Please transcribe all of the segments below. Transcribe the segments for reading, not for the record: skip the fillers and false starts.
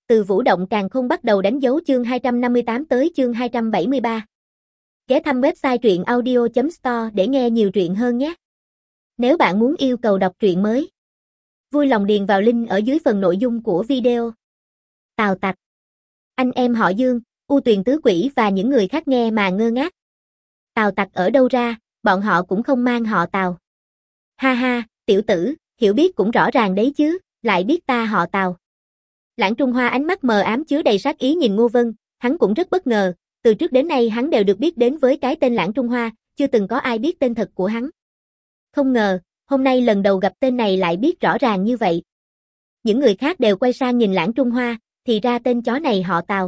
từ Vũ Động Càn Khôn bắt đầu đánh dấu chương 258 tới chương 273. Ghé thăm website truyện audio.store để nghe nhiều truyện hơn nhé. Nếu bạn muốn yêu cầu đọc truyện mới, vui lòng điền vào link ở dưới phần nội dung của video. Tào Tặc. Anh em họ Dương, U Tuyền Tứ Quỷ và những người khác nghe mà ngơ ngác. Tào Tặc ở đâu ra, bọn họ cũng không mang họ Tào. Ha ha, tiểu tử, hiểu biết cũng rõ ràng đấy chứ, lại biết ta họ Tào. Lãng Trung Hoa ánh mắt mờ ám chứa đầy sát ý nhìn Ngô Vân, hắn cũng rất bất ngờ, từ trước đến nay hắn đều được biết đến với cái tên Lãng Trung Hoa, chưa từng có ai biết tên thật của hắn. Không ngờ, hôm nay lần đầu gặp tên này lại biết rõ ràng như vậy. Những người khác đều quay sang nhìn Lãng Trung Hoa, thì ra tên chó này họ Tào.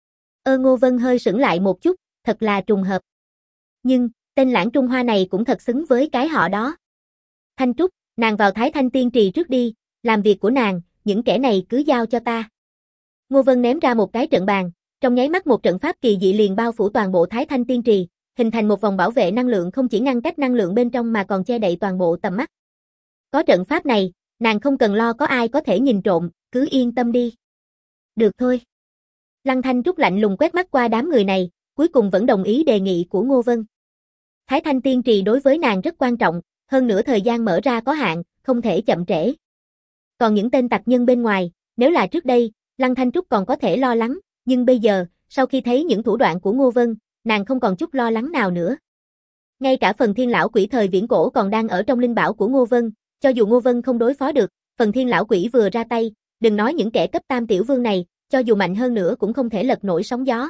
Ngô Vân hơi sững lại một chút, thật là trùng hợp. Nhưng, tên Lãng Trung Hoa này cũng thật xứng với cái họ đó. Thanh Trúc, nàng vào Thái Thanh Tiên Trì trước đi, làm việc của nàng, những kẻ này cứ giao cho ta. Ngô Vân ném ra một cái trận bàn, trong nháy mắt một trận pháp kỳ dị liền bao phủ toàn bộ Thái Thanh Tiên Trì, hình thành một vòng bảo vệ năng lượng không chỉ ngăn cách năng lượng bên trong mà còn che đậy toàn bộ tầm mắt. Có trận pháp này, nàng không cần lo có ai có thể nhìn trộm, cứ yên tâm đi. Được thôi. Lăng Thanh Trúc lạnh lùng quét mắt qua đám người này, cuối cùng vẫn đồng ý đề nghị của Ngô Vân. Thái Thanh Tiên Trì đối với nàng rất quan trọng, hơn nữa thời gian mở ra có hạn, không thể chậm trễ. Còn những tên tặc nhân bên ngoài, nếu là trước đây, Lăng Thanh Trúc còn có thể lo lắng, nhưng bây giờ, sau khi thấy những thủ đoạn của Ngô Vân, nàng không còn chút lo lắng nào nữa. Ngay cả phần Thiên Lão Quỷ thời viễn cổ còn đang ở trong linh bảo của Ngô Vân, cho dù Ngô Vân không đối phó được, phần Thiên Lão Quỷ vừa ra tay, đừng nói những kẻ cấp tam tiểu vương này, cho dù mạnh hơn nữa cũng không thể lật nổi sóng gió.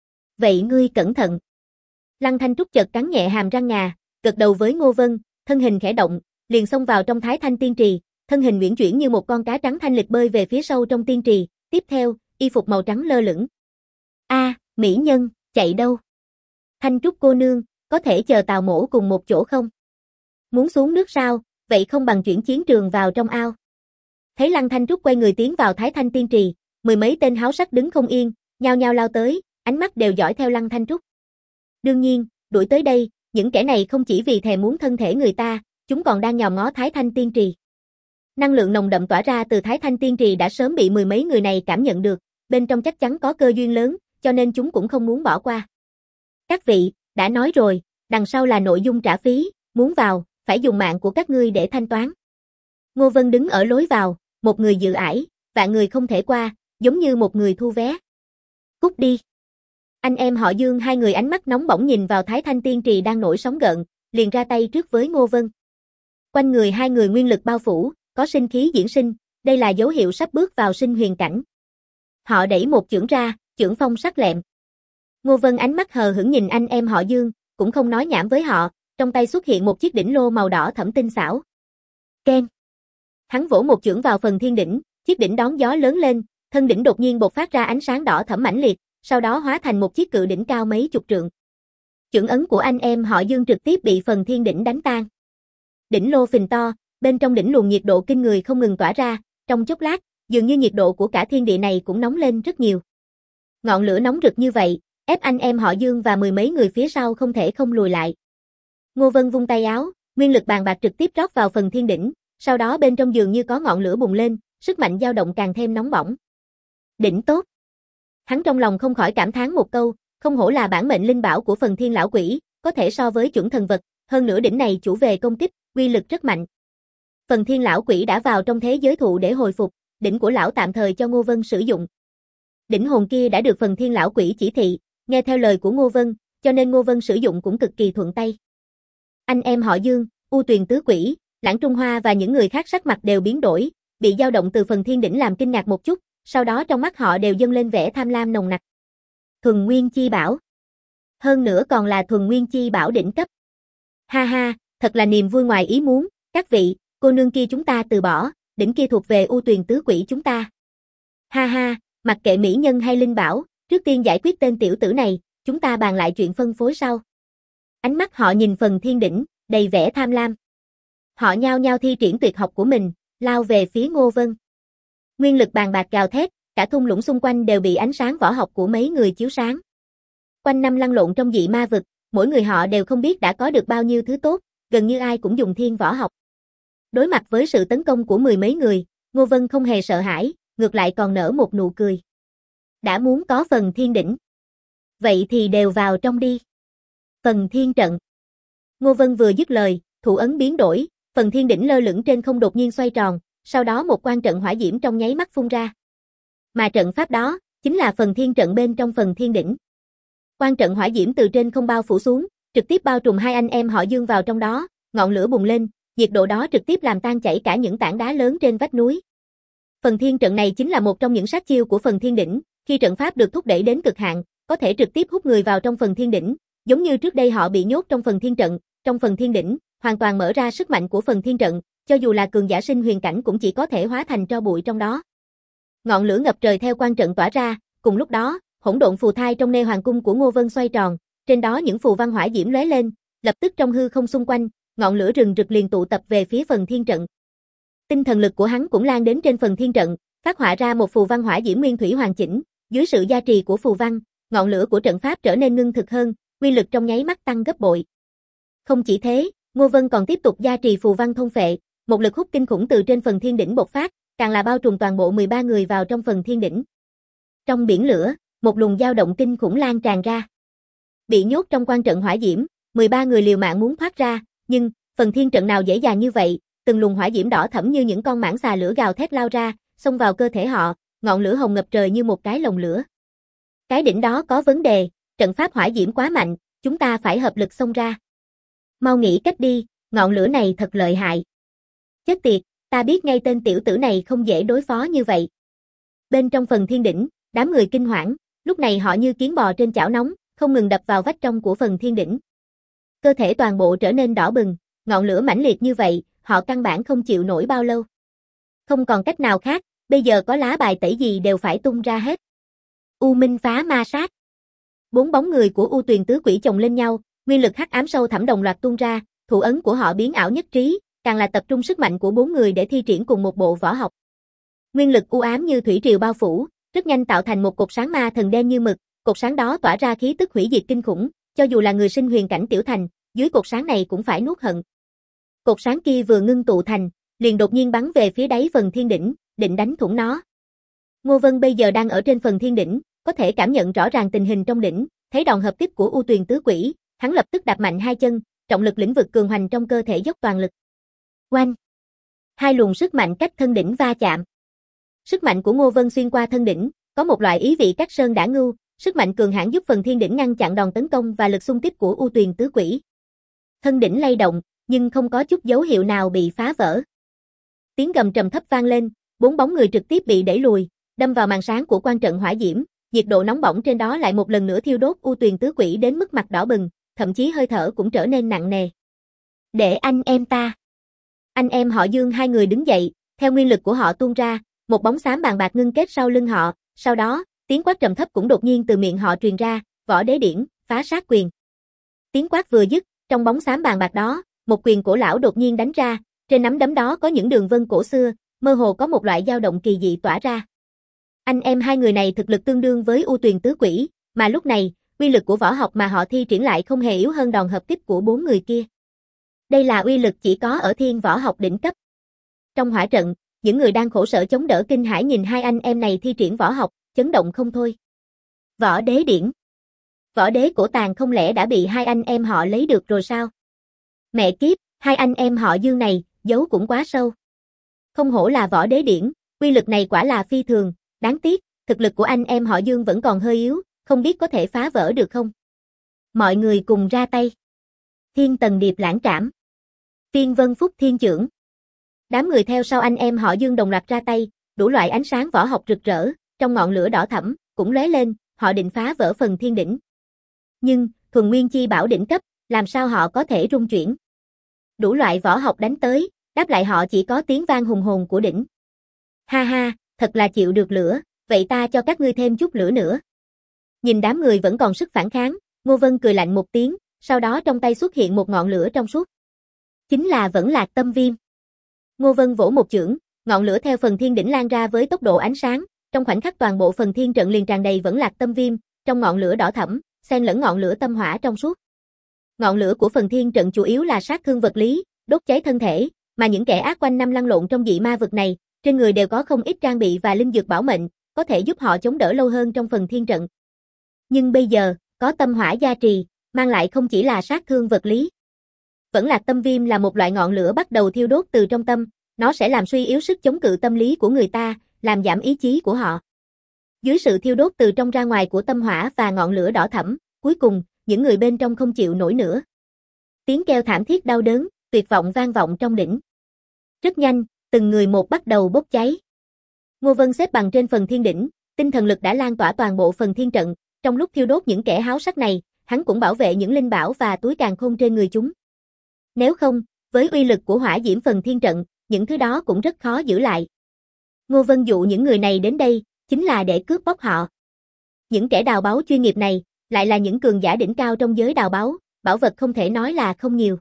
Vậy ngươi cẩn thận. Lăng Thanh Trúc chợt cắn nhẹ hàm răng ngà, gật đầu với Ngô Vân, thân hình khẽ động, liền xông vào trong Thái Thanh Tiên Trì, thân hình uyển chuyển như một con cá trắng thanh lịch bơi về phía sâu trong tiên trì, tiếp theo, y phục màu trắng lơ lửng. Mỹ nhân, chạy đâu? Thanh Trúc cô nương, có thể chờ Tào mỗ cùng một chỗ không? Muốn xuống nước sao, vậy không bằng chuyển chiến trường vào trong ao. Thấy Lăng Thanh Trúc quay người tiến vào Thái Thanh Tiên Trì, mười mấy tên háo sắc đứng không yên, nhao nhao lao tới, ánh mắt đều dõi theo Lăng Thanh Trúc. Đương nhiên, đuổi tới đây, những kẻ này không chỉ vì thèm muốn thân thể người ta, chúng còn đang nhòm ngó Thái Thanh Tiên Trì. Năng lượng nồng đậm tỏa ra từ Thái Thanh Tiên Trì đã sớm bị mười mấy người này cảm nhận được, bên trong chắc chắn có cơ duyên lớn, cho nên chúng cũng không muốn bỏ qua. Các vị, đã nói rồi, đằng sau là nội dung trả phí, muốn vào, phải dùng mạng của các ngươi để thanh toán. Ngô Vân đứng ở lối vào, một người dự ải, vạn người không thể qua, giống như một người thu vé. Cút đi. Anh em họ Dương hai người ánh mắt nóng bỏng nhìn vào Thái Thanh Tiên Trì đang nổi sóng gợn, liền ra tay trước với Ngô Vân. Quanh người hai người nguyên lực bao phủ, có sinh khí diễn sinh, đây là dấu hiệu sắp bước vào sinh huyền cảnh. Họ đẩy một chưởng ra, chưởng phong sắc lẹm. Ngô Vân ánh mắt hờ hững nhìn anh em họ Dương, cũng không nói nhảm với họ, trong tay xuất hiện một chiếc đỉnh lô màu đỏ thẫm tinh xảo. Keng. Hắn vỗ một chưởng vào phần thiên đỉnh, chiếc đỉnh đón gió lớn lên, thân đỉnh đột nhiên bộc phát ra ánh sáng đỏ thẫm mãnh liệt, sau đó hóa thành một chiếc cự đỉnh cao mấy chục trượng. Chưởng ấn của anh em họ Dương trực tiếp bị phần thiên đỉnh đánh tan. Đỉnh lô phình to, bên trong đỉnh luồng nhiệt độ kinh người không ngừng tỏa ra, trong chốc lát, dường như nhiệt độ của cả thiên địa này cũng nóng lên rất nhiều. Ngọn lửa nóng rực như vậy, ép anh em họ Dương và mười mấy người phía sau không thể không lùi lại. Ngô Vân vung tay áo, nguyên lực bàn bạc trực tiếp rót vào phần thiên đỉnh, sau đó bên trong dường như có ngọn lửa bùng lên, sức mạnh dao động càng thêm nóng bỏng. Đỉnh tốt. Hắn trong lòng không khỏi cảm thán một câu, không hổ là bản mệnh linh bảo của phần Thiên Lão Quỷ, có thể so với chuẩn thần vật, hơn nữa đỉnh này chủ về công kích, uy lực rất mạnh. Phần Thiên Lão Quỷ đã vào trong thế giới thụ để hồi phục, đỉnh của lão tạm thời cho Ngô Vân sử dụng. Đỉnh hồn kia đã được phần Thiên Lão Quỷ chỉ thị, nghe theo lời của Ngô Vân, cho nên Ngô Vân sử dụng cũng cực kỳ thuận tay. Anh em họ Dương, U Tuyền Tứ Quỷ, Lãng Trung Hoa và những người khác sắc mặt đều biến đổi, bị dao động từ phần thiên đỉnh làm kinh ngạc một chút, sau đó trong mắt họ đều dâng lên vẻ tham lam nồng nặc. Thuần Nguyên Chi Bảo. Hơn nữa còn là Thuần Nguyên Chi Bảo đỉnh cấp. Ha ha, thật là niềm vui ngoài ý muốn, các vị, cô nương kia chúng ta từ bỏ, đỉnh kia thuộc về U Tuyền Tứ Quỷ chúng ta. Ha ha, mặc kệ mỹ nhân hay linh bảo, trước tiên giải quyết tên tiểu tử này, chúng ta bàn lại chuyện phân phối sau. Ánh mắt họ nhìn phần thiên đỉnh, đầy vẻ tham lam. Họ nhao nhao thi triển tuyệt học của mình, lao về phía Ngô Vân. Nguyên lực bàn bạc gào thét, cả thung lũng xung quanh đều bị ánh sáng võ học của mấy người chiếu sáng. Quanh năm lăn lộn trong dị ma vực, mỗi người họ đều không biết đã có được bao nhiêu thứ tốt, gần như ai cũng dùng thiên võ học. Đối mặt với sự tấn công của mười mấy người, Ngô Vân không hề sợ hãi, ngược lại còn nở một nụ cười. Đã muốn có phần thiên đỉnh. Vậy thì đều vào trong đi. Phần thiên trận. Ngô Vân vừa dứt lời, thủ ấn biến đổi, phần thiên đỉnh lơ lửng trên không đột nhiên xoay tròn, sau đó một quan trận hỏa diễm trong nháy mắt phun ra. Mà trận pháp đó, chính là phần thiên trận bên trong phần thiên đỉnh. Quan trận hỏa diễm từ trên không bao phủ xuống, trực tiếp bao trùm hai anh em họ Dương vào trong đó, ngọn lửa bùng lên, nhiệt độ đó trực tiếp làm tan chảy cả những tảng đá lớn trên vách núi. Phần thiên trận này chính là một trong những sát chiêu của phần thiên đỉnh, khi trận pháp được thúc đẩy đến cực hạn, có thể trực tiếp hút người vào trong phần thiên đỉnh, giống như trước đây họ bị nhốt trong phần thiên trận, trong phần thiên đỉnh, hoàn toàn mở ra sức mạnh của phần thiên trận, cho dù là cường giả sinh huyền cảnh cũng chỉ có thể hóa thành tro bụi trong đó. Ngọn lửa ngập trời theo quan trận tỏa ra, cùng lúc đó, hỗn độn phù thai trong nê hoàng cung của Ngô Vân xoay tròn, trên đó những phù văn hỏa diễm lóe lên, lập tức trong hư không xung quanh, ngọn lửa rừng rực liền tụ tập về phía phần thiên trận. Tinh thần lực của hắn cũng lan đến trên phần thiên trận, phát họa ra một phù văn hỏa diễm nguyên thủy hoàn chỉnh, dưới sự gia trì của phù văn, ngọn lửa của trận pháp trở nên ngưng thực hơn, uy lực trong nháy mắt tăng gấp bội. Không chỉ thế, Ngô Vân còn tiếp tục gia trì phù văn thôn phệ, một lực hút kinh khủng từ trên phần thiên đỉnh bộc phát, càng là bao trùm toàn bộ 13 người vào trong phần thiên đỉnh. Trong biển lửa, một luồng dao động kinh khủng lan tràn ra. Bị nhốt trong quan trận hỏa diễm, 13 người liều mạng muốn thoát ra, nhưng phần thiên trận nào dễ dàng như vậy, từng luồng hỏa diễm đỏ thẫm như những con mãng xà lửa gào thét lao ra, xông vào cơ thể họ, ngọn lửa hồng ngập trời như một cái lồng lửa. Cái đỉnh đó có vấn đề, trận pháp hỏa diễm quá mạnh, chúng ta phải hợp lực xông ra. Mau nghĩ cách đi, ngọn lửa này thật lợi hại. Chết tiệt, ta biết ngay tên tiểu tử này không dễ đối phó như vậy. Bên trong phần thiên đỉnh, đám người kinh hoảng, lúc này họ như kiến bò trên chảo nóng, không ngừng đập vào vách trong của phần thiên đỉnh. Cơ thể toàn bộ trở nên đỏ bừng, ngọn lửa mãnh liệt như vậy, họ căn bản không chịu nổi bao lâu. Không còn cách nào khác, bây giờ có lá bài tẩy gì đều phải tung ra hết. U Minh phá ma sát. 4 bóng người của U Tuyền tứ quỷ chồng lên nhau, nguyên lực hắc ám sâu thẳm đồng loạt tuôn ra, thủ ấn của họ biến ảo nhất trí, càng là tập trung sức mạnh của 4 người để thi triển cùng một bộ võ học. Nguyên lực u ám như thủy triều bao phủ, rất nhanh tạo thành một cột sáng ma thần đen như mực, cột sáng đó tỏa ra khí tức hủy diệt kinh khủng, cho dù là người sinh huyền cảnh tiểu thành, dưới cột sáng này cũng phải nuốt hận. Cột sáng kia vừa ngưng tụ thành, liền đột nhiên bắn về phía đáy phần thiên đỉnh, định đánh thủng nó. Ngô Vân bây giờ đang ở trên phần thiên đỉnh, có thể cảm nhận rõ ràng tình hình trong đỉnh, thấy đòn hợp kích của U Tuyền tứ quỷ, hắn lập tức đạp mạnh hai chân, trọng lực lĩnh vực cường hoành trong cơ thể dốc toàn lực. Oanh! Hai luồng sức mạnh cách thân đỉnh va chạm. Sức mạnh của Ngô Vân xuyên qua thân đỉnh, có một loại ý vị cắt sơn đả ngưu, sức mạnh cường hãn giúp phần thiên đỉnh ngăn chặn đòn tấn công và lực xung kích của U Tuyền tứ quỷ. Thân đỉnh lay động, nhưng không có chút dấu hiệu nào bị phá vỡ. Tiếng gầm trầm thấp vang lên, 4 bóng người trực tiếp bị đẩy lùi, đâm vào màn sáng của quan trận hỏa diễm, nhiệt độ nóng bỏng trên đó lại một lần nữa thiêu đốt U Tuyền tứ quỷ đến mức mặt đỏ bừng, thậm chí hơi thở cũng trở nên nặng nề. Để anh em ta. Anh em họ Dương hai người đứng dậy, theo nguyên lực của họ tuôn ra, một bóng xám bàn bạc ngưng kết sau lưng họ, sau đó, tiếng quát trầm thấp cũng đột nhiên từ miệng họ truyền ra, Võ Đế Điển, phá sát quyền. Tiếng quát vừa dứt, trong bóng xám bàn bạc đó, một quyền cổ lão đột nhiên đánh ra, trên nắm đấm đó có những đường vân cổ xưa, mơ hồ có một loại dao động kỳ dị tỏa ra. Anh em hai người này thực lực tương đương với U Tuyền tứ quỷ, mà lúc này, uy lực của võ học mà họ thi triển lại không hề yếu hơn đòn hợp kích của 4 người kia. Đây là uy lực chỉ có ở thiên võ học đỉnh cấp. Trong hỏa trận, những người đang khổ sở chống đỡ kinh hãi nhìn hai anh em này thi triển võ học, chấn động không thôi. Võ Đế Điển. Võ đế cổ tàng không lẽ đã bị hai anh em họ lấy được rồi sao? Mẹ kiếp, hai anh em họ Dương này, giấu cũng quá sâu. Không hổ là Võ Đế Điển, uy lực này quả là phi thường, đáng tiếc, thực lực của anh em họ Dương vẫn còn hơi yếu, không biết có thể phá vỡ được không? Mọi người cùng ra tay. Thiên Tần Điệp lãng trảm. Phiên Vân Phúc Thiên Chưởng. Đám người theo sau anh em họ Dương đồng loạt ra tay, đủ loại ánh sáng võ học rực rỡ, trong ngọn lửa đỏ thẫm, cũng lóe lên, họ định phá vỡ phần thiên đỉnh. Nhưng, thuần nguyên chi bảo đỉnh cấp, làm sao họ có thể rung chuyển? Đủ loại võ học đánh tới, đáp lại họ chỉ có tiếng vang hùng hồn của đỉnh. Ha ha, thật là chịu được lửa, vậy ta cho các ngươi thêm chút lửa nữa. Nhìn đám người vẫn còn sức phản kháng, Ngô Vân cười lạnh một tiếng, sau đó trong tay xuất hiện một ngọn lửa trong suốt. Chính là Vẫn Lạc Tâm Viêm. Ngô Vân vỗ một chưởng, ngọn lửa theo phần thiên đỉnh lan ra với tốc độ ánh sáng, trong khoảnh khắc toàn bộ phần thiên trận liền tràn đầy Vẫn Lạc Tâm Viêm, trong ngọn lửa đỏ thẫm, xen lẫn ngọn lửa tâm hỏa trong suốt. Ngọn lửa của phần thiên trận chủ yếu là sát thương vật lý, đốt cháy thân thể, mà những kẻ ác quanh năm lăn lộn trong dị ma vực này, trên người đều có không ít trang bị và linh dược bảo mệnh, có thể giúp họ chống đỡ lâu hơn trong phần thiên trận. Nhưng bây giờ, có tâm hỏa gia trì, mang lại không chỉ là sát thương vật lý. Vẫn Lạc Tâm Viêm là một loại ngọn lửa bắt đầu thiêu đốt từ trong tâm, nó sẽ làm suy yếu sức chống cự tâm lý của người ta, làm giảm ý chí của họ. Dưới sự thiêu đốt từ trong ra ngoài của tâm hỏa và ngọn lửa đỏ thẫm, cuối cùng, những người bên trong không chịu nổi nữa. Tiếng kêu thảm thiết đau đớn, tuyệt vọng vang vọng trong đỉnh. Rất nhanh, từng người một bắt đầu bốc cháy. Ngô Vân xếp bằng trên phần thiên đỉnh, tinh thần lực đã lan tỏa toàn bộ phần thiên trận, trong lúc thiêu đốt những kẻ háo sắc này, hắn cũng bảo vệ những linh bảo và túi càn khôn trên người chúng. Nếu không, với uy lực của hỏa diễm phần thiên trận, những thứ đó cũng rất khó giữ lại. Ngô Vân dụ những người này đến đây, chính là để cướp bóc họ. Những kẻ đào báu chuyên nghiệp này, lại là những cường giả đỉnh cao trong giới đào báu, bảo vật không thể nói là không nhiều.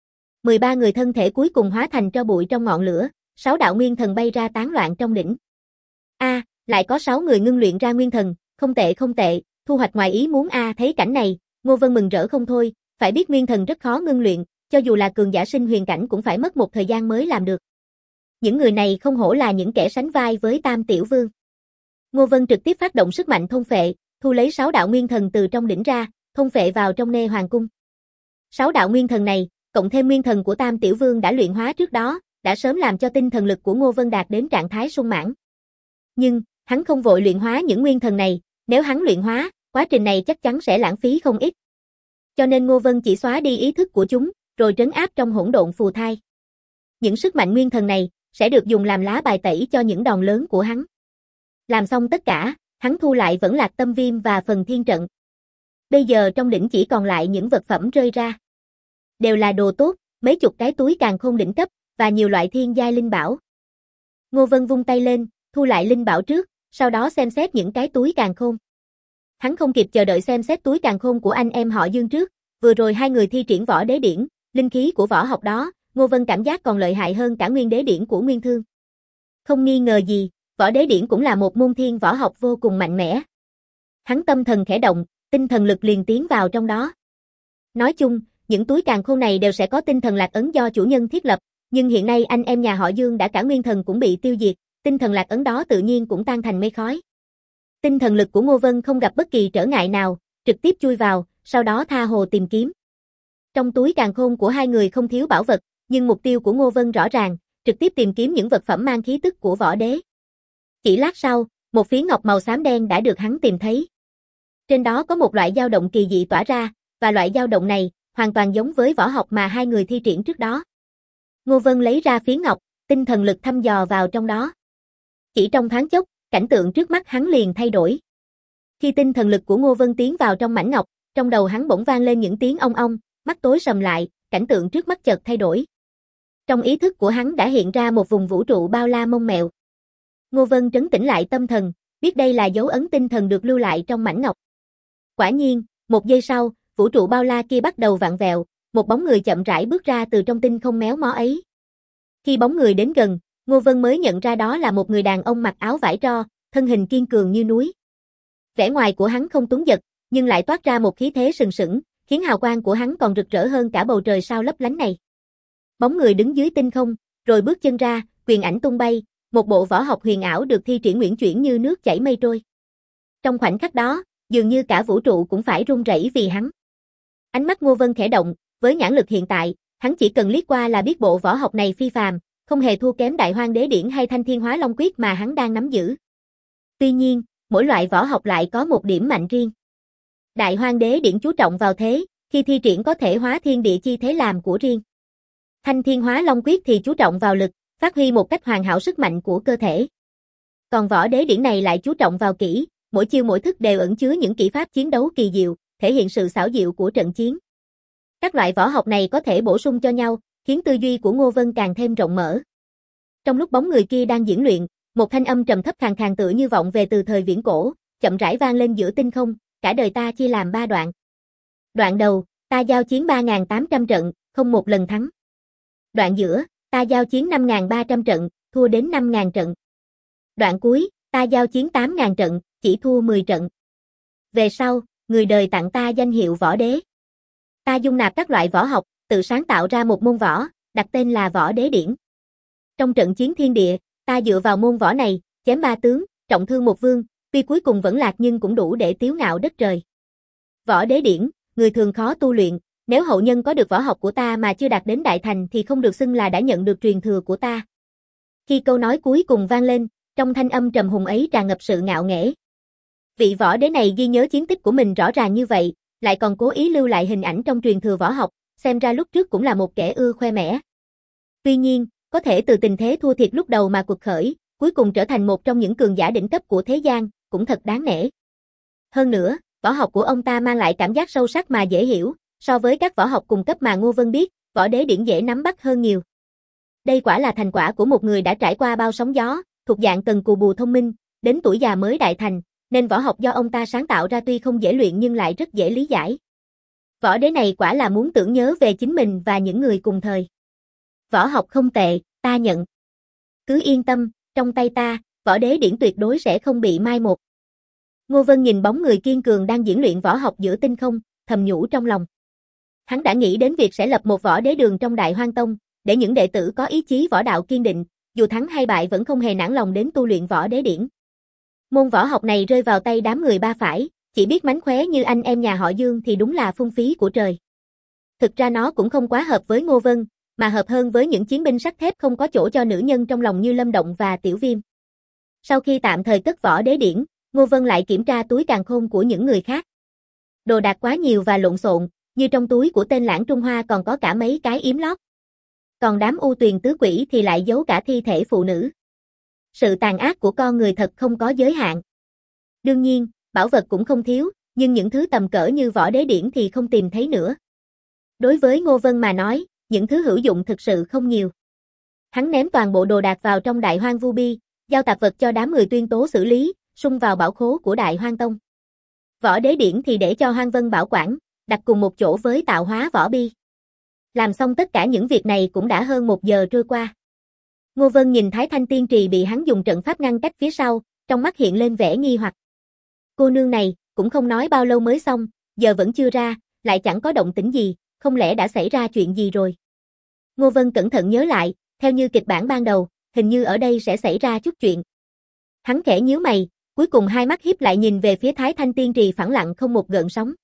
13 người thân thể cuối cùng hóa thành tro bụi trong ngọn lửa, 6 đạo nguyên thần bay ra tán loạn trong đỉnh. Lại có 6 người ngưng luyện ra nguyên thần, không tệ, thu hoạch ngoài ý muốn thấy cảnh này, Ngô Vân mừng rỡ không thôi, phải biết nguyên thần rất khó ngưng luyện, cho dù là cường giả sinh huyền cảnh cũng phải mất một thời gian mới làm được. Những người này không hổ là những kẻ sánh vai với Tam Tiểu Vương. Ngô Vân trực tiếp phát động sức mạnh thôn phệ, thu lấy 6 đạo nguyên thần từ trong đỉnh ra, thôn phệ vào trong nê hoàng cung. 6 đạo nguyên thần này, cộng thêm nguyên thần của Tam Tiểu Vương đã luyện hóa trước đó, đã sớm làm cho tinh thần lực của Ngô Vân đạt đến trạng thái sung mãn. Nhưng, hắn không vội luyện hóa những nguyên thần này, nếu hắn luyện hóa, quá trình này chắc chắn sẽ lãng phí không ít. Cho nên Ngô Vân chỉ xóa đi ý thức của chúng, rồi trấn áp trong hỗn độn phù thai. Những sức mạnh nguyên thần này, sẽ được dùng làm lá bài tẩy cho những đòn lớn của hắn. Làm xong tất cả, hắn thu lại Vẫn Lạc Tâm Viêm và phần thiên trận. Bây giờ trong đỉnh chỉ còn lại những vật phẩm rơi ra. Đều là đồ tốt, mấy chục cái túi càn khôn đỉnh cấp, và nhiều loại thiên giai linh bảo. Ngô Vân vung tay lên, thu lại linh bảo trước, sau đó xem xét những cái túi càn khôn. Hắn không kịp chờ đợi xem xét túi càn khôn của anh em họ Dương trước, vừa rồi hai người thi triển võ đế điển, linh khí của võ học đó, Ngô Vân cảm giác còn lợi hại hơn cả nguyên đế điển của Nguyên Thương. Không nghi ngờ gì, võ đế điển cũng là một môn thiên võ học vô cùng mạnh mẽ. Hắn tâm thần khẽ động, tinh thần lực liền tiến vào trong đó. Nói chung, những túi càn khôn này đều sẽ có tinh thần lạc ấn do chủ nhân thiết lập, nhưng hiện nay anh em nhà họ Dương đã cả nguyên thần cũng bị tiêu diệt, tinh thần lạc ấn đó tự nhiên cũng tan thành mây khói. Tinh thần lực của Ngô Vân không gặp bất kỳ trở ngại nào, trực tiếp chui vào, sau đó tha hồ tìm kiếm. Trong túi càn khôn của hai người không thiếu bảo vật, nhưng mục tiêu của Ngô Vân rõ ràng, trực tiếp tìm kiếm những vật phẩm mang khí tức của võ đế. Chỉ lát sau, một phiến ngọc màu xám đen đã được hắn tìm thấy. Trên đó có một loại dao động kỳ dị tỏa ra, và loại dao động này hoàn toàn giống với võ học mà hai người thi triển trước đó. Ngô Vân lấy ra phiến ngọc, tinh thần lực thăm dò vào trong đó. Chỉ trong thoáng chốc, cảnh tượng trước mắt hắn liền thay đổi. Khi tinh thần lực của Ngô Vân tiến vào trong mảnh ngọc, trong đầu hắn bỗng vang lên những tiếng ong ong, mắt tối sầm lại, cảnh tượng trước mắt chợt thay đổi. Trong ý thức của hắn đã hiện ra một vùng vũ trụ bao la mông mèo. Ngô Vân trấn tĩnh lại tâm thần, biết đây là dấu ấn tinh thần được lưu lại trong mảnh ngọc. Quả nhiên, một giây sau, vũ trụ bao la kia bắt đầu vặn vẹo, một bóng người chậm rãi bước ra từ trong tinh không méo mó ấy. Khi bóng người đến gần, Ngô Vân mới nhận ra đó là một người đàn ông mặc áo vải tro, thân hình kiên cường như núi. Vẻ ngoài của hắn không tuấn giật, nhưng lại toát ra một khí thế sừng sững, khiến hào quang của hắn còn rực rỡ hơn cả bầu trời sao lấp lánh này. Bóng người đứng dưới tinh không, rồi bước chân ra, quyền ảnh tung bay, một bộ võ học huyền ảo được thi triển uyển chuyển như nước chảy mây trôi. Trong khoảnh khắc đó, dường như cả vũ trụ cũng phải run rẩy vì hắn. Ánh mắt Ngô Vân khẽ động, với nhãn lực hiện tại, hắn chỉ cần liếc qua là biết bộ võ học này phi phàm, không hề thua kém Đại Hoang Đế Điển hay Thanh Thiên Hóa Long Quyết mà hắn đang nắm giữ. Tuy nhiên, mỗi loại võ học lại có một điểm mạnh riêng. Đại Hoang Đế Điển chú trọng vào thế, khi thi triển có thể hóa thiên địa chi thế làm của riêng. Thanh Thiên Hóa Long Quyết thì chú trọng vào lực, phát huy một cách hoàn hảo sức mạnh của cơ thể. Còn võ đế điển này lại chú trọng vào kỹ, mỗi chiêu mỗi thức đều ẩn chứa những kỹ pháp chiến đấu kỳ diệu, thể hiện sự xảo diệu của trận chiến. Các loại võ học này có thể bổ sung cho nhau, khiến tư duy của Ngô Vân càng thêm rộng mở. Trong lúc bóng người kia đang diễn luyện, một thanh âm trầm thấp khàn khàn tựa như vọng về từ thời viễn cổ, chậm rãi vang lên giữa tinh không, cả đời ta chia làm 3 đoạn. Đoạn đầu, ta giao chiến 3.800 trận, không một lần thắng. Đoạn giữa, ta giao chiến 5.300 trận, thua đến 5.000 trận. Đoạn cuối, ta giao chiến 8.000 trận, chỉ thua 10 trận. Về sau, người đời tặng ta danh hiệu võ đế. Ta dung nạp các loại võ học, tự sáng tạo ra một môn võ, đặt tên là võ đế điển. Trong trận chiến thiên địa, ta dựa vào môn võ này, chém 3 tướng, trọng thương 1 vương, Tuy cuối cùng vẫn lạc nhưng cũng đủ để tiếu ngạo đất trời. Võ đế điển, người thường khó tu luyện, nếu hậu nhân có được võ học của ta mà chưa đạt đến đại thành thì không được xưng là đã nhận được truyền thừa của ta. Khi câu nói cuối cùng vang lên, trong thanh âm trầm hùng ấy tràn ngập sự ngạo nghễ. Vị võ đế này ghi nhớ chiến tích của mình rõ ràng như vậy, lại còn cố ý lưu lại hình ảnh trong truyền thừa võ học, xem ra lúc trước cũng là một kẻ ưa khoe mẽ. Tuy nhiên, có thể từ tình thế thua thiệt lúc đầu mà cuộc khởi, cuối cùng trở thành một trong những cường giả đỉnh cấp của thế gian, cũng thật đáng nể. Hơn nữa, võ học của ông ta mang lại cảm giác sâu sắc mà dễ hiểu, so với các võ học cùng cấp mà Ngô Vân biết, võ đế điển dễ nắm bắt hơn nhiều. Đây quả là thành quả của một người đã trải qua bao sóng gió, thuộc dạng cần cù bù thông minh, đến tuổi già mới đại thành, nên võ học do ông ta sáng tạo ra tuy không dễ luyện nhưng lại rất dễ lý giải. Võ đế này quả là muốn tưởng nhớ về chính mình và những người cùng thời. Võ học không tệ, ta nhận. Cứ yên tâm, trong tay ta, võ đế điển tuyệt đối sẽ không bị mai một. Ngô Vân nhìn bóng người kiên cường đang diễn luyện võ học giữa tinh không, thầm nhủ trong lòng. Hắn đã nghĩ đến việc sẽ lập một võ đế đường trong Đại Hoang Tông, để những đệ tử có ý chí võ đạo kiên định, dù thắng hay bại vẫn không hề nản lòng đến tu luyện võ đế điển. Môn võ học này rơi vào tay đám người ba phải, chỉ biết mánh khóe như anh em nhà họ Dương thì đúng là phung phí của trời. Thực ra nó cũng không quá hợp với Ngô Vân, mà hợp hơn với những chiến binh sắt thép không có chỗ cho nữ nhân trong lòng như Lâm Động và Tiểu Viêm. Sau khi tạm thời cất võ đế điển, Ngô Vân lại kiểm tra túi càn khôn của những người khác. Đồ đạc quá nhiều và lộn xộn, như trong túi của tên Lãng Trung Hoa còn có cả mấy cái yếm lót. Còn đám U Tuyền tứ quỷ thì lại giấu cả thi thể phụ nữ. Sự tàn ác của con người thật không có giới hạn. Đương nhiên, bảo vật cũng không thiếu, nhưng những thứ tầm cỡ như võ đế điển thì không tìm thấy nữa. Đối với Ngô Vân mà nói, những thứ hữu dụng thực sự không nhiều. Hắn ném toàn bộ đồ đạc vào trong Đại Hoang Vu Bi, giao tạp vật cho đám người tuyên tố xử lý, xung vào bảo khố của Đại Hoang Tông. Võ đế điển thì để cho Hoang Vân bảo quản, đặt cùng một chỗ với tạo hóa võ bi. Làm xong tất cả những việc này cũng đã hơn 1 giờ trôi qua. Ngô Vân nhìn Thái Thanh Tiên Trì bị hắn dùng trận pháp ngăn cách phía sau, trong mắt hiện lên vẻ nghi hoặc. Cô nương này, cũng không nói bao lâu mới xong, giờ vẫn chưa ra, lại chẳng có động tĩnh gì, không lẽ đã xảy ra chuyện gì rồi. Ngô Vân cẩn thận nhớ lại, theo như kịch bản ban đầu, hình như ở đây sẽ xảy ra chút chuyện. Hắn khẽ nhíu mày, cuối cùng hai mắt híp lại nhìn về phía Thái Thanh Tiên Trì phẳng lặng không một gợn sóng.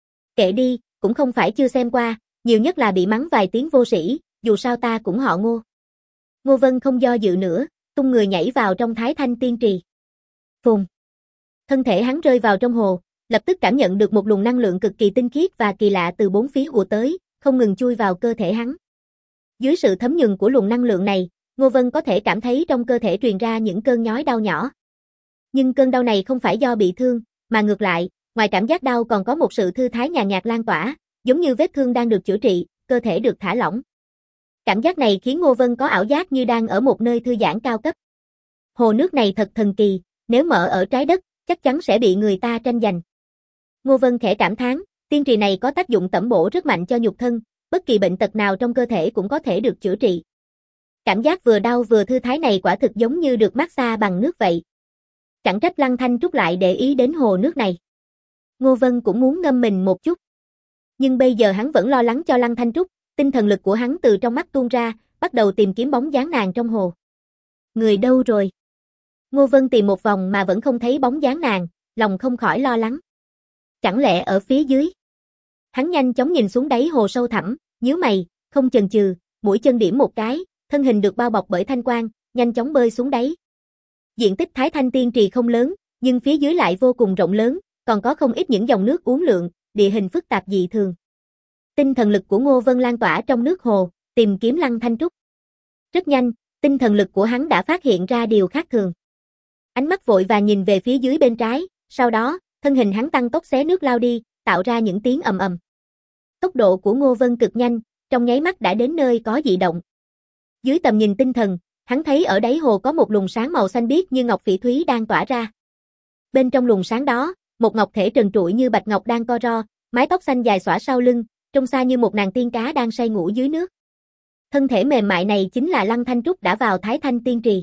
Kệ đi, cũng không phải chưa xem qua, nhiều nhất là bị mắng vài tiếng vô sĩ, dù sao ta cũng họ Ngô. Ngô Vân không do dự nữa, tung người nhảy vào trong Thái Thanh Tiên Trì. Phùng. Thân thể hắn rơi vào trong hồ, lập tức cảm nhận được một luồng năng lượng cực kỳ tinh khiết và kỳ lạ từ bốn phía ùa tới, không ngừng chui vào cơ thể hắn. Dưới sự thấm nhuần của luồng năng lượng này, Ngô Vân có thể cảm thấy trong cơ thể truyền ra những cơn nhói đau nhỏ. Nhưng cơn đau này không phải do bị thương, mà ngược lại, ngoài cảm giác đau còn có một sự thư thái nhàn nhạt lan tỏa, giống như vết thương đang được chữa trị, cơ thể được thả lỏng. Cảm giác này khiến Ngô Vân có ảo giác như đang ở một nơi thư giãn cao cấp. Hồ nước này thật thần kỳ, nếu mở ở trái đất, chắc chắn sẽ bị người ta tranh giành. Ngô Vân khẽ cảm thán, tiên trì này có tác dụng tẩm bổ rất mạnh cho nhục thân, bất kỳ bệnh tật nào trong cơ thể cũng có thể được chữa trị. Cảm giác vừa đau vừa thư thái này quả thực giống như được massage bằng nước vậy. Chẳng trách Lăng Thanh Trúc lại để ý đến hồ nước này. Ngô Vân cũng muốn ngâm mình một chút. Nhưng bây giờ hắn vẫn lo lắng cho Lăng Thanh Trúc, tinh thần lực của hắn từ trong mắt tuôn ra, bắt đầu tìm kiếm bóng dáng nàng trong hồ. Người đâu rồi? Ngô Vân tìm một vòng mà vẫn không thấy bóng dáng nàng, lòng không khỏi lo lắng. Chẳng lẽ ở phía dưới? Hắn nhanh chóng nhìn xuống đáy hồ sâu thẳm, nhíu mày, không chần chừ, mũi chân điểm một cái, thân hình được bao bọc bởi thanh quang, nhanh chóng bơi xuống đáy. Diện tích Thái Thanh Tiên Trì không lớn, nhưng phía dưới lại vô cùng rộng lớn, còn có không ít những dòng nước uốn lượn, địa hình phức tạp dị thường. Tinh thần lực của Ngô Vân lan tỏa trong nước hồ, tìm kiếm Lăng Thanh Trúc. Rất nhanh, tinh thần lực của hắn đã phát hiện ra điều khác thường. Ánh mắt vội và nhìn về phía dưới bên trái, sau đó, thân hình hắn tăng tốc xé nước lao đi, tạo ra những tiếng ầm ầm. Tốc độ của Ngô Vân cực nhanh, trong nháy mắt đã đến nơi có dị động. Dưới tầm nhìn tinh thần, hắn thấy ở đáy hồ có một luồng sáng màu xanh biếc như ngọc phỉ thúy đang tỏa ra. Bên trong luồng sáng đó, một ngọc thể trần trụi như bạch ngọc đang co ro, mái tóc xanh dài xõa sau lưng, trông xa như một nàng tiên cá đang say ngủ dưới nước. Thân thể mềm mại này chính là Lăng Thanh Trúc đã vào Thái Thanh Tiên Trì.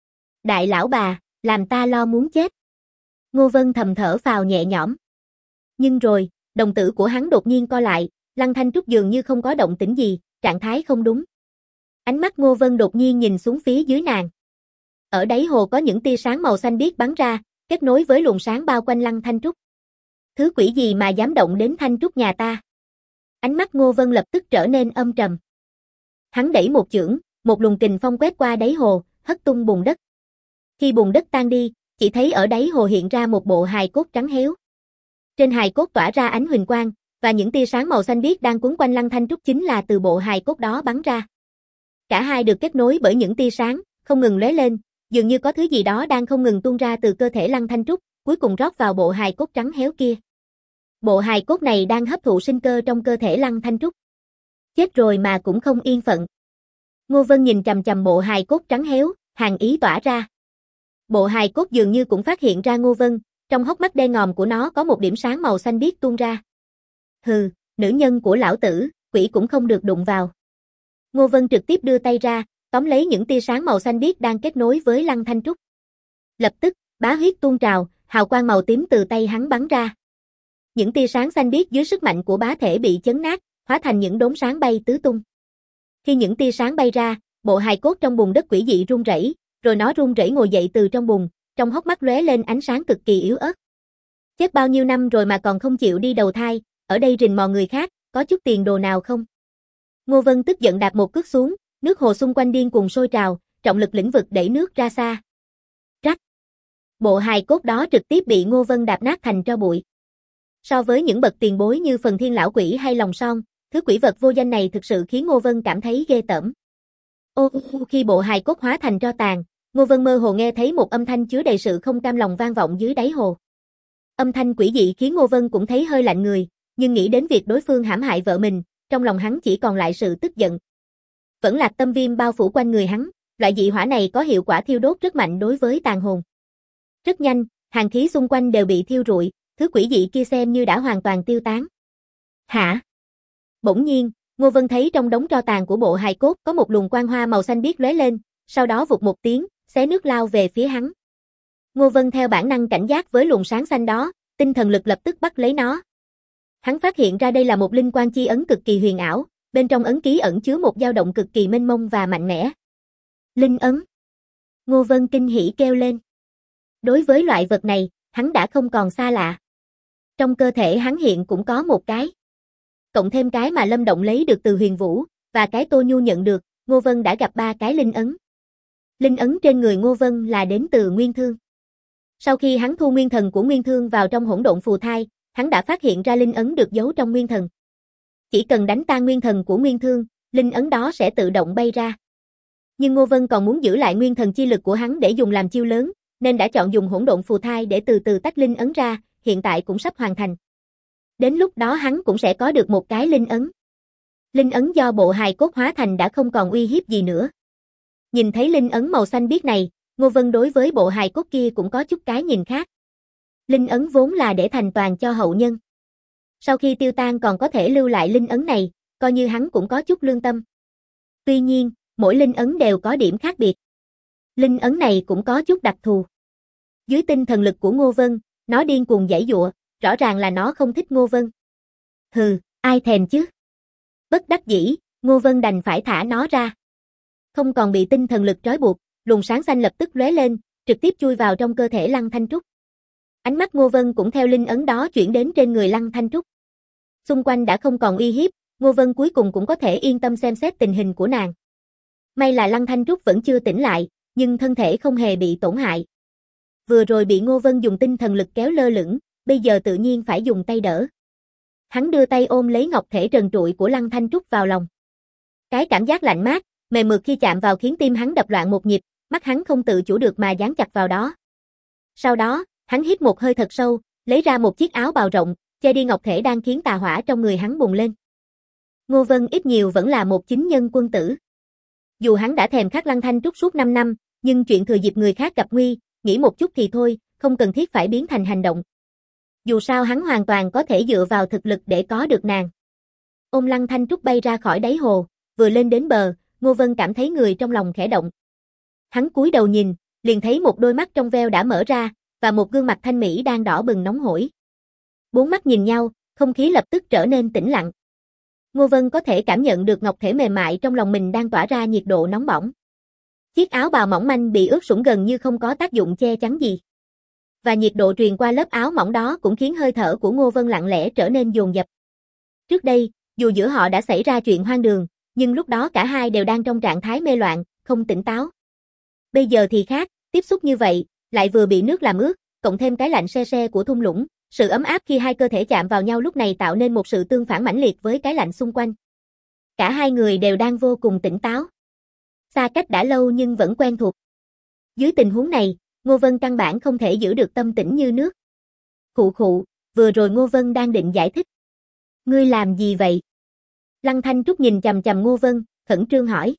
Đại lão bà, làm ta lo muốn chết. Ngô Vân thầm thở phào nhẹ nhõm. Nhưng rồi, đồng tử của hắn đột nhiên co lại, Lăng Thanh Trúc dường như không có động tĩnh gì, trạng thái không đúng. Ánh mắt Ngô Vân đột nhiên nhìn xuống phía dưới nàng. Ở đáy hồ có những tia sáng màu xanh biếc bắn ra, kết nối với luồng sáng bao quanh Lăng Thanh Trúc. Thứ quỷ gì mà dám động đến Thanh Trúc nhà ta? Ánh mắt Ngô Vân lập tức trở nên âm trầm. Hắn đẩy một chưởng, một luồng kình phong quét qua đáy hồ, hất tung bùn đất. Khi bùn đất tan đi, chỉ thấy ở đáy hồ hiện ra một bộ hài cốt trắng héo. Trên hài cốt tỏa ra ánh huỳnh quang, và những tia sáng màu xanh biếc đang quấn quanh Lăng Thanh Trúc chính là từ bộ hài cốt đó bắn ra. Cả hai được kết nối bởi những tia sáng, không ngừng lóe lên, dường như có thứ gì đó đang không ngừng tuôn ra từ cơ thể Lăng Thanh Trúc, cuối cùng rót vào bộ hài cốt trắng héo kia. Bộ hài cốt này đang hấp thụ sinh cơ trong cơ thể Lăng Thanh Trúc. Chết rồi mà cũng không yên phận. Ngô Vân nhìn chằm chằm bộ hài cốt trắng héo, hàn ý tỏa ra. Bộ hài cốt dường như cũng phát hiện ra Ngô Vân, trong hốc mắt đen ngòm của nó có một điểm sáng màu xanh biếc tuôn ra. Hừ, nữ nhân của lão tử, quỷ cũng không được đụng vào. Ngô Vân trực tiếp đưa tay ra, tóm lấy những tia sáng màu xanh biếc đang kết nối với Lăng Thanh Trúc. Lập tức, bá huyết tuôn trào, hào quang màu tím từ tay hắn bắn ra. Những tia sáng xanh biếc dưới sức mạnh của bá thể bị chấn nát, hóa thành những đốm sáng bay tứ tung. Khi những tia sáng bay ra, bộ hài cốt trong bùn đất quỷ dị rung rẩy, rồi nó rung rẩy ngồi dậy từ trong bùn, trong hốc mắt lóe lên ánh sáng cực kỳ yếu ớt. Chết bao nhiêu năm rồi mà còn không chịu đi đầu thai, ở đây rình mò người khác, có chút tiền đồ nào không? Ngô Vân tức giận đạp một cước xuống, nước hồ xung quanh điên cuồng sôi trào, trọng lực lĩnh vực đẩy nước ra xa. Rắc. Bộ hài cốt đó trực tiếp bị Ngô Vân đạp nát thành tro bụi. So với những bậc tiền bối như Phần Thiên Lão Quỷ hay Lòng Son, thứ quỷ vật vô danh này thực sự khiến Ngô Vân cảm thấy ghê tởm. Khi bộ hài cốt hóa thành tro tàn, Ngô Vân mơ hồ nghe thấy một âm thanh chứa đầy sự không cam lòng vang vọng dưới đáy hồ. Âm thanh quỷ dị khiến Ngô Vân cũng thấy hơi lạnh người, nhưng nghĩ đến việc đối phương hãm hại vợ mình, trong lòng hắn chỉ còn lại sự tức giận. Vẫn Lạc tâm viêm bao phủ quanh người hắn, loại dị hỏa này có hiệu quả thiêu đốt rất mạnh đối với tàn hồn. Rất nhanh, hàn khí xung quanh đều bị thiêu rụi, thứ quỷ dị kia xem như đã hoàn toàn tiêu tán. Hả? Bỗng nhiên, Ngô Vân thấy trong đống tro tàn của bộ hài cốt có một luồng quang hoa màu xanh biếc lóe lên, sau đó vụt một tiếng, xé nước lao về phía hắn. Ngô Vân theo bản năng cảnh giác với luồng sáng xanh đó, tinh thần lực lập tức bắt lấy nó. Hắn phát hiện ra đây là một linh quan chi ấn cực kỳ huyền ảo, bên trong ấn ký ẩn chứa một dao động cực kỳ mênh mông và mạnh mẽ. Linh ấn. Ngô Vân kinh hỉ kêu lên. Đối với loại vật này, hắn đã không còn xa lạ. Trong cơ thể hắn hiện cũng có một cái. Cộng thêm cái mà Lâm Động lấy được từ Huyền Vũ, và cái Tô Nhu nhận được, Ngô Vân đã gặp 3 cái linh ấn. Linh ấn trên người Ngô Vân là đến từ Nguyên Thương. Sau khi hắn thu nguyên thần của Nguyên Thương vào trong hỗn độn phù thai, hắn đã phát hiện ra linh ấn được giấu trong nguyên thần. Chỉ cần đánh tan nguyên thần của Nguyên Thương, linh ấn đó sẽ tự động bay ra. Nhưng Ngô Vân còn muốn giữ lại nguyên thần chi lực của hắn để dùng làm chiêu lớn, nên đã chọn dùng hỗn độn phù thai để từ từ tách linh ấn ra, hiện tại cũng sắp hoàn thành. Đến lúc đó hắn cũng sẽ có được một cái linh ấn. Linh ấn do bộ hài cốt hóa thành đã không còn uy hiếp gì nữa. Nhìn thấy linh ấn màu xanh biếc này, Ngô Vân đối với bộ hài cốt kia cũng có chút cái nhìn khác. Linh ấn vốn là để thành toàn cho hậu nhân. Sau khi tiêu tan còn có thể lưu lại linh ấn này, coi như hắn cũng có chút lương tâm. Tuy nhiên, mỗi linh ấn đều có điểm khác biệt. Linh ấn này cũng có chút đặc thù. Dưới tinh thần lực của Ngô Vân, nó điên cuồng giãy giụa, rõ ràng là nó không thích Ngô Vân. Hừ, ai thèm chứ? Bất đắc dĩ, Ngô Vân đành phải thả nó ra. Không còn bị tinh thần lực trói buộc, luồng sáng xanh lập tức lóe lên, trực tiếp chui vào trong cơ thể Lăng Thanh Trúc. Ánh mắt Ngô Vân cũng theo linh ấn đó chuyển đến trên người Lăng Thanh Trúc. Xung quanh đã không còn uy hiếp, Ngô Vân cuối cùng cũng có thể yên tâm xem xét tình hình của nàng. May là Lăng Thanh Trúc vẫn chưa tỉnh lại, nhưng thân thể không hề bị tổn hại. Vừa rồi bị Ngô Vân dùng tinh thần lực kéo lơ lửng, bây giờ tự nhiên phải dùng tay đỡ. Hắn đưa tay ôm lấy ngọc thể trần trụi của Lăng Thanh Trúc vào lòng. Cái cảm giác lạnh mát, mềm mượt khi chạm vào khiến tim hắn đập loạn một nhịp, mắt hắn không tự chủ được mà dán chặt vào đó. Sau đó, hắn hít một hơi thật sâu, lấy ra một chiếc áo bào rộng, che đi ngọc thể đang khiến tà hỏa trong người hắn bùng lên. Ngô Vân ít nhiều vẫn là một chính nhân quân tử. Dù hắn đã thèm khát Lăng Thanh Trúc suốt 5 năm, nhưng chuyện thừa dịp người khác gặp nguy, nghĩ một chút thì thôi, không cần thiết phải biến thành hành động. Dù sao hắn hoàn toàn có thể dựa vào thực lực để có được nàng. Ôm Lăng Thanh Trúc bay ra khỏi đáy hồ, vừa lên đến bờ, Ngô Vân cảm thấy người trong lòng khẽ động. Hắn cúi đầu nhìn, liền thấy một đôi mắt trong veo đã mở ra, và một gương mặt thanh mỹ đang đỏ bừng nóng hổi. 4 mắt nhìn nhau, không khí lập tức trở nên tĩnh lặng. Ngô Vân có thể cảm nhận được ngọc thể mềm mại trong lòng mình đang tỏa ra nhiệt độ nóng bỏng. Chiếc áo bào mỏng manh bị ướt sũng gần như không có tác dụng che chắn gì. và nhiệt độ truyền qua lớp áo mỏng đó cũng khiến hơi thở của Ngô Vân lặng lẽ trở nên dồn dập. Trước đây, dù giữa họ đã xảy ra chuyện hoang đường, nhưng lúc đó cả hai đều đang trong trạng thái mê loạn, không tỉnh táo. Bây giờ thì khác, tiếp xúc như vậy, lại vừa bị nước làm ướt, cộng thêm cái lạnh se se của thung lũng, sự ấm áp khi hai cơ thể chạm vào nhau lúc này tạo nên một sự tương phản mãnh liệt với cái lạnh xung quanh. Cả hai người đều đang vô cùng tỉnh táo. Xa cách đã lâu nhưng vẫn quen thuộc. Dưới tình huống này, Ngô Vân căn bản không thể giữ được tâm tĩnh như nước. Khụ khụ, vừa rồi Ngô Vân đang định giải thích. Ngươi làm gì vậy? Lăng Thanh Trúc nhìn chằm chằm Ngô Vân, khẩn trương hỏi.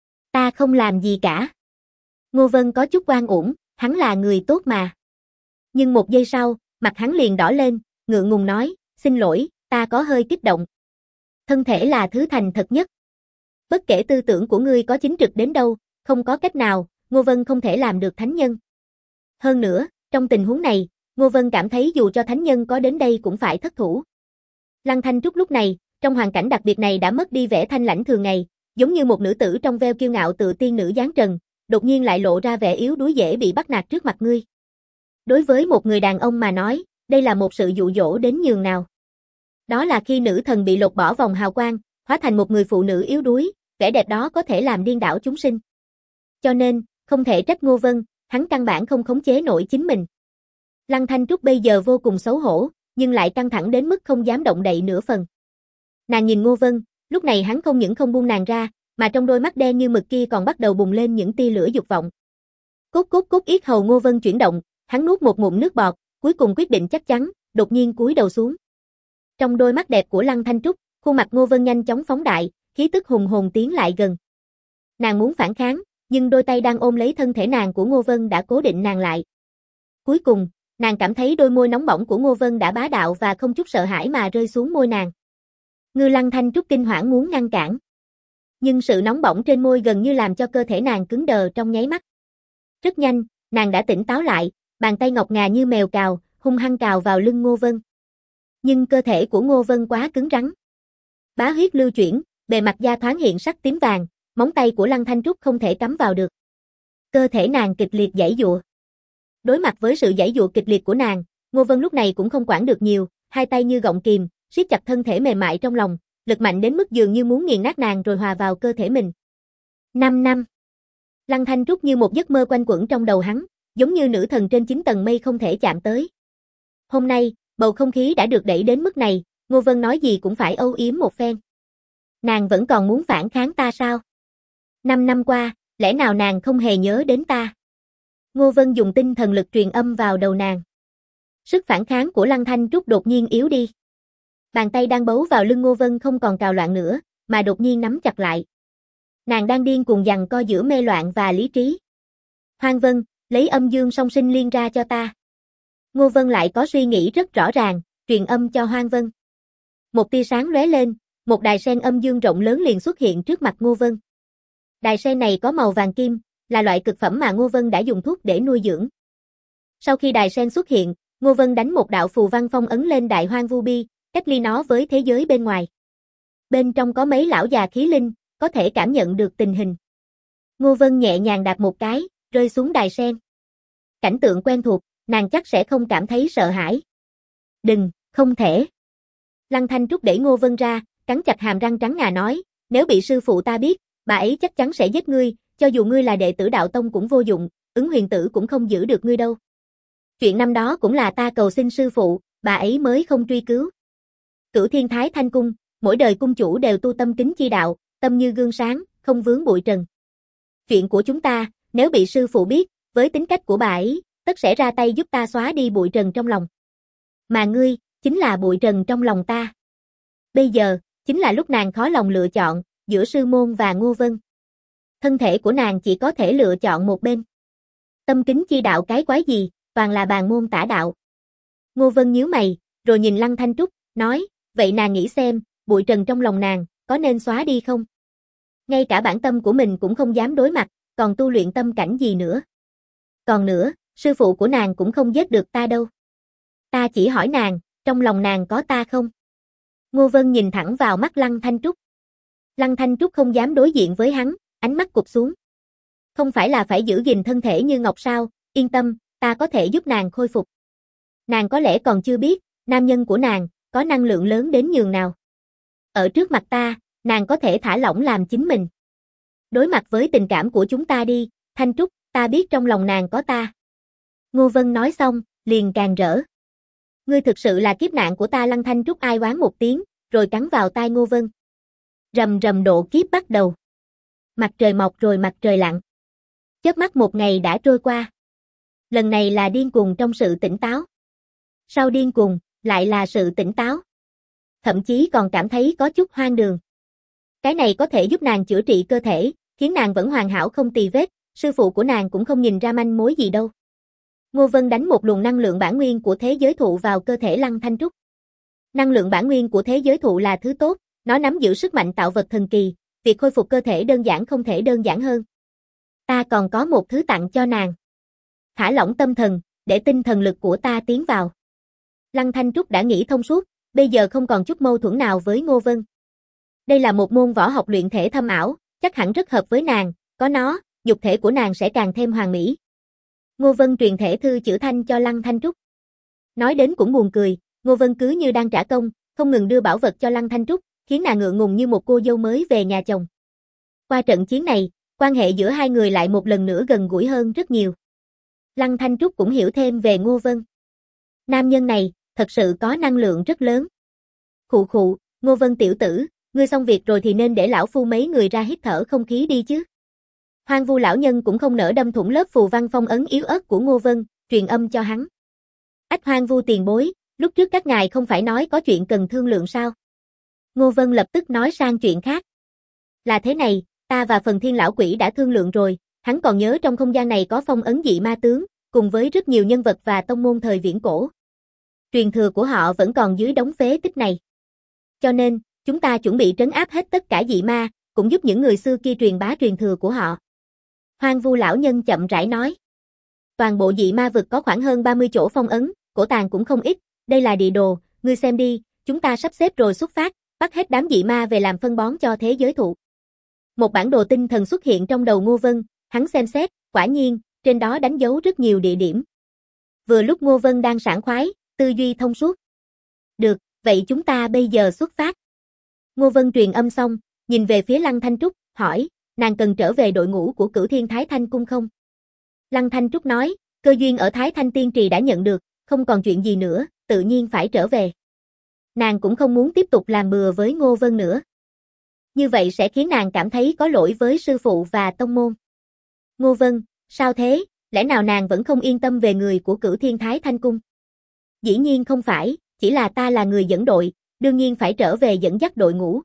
Ta không làm gì cả. Ngô Vân có chút oan uổng, hắn là người tốt mà. Nhưng một giây sau, mặt hắn liền đỏ lên, ngượng ngùng nói, xin lỗi, ta có hơi kích động. Thân thể là thứ thành thật nhất. Bất kể tư tưởng của ngươi có chính trực đến đâu, không có cách nào, Ngô Vân không thể làm được thánh nhân. Hơn nữa, trong tình huống này, Ngô Vân cảm thấy dù cho thánh nhân có đến đây cũng phải thất thủ. Lăng Thanh Trúc lúc này, trong hoàn cảnh đặc biệt này đã mất đi vẻ thanh lãnh thường ngày, giống như một nữ tử trong veo kiêu ngạo tự tiên nữ dáng trần, đột nhiên lại lộ ra vẻ yếu đuối dễ bị bắt nạt trước mặt ngươi. Đối với một người đàn ông mà nói, đây là một sự dụ dỗ đến nhường nào. Đó là khi nữ thần bị lột bỏ vòng hào quang, hóa thành một người phụ nữ yếu đuối, vẻ đẹp đó có thể làm điên đảo chúng sinh. Cho nên, không thể trách Ngô Vân, hắn căn bản không khống chế nổi chính mình. Lăng Thanh Trúc bây giờ vô cùng xấu hổ, nhưng lại căng thẳng đến mức không dám động đậy nửa phần. Nàng nhìn Ngô Vân, lúc này hắn không những không buông nàng ra, mà trong đôi mắt đen như mực kia còn bắt đầu bùng lên những tia lửa dục vọng. Cốt cốt cốt yết hầu Ngô Vân chuyển động, hắn nuốt một ngụm nước bọt, cuối cùng quyết định chắc chắn, đột nhiên cúi đầu xuống. Trong đôi mắt đẹp của Lăng Thanh Trúc, khuôn mặt Ngô Vân nhanh chóng phóng đại, khí tức hùng hồn tiến lại gần. Nàng muốn phản kháng, nhưng đôi tay đang ôm lấy thân thể nàng của Ngô Vân đã cố định nàng lại. Cuối cùng, nàng cảm thấy đôi môi nóng bỏng của Ngô Vân đã bá đạo và không chút sợ hãi mà rơi xuống môi nàng. Ngư Lăng Thanh Trúc kinh hoảng muốn ngăn cản. Nhưng sự nóng bỏng trên môi gần như làm cho cơ thể nàng cứng đờ trong nháy mắt. Rất nhanh, nàng đã tỉnh táo lại, bàn tay ngọc ngà như mèo cào, hung hăng cào vào lưng Ngô Vân. Nhưng cơ thể của Ngô Vân quá cứng rắn. Bá huyết lưu chuyển, bề mặt da thoáng hiện sắc tím vàng, móng tay của Lăng Thanh Trúc không thể cắm vào được. Cơ thể nàng kịch liệt giãy giụa. Đối mặt với sự giãy giụa kịch liệt của nàng, Ngô Vân lúc này cũng không quản được nhiều, hai tay như gọng kìm, siết chặt thân thể mềm mại trong lòng, lực mạnh đến mức dường như muốn nghiền nát nàng rồi hòa vào cơ thể mình. 5 năm. Lăng Thanh Trúc như một giấc mơ quanh quẩn trong đầu hắn, giống như nữ thần trên 9 tầng mây không thể chạm tới. Hôm nay, bầu không khí đã được đẩy đến mức này, Ngô Vân nói gì cũng phải âu yếm một phen. Nàng vẫn còn muốn phản kháng ta sao? 5 năm qua, lẽ nào nàng không hề nhớ đến ta? Ngô Vân dùng tinh thần lực truyền âm vào đầu nàng. Sức phản kháng của Lăng Thanh Trúc đột nhiên yếu đi. Bàn tay đang bấu vào lưng Ngô Vân không còn cào loạn nữa, mà đột nhiên nắm chặt lại. Nàng đang điên cuồng giằng co giữa mê loạn và lý trí. Hoang Vân, lấy âm dương song sinh liên ra cho ta. Ngô Vân lại có suy nghĩ rất rõ ràng, truyền âm cho Hoang Vân. Một tia sáng lóe lên, một đài sen âm dương rộng lớn liền xuất hiện trước mặt Ngô Vân. Đài sen này có màu vàng kim, là loại cực phẩm mà Ngô Vân đã dùng thuốc để nuôi dưỡng. Sau khi đài sen xuất hiện, Ngô Vân đánh một đạo phù văn phong ấn lên đại hoang vu bi, cách ly nó với thế giới bên ngoài. Bên trong có mấy lão già khí linh, có thể cảm nhận được tình hình. Ngô Vân nhẹ nhàng đạp một cái, rơi xuống đài sen. Cảnh tượng quen thuộc, nàng chắc sẽ không cảm thấy sợ hãi. Đừng, không thể. Lăng Thanh Trúc đẩy Ngô Vân ra, cắn chặt hàm răng trắng ngà nói, nếu bị sư phụ ta biết, bà ấy chắc chắn sẽ giết ngươi, cho dù ngươi là đệ tử đạo tông cũng vô dụng, Ứng Huyền Tử cũng không giữ được ngươi đâu. Chuyện năm đó cũng là ta cầu xin sư phụ, bà ấy mới không truy cứu. Cửu Thiên Thái Thanh Cung, mỗi đời cung chủ đều tu tâm kính chi đạo, tâm như gương sáng, không vướng bụi trần. Chuyện của chúng ta, nếu bị sư phụ biết, với tính cách của bà ấy, tất sẽ ra tay giúp ta xóa đi bụi trần trong lòng. Mà ngươi, chính là bụi trần trong lòng ta. Bây giờ, chính là lúc nàng khó lòng lựa chọn, giữa sư môn và Ngô Vân. Thân thể của nàng chỉ có thể lựa chọn một bên. Tâm kính chi đạo cái quái gì, toàn là bàn môn tả đạo. Ngô Vân nhíu mày, rồi nhìn Lăng Thanh Trúc, nói, vậy nàng nghĩ xem, bụi trần trong lòng nàng, có nên xóa đi không? Ngay cả bản tâm của mình cũng không dám đối mặt, còn tu luyện tâm cảnh gì nữa. Còn nữa, sư phụ của nàng cũng không giết được ta đâu. Ta chỉ hỏi nàng, trong lòng nàng có ta không? Ngô Vân nhìn thẳng vào mắt Lăng Thanh Trúc. Lăng Thanh Trúc không dám đối diện với hắn, ánh mắt cụp xuống. Không phải là phải giữ gìn thân thể như ngọc sao, yên tâm, ta có thể giúp nàng khôi phục. Nàng có lẽ còn chưa biết, nam nhân của nàng, có năng lượng lớn đến nhường nào. Ở trước mặt ta, nàng có thể thả lỏng làm chính mình. Đối mặt với tình cảm của chúng ta đi, Thanh Trúc, ta biết trong lòng nàng có ta. Ngô Vân nói xong, liền càng rỡ. Ngươi thực sự là kiếp nạn của ta. Lăng Thanh Trúc ai oán một tiếng, rồi cắn vào tai Ngô Vân. Rầm rầm độ kiếp bắt đầu. Mặt trời mọc rồi mặt trời lặn. Chớp mắt một ngày đã trôi qua. Lần này là điên cuồng trong sự tỉnh táo. Sau điên cuồng, lại là sự tỉnh táo. Thậm chí còn cảm thấy có chút hoang đường. Cái này có thể giúp nàng chữa trị cơ thể, khiến nàng vẫn hoàn hảo không tì vết, sư phụ của nàng cũng không nhìn ra manh mối gì đâu. Ngô Vân đánh một luồng năng lượng bản nguyên của thế giới thụ vào cơ thể Lăng Thanh Trúc. Năng lượng bản nguyên của thế giới thụ là thứ tốt, nó nắm giữ sức mạnh tạo vật thần kỳ, việc khôi phục cơ thể đơn giản không thể đơn giản hơn. Ta còn có một thứ tặng cho nàng. Thả lỏng tâm thần, để tinh thần lực của ta tiến vào. Lăng Thanh Trúc đã nghĩ thông suốt, bây giờ không còn chút mâu thuẫn nào với Ngô Vân. Đây là một môn võ học luyện thể thâm ảo, chắc hẳn rất hợp với nàng, có nó, nhục thể của nàng sẽ càng thêm hoàn mỹ. Ngô Vân truyền thể thư chữa thanh cho Lăng Thanh Trúc. Nói đến cũng buồn cười, Ngô Vân cứ như đang trả công, không ngừng đưa bảo vật cho Lăng Thanh Trúc, khiến nàng ngượng ngùng như một cô dâu mới về nhà chồng. Qua trận chiến này, quan hệ giữa hai người lại một lần nữa gần gũi hơn rất nhiều. Lăng Thanh Trúc cũng hiểu thêm về Ngô Vân. Nam nhân này, thật sự có năng lượng rất lớn. Khụ khụ, Ngô Vân tiểu tử, ngươi xong việc rồi thì nên để lão phu mấy người ra hít thở không khí đi chứ. Hoang Vu lão nhân cũng không nỡ đâm thủng lớp phù văn phong ấn yếu ớt của Ngô Vân, truyền âm cho hắn. Ách Hoang Vu tiền bối, lúc trước các ngài không phải nói có chuyện cần thương lượng sao? Ngô Vân lập tức nói sang chuyện khác. Là thế này, ta và Phần Thiên lão quỷ đã thương lượng rồi, hắn còn nhớ trong không gian này có phong ấn dị ma tướng, cùng với rất nhiều nhân vật và tông môn thời viễn cổ. Truyền thừa của họ vẫn còn dưới đống phế tích này. Cho nên, chúng ta chuẩn bị trấn áp hết tất cả dị ma, cũng giúp những người xưa kia truyền bá truyền thừa của họ. Hoang Vu lão nhân chậm rãi nói. Toàn bộ dị ma vực có khoảng hơn 30 chỗ phong ấn, cổ tàng cũng không ít, đây là địa đồ, ngươi xem đi, chúng ta sắp xếp rồi xuất phát, bắt hết đám dị ma về làm phân bón cho thế giới thụ. Một bản đồ tinh thần xuất hiện trong đầu Ngô Vân, hắn xem xét, quả nhiên, trên đó đánh dấu rất nhiều địa điểm. Vừa lúc Ngô Vân đang sảng khoái, tư duy thông suốt. Được, vậy chúng ta bây giờ xuất phát. Ngô Vân truyền âm xong, nhìn về phía Lăng Thanh Trúc, hỏi, nàng cần trở về đội ngũ của Cửu Thiên Thái Thanh Cung không? Lăng Thanh Trúc nói, cơ duyên ở Thái Thanh Tiên Trì đã nhận được, không còn chuyện gì nữa, tự nhiên phải trở về. Nàng cũng không muốn tiếp tục làm bừa với Ngô Vân nữa. Như vậy sẽ khiến nàng cảm thấy có lỗi với sư phụ và tông môn. Ngô Vân, sao thế, lẽ nào nàng vẫn không yên tâm về người của Cửu Thiên Thái Thanh Cung? Dĩ nhiên không phải, chỉ là ta là người dẫn đội, đương nhiên phải trở về dẫn dắt đội ngũ.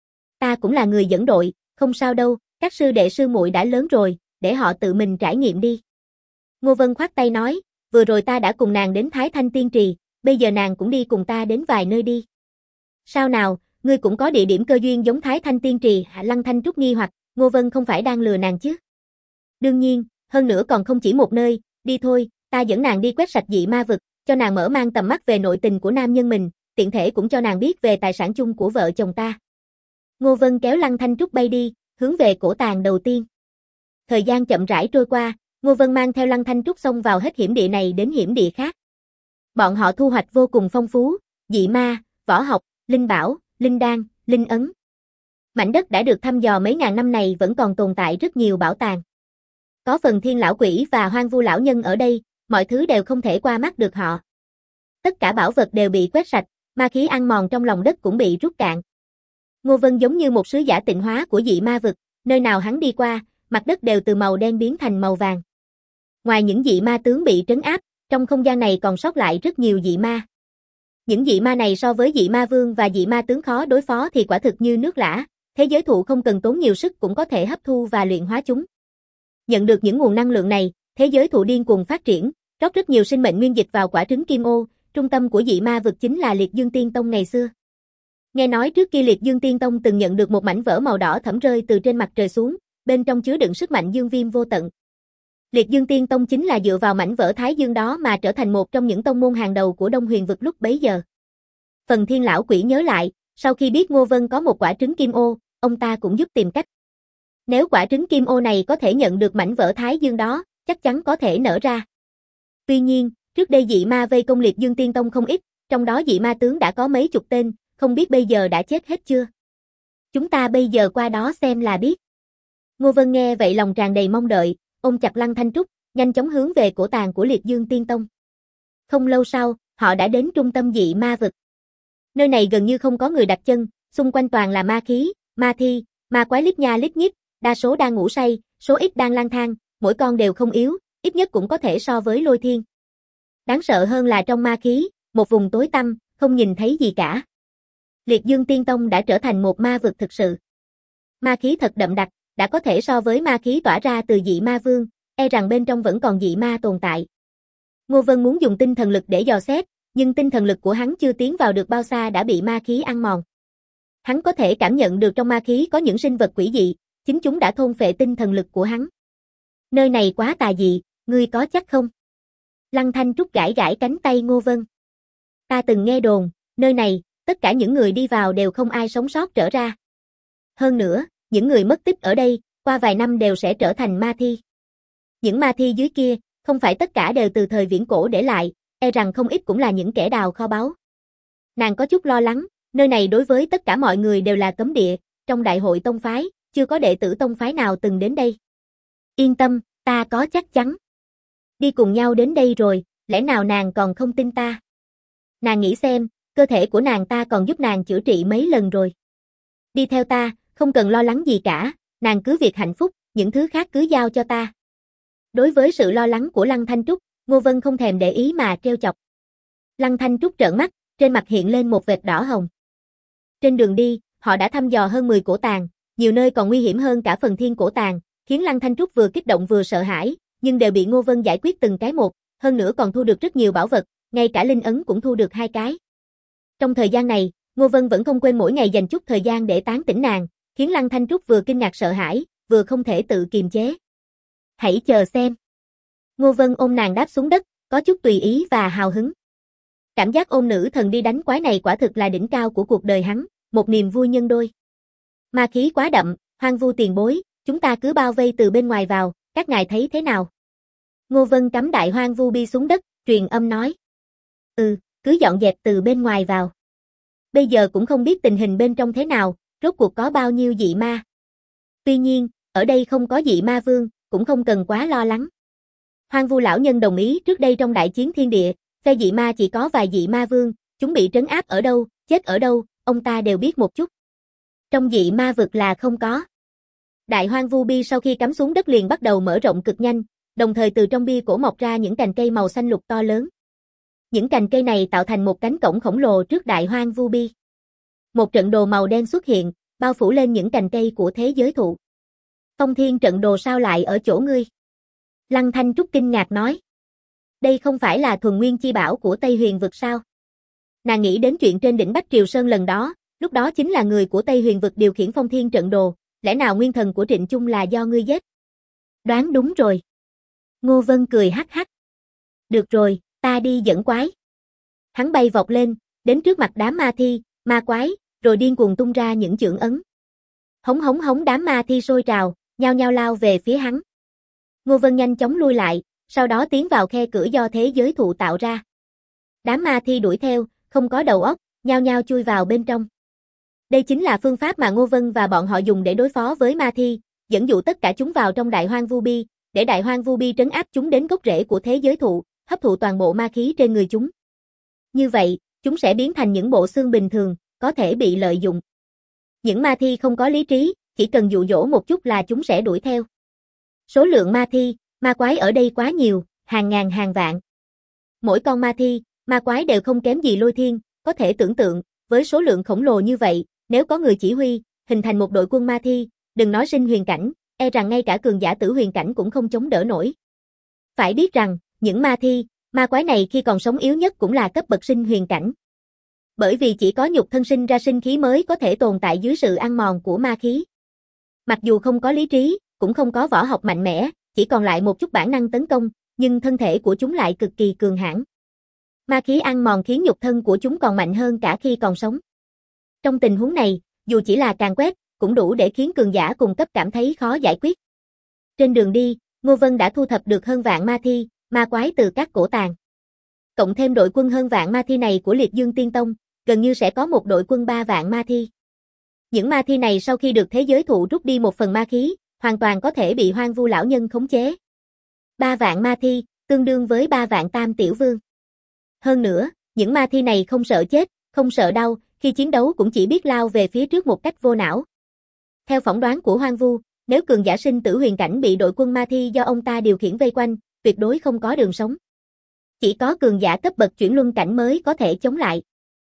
Ta cũng là người dẫn đội, không sao đâu, các sư đệ sư muội đã lớn rồi, để họ tự mình trải nghiệm đi. Ngô Vân khoát tay nói, vừa rồi ta đã cùng nàng đến Thái Thanh Tiên Trì, bây giờ nàng cũng đi cùng ta đến vài nơi đi. Sao nào, ngươi cũng có địa điểm cơ duyên giống Thái Thanh Tiên Trì? Lăng Thanh Trúc nghi hoặc, Ngô Vân không phải đang lừa nàng chứ? Đương nhiên, hơn nữa còn không chỉ một nơi, đi thôi, ta dẫn nàng đi quét sạch dị ma vực, cho nàng mở mang tầm mắt về nội tình của nam nhân mình, tiện thể cũng cho nàng biết về tài sản chung của vợ chồng ta. Ngô Vân kéo Lăng Thanh Trúc bay đi, hướng về cổ tàng đầu tiên. Thời gian chậm rãi trôi qua, Ngô Vân mang theo Lăng Thanh Trúc xông vào hết hiểm địa này đến hiểm địa khác. Bọn họ thu hoạch vô cùng phong phú, dị ma, võ học, linh bảo, linh đan, linh ấn. Mảnh đất đã được thăm dò mấy ngàn năm này vẫn còn tồn tại rất nhiều bảo tàng. Có Phần Thiên lão quỷ và Hoang Vu lão nhân ở đây, mọi thứ đều không thể qua mắt được họ. Tất cả bảo vật đều bị quét sạch, ma khí ăn mòn trong lòng đất cũng bị rút cạn. Ngô Vân giống như một sứ giả tịnh hóa của dị ma vực, nơi nào hắn đi qua, mặt đất đều từ màu đen biến thành màu vàng. Ngoài những dị ma tướng bị trấn áp, trong không gian này còn sót lại rất nhiều dị ma. Những dị ma này so với dị ma vương và dị ma tướng khó đối phó thì quả thực như nước lã, thế giới thụ không cần tốn nhiều sức cũng có thể hấp thu và luyện hóa chúng. Nhận được những nguồn năng lượng này, thế giới thụ điên cuồng phát triển, rót rất nhiều sinh mệnh nguyên dịch vào quả trứng kim ô, trung tâm của dị ma vực chính là Liệt Dương Tiên Tông ngày xưa. Nghe nói trước kia Liệt Dương Tiên Tông từng nhận được một mảnh vỡ màu đỏ thẫm rơi từ trên mặt trời xuống, bên trong chứa đựng sức mạnh dương viêm vô tận. Liệt Dương Tiên Tông chính là dựa vào mảnh vỡ Thái Dương đó mà trở thành một trong những tông môn hàng đầu của Đông Huyền vực lúc bấy giờ. Phần Thiên lão quỷ nhớ lại, sau khi biết Ngô Vân có một quả trứng kim ô, ông ta cũng giúp tìm cách. Nếu quả trứng kim ô này có thể nhận được mảnh vỡ Thái Dương đó, chắc chắn có thể nở ra. Tuy nhiên, trước đây dị ma vây công Liệt Dương Tiên Tông không ít, trong đó dị ma tướng đã có mấy chục tên, không biết bây giờ đã chết hết chưa. Chúng ta bây giờ qua đó xem là biết. Ngô Vân nghe vậy lòng tràn đầy mong đợi, ôm chặt Lăng Thanh Trúc, nhanh chóng hướng về cổ tàng của Liệt Dương Tiên Tông. Không lâu sau, họ đã đến trung tâm dị ma vực. Nơi này gần như không có người đặt chân, xung quanh toàn là ma khí, ma thi, ma quái lít nha lít nhít, đa số đang ngủ say, số ít đang lang thang, mỗi con đều không yếu, ít nhất cũng có thể so với Lôi Thiên. Đáng sợ hơn là trong ma khí, một vùng tối tăm, không nhìn thấy gì cả. Liệt Dương Tiên Tông đã trở thành một ma vực thực sự. Ma khí thật đậm đặc, đã có thể so với ma khí tỏa ra từ dị ma vương, e rằng bên trong vẫn còn dị ma tồn tại. Ngô Vân muốn dùng tinh thần lực để dò xét, nhưng tinh thần lực của hắn chưa tiến vào được bao xa đã bị ma khí ăn mòn. Hắn có thể cảm nhận được trong ma khí có những sinh vật quỷ dị, chính chúng đã thôn phệ tinh thần lực của hắn. Nơi này quá tà dị, ngươi có chắc không? Lăng Thanh Trúc gãi gãi cánh tay Ngô Vân. Ta từng nghe đồn, nơi này, tất cả những người đi vào đều không ai sống sót trở ra. Hơn nữa, những người mất tích ở đây, qua vài năm đều sẽ trở thành ma thi. Những ma thi dưới kia, không phải tất cả đều từ thời viễn cổ để lại, e rằng không ít cũng là những kẻ đào kho báu. Nàng có chút lo lắng, nơi này đối với tất cả mọi người đều là cấm địa, trong đại hội tông phái, chưa có đệ tử tông phái nào từng đến đây. Yên tâm, ta có chắc chắn. Đi cùng nhau đến đây rồi, lẽ nào nàng còn không tin ta? Nàng nghĩ xem, cơ thể của nàng ta còn giúp nàng chữa trị mấy lần rồi. Đi theo ta, không cần lo lắng gì cả, nàng cứ việc hạnh phúc, những thứ khác cứ giao cho ta. Đối với sự lo lắng của Lăng Thanh Trúc, Ngô Vân không thèm để ý mà trêu chọc. Lăng Thanh Trúc trợn mắt, trên mặt hiện lên một vệt đỏ hồng. Trên đường đi, họ đã thăm dò hơn 10 cổ tàng, nhiều nơi còn nguy hiểm hơn cả phần thiên cổ tàng, khiến Lăng Thanh Trúc vừa kích động vừa sợ hãi, nhưng đều bị Ngô Vân giải quyết từng cái một, hơn nữa còn thu được rất nhiều bảo vật, ngay cả linh ấn cũng thu được 2 cái. Trong thời gian này, Ngô Vân vẫn không quên mỗi ngày dành chút thời gian để tán tỉnh nàng, khiến Lăng Thanh Trúc vừa kinh ngạc sợ hãi, vừa không thể tự kiềm chế. Hãy chờ xem. Ngô Vân ôm nàng đáp xuống đất, có chút tùy ý và hào hứng. Cảm giác ôm nữ thần đi đánh quái này quả thực là đỉnh cao của cuộc đời hắn, một niềm vui nhân đôi. Ma khí quá đậm, Hoang Vu tiền bối, chúng ta cứ bao vây từ bên ngoài vào, các ngài thấy thế nào? Ngô Vân cắm đại Hoang Vu bi xuống đất, truyền âm nói. Cứ dọn dẹp từ bên ngoài vào. Bây giờ cũng không biết tình hình bên trong thế nào, rốt cuộc có bao nhiêu dị ma. Tuy nhiên, ở đây không có dị ma vương, cũng không cần quá lo lắng. Hoang Vu lão nhân đồng ý, trước đây trong đại chiến thiên địa, phe dị ma chỉ có vài dị ma vương, chúng bị trấn áp ở đâu, chết ở đâu, ông ta đều biết một chút. Trong dị ma vực là không có. Đại Hoang Vu bi sau khi cắm xuống đất liền bắt đầu mở rộng cực nhanh, đồng thời từ trong bia cổ mọc ra những cành cây màu xanh lục to lớn. Những cành cây này tạo thành một cánh cổng khổng lồ trước Đại Hoang Vu bi. Một trận đồ màu đen xuất hiện, bao phủ lên những cành cây của thế giới thụ. Phong Thiên trận đồ sao lại ở chỗ ngươi? Lăng Thanh Trúc kinh ngạc nói. Đây không phải là thuần nguyên chi bảo của Tây Huyền vực sao? Nàng nghĩ đến chuyện trên đỉnh Bách Triều Sơn lần đó, lúc đó chính là người của Tây Huyền vực điều khiển Phong Thiên trận đồ, lẽ nào nguyên thần của Trịnh Chung là do ngươi giết? Đoán đúng rồi. Ngô Vân cười hắc hắc. Được rồi, ta đi dẫn quái. Hắn bay vọt lên, đến trước mặt đám ma thi, ma quái, rồi điên cuồng tung ra những chưởng ấn. Hống hống hống, đám ma thi sôi trào, nhao nhao lao về phía hắn. Ngô Vân nhanh chóng lui lại, sau đó tiến vào khe cửa do thế giới thụ tạo ra. Đám ma thi đuổi theo, không có đầu óc, nhao nhao chui vào bên trong. Đây chính là phương pháp mà Ngô Vân và bọn họ dùng để đối phó với ma thi, dẫn dụ tất cả chúng vào trong Đại Hoang Vu bi, để Đại Hoang Vu bi trấn áp chúng đến gốc rễ của thế giới thụ, hấp thụ toàn bộ ma khí trên người chúng. Như vậy, chúng sẽ biến thành những bộ xương bình thường, có thể bị lợi dụng. Những ma thi không có lý trí, chỉ cần dụ dỗ một chút là chúng sẽ đuổi theo. Số lượng ma thi, ma quái ở đây quá nhiều, hàng ngàn hàng vạn. Mỗi con ma thi, ma quái đều không kém gì Lôi Thiên, có thể tưởng tượng, với số lượng khổng lồ như vậy, nếu có người chỉ huy, hình thành một đội quân ma thi, đừng nói sinh huyền cảnh, e rằng ngay cả cường giả tử huyền cảnh cũng không chống đỡ nổi. Phải biết rằng, những ma thi, ma quái này khi còn sống yếu nhất cũng là cấp bậc sinh huyền cảnh. Bởi vì chỉ có nhục thân sinh ra sinh khí mới có thể tồn tại dưới sự ăn mòn của ma khí. Mặc dù không có lý trí, cũng không có võ học mạnh mẽ, chỉ còn lại một chút bản năng tấn công, nhưng thân thể của chúng lại cực kỳ cường hãn. Ma khí ăn mòn khiến nhục thân của chúng còn mạnh hơn cả khi còn sống. Trong tình huống này, dù chỉ là càn quét, cũng đủ để khiến cường giả cùng cấp cảm thấy khó giải quyết. Trên đường đi, Ngô Vân đã thu thập được hơn vạn ma thi, ma quái từ các cổ tàng. Cộng thêm đội quân hơn vạn ma thi này của Liệt Dương Tiên Tông, gần như sẽ có một đội quân 3 vạn ma thi. Những ma thi này sau khi được thế giới thụ rút đi một phần ma khí, hoàn toàn có thể bị Hoang Vu lão nhân khống chế. 3 vạn ma thi, tương đương với 3 vạn tam tiểu vương. Hơn nữa, những ma thi này không sợ chết, không sợ đau, khi chiến đấu cũng chỉ biết lao về phía trước một cách vô não. Theo phỏng đoán của Hoang Vu, nếu cường giả sinh tử huyền cảnh bị đội quân ma thi do ông ta điều khiển vây quanh, tuyệt đối không có đường sống. Chỉ có cường giả cấp bậc chuyển luân cảnh mới có thể chống lại.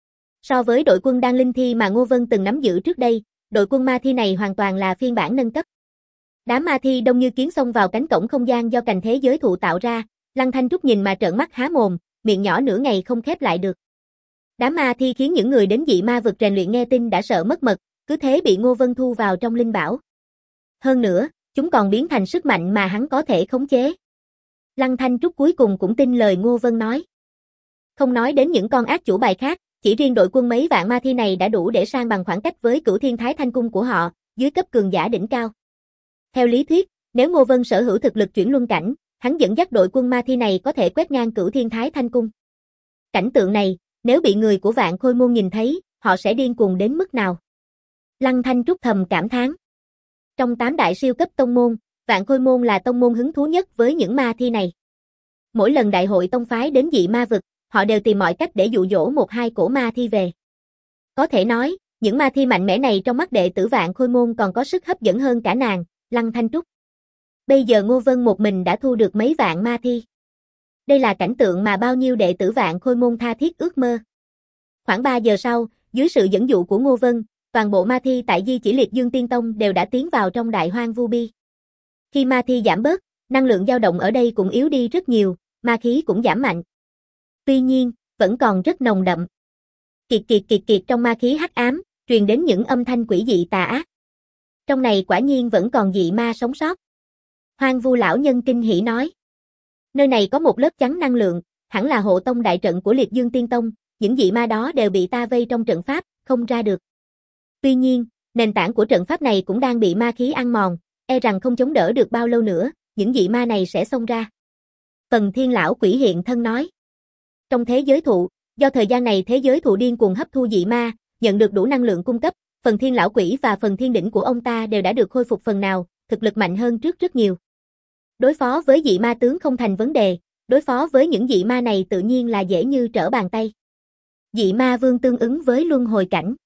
So với đội quân đan linh thi mà Ngô Vân từng nắm giữ trước đây, đội quân ma thi này hoàn toàn là phiên bản nâng cấp. Đám ma thi đông như kiến xông vào cánh cổng không gian do cành thế giới thụ tạo ra, Lăng Thanh Trúc nhìn mà trợn mắt há mồm, miệng nhỏ nửa ngày không khép lại được. Đám ma thi khiến những người đến dị ma vực rèn luyện nghe tin đã sợ mất mật, cứ thế bị Ngô Vân thu vào trong linh bảo. Hơn nữa, chúng còn biến thành sức mạnh mà hắn có thể khống chế. Lăng Thanh Trúc cuối cùng cũng tin lời Ngô Vân nói. Không nói đến những con ác chủ bài khác, chỉ riêng đội quân mấy vạn ma thi này đã đủ để san bằng khoảng cách với Cửu Thiên Thái Thanh Cung của họ, dưới cấp cường giả đỉnh cao. Theo lý thuyết, nếu Ngô Vân sở hữu thực lực chuyển luân cảnh, hắn dẫn dắt đội quân ma thi này có thể quét ngang Cửu Thiên Thái Thanh Cung. Cảnh tượng này, nếu bị người của Vạn Khôi Môn nhìn thấy, họ sẽ điên cuồng đến mức nào? Lăng Thanh Trúc thầm cảm thán. Trong 8 đại siêu cấp tông môn, Vạn Khôi Môn là tông môn hứng thú nhất với những ma thi này. Mỗi lần đại hội tông phái đến dị ma vực, họ đều tìm mọi cách để dụ dỗ một hai cổ ma thi về. Có thể nói, những ma thi mạnh mẽ này trong mắt đệ tử Vạn Khôi Môn còn có sức hấp dẫn hơn cả nàng, Lăng Thanh Trúc. Bây giờ Ngô Vân một mình đã thu được mấy vạn ma thi. Đây là cảnh tượng mà bao nhiêu đệ tử Vạn Khôi Môn tha thiết ước mơ. Khoảng 3 giờ sau, dưới sự dẫn dụ của Ngô Vân, toàn bộ ma thi tại Di Chỉ Liệt Dương Tiên Tông đều đã tiến vào trong Đại Hoang Vu Bi. Khi ma thi giảm bớt, năng lượng dao động ở đây cũng yếu đi rất nhiều, ma khí cũng giảm mạnh. Tuy nhiên, vẫn còn rất nồng đậm. Kiệt kiệt kiệt kiệt trong ma khí hắc ám, truyền đến những âm thanh quỷ dị tà ác. Trong này quả nhiên vẫn còn dị ma sống sót. Hoang Vu lão nhân kinh hỉ nói. Nơi này có một lớp chắn năng lượng, hẳn là hộ tông đại trận của Liệt Dương Tiên Tông, những dị ma đó đều bị ta vây trong trận pháp, không ra được. Tuy nhiên, nền tảng của trận pháp này cũng đang bị ma khí ăn mòn, e rằng không chống đỡ được bao lâu nữa, những dị ma này sẽ xông ra. Phần Thiên lão quỷ hiện thân nói. Trong thế giới thụ, do thời gian này thế giới thụ điên cuồng hấp thu dị ma, nhận được đủ năng lượng cung cấp, phần Thiên lão quỷ và phần thiên đỉnh của ông ta đều đã được khôi phục phần nào, thực lực mạnh hơn trước rất nhiều. Đối phó với dị ma tướng không thành vấn đề, đối phó với những dị ma này tự nhiên là dễ như trở bàn tay. Dị ma vương tương ứng với luân hồi cảnh.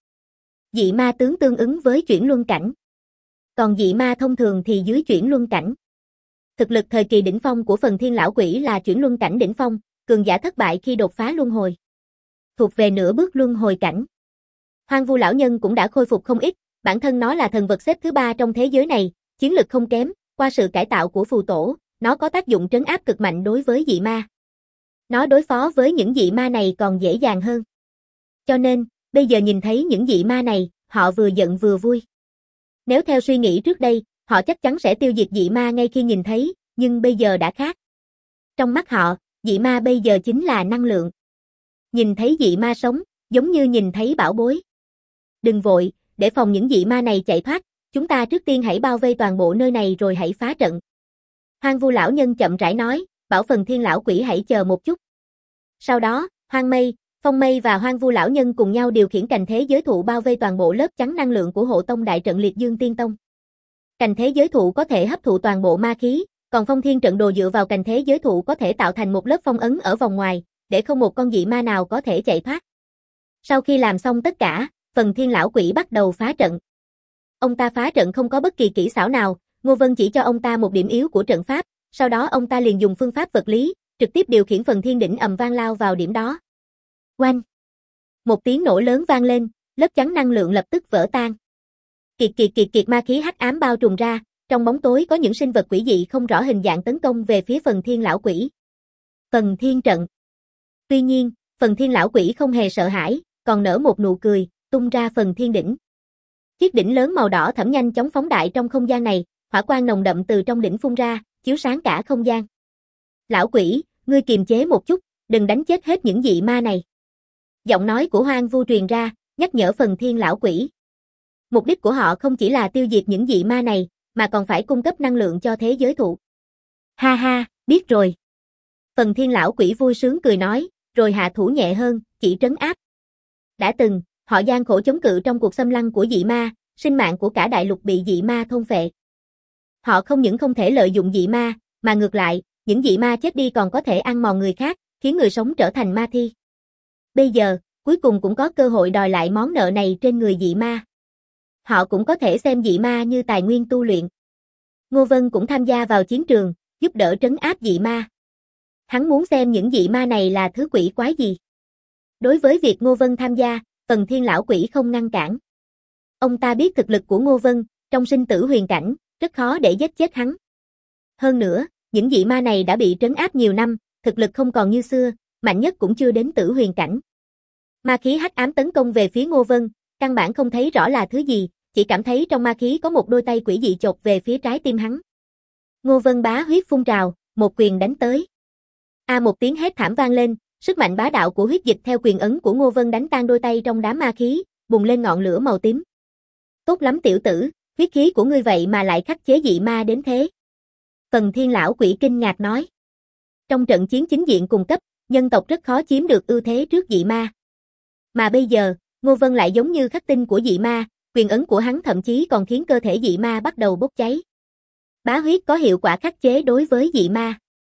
Dị ma tướng tương ứng với chuyển luân cảnh. Còn dị ma thông thường thì dưới chuyển luân cảnh. Thực lực thời kỳ đỉnh phong của phần Thiên lão quỷ là chuyển luân cảnh đỉnh phong, cường giả thất bại khi đột phá luân hồi. Thuộc về nửa bước luân hồi cảnh. Hoang Vu lão nhân cũng đã khôi phục không ít, bản thân nó là thần vật xếp thứ 3 trong thế giới này, chiến lực không kém, qua sự cải tạo của phù tổ, nó có tác dụng trấn áp cực mạnh đối với dị ma. Nó đối phó với những dị ma này còn dễ dàng hơn. Cho nên, bây giờ nhìn thấy những dị ma này, họ vừa giận vừa vui. Nếu theo suy nghĩ trước đây, họ chắc chắn sẽ tiêu diệt dị ma ngay khi nhìn thấy, nhưng bây giờ đã khác. Trong mắt họ, dị ma bây giờ chính là năng lượng. Nhìn thấy dị ma sống, giống như nhìn thấy bảo bối. Đừng vội, để phòng những dị ma này chạy thoát, chúng ta trước tiên hãy bao vây toàn bộ nơi này rồi hãy phá trận. Hoang Vu lão nhân chậm rãi nói, bảo phần Thiên lão quỷ hãy chờ một chút. Sau đó, Hoang Mây, Phong Mây và Hoang Vu lão nhân cùng nhau điều khiển cành thế giới thụ bao vây toàn bộ lớp chắn năng lượng của hộ tông đại trận Liệt Dương Tiên Tông. Cành thế giới thụ có thể hấp thụ toàn bộ ma khí, còn Phong Thiên trận đồ dựa vào cành thế giới thụ có thể tạo thành một lớp phong ấn ở vòng ngoài, để không một con dị ma nào có thể chạy thoát. Sau khi làm xong tất cả, phần Thiên lão quỷ bắt đầu phá trận. Ông ta phá trận không có bất kỳ kỹ xảo nào, Ngô Vân chỉ cho ông ta một điểm yếu của trận pháp, sau đó ông ta liền dùng phương pháp vật lý, trực tiếp điều khiển phần thiên đỉnh ầm vang lao vào điểm đó. Oanh! Một tiếng nổ lớn vang lên, lớp chắn năng lượng lập tức vỡ tan. Kiệt kiệt kiệt kiệt ma khí hắc ám bao trùm ra, trong bóng tối có những sinh vật quỷ dị không rõ hình dạng tấn công về phía phần Thiên lão quỷ. Phần Thiên trận. Tuy nhiên, phần Thiên lão quỷ không hề sợ hãi, còn nở một nụ cười, tung ra phần thiên đỉnh. Chiếc đỉnh lớn màu đỏ thẫm nhanh chóng phóng đại trong không gian này, hỏa quang nồng đậm từ trong đỉnh phun ra, chiếu sáng cả không gian. Lão quỷ, ngươi kiềm chế một chút, đừng đánh chết hết những dị ma này. Giọng nói của Hoang Vu truyền ra, nhắc nhở phần Thiên lão quỷ. Mục đích của họ không chỉ là tiêu diệt những dị ma này, mà còn phải cung cấp năng lượng cho thế giới thụ. Ha ha, biết rồi. Phần Thiên lão quỷ vui sướng cười nói, rồi hạ thủ nhẹ hơn, chỉ trấn áp. Đã từng, họ gian khổ chống cự trong cuộc xâm lăng của dị ma, sinh mạng của cả đại lục bị dị ma thôn phệ. Họ không những không thể lợi dụng dị ma, mà ngược lại, những dị ma chết đi còn có thể ăn mòn người khác, khiến người sống trở thành ma thi. Bây giờ, cuối cùng cũng có cơ hội đòi lại món nợ này trên người dị ma. Họ cũng có thể xem dị ma như tài nguyên tu luyện. Ngô Vân cũng tham gia vào chiến trường, giúp đỡ trấn áp dị ma. Hắn muốn xem những dị ma này là thứ quỷ quái gì. Đối với việc Ngô Vân tham gia, Phần Thiên lão quỷ không ngăn cản. Ông ta biết thực lực của Ngô Vân, trong sinh tử huyền cảnh, rất khó để giết chết hắn. Hơn nữa, những dị ma này đã bị trấn áp nhiều năm, thực lực không còn như xưa, mạnh nhất cũng chưa đến tử huyền cảnh. Ma khí hắc ám tấn công về phía Ngô Vân, căn bản không thấy rõ là thứ gì, chỉ cảm thấy trong ma khí có một đôi tay quỷ dị chộp về phía trái tim hắn. Ngô Vân bá huyết phun trào, một quyền đánh tới. Một tiếng hét thảm vang lên, sức mạnh bá đạo của huyết dịch theo quyền ấn của Ngô Vân đánh tan đôi tay trong đám ma khí, bùng lên ngọn lửa màu tím. Tốt lắm tiểu tử, huyết khí của ngươi vậy mà lại khắc chế dị ma đến thế. Phần Thiên lão quỷ kinh ngạc nói. Trong trận chiến chính diện cùng cấp, nhân tộc rất khó chiếm được ưu thế trước dị ma. Mà bây giờ, Ngô Vân lại giống như khắc tinh của dị ma, quyền ấn của hắn thậm chí còn khiến cơ thể dị ma bắt đầu bốc cháy. Bá huyết có hiệu quả khắc chế đối với dị ma.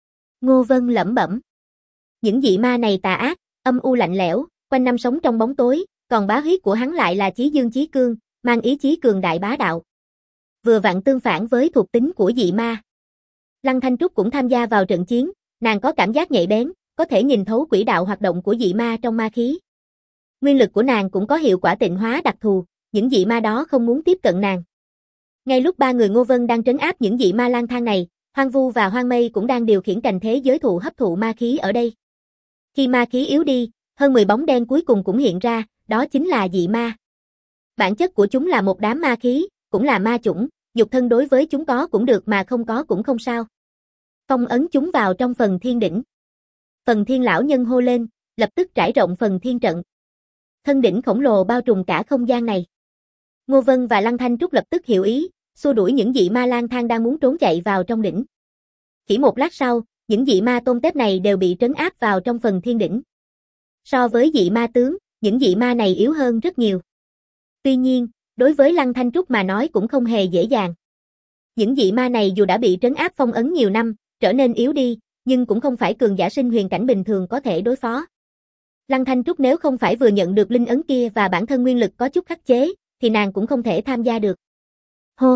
Ngô Vân lẩm bẩm. Những dị ma này tà ác, âm u lạnh lẽo, quanh năm sống trong bóng tối, còn bá huyết của hắn lại là chí dương chí cương, mang ý chí cường đại bá đạo. Vừa vặn tương phản với thuộc tính của dị ma. Lăng Thanh Trúc cũng tham gia vào trận chiến, nàng có cảm giác nhạy bén, có thể nhìn thấu quỹ đạo hoạt động của dị ma trong ma khí. Nguyên lực của nàng cũng có hiệu quả tịnh hóa đặc thù, những dị ma đó không muốn tiếp cận nàng. Ngay lúc ba người Ngô Vân đang trấn áp những dị ma lang thang này, Hoang Vu và Hoang Mây cũng đang điều khiển cành thế giới thụ hấp thụ ma khí ở đây. Khi ma khí yếu đi, hơn 10 bóng đen cuối cùng cũng hiện ra, đó chính là dị ma. Bản chất của chúng là một đám ma khí, cũng là ma chủng, nhục thân đối với chúng có cũng được mà không có cũng không sao. Phong ấn chúng vào trong Phần Thiên đỉnh. Phần Thiên lão nhân hô lên, lập tức trải rộng Phần Thiên trận. Thân đỉnh khổng lồ bao trùm cả không gian này. Ngô Vân và Lăng Thanh Trúc lập tức hiểu ý, xua đuổi những dị ma lang thang đang muốn trốn chạy vào trong đỉnh. Chỉ một lát sau, những dị ma tôm tép này đều bị trấn áp vào trong Phần Thiên đỉnh. So với dị ma tướng, những dị ma này yếu hơn rất nhiều. Tuy nhiên, đối với Lăng Thanh Trúc mà nói cũng không hề dễ dàng. Những dị ma này dù đã bị trấn áp phong ấn nhiều năm, trở nên yếu đi, nhưng cũng không phải cường giả sinh huyền cảnh bình thường có thể đối phó. Lăng Thanh Trúc nếu không phải vừa nhận được linh ấn kia và bản thân nguyên lực có chút khắc chế, thì nàng cũng không thể tham gia được. Hô!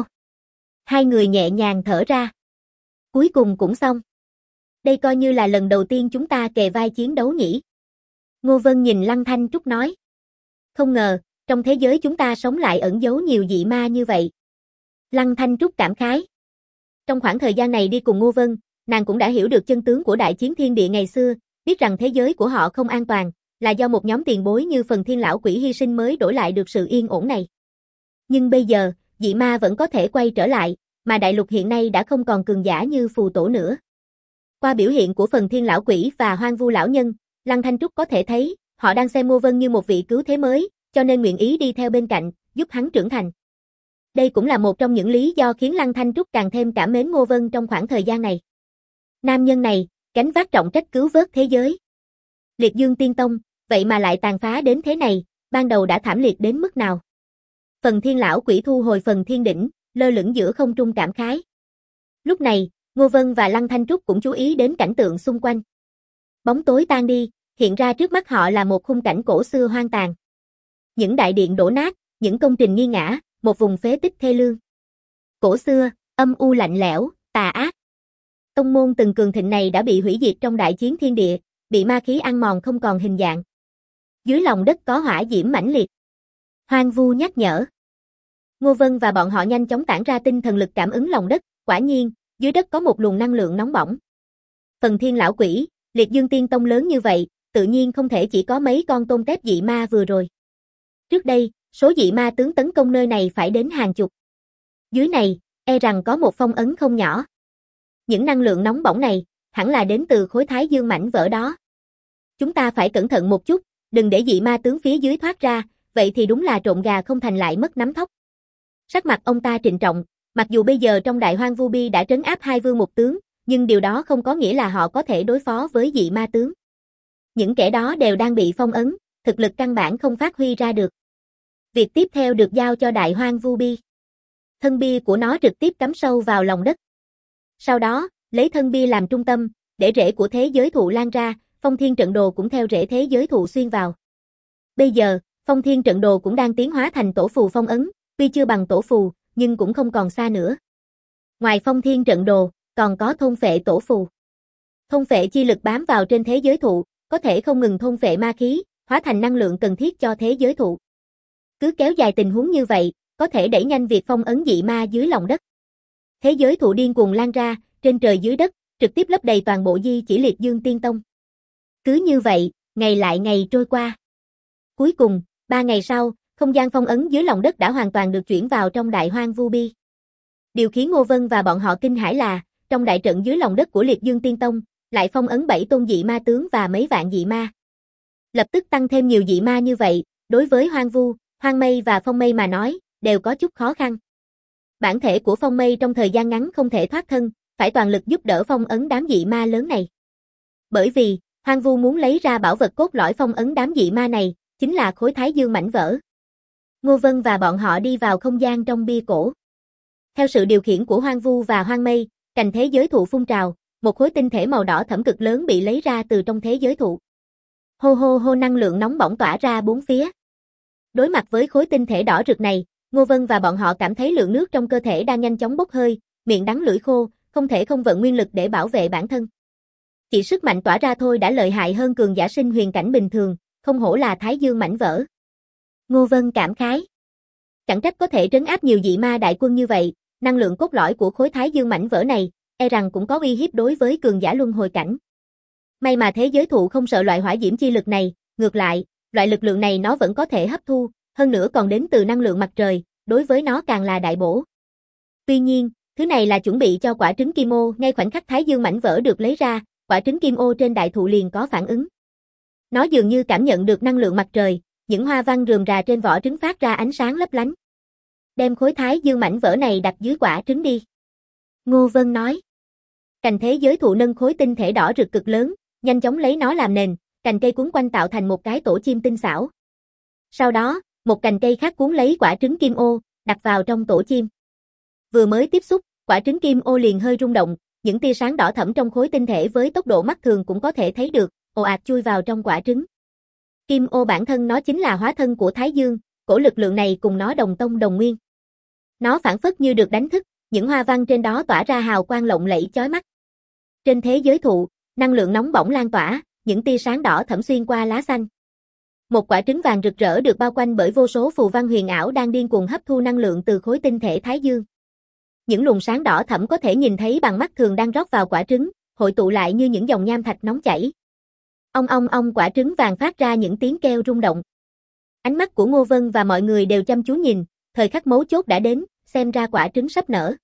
Hai người nhẹ nhàng thở ra. Cuối cùng cũng xong. Đây coi như là lần đầu tiên chúng ta kề vai chiến đấu nhỉ. Ngô Vân nhìn Lăng Thanh Trúc nói. Không ngờ, trong thế giới chúng ta sống lại ẩn giấu nhiều dị ma như vậy. Lăng Thanh Trúc cảm khái. Trong khoảng thời gian này đi cùng Ngô Vân, nàng cũng đã hiểu được chân tướng của đại chiến thiên địa ngày xưa, biết rằng thế giới của họ không an toàn, là do một nhóm tiền bối như Phần Thiên lão quỷ hy sinh mới đổi lại được sự yên ổn này. Nhưng bây giờ, dị ma vẫn có thể quay trở lại, mà đại lục hiện nay đã không còn cường giả như phù tổ nữa. Qua biểu hiện của Phần Thiên lão quỷ và Hoang Vu lão nhân, Lăng Thanh Trúc có thể thấy, họ đang xem Ngô Vân như một vị cứu thế mới, cho nên nguyện ý đi theo bên cạnh, giúp hắn trưởng thành. Đây cũng là một trong những lý do khiến Lăng Thanh Trúc càng thêm cảm mến Ngô Vân trong khoảng thời gian này. Nam nhân này, gánh vác trọng trách cứu vớt thế giới. Liệt Dương Tiên Tông, vậy mà lại tàn phá đến thế này, ban đầu đã thảm liệt đến mức nào. Phần Thiên lão quỷ thu hồi Phần Thiên đỉnh, lơ lửng giữa không trung cảm khái. Lúc này, Ngô Vân và Lăng Thanh Trúc cũng chú ý đến cảnh tượng xung quanh. Bóng tối tan đi, hiện ra trước mắt họ là một khung cảnh cổ xưa hoang tàn. Những đại điện đổ nát, những công trình nghiêng ngã, một vùng phế tích thê lương. Cổ xưa, âm u lạnh lẽo, tà ác. Tông môn từng cường thịnh này đã bị hủy diệt trong đại chiến thiên địa, bị ma khí ăn mòn không còn hình dạng. Dưới lòng đất có hỏa diễm mãnh liệt. Hoang Vu nhắc nhở. Ngô Vân và bọn họ nhanh chóng tản ra tinh thần lực cảm ứng lòng đất, quả nhiên, dưới đất có một luồng năng lượng nóng bỏng. Phần Thiên lão quỷ, Liệt Dương Tiên Tông lớn như vậy, tự nhiên không thể chỉ có mấy con tôm tép dị ma vừa rồi. Trước đây, số dị ma tướng tấn công nơi này phải đến hàng chục. Dưới này, e rằng có một phong ấn không nhỏ. Những năng lượng nóng bỏng này, hẳn là đến từ khối thái dương mảnh vỡ đó. Chúng ta phải cẩn thận một chút, đừng để dị ma tướng phía dưới thoát ra, vậy thì đúng là trộn gà không thành lại mất nắm thóc. Sắc mặt ông ta trịnh trọng, mặc dù bây giờ trong đại hoang vu bi đã trấn áp hai vương một tướng, nhưng điều đó không có nghĩa là họ có thể đối phó với dị ma tướng. Những kẻ đó đều đang bị phong ấn, thực lực căn bản không phát huy ra được. Việc tiếp theo được giao cho Đại Hoang Vu Bi. Thân bia của nó trực tiếp cắm sâu vào lòng đất. Sau đó, lấy thân bia làm trung tâm, để rễ của thế giới thụ lan ra, Phong Thiên Trận Đồ cũng theo rễ thế giới thụ xuyên vào. Bây giờ, Phong Thiên Trận Đồ cũng đang tiến hóa thành tổ phù phong ấn, tuy chưa bằng tổ phù, nhưng cũng không còn xa nữa. Ngoài Phong Thiên Trận Đồ, còn có thôn phệ tổ phù. Thôn phệ chi lực bám vào trên thế giới thụ, có thể không ngừng thôn phệ ma khí, hóa thành năng lượng cần thiết cho thế giới thụ. Cứ kéo dài tình huống như vậy, có thể đẩy nhanh việc phong ấn dị ma dưới lòng đất. Thế giới thụ điên cuồng lan ra, trên trời dưới đất, trực tiếp lấp đầy toàn bộ di chỉ Liệt Dương Tiên Tông. Cứ như vậy, ngày lại ngày trôi qua. Cuối cùng, 3 ngày sau, không gian phong ấn dưới lòng đất đã hoàn toàn được chuyển vào trong Đại Hoang Vu Bi. Điều khiến Ngô Vân và bọn họ kinh hãi là, trong đại trận dưới lòng đất của Liệt Dương Tiên Tông, lại phong ấn 7 tôn dị ma tướng và mấy vạn dị ma. Lập tức tăng thêm nhiều dị ma như vậy, đối với Hoang Vu, Hoang Mây và Phong Mây mà nói, đều có chút khó khăn. Bản thể của Phong Mây trong thời gian ngắn không thể thoát thân, phải toàn lực giúp đỡ phong ấn đám dị ma lớn này. Bởi vì, Hoang Vu muốn lấy ra bảo vật cốt lõi phong ấn đám dị ma này, chính là khối Thái Dương mảnh vỡ. Ngô Vân và bọn họ đi vào không gian trong bia cổ. Theo sự điều khiển của Hoang Vu và Hoang Mây, cành thế giới thụ phun trào, một khối tinh thể màu đỏ thẫm cực lớn bị lấy ra từ trong thế giới thụ. Hô hô hô, năng lượng nóng bỏng tỏa ra bốn phía. Đối mặt với khối tinh thể đỏ rực này, Ngô Vân và bọn họ cảm thấy lượng nước trong cơ thể đang nhanh chóng bốc hơi, miệng đắng lưỡi khô, không thể không vận nguyên lực để bảo vệ bản thân. Chỉ sức mạnh tỏa ra thôi đã lợi hại hơn cường giả sinh huyền cảnh bình thường, không hổ là Thái Dương mảnh vỡ. Ngô Vân cảm khái. Chẳng trách có thể trấn áp nhiều dị ma đại quân như vậy, năng lượng cốt lõi của khối Thái Dương mảnh vỡ này, e rằng cũng có uy hiếp đối với cường giả luân hồi cảnh. May mà thế giới thụ không sợ loại hỏa diễm chi lực này, ngược lại, loại lực lượng này nó vẫn có thể hấp thu, hơn nữa còn đến từ năng lượng mặt trời, đối với nó càng là đại bổ. Tuy nhiên, thứ này là chuẩn bị cho quả trứng kim ô, ngay khoảnh khắc Thái Dương mảnh vỡ được lấy ra, quả trứng kim ô trên đại thụ liền có phản ứng. Nó dường như cảm nhận được năng lượng mặt trời, những hoa văn rườm rà trên vỏ trứng phát ra ánh sáng lấp lánh. Đem khối Thái Dương mảnh vỡ này đặt dưới quả trứng đi. Ngô Vân nói. Cành thế giới thụ nâng khối tinh thể đỏ rực cực lớn, nhanh chóng lấy nó làm nền, cành cây cuốn quanh tạo thành một cái tổ chim tinh xảo. Sau đó, một cành cây khác cuốn lấy quả trứng kim ô, đặt vào trong tổ chim. Vừa mới tiếp xúc, quả trứng kim ô liền hơi rung động, những tia sáng đỏ thẫm trong khối tinh thể với tốc độ mắt thường cũng có thể thấy được, ồ ạt chui vào trong quả trứng. Kim ô bản thân nó chính là hóa thân của Thái Dương, cổ lực lượng này cùng nó đồng tông đồng nguyên. Nó phảng phất như được đánh thức, những hoa văn trên đó tỏa ra hào quang lộng lẫy chói mắt. Trên thế giới thụ, năng lượng nóng bỏng lan tỏa, những tia sáng đỏ thẫm xuyên qua lá xanh. Một quả trứng vàng rực rỡ được bao quanh bởi vô số phù văn huyền ảo đang điên cuồng hấp thu năng lượng từ khối tinh thể Thái Dương. Những luồng sáng đỏ thẫm có thể nhìn thấy bằng mắt thường đang rót vào quả trứng, hội tụ lại như những dòng nham thạch nóng chảy. Ong ong, quả trứng vàng phát ra những tiếng kêu rung động. Ánh mắt của Ngô Vân và mọi người đều chăm chú nhìn, thời khắc mấu chốt đã đến, xem ra quả trứng sắp nở.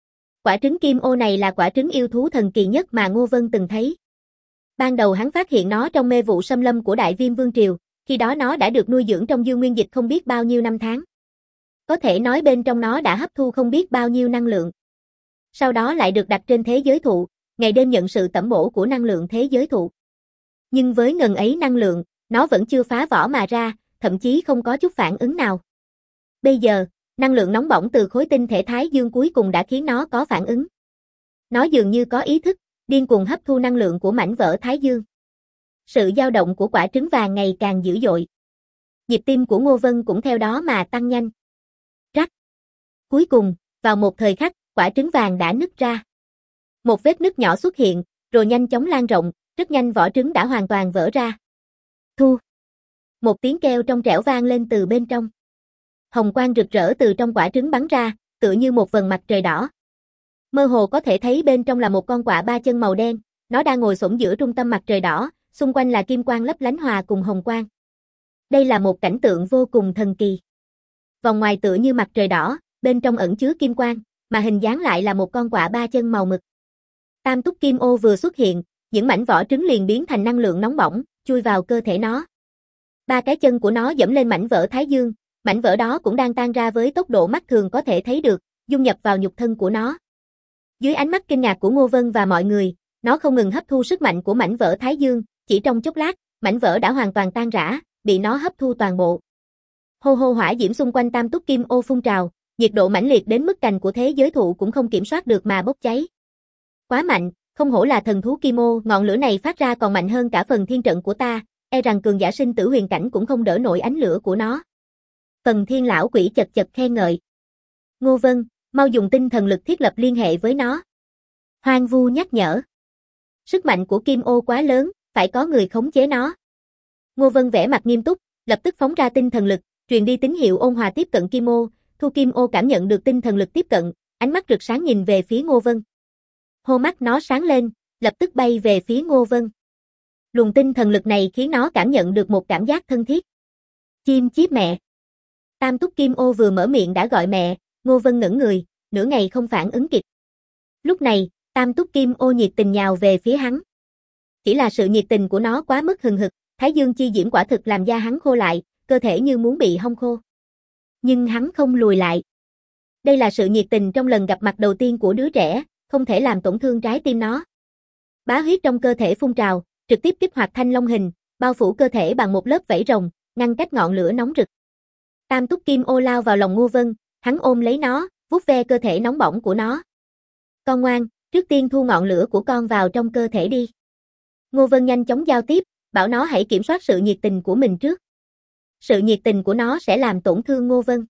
Quả trứng kim ô này là quả trứng yêu thú thần kỳ nhất mà Ngô Vân từng thấy. Ban đầu hắn phát hiện nó trong mê vụ xâm lâm của Đại Viêm Vương Triều, khi đó nó đã được nuôi dưỡng trong dương nguyên dịch không biết bao nhiêu năm tháng. Có thể nói bên trong nó đã hấp thu không biết bao nhiêu năng lượng. Sau đó lại được đặt trên thế giới thụ, ngày đêm nhận sự tẩm bổ của năng lượng thế giới thụ. Nhưng với ngần ấy năng lượng, nó vẫn chưa phá vỏ mà ra, thậm chí không có chút phản ứng nào. Bây giờ, năng lượng nóng bỏng từ khối tinh thể Thái Dương cuối cùng đã khiến nó có phản ứng. Nó dường như có ý thức, điên cuồng hấp thu năng lượng của mảnh vỡ Thái Dương. Sự dao động của quả trứng vàng ngày càng dữ dội. Nhịp tim của Ngô Vân cũng theo đó mà tăng nhanh. Rắc. Cuối cùng, vào một thời khắc, quả trứng vàng đã nứt ra. Một vết nứt nhỏ xuất hiện, rồi nhanh chóng lan rộng, rất nhanh vỏ trứng đã hoàn toàn vỡ ra. Thu. Một tiếng kêu trong trẻo vang lên từ bên trong. Hồng quang rực rỡ từ trong quả trứng bắn ra, tựa như một vầng mặt trời đỏ. Mơ hồ có thể thấy bên trong là một con quạ ba chân màu đen, nó đang ngồi xổm giữa trung tâm mặt trời đỏ, xung quanh là kim quang lấp lánh hòa cùng hồng quang. Đây là một cảnh tượng vô cùng thần kỳ. Vòng ngoài tựa như mặt trời đỏ, bên trong ẩn chứa kim quang, mà hình dáng lại là một con quạ ba chân màu mực. Tam túc kim ô vừa xuất hiện, những mảnh vỏ trứng liền biến thành năng lượng nóng bỏng, chui vào cơ thể nó. Ba cái chân của nó dẫm lên mảnh vỡ Thái Dương, mảnh vỡ đó cũng đang tan ra với tốc độ mắt thường có thể thấy được, dung nhập vào nhục thân của nó. Dưới ánh mắt kinh ngạc của Ngô Vân và mọi người, nó không ngừng hấp thu sức mạnh của mảnh vỡ Thái Dương, chỉ trong chốc lát, mảnh vỡ đã hoàn toàn tan rã, bị nó hấp thu toàn bộ. Hô hô, hỏa diễm xung quanh Tam Túc Kim Ô phun trào, nhiệt độ mãnh liệt đến mức cành của thế giới thụ cũng không kiểm soát được mà bốc cháy. Quá mạnh, không hổ là thần thú Kim Ô, ngọn lửa này phát ra còn mạnh hơn cả phần thiên trận của ta, e rằng cường giả sinh tử huyền cảnh cũng không đỡ nổi ánh lửa của nó. Phần Thiên lão quỷ chật chật khen ngợi. Ngô Vân, mau dùng tinh thần lực thiết lập liên hệ với nó. Hoang Vu nhắc nhở. Sức mạnh của Kim Ô quá lớn, phải có người khống chế nó. Ngô Vân vẻ mặt nghiêm túc, lập tức phóng ra tinh thần lực, truyền đi tín hiệu ôn hòa tiếp cận Kim Ô. Thu Kim Ô cảm nhận được tinh thần lực tiếp cận, ánh mắt rực sáng nhìn về phía Ngô Vân. Hô, mắt nó sáng lên, lập tức bay về phía Ngô Vân. Luồng tinh thần lực này khiến nó cảm nhận được một cảm giác thân thiết. Chim chíp mẹ. Tam Túc Kim Ô vừa mở miệng đã gọi mẹ, Ngô Vân ngẩn người, nửa ngày không phản ứng kịp. Lúc này, Tam Túc Kim Ô nhiệt tình nhào về phía hắn. Chỉ là sự nhiệt tình của nó quá mức hừng hực, Thái Dương chi diễm quả thực làm da hắn khô lại, cơ thể như muốn bị hong khô. Nhưng hắn không lùi lại. Đây là sự nhiệt tình trong lần gặp mặt đầu tiên của đứa trẻ, không thể làm tổn thương trái tim nó. Bá huyết trong cơ thể phun trào, trực tiếp kích hoạt thanh long hình, bao phủ cơ thể bằng một lớp vảy rồng, ngăn cách ngọn lửa nóng rực. Tam Túc Kim Ô lao vào lòng Ngô Vân, hắn ôm lấy nó, vuốt ve cơ thể nóng bỏng của nó. Con ngoan, trước tiên thu ngọn lửa của con vào trong cơ thể đi. Ngô Vân nhanh chóng giao tiếp, bảo nó hãy kiểm soát sự nhiệt tình của mình trước. Sự nhiệt tình của nó sẽ làm tổn thương Ngô Vân.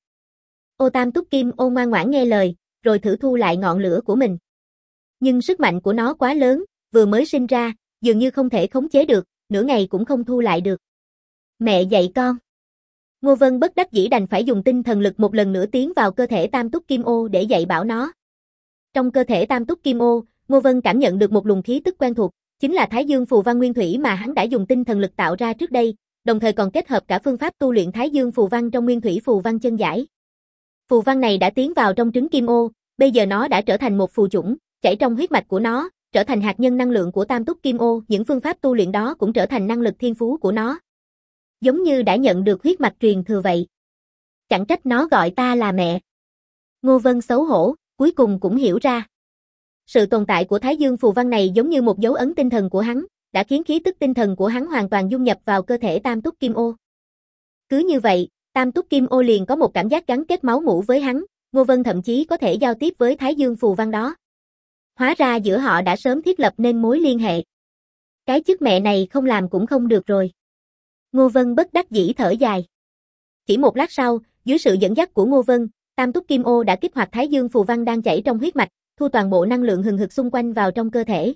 Tam Túc Kim Ô ngoan ngoãn nghe lời, rồi thử thu lại ngọn lửa của mình. Nhưng sức mạnh của nó quá lớn, vừa mới sinh ra, dường như không thể khống chế được, nửa ngày cũng không thu lại được. Mẹ dạy con. Ngô Vân bất đắc dĩ đành phải dùng tinh thần lực một lần nữa tiến vào cơ thể Tam Túc Kim Ô để dạy bảo nó. Trong cơ thể Tam Túc Kim Ô, Ngô Vân cảm nhận được một luồng khí tức quen thuộc, chính là Thái Dương Phù Văn Nguyên Thủy mà hắn đã dùng tinh thần lực tạo ra trước đây, đồng thời còn kết hợp cả phương pháp tu luyện Thái Dương Phù Văn trong Nguyên Thủy Phù Văn chân giải. Phù văn này đã tiến vào trong trứng Kim Ô, bây giờ nó đã trở thành một phù chủng, chảy trong huyết mạch của nó, trở thành hạt nhân năng lượng của Tam Túc Kim Ô, những phương pháp tu luyện đó cũng trở thành năng lực thiên phú của nó. Giống như đã nhận được huyết mạch truyền thừa vậy. Chẳng trách nó gọi ta là mẹ. Ngô Vân xấu hổ, cuối cùng cũng hiểu ra. Sự tồn tại của Thái Dương Phù Văn này giống như một dấu ấn tinh thần của hắn, đã khiến khí tức tinh thần của hắn hoàn toàn dung nhập vào cơ thể Tam Túc Kim Ô. Cứ như vậy, Tam Túc Kim Ô liền có một cảm giác gắn kết máu mủ với hắn, Ngô Vân thậm chí có thể giao tiếp với Thái Dương Phù Văn đó. Hóa ra giữa họ đã sớm thiết lập nên mối liên hệ. Cái chức mẹ này không làm cũng không được rồi. Ngô Vân bất đắc dĩ thở dài. Chỉ một lát sau, dưới sự dẫn dắt của Ngô Vân, Tam Túc Kim Ô đã kích hoạt Thái Dương Phù Văn đang chảy trong huyết mạch, thu toàn bộ năng lượng hừng hực xung quanh vào trong cơ thể.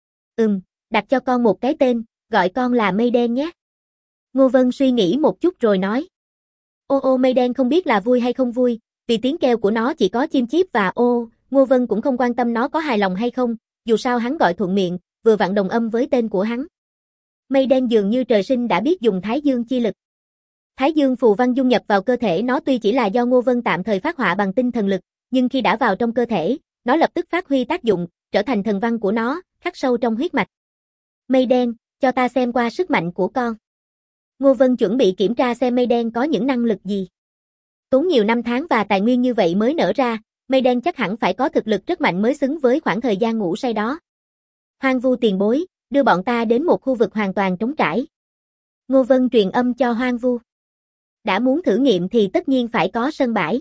Đặt cho con một cái tên, gọi con là Mây Đen nhé. Ngô Vân suy nghĩ một chút rồi nói. Mây Đen không biết là vui hay không vui, vì tiếng kêu của nó chỉ có chim chíp và Ngô Vân cũng không quan tâm nó có hài lòng hay không, dù sao hắn gọi thuận miệng, vừa vặn đồng âm với tên của hắn. Mây Đen dường như trời sinh đã biết dùng Thái Dương chi lực. Thái Dương Phù Văn dung nhập vào cơ thể nó tuy chỉ là do Ngô Vân tạm thời phát họa bằng tinh thần lực, nhưng khi đã vào trong cơ thể, nó lập tức phát huy tác dụng, trở thành thần văn của nó, khắc sâu trong huyết mạch. Mây Đen, cho ta xem qua sức mạnh của con. Ngô Vân chuẩn bị kiểm tra xem Mây Đen có những năng lực gì. Tốn nhiều năm tháng và tài nguyên như vậy mới nở ra, Mây Đen chắc hẳn phải có thực lực rất mạnh mới xứng với khoảng thời gian ngủ say đó. Hoang Vu tiền bối, đưa bọn ta đến một khu vực hoàn toàn trống trải. Ngô Vân truyền âm cho Hoang Vu. Đã muốn thử nghiệm thì tất nhiên phải có sân bãi.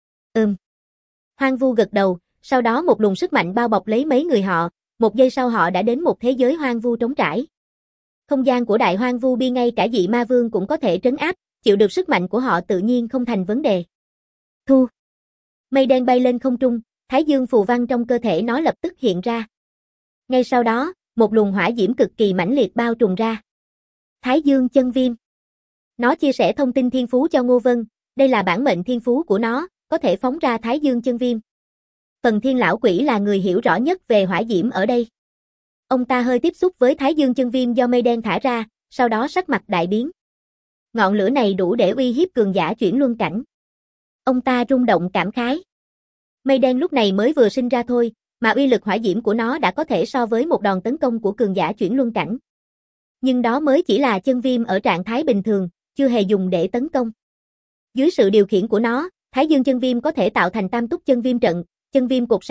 Hoang Vu gật đầu, sau đó một luồng sức mạnh bao bọc lấy mấy người họ, một giây sau họ đã đến một thế giới hoang vu trống trải. Không gian của đại hoang vu bi ngay cả dị ma vương cũng có thể trấn áp, chịu được sức mạnh của họ tự nhiên không thành vấn đề. Thu. Mây đen bay lên không trung, Thái Dương Phù Văn trong cơ thể nó lập tức hiện ra. Ngay sau đó, một luồng hỏa diễm cực kỳ mãnh liệt bao trùm ra. Thái Dương chân viêm. Nó chia sẻ thông tin thiên phú cho Ngô Vân, đây là bản mệnh thiên phú của nó, có thể phóng ra Thái Dương chân viêm. Phần Thiên lão quỷ là người hiểu rõ nhất về hỏa diễm ở đây. Ông ta hơi tiếp xúc với Thái Dương chân viêm do mây đen thả ra, sau đó sắc mặt đại biến. Ngọn lửa này đủ để uy hiếp cường giả chuyển luân cảnh. Ông ta rung động cảm khái. Mây đen lúc này mới vừa sinh ra thôi, mà uy lực hỏa diễm của nó đã có thể so với một đòn tấn công của cường giả chuyển luân cảnh. Nhưng đó mới chỉ là chân viêm ở trạng thái bình thường, chưa hề dùng để tấn công. Dưới sự điều khiển của nó, Thái Dương chân viêm có thể tạo thành tam túc chân viêm trận, chân viêm cột sáng,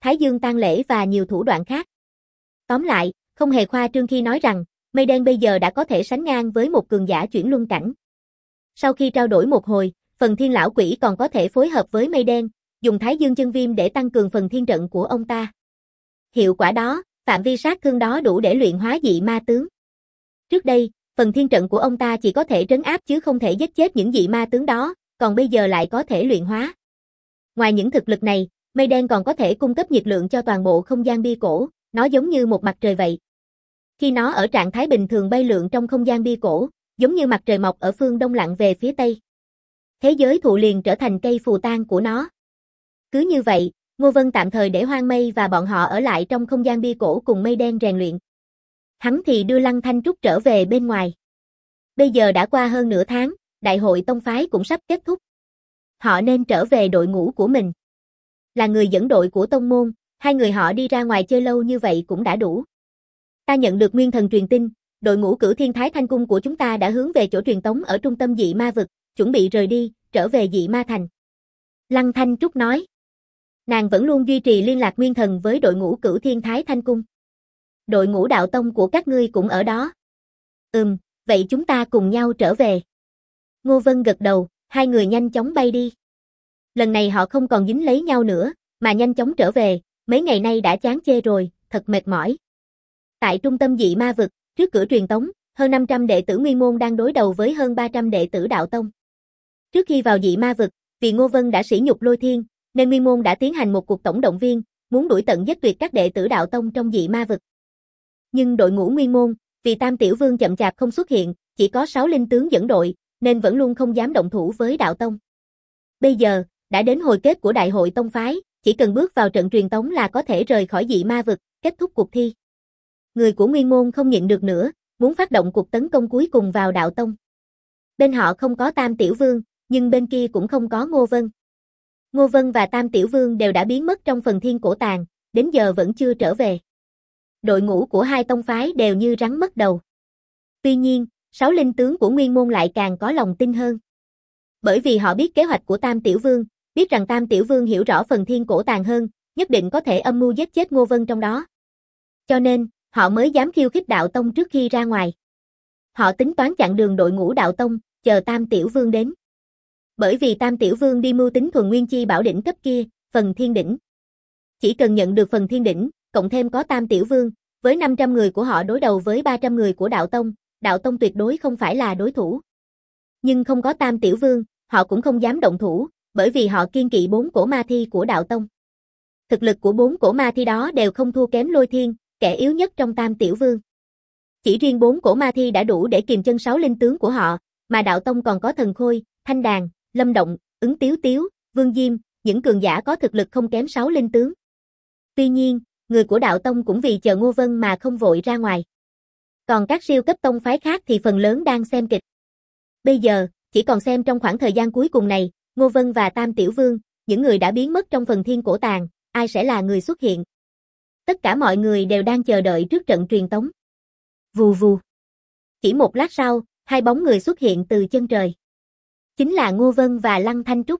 Thái Dương tang lễ và nhiều thủ đoạn khác. Tóm lại, không hề khoa trương khi nói rằng, Mây Đen bây giờ đã có thể sánh ngang với một cường giả chuyển luân cảnh. Sau khi trao đổi một hồi, phần thiên lão quỷ còn có thể phối hợp với Mây Đen, dùng Thái Dương chân viêm để tăng cường phần thiên trận của ông ta. Hiệu quả đó, phạm vi sát thương đó đủ để luyện hóa dị ma tướng. Trước đây, phần thiên trận của ông ta chỉ có thể trấn áp chứ không thể giết chết những dị ma tướng đó, còn bây giờ lại có thể luyện hóa. Ngoài những thực lực này, Mây Đen còn có thể cung cấp nhiệt lượng cho toàn bộ không gian bia cổ, nó giống như một mặt trời vậy. Khi nó ở trạng thái bình thường bay lượn trong không gian bia cổ, giống như mặt trời mọc ở phương đông lặn về phía tây. Thế giới thụ liền trở thành cây phù tang của nó. Cứ như vậy, Ngô Vân tạm thời để Hoang Mây và bọn họ ở lại trong không gian bia cổ cùng Mây Đen rèn luyện. Hắn thì đưa Lăng Thanh Trúc trở về bên ngoài. Bây giờ đã qua hơn nửa tháng, đại hội tông phái cũng sắp kết thúc. Họ nên trở về đội ngũ của mình. Là người dẫn đội của tông môn, hai người họ đi ra ngoài chơi lâu như vậy cũng đã đủ. Ta nhận được nguyên thần truyền tin, đội ngũ Cửu Thiên Thái Thanh Cung của chúng ta đã hướng về chỗ truyền tống ở trung tâm dị ma vực, chuẩn bị rời đi, trở về dị ma thành. Lăng Thanh Trúc nói. Nàng vẫn luôn duy trì liên lạc nguyên thần với đội ngũ Cửu Thiên Thái Thanh Cung. Đội ngũ đạo tông của các ngươi cũng ở đó. Vậy chúng ta cùng nhau trở về. Ngô Vân gật đầu, hai người nhanh chóng bay đi. Lần này họ không còn dính lấy nhau nữa, mà nhanh chóng trở về, mấy ngày nay đã chán chê rồi, thật mệt mỏi. Tại trung tâm dị ma vực, trước cửa truyền tống, hơn 500 đệ tử Nguyên môn đang đối đầu với hơn 300 đệ tử đạo tông. Trước khi vào dị ma vực, vì Ngô Vân đã sỉ nhục Lôi Thiên, nên Nguyên môn đã tiến hành một cuộc tổng động viên, muốn đuổi tận giết tuyệt các đệ tử đạo tông trong dị ma vực. Nhưng đội ngũ Nguyên môn, vì Tam Tiểu Vương chậm chạp không xuất hiện, chỉ có 6 linh tướng dẫn đội, nên vẫn luôn không dám động thủ với đạo tông. Bây giờ, đã đến hồi kết của đại hội tông phái, chỉ cần bước vào trận truyền tống là có thể rời khỏi dị ma vực, kết thúc cuộc thi. Người của Nguyên môn không nhịn được nữa, muốn phát động cuộc tấn công cuối cùng vào đạo tông. Bên họ không có Tam Tiểu Vương, nhưng bên kia cũng không có Ngô Vân. Ngô Vân và Tam Tiểu Vương đều đã biến mất trong phần thiên cổ tàng, đến giờ vẫn chưa trở về. Đội ngũ của hai tông phái đều như rắn mất đầu. Tuy nhiên, 6 linh tướng của Nguyên môn lại càng có lòng tin hơn. Bởi vì họ biết kế hoạch của Tam Tiểu Vương, biết rằng Tam Tiểu Vương hiểu rõ phần thiên cổ tàng hơn, nhất định có thể âm mưu giết chết Ngô Vân trong đó. Cho nên, họ mới dám khiêu khích đạo tông trước khi ra ngoài. Họ tính toán chặn đường đội ngũ đạo tông, chờ Tam Tiểu Vương đến. Bởi vì Tam Tiểu Vương đi mưu tính thuần nguyên chi bảo đỉnh cấp kia, phần thiên đỉnh. Chỉ cần nhận được phần thiên đỉnh, cộng thêm có Tam Tiểu Vương, với 500 người của họ đối đầu với 300 người của đạo tông tuyệt đối không phải là đối thủ. Nhưng không có Tam Tiểu Vương, họ cũng không dám động thủ, bởi vì họ kiêng kỵ 4 cổ ma thi của đạo tông. Thực lực của 4 cổ ma thi đó đều không thua kém Lôi Thiên, kẻ yếu nhất trong Tam Tiểu Vương. Chỉ riêng 4 cổ ma thi đã đủ để kìm chân 6 linh tướng của họ, mà đạo tông còn có Thần Khôi, Thanh Đàn, Lâm Động, Ứng Tiếu Tiếu, Vương Diêm, những cường giả có thực lực không kém 6 linh tướng. Tuy nhiên, người của đạo tông cũng vì chờ Ngô Vân mà không vội ra ngoài. Còn các siêu cấp tông phái khác thì phần lớn đang xem kịch. Bây giờ, chỉ còn xem trong khoảng thời gian cuối cùng này, Ngô Vân và Tam Tiểu Vương, những người đã biến mất trong phần thiên cổ tàng, ai sẽ là người xuất hiện. Tất cả mọi người đều đang chờ đợi trước trận truyền tống. Vù vù. Chỉ một lát sau, hai bóng người xuất hiện từ chân trời. Chính là Ngô Vân và Lăng Thanh Trúc.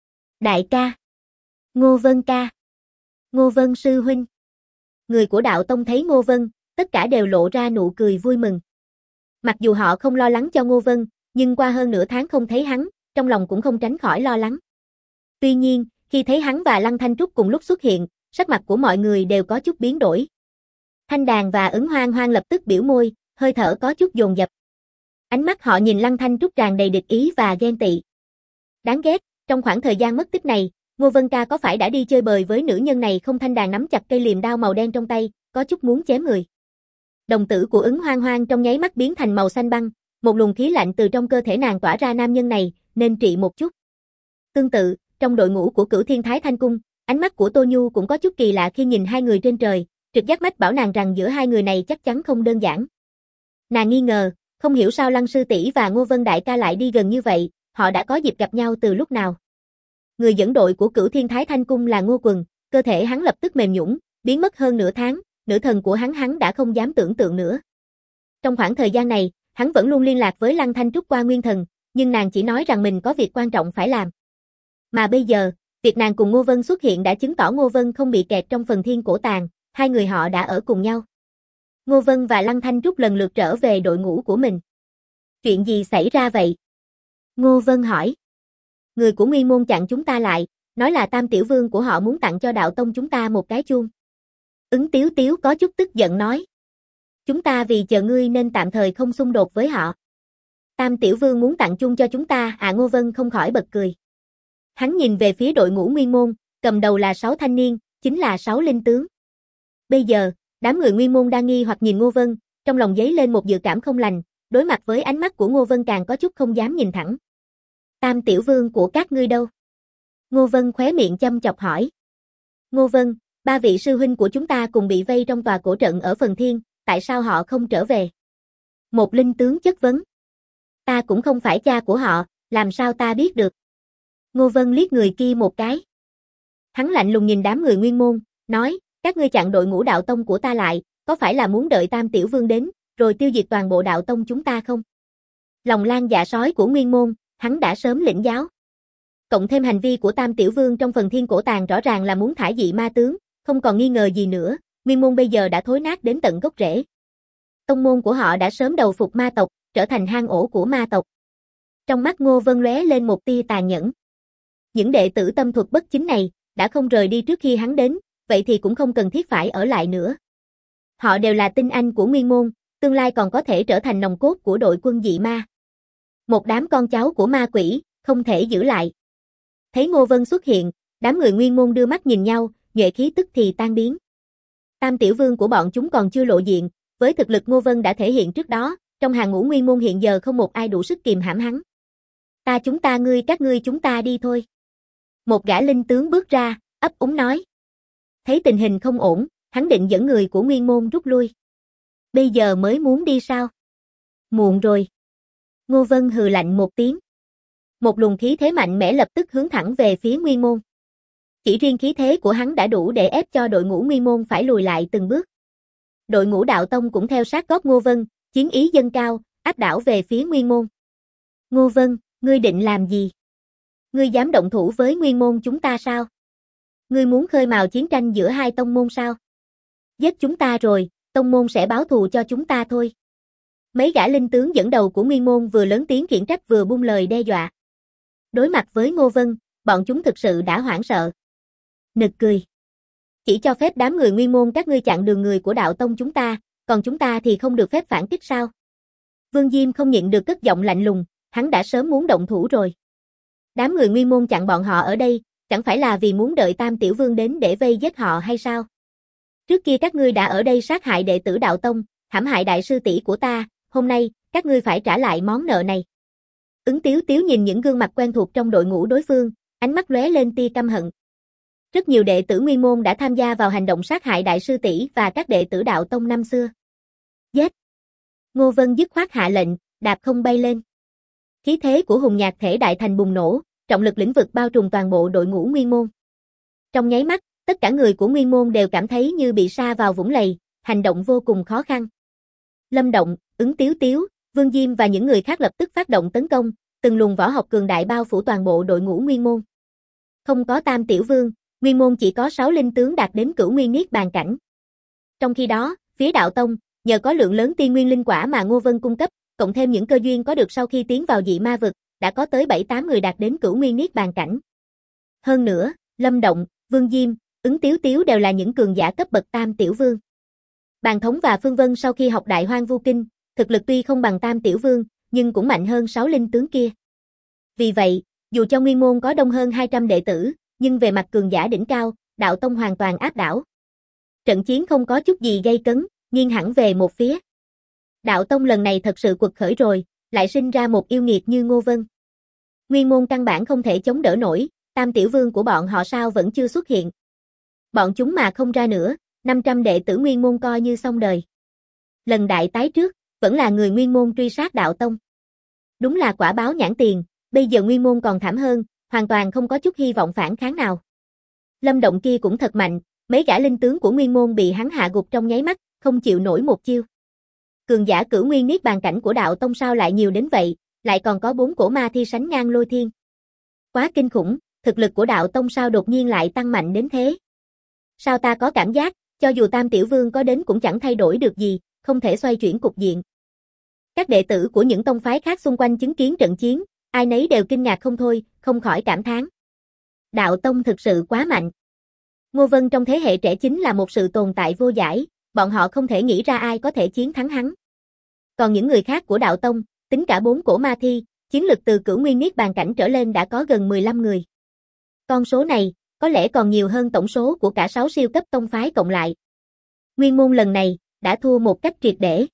Đại ca. Ngô Vân ca. Ngô Vân sư huynh. Người của đạo tông thấy Ngô Vân, tất cả đều lộ ra nụ cười vui mừng. Mặc dù họ không lo lắng cho Ngô Vân, nhưng qua hơn nửa tháng không thấy hắn, trong lòng cũng không tránh khỏi lo lắng. Tuy nhiên, khi thấy hắn và Lăng Thanh Trúc cùng lúc xuất hiện, sắc mặt của mọi người đều có chút biến đổi. Thanh Đàn và Ứng Hoang Hoang lập tức biểu môi, hơi thở có chút dồn dập. Ánh mắt họ nhìn Lăng Thanh Trúc tràn đầy địch ý và ghen tị. Đáng ghét, trong khoảng thời gian mất tích này, Ngô Vân ca có phải đã đi chơi bời với nữ nhân này không? Thanh Đàn nắm chặt cây liềm đao màu đen trong tay, có chút muốn chém người. Đồng tử của Ứng Hoang Hoang trong nháy mắt biến thành màu xanh băng, một luồng khí lạnh từ trong cơ thể nàng tỏa ra. Nam nhân này, nên trị một chút. Tương tự, trong đội ngũ của Cửu Thiên Thái Thanh Cung, ánh mắt của Tô Nhu cũng có chút kỳ lạ khi nhìn hai người trên trời, trực giác mách bảo nàng rằng giữa hai người này chắc chắn không đơn giản. Nàng nghi ngờ, không hiểu sao Lăng sư tỷ và Ngô Vân đại ca lại đi gần như vậy, họ đã có dịp gặp nhau từ lúc nào. Người dẫn đội của Cửu Thiên Thái Thanh Cung là Ngô Quần, cơ thể hắn lập tức mềm nhũn, biến mất hơn nửa tháng, nữ thần của hắn đã không dám tưởng tượng nữa. Trong khoảng thời gian này, hắn vẫn luôn liên lạc với Lăng Thanh Trúc qua nguyên thần, nhưng nàng chỉ nói rằng mình có việc quan trọng phải làm. Mà bây giờ, Việc nàng cùng Ngô Vân xuất hiện đã chứng tỏ Ngô Vân không bị kẹt trong phần thiên cổ tàng, hai người họ đã ở cùng nhau. Ngô Vân và Lăng Thanh Trúc lần lượt trở về đội ngũ của mình. Chuyện gì xảy ra vậy? Ngô Vân hỏi. Người của Nguyên Môn chặn chúng ta lại, nói là Tam Tiểu Vương của họ muốn tặng cho đạo tông chúng ta một cái chuông. Ứng Tiếu Tiếu có chút tức giận nói. Chúng ta vì chờ ngươi nên tạm thời không xung đột với họ. Tam Tiểu Vương muốn tặng chuông cho chúng ta à? Ngô Vân không khỏi bật cười. Hắn nhìn về phía đội ngũ Nguyên Môn, cầm đầu là 6 thanh niên, chính là 6 linh tướng. Bây giờ, đám người Nguyên Môn đang nghi hoặc nhìn Ngô Vân, trong lòng dấy lên một dự cảm không lành, đối mặt với ánh mắt của Ngô Vân càng có chút không dám nhìn thẳng. Tam Tiểu Vương của các ngươi đâu? Ngô Vân khóe miệng châm chọc hỏi. Ngô Vân, 3 vị sư huynh của chúng ta cùng bị vây trong tòa cổ trận ở phần thiên, tại sao họ không trở về? Một linh tướng chất vấn. Ta cũng không phải cha của họ, làm sao ta biết được? Ngô Vân liếc người kia một cái. Hắn lạnh lùng nhìn đám người Nguyên Môn, nói, các ngươi chặn đội ngũ đạo tông của ta lại, có phải là muốn đợi Tam Tiểu Vương đến, rồi tiêu diệt toàn bộ đạo tông chúng ta không? Lòng lan dạ sói của Nguyên Môn, hắn đã sớm lĩnh giáo. Cộng thêm hành vi của Tam Tiểu Vương trong phần thiên cổ tàng rõ ràng là muốn thả dị ma tướng, không còn nghi ngờ gì nữa, Nguyên Môn bây giờ đã thối nát đến tận gốc rễ. Tông môn của họ đã sớm đầu phục ma tộc, trở thành hang ổ của ma tộc. Trong mắt Ngô Vân lóe lên một tia tàn nhẫn. Những đệ tử tâm thuật bất chính này, đã không rời đi trước khi hắn đến, vậy thì cũng không cần thiết phải ở lại nữa. Họ đều là tinh anh của Nguyên Môn, tương lai còn có thể trở thành nòng cốt của đội quân dị ma. Một đám con cháu của ma quỷ, không thể giữ lại. Thấy Ngô Vân xuất hiện, đám người Nguyên Môn đưa mắt nhìn nhau, nhuệ khí tức thì tan biến. Tam Tiểu Vương của bọn chúng còn chưa lộ diện, với thực lực Ngô Vân đã thể hiện trước đó, trong hàng ngũ Nguyên Môn hiện giờ không một ai đủ sức kìm hãm hắn. Ta chúng ta ngươi các ngươi chúng ta đi thôi. Một gã linh tướng bước ra, ấp úng nói. Thấy tình hình không ổn, hắn định dẫn người của Nguyên Môn rút lui. Bây giờ mới muốn đi sao? Muộn rồi. Ngô Vân hừ lạnh một tiếng. Một luồng khí thế mạnh mẽ lập tức hướng thẳng về phía Nguyên Môn. Chỉ riêng khí thế của hắn đã đủ để ép cho đội ngũ Nguyên Môn phải lùi lại từng bước. Đội ngũ đạo tông cũng theo sát gót Ngô Vân, chiến ý dâng cao, áp đảo về phía Nguyên Môn. Ngô Vân, ngươi định làm gì? Ngươi dám động thủ với Nguyên Môn chúng ta sao? Ngươi muốn khơi mào chiến tranh giữa hai tông môn sao? Giết chúng ta rồi, tông môn sẽ báo thù cho chúng ta thôi. Mấy gã linh tướng dẫn đầu của Nguyên Môn vừa lớn tiếng khiển trách vừa buông lời đe dọa. Đối mặt với Ngô Vân, bọn chúng thực sự đã hoảng sợ. Nực cười. Chỉ cho phép đám người Nguyên Môn các ngươi chặn đường người của đạo tông chúng ta, còn chúng ta thì không được phép phản kích sao? Vương Diêm không nhịn được cất giọng lạnh lùng, hắn đã sớm muốn động thủ rồi. Đám người Nguyên Môn chặn bọn họ ở đây, chẳng phải là vì muốn đợi Tam Tiểu Vương đến để vây giết họ hay sao? Trước kia các ngươi đã ở đây sát hại đệ tử đạo tông, hãm hại đại sư tỷ của ta, hôm nay, các ngươi phải trả lại món nợ này. Ứng Tiếu Tiếu nhìn những gương mặt quen thuộc trong đội ngũ đối phương, ánh mắt lóe lên tia căm hận. Rất nhiều đệ tử Nguyên Môn đã tham gia vào hành động sát hại đại sư tỷ và các đệ tử đạo tông năm xưa. Giết! Ngô Vân dứt khoát hạ lệnh, đạp không bay lên. Khí thế của hùng nhạc thể đại thành bùng nổ, trọng lực lĩnh vực bao trùm toàn bộ đội ngũ Nguyên Môn. Trong nháy mắt, tất cả người của Nguyên Môn đều cảm thấy như bị sa vào vũng lầy, hành động vô cùng khó khăn. Lâm Động, Ứng Tiếu Tiếu, Vương Diêm và những người khác lập tức phát động tấn công, từng luồng võ học cường đại bao phủ toàn bộ đội ngũ Nguyên Môn. Không có Tam Tiểu Vương, Nguyên Môn chỉ có 6 linh tướng đạt đến cửu nguyên niết bàn cảnh. Trong khi đó, phía đạo tông, nhờ có lượng lớn tiên nguyên linh quả mà Ngô Vân cung cấp, cộng thêm những cơ duyên có được sau khi tiến vào dị ma vực, đã có tới 7-8 người đạt đến cửu nguyên niết bàn cảnh. Hơn nữa, Lâm Động, Vương Diêm, Ứng Tiếu Tiếu đều là những cường giả cấp bậc Tam Tiểu Vương. Bàn Thống và Phương Vân sau khi học Đại Hoang Vu Kinh, thực lực tuy không bằng Tam Tiểu Vương, nhưng cũng mạnh hơn 6 linh tướng kia. Vì vậy, dù cho Nguyên Môn có đông hơn 200 đệ tử, nhưng về mặt cường giả đỉnh cao, đạo tông hoàn toàn áp đảo. Trận chiến không có chút gì gây cấn, nghiêng hẳn về một phía. Đạo tông lần này thật sự quật khởi rồi, lại sinh ra một yêu nghiệt như Ngô Vân. Nguyên Môn căn bản không thể chống đỡ nổi, Tam Tiểu Vương của bọn họ sao vẫn chưa xuất hiện. Bọn chúng mà không ra nữa, 500 đệ tử Nguyên Môn coi như xong đời. Lần đại tái trước, vẫn là người Nguyên Môn truy sát đạo tông. Đúng là quả báo nhãn tiền, bây giờ Nguyên Môn còn thảm hơn, hoàn toàn không có chút hy vọng phản kháng nào. Lâm Động kia cũng thật mạnh, mấy gã linh tướng của Nguyên Môn bị hắn hạ gục trong nháy mắt, không chịu nổi một chiêu. Cường giả cửu nguyên niết bàn cảnh của đạo tông sao lại nhiều đến vậy, lại còn có 4 cổ ma thi sánh ngang lôi thiên. Quá kinh khủng, thực lực của đạo tông sao đột nhiên lại tăng mạnh đến thế? Sao ta có cảm giác, cho dù Tam Tiểu Vương có đến cũng chẳng thay đổi được gì, không thể xoay chuyển cục diện. Các đệ tử của những tông phái khác xung quanh chứng kiến trận chiến, ai nấy đều kinh ngạc không thôi, không khỏi cảm thán. Đạo tông thực sự quá mạnh. Ngô Vân trong thế hệ trẻ chính là một sự tồn tại vô giải, bọn họ không thể nghĩ ra ai có thể chiến thắng hắn. Còn những người khác của đạo tông, tính cả 4 cổ ma thi, chiến lực từ cửu nguyên niết bàn cảnh trở lên đã có gần 15 người. Con số này, có lẽ còn nhiều hơn tổng số của cả 6 siêu cấp tông phái cộng lại. Nguyên môn lần này, đã thua một cách triệt để.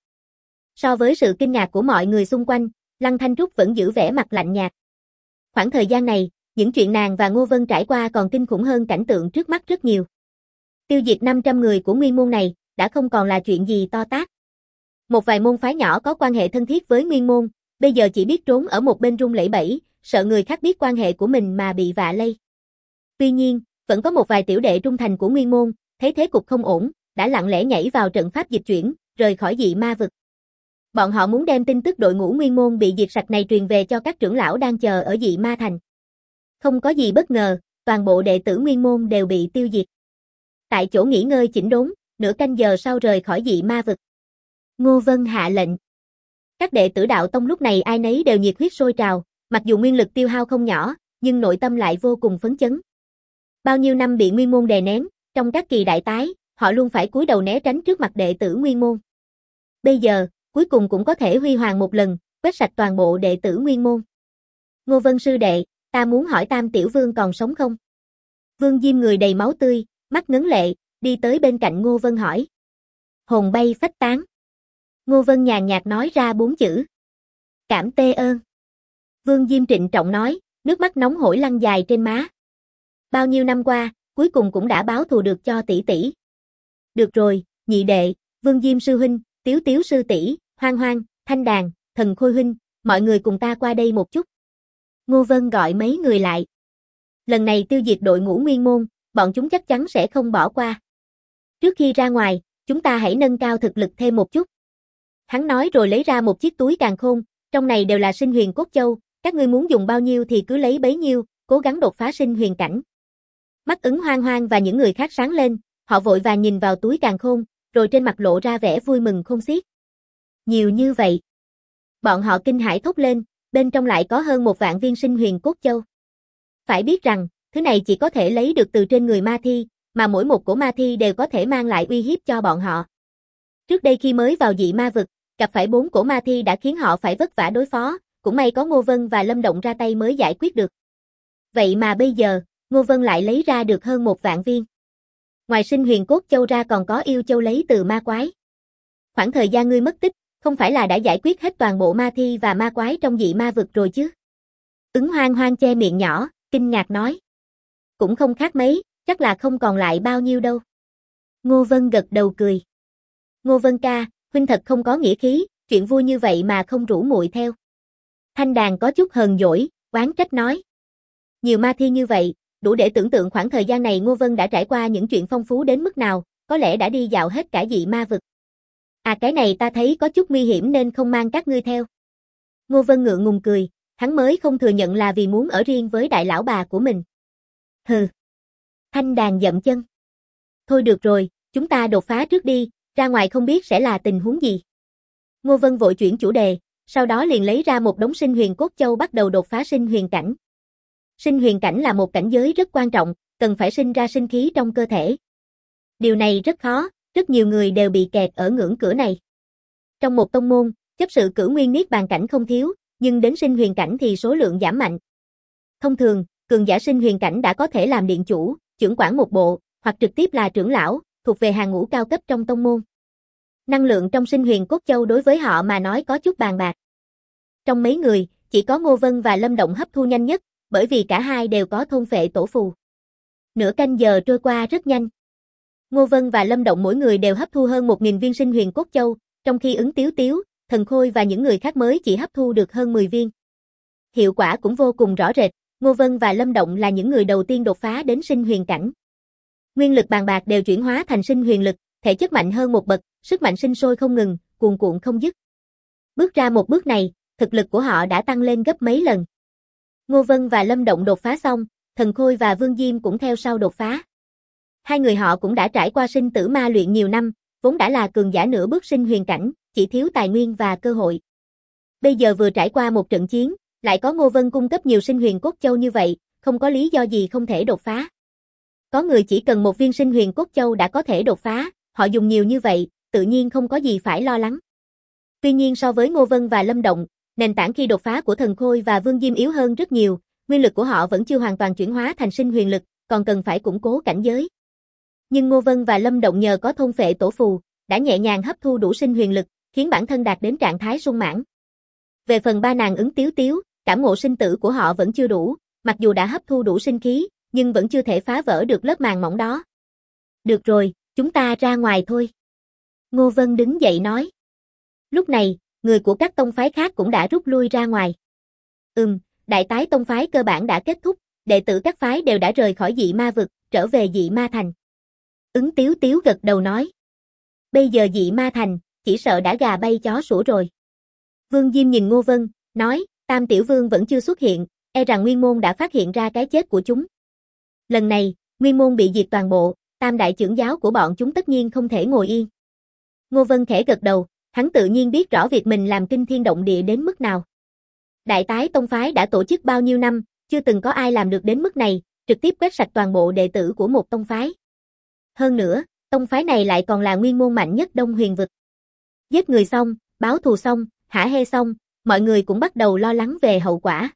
So với sự kinh ngạc của mọi người xung quanh, Lăng Thanh Trúc vẫn giữ vẻ mặt lạnh nhạt. Khoảng thời gian này, những chuyện nàng và Ngô Vân trải qua còn kinh khủng hơn cảnh tượng trước mắt rất nhiều. Tiêu diệt 500 người của nguyên môn này, đã không còn là chuyện gì to tát. Một vài môn phái nhỏ có quan hệ thân thiết với nguyên môn, bây giờ chỉ biết trốn ở một bên run lẩy bẩy, sợ người khác biết quan hệ của mình mà bị vạ lây. Tuy nhiên, vẫn có một vài tiểu đệ trung thành của nguyên môn, thấy thế cục không ổn, đã lặng lẽ nhảy vào trận pháp dịch chuyển, rời khỏi dị ma vực. Bọn họ muốn đem tin tức đội ngũ nguyên môn bị diệt sạch này truyền về cho các trưởng lão đang chờ ở dị ma thành. Không có gì bất ngờ, toàn bộ đệ tử nguyên môn đều bị tiêu diệt. Tại chỗ nghỉ ngơi chỉnh đốn, nửa canh giờ sau rời khỏi dị ma vực. Ngô Vân hạ lệnh. Các đệ tử đạo tông lúc này ai nấy đều nhiệt huyết sôi trào, mặc dù nguyên lực tiêu hao không nhỏ, nhưng nội tâm lại vô cùng phấn chấn. Bao nhiêu năm bị nguyên môn đè nén, trong các kỳ đại tái, họ luôn phải cúi đầu né tránh trước mặt đệ tử nguyên môn. Bây giờ, cuối cùng cũng có thể huy hoàng một lần, quét sạch toàn bộ đệ tử nguyên môn. Ngô Vân sư đệ, ta muốn hỏi Tam Tiểu Vương còn sống không? Vương Diêm người đầy máu tươi, mắt ngấn lệ, đi tới bên cạnh Ngô Vân hỏi. Hồn bay phách tán. Ngô Vân nhàn nhạt nói ra 4 chữ. Cảm tê ơn. Vương Diêm trịnh trọng nói, nước mắt nóng hổi lăn dài trên má. Bao nhiêu năm qua, cuối cùng cũng đã báo thù được cho tỷ tỷ. Được rồi, nhị đệ, Vương Diêm sư huynh, Tiếu Tiếu sư tỷ, Hoang Hoang, Thanh Đàn, Thần Khôi huynh, mọi người cùng ta qua đây một chút. Ngô Vân gọi mấy người lại. Lần này tiêu diệt đội ngũ nguyên môn, bọn chúng chắc chắn sẽ không bỏ qua. Trước khi ra ngoài, chúng ta hãy nâng cao thực lực thêm một chút. Hắn nói rồi lấy ra một chiếc túi càn khôn, trong này đều là sinh huyền cốt châu, các ngươi muốn dùng bao nhiêu thì cứ lấy bấy nhiêu, cố gắng đột phá sinh huyền cảnh. Mắt Ứng Hoang Hoang và những người khác sáng lên, họ vội vàng nhìn vào túi càn khôn, rồi trên mặt lộ ra vẻ vui mừng khôn xiết. Nhiều như vậy. Bọn họ kinh hãi thốt lên, bên trong lại có hơn 1 vạn viên sinh huyền cốt châu. Phải biết rằng, thứ này chỉ có thể lấy được từ trên người ma thi, mà mỗi một cổ ma thi đều có thể mang lại uy hiếp cho bọn họ. Trước đây khi mới vào dị ma vực, gặp phải 4 cổ ma thi đã khiến họ phải vất vả đối phó, cũng may có Ngô Vân và Lâm Động ra tay mới giải quyết được. Vậy mà bây giờ, Ngô Vân lại lấy ra được hơn 1 vạn viên. Ngoài sinh huyền cốt châu ra còn có yêu châu lấy từ ma quái. Khoảng thời gian ngươi mất tích, không phải là đã giải quyết hết toàn bộ ma thi và ma quái trong dị ma vực rồi chứ? Ứng Hoang Hoang che miệng nhỏ, kinh ngạc nói. Cũng không khác mấy, chắc là không còn lại bao nhiêu đâu. Ngô Vân gật đầu cười. Ngô Vân ca, huynh thật không có nghĩa khí, chuyện vui như vậy mà không rủ muội theo. Thanh Đàn có chút hờn dỗi, oán trách nói. Nhiều ma thi như vậy, đủ để tưởng tượng khoảng thời gian này Ngô Vân đã trải qua những chuyện phong phú đến mức nào, có lẽ đã đi dạo hết cả dị ma vực. À cái này ta thấy có chút nguy hiểm nên không mang các ngươi theo. Ngô Vân ngượng ngùng cười, hắn mới không thừa nhận là vì muốn ở riêng với đại lão bà của mình. Hừ. Thanh Đàn dậm chân. Thôi được rồi, chúng ta đột phá trước đi, ra ngoài không biết sẽ là tình huống gì. Ngô Vân vội chuyển chủ đề, sau đó liền lấy ra một đống sinh huyền cốt châu bắt đầu đột phá sinh huyền cảnh. Sinh huyền cảnh là một cảnh giới rất quan trọng, cần phải sinh ra sinh khí trong cơ thể. Điều này rất khó, rất nhiều người đều bị kẹt ở ngưỡng cửa này. Trong một tông môn, chấp sự cửu nguyên niết bàn cảnh không thiếu, nhưng đến sinh huyền cảnh thì số lượng giảm mạnh. Thông thường, cường giả sinh huyền cảnh đã có thể làm điện chủ, trưởng quản một bộ, hoặc trực tiếp là trưởng lão, thuộc về hàng ngũ cao cấp trong tông môn. Năng lượng trong sinh huyền cốt châu đối với họ mà nói có chút bàn bạc. Trong mấy người, chỉ có Ngô Vân và Lâm Động hấp thu nhanh nhất, bởi vì cả hai đều có thôn phệ tổ phù. Nửa canh giờ trôi qua rất nhanh. Ngô Vân và Lâm Động mỗi người đều hấp thu hơn 1000 viên sinh huyền cốt châu, trong khi Ứng Tiếu Tiếu, Thần Khôi và những người khác mới chỉ hấp thu được hơn 10 viên. Hiệu quả cũng vô cùng rõ rệt, Ngô Vân và Lâm Động là những người đầu tiên đột phá đến sinh huyền cảnh. Nguyên lực bàn bạc đều chuyển hóa thành sinh huyền lực, thể chất mạnh hơn một bậc, sức mạnh sinh sôi không ngừng, cuồn cuộn không dứt. Bước ra một bước này, thực lực của họ đã tăng lên gấp mấy lần. Ngô Vân và Lâm Động đột phá xong, Thần Khôi và Vương Diêm cũng theo sau đột phá. Hai người họ cũng đã trải qua sinh tử ma luyện nhiều năm, vốn đã là cường giả nửa bước sinh huyền cảnh, chỉ thiếu tài nguyên và cơ hội. Bây giờ vừa trải qua một trận chiến, lại có Ngô Vân cung cấp nhiều sinh huyền cốt châu như vậy, không có lý do gì không thể đột phá. Có người chỉ cần một viên sinh huyền cốt châu đã có thể đột phá, họ dùng nhiều như vậy, tự nhiên không có gì phải lo lắng. Tuy nhiên so với Ngô Vân và Lâm Động, nền tảng khi đột phá của Thần Khôi và Vương Diêm yếu hơn rất nhiều, nguyên lực của họ vẫn chưa hoàn toàn chuyển hóa thành sinh huyền lực, còn cần phải củng cố cảnh giới. Nhưng Ngô Vân và Lâm Động nhờ có thôn phệ tổ phù, đã nhẹ nhàng hấp thu đủ sinh huyền lực, khiến bản thân đạt đến trạng thái sung mãn. Về phần ba nàng Ứng Tiếu Tiếu, cảm ngộ sinh tử của họ vẫn chưa đủ, mặc dù đã hấp thu đủ sinh khí, nhưng vẫn chưa thể phá vỡ được lớp màng mỏng đó. Được rồi, chúng ta ra ngoài thôi. Ngô Vân đứng dậy nói. Lúc này, người của các tông phái khác cũng đã rút lui ra ngoài. Đại tái tông phái cơ bản đã kết thúc, đệ tử các phái đều đã rời khỏi dị ma vực, trở về dị ma thành. Ứng Tiếu Tiếu gật đầu nói. Bây giờ dị ma thành, chỉ sợ đã gà bay chó sủa rồi. Vương Diêm nhìn Ngô Vân, nói, Tam Tiểu Vương vẫn chưa xuất hiện, e rằng Nguyên Môn đã phát hiện ra cái chết của chúng. Lần này, Nguyên Môn bị diệt toàn bộ, Tam Đại trưởng giáo của bọn chúng tất nhiên không thể ngồi yên. Ngô Vân khẽ gật đầu, hắn tự nhiên biết rõ việc mình làm kinh thiên động địa đến mức nào. Đại tái tông phái đã tổ chức bao nhiêu năm, chưa từng có ai làm được đến mức này, trực tiếp quét sạch toàn bộ đệ tử của một tông phái. Hơn nữa, tông phái này lại còn là Nguyên Môn mạnh nhất Đông Huyền vực. Giết người xong, báo thù xong, hả hê xong, mọi người cũng bắt đầu lo lắng về hậu quả.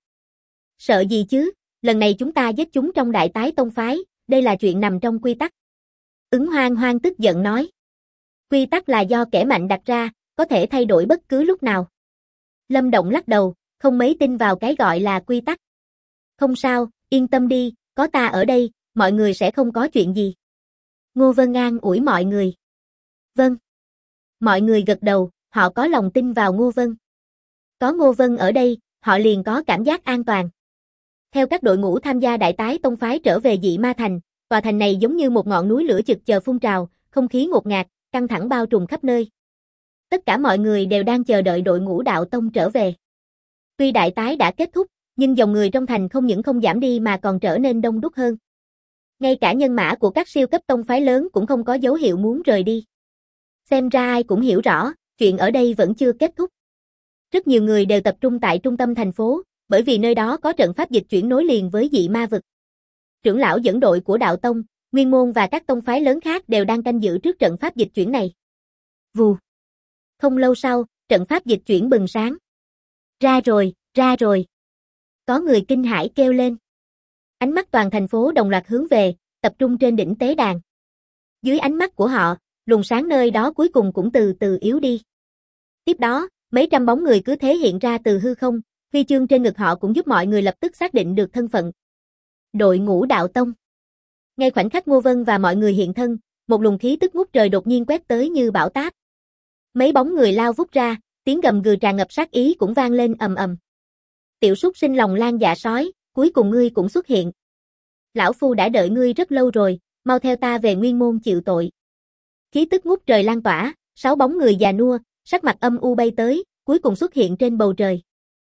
Sợ gì chứ, lần này chúng ta giết chúng trong đại tái tông phái, đây là chuyện nằm trong quy tắc. Ứng Hoang Hoang tức giận nói. Quy tắc là do kẻ mạnh đặt ra, có thể thay đổi bất cứ lúc nào. Lâm Động lắc đầu, không mấy tin vào cái gọi là quy tắc. Không sao, yên tâm đi, có ta ở đây, mọi người sẽ không có chuyện gì. Ngô Vân an ủi mọi người. Vâng. Mọi người gật đầu, họ có lòng tin vào Ngô Vân. Có Ngô Vân ở đây, họ liền có cảm giác an toàn. Theo các đội ngũ tham gia đại tái tông phái trở về dị ma thành, tòa thành này giống như một ngọn núi lửa trực chờ phun trào, không khí ngột ngạt, căng thẳng bao trùm khắp nơi. Tất cả mọi người đều đang chờ đợi đội ngũ đạo tông trở về. Tuy đại tái đã kết thúc, nhưng dòng người trong thành không những không giảm đi mà còn trở nên đông đúc hơn. Ngay cả nhân mã của các siêu cấp tông phái lớn cũng không có dấu hiệu muốn rời đi. Xem ra ai cũng hiểu rõ, chuyện ở đây vẫn chưa kết thúc. Rất nhiều người đều tập trung tại trung tâm thành phố, bởi vì nơi đó có trận pháp dịch chuyển nối liền với dị ma vực. Trưởng lão dẫn đội của đạo tông, Nguyên Môn và các tông phái lớn khác đều đang canh giữ trước trận pháp dịch chuyển này. Vù. Không lâu sau, trận pháp dịch chuyển bừng sáng. Ra rồi, ra rồi. Có người kinh hãi kêu lên. Ánh mắt toàn thành phố đồng loạt hướng về, tập trung trên đỉnh tế đàn. Dưới ánh mắt của họ, luồng sáng nơi đó cuối cùng cũng từ từ yếu đi. Tiếp đó, mấy trăm bóng người cứ thế hiện ra từ hư không, huy chương trên ngực họ cũng giúp mọi người lập tức xác định được thân phận. Đội ngũ đạo tông. Ngay khoảnh khắc Ngô Vân và mọi người hiện thân, một luồng khí tức ngút trời đột nhiên quét tới như bão táp. Mấy bóng người lao vút ra, tiếng gầm gừ tràn ngập sát ý cũng vang lên ầm ầm. Tiểu súc sinh lòng lan dạ sói, cuối cùng ngươi cũng xuất hiện. Lão phu đã đợi ngươi rất lâu rồi, mau theo ta về Nguyên Môn chịu tội. Khí tức ngút trời lan tỏa, 6 bóng người già nua, sắc mặt âm u bay tới, cuối cùng xuất hiện trên bầu trời.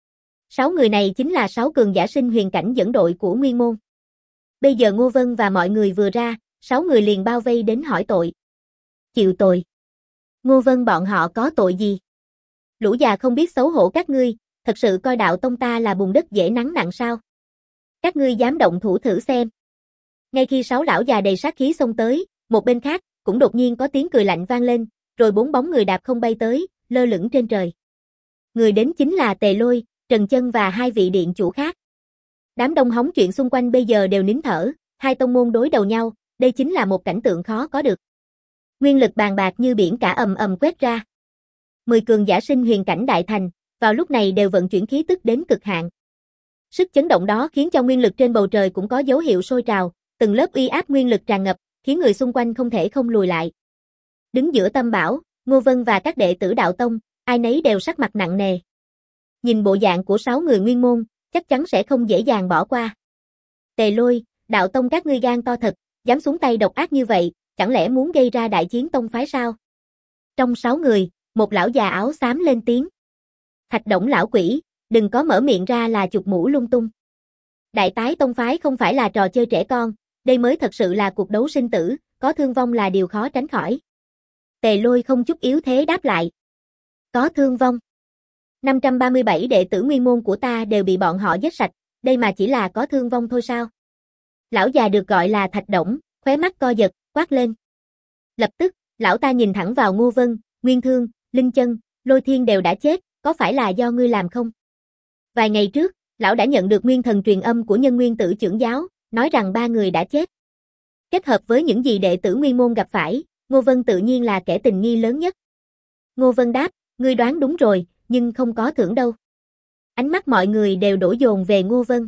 6 người này chính là 6 cường giả sinh huyền cảnh dẫn đội của Nguyên Môn. Bây giờ Ngô Vân và mọi người vừa ra, 6 người liền bao vây đến hỏi tội. Chịu tội. Ngô Vân bọn họ có tội gì? Lũ già không biết xấu hổ các ngươi, thật sự coi đạo tông ta là bùn đất dễ nắng nặng sao? Các ngươi dám động thủ thử xem. Ngay khi 6 lão già đầy sát khí xông tới, một bên khác, cũng đột nhiên có tiếng cười lạnh vang lên, rồi 4 bóng người đạp không bay tới, lơ lửng trên trời. Người đến chính là Tề Lôi, Trần Chân và 2 vị điện chủ khác. Đám đông hóng chuyện xung quanh bây giờ đều nín thở, hai tông môn đối đầu nhau, đây chính là một cảnh tượng khó có được. Nguyên lực bàn bạc như biển cả ầm ầm quét ra. 10 cường giả sinh huyền cảnh đại thành, vào lúc này đều vận chuyển khí tức đến cực hạn. Sức chấn động đó khiến cho nguyên lực trên bầu trời cũng có dấu hiệu sôi trào, từng lớp uy áp nguyên lực tràn ngập, khiến người xung quanh không thể không lùi lại. Đứng giữa tâm bão, Ngô Vân và các đệ tử đạo tông, ai nấy đều sắc mặt nặng nề. Nhìn bộ dạng của 6 người Nguyên Môn, chắc chắn sẽ không dễ dàng bỏ qua. Tề Lôi, đạo tông các ngươi gan to thật, dám xuống tay độc ác như vậy, chẳng lẽ muốn gây ra đại chiến tông phái sao? Trong 6 người, một lão già áo xám lên tiếng. Thạch Đổng lão quỷ, đừng có mở miệng ra là chụp mũ lung tung. Đại tái tông phái không phải là trò chơi trẻ con, đây mới thật sự là cuộc đấu sinh tử, có thương vong là điều khó tránh khỏi. Tề Lôi không chút yếu thế đáp lại. Có thương vong. 537 đệ tử nguyên môn của ta đều bị bọn họ giết sạch, đây mà chỉ là có thương vong thôi sao? Lão già được gọi là Thạch Đổng, khóe mắt co giật, quát lên. Lập tức, lão ta nhìn thẳng vào Ngô Vân, Nguyên Thương, Linh Chân, Lôi Thiên đều đã chết, có phải là do ngươi làm không? Vài ngày trước, lão đã nhận được nguyên thần truyền âm của Nhân Nguyên Tử trưởng giáo, nói rằng ba người đã chết. Kết hợp với những gì đệ tử nguyên môn gặp phải, Ngô Vân tự nhiên là kẻ tình nghi lớn nhất. Ngô Vân đáp, ngươi đoán đúng rồi, nhưng không có thưởng đâu. Ánh mắt mọi người đều đổ dồn về Ngô Vân.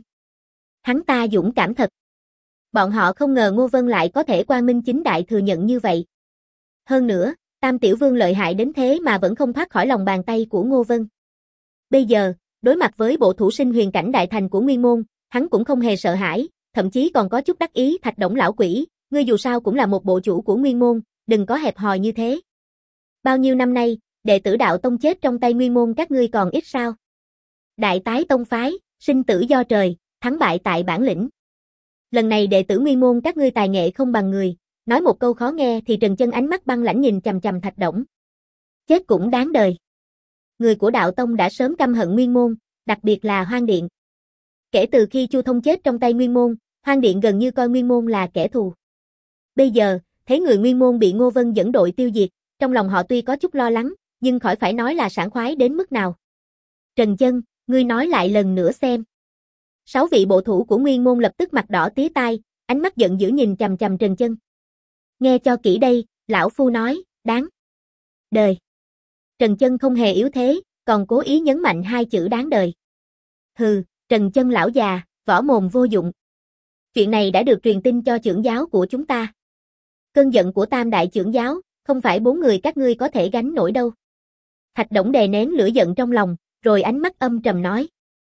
Hắn ta dũng cảm thật. Bọn họ không ngờ Ngô Vân lại có thể quang minh chính đại thừa nhận như vậy. Hơn nữa, Tam Tiểu Vương lợi hại đến thế mà vẫn không thoát khỏi lòng bàn tay của Ngô Vân. Bây giờ, đối mặt với bộ thủ sinh huyền cảnh đại thành của Nguyên Môn, hắn cũng không hề sợ hãi, thậm chí còn có chút đắc ý. Thạch Đổng lão quỷ, ngươi dù sao cũng là một bộ chủ của Nguyên Môn, đừng có hẹp hòi như thế. Bao nhiêu năm nay, đệ tử đạo tông chết trong tay Nguyên Môn các ngươi còn ít sao? Đại tái tông phái, sinh tử do trời, thắng bại tại bản lĩnh. Lần này đệ tử Nguyên Môn các ngươi tài nghệ không bằng người, nói một câu khó nghe thì Trần Chân ánh mắt băng lãnh nhìn chằm chằm Thạch Đổng. Chết cũng đáng đời. Người của đạo tông đã sớm căm hận Nguyên Môn, đặc biệt là Hoang Điện. Kể từ khi Chu Thông chết trong tay Nguyên Môn, Hoang Điện gần như coi Nguyên Môn là kẻ thù. Bây giờ, thấy người Nguyên Môn bị Ngô Vân dẫn đội tiêu diệt, trong lòng họ tuy có chút lo lắng, nhưng khỏi phải nói là sảng khoái đến mức nào. Trần Chân, ngươi nói lại lần nữa xem. 6 vị bộ thủ của Nguyên Môn lập tức mặt đỏ tía tai, ánh mắt giận dữ nhìn chằm chằm Trần Chân. Nghe cho kỹ đây, lão phu nói, đáng đời. Trần Chân không hề yếu thế, còn cố ý nhấn mạnh 2 chữ đáng đời. Hừ, Trần Chân lão già, võ mồm vô dụng. Chuyện này đã được truyền tin cho trưởng giáo của chúng ta. Cơn giận của Tam đại trưởng giáo, không phải 4 người các ngươi có thể gánh nổi đâu. Thạch Đổng đè nén lửa giận trong lòng, rồi ánh mắt âm trầm nói.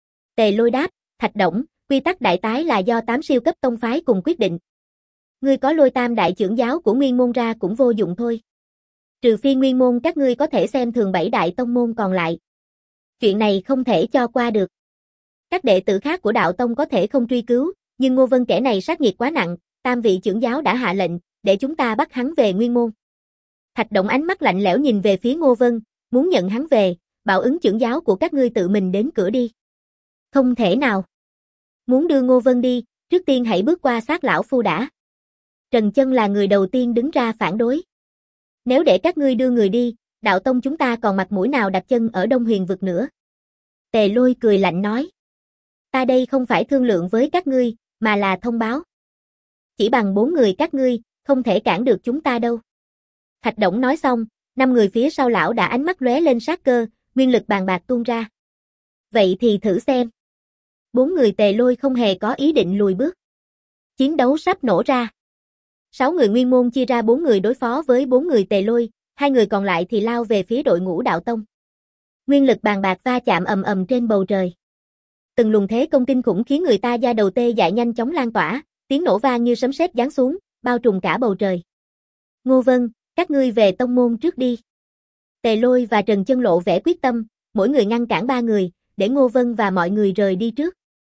Tề Lôi đáp, Thạch Đổng, quy tắc đại tái là do 8 siêu cấp tông phái cùng quyết định. Ngươi có lôi Tam đại trưởng giáo của Nguyên Môn ra cũng vô dụng thôi. Trừ phi Nguyên Môn các ngươi có thể xem thường 7 đại tông môn còn lại. Chuyện này không thể cho qua được. Các đệ tử khác của đạo tông có thể không truy cứu, nhưng Ngô Vân kẻ này sát nghiệt quá nặng, Tam vị trưởng giáo đã hạ lệnh, để chúng ta bắt hắn về Nguyên Môn. Thạch Đổng ánh mắt lạnh lẽo nhìn về phía Ngô Vân, muốn nhận hắn về, bảo ứng trưởng giáo của các ngươi tự mình đến cửa đi. Không thể nào. Muốn đưa Ngô Vân đi, trước tiên hãy bước qua xác lão phu đã. Trần Chân là người đầu tiên đứng ra phản đối. Nếu để các ngươi đưa người đi, đạo tông chúng ta còn mặt mũi nào đặt chân ở Đông Huyền vực nữa. Tề Lôi cười lạnh nói. Ta đây không phải thương lượng với các ngươi, mà là thông báo. Chỉ bằng 4 người các ngươi, không thể cản được chúng ta đâu. Thạch Đổng nói xong, 5 người phía sau lão đã ánh mắt lóe lên sát cơ, nguyên lực bàn bạc tuôn ra. Vậy thì thử xem. 4 người Tề Lôi không hề có ý định lùi bước. Chiến đấu sắp nổ ra. 6 người Nguyên Môn chia ra 4 người đối phó với 4 người Tề Lôi, 2 người còn lại thì lao về phía đội ngũ đạo tông. Nguyên lực bàn bạc va chạm ầm ầm trên bầu trời. Từng luồng thế công kinh khủng khiến người ta da đầu tê dại nhanh chóng lan tỏa, tiếng nổ vang như sấm sét giáng xuống, bao trùm cả bầu trời. Ngô Vân, các ngươi về tông môn trước đi. Tề Lôi và Trần Chân lộ vẻ quyết tâm, mỗi người ngăn cản 3 người, để Ngô Vân và mọi người rời đi trước.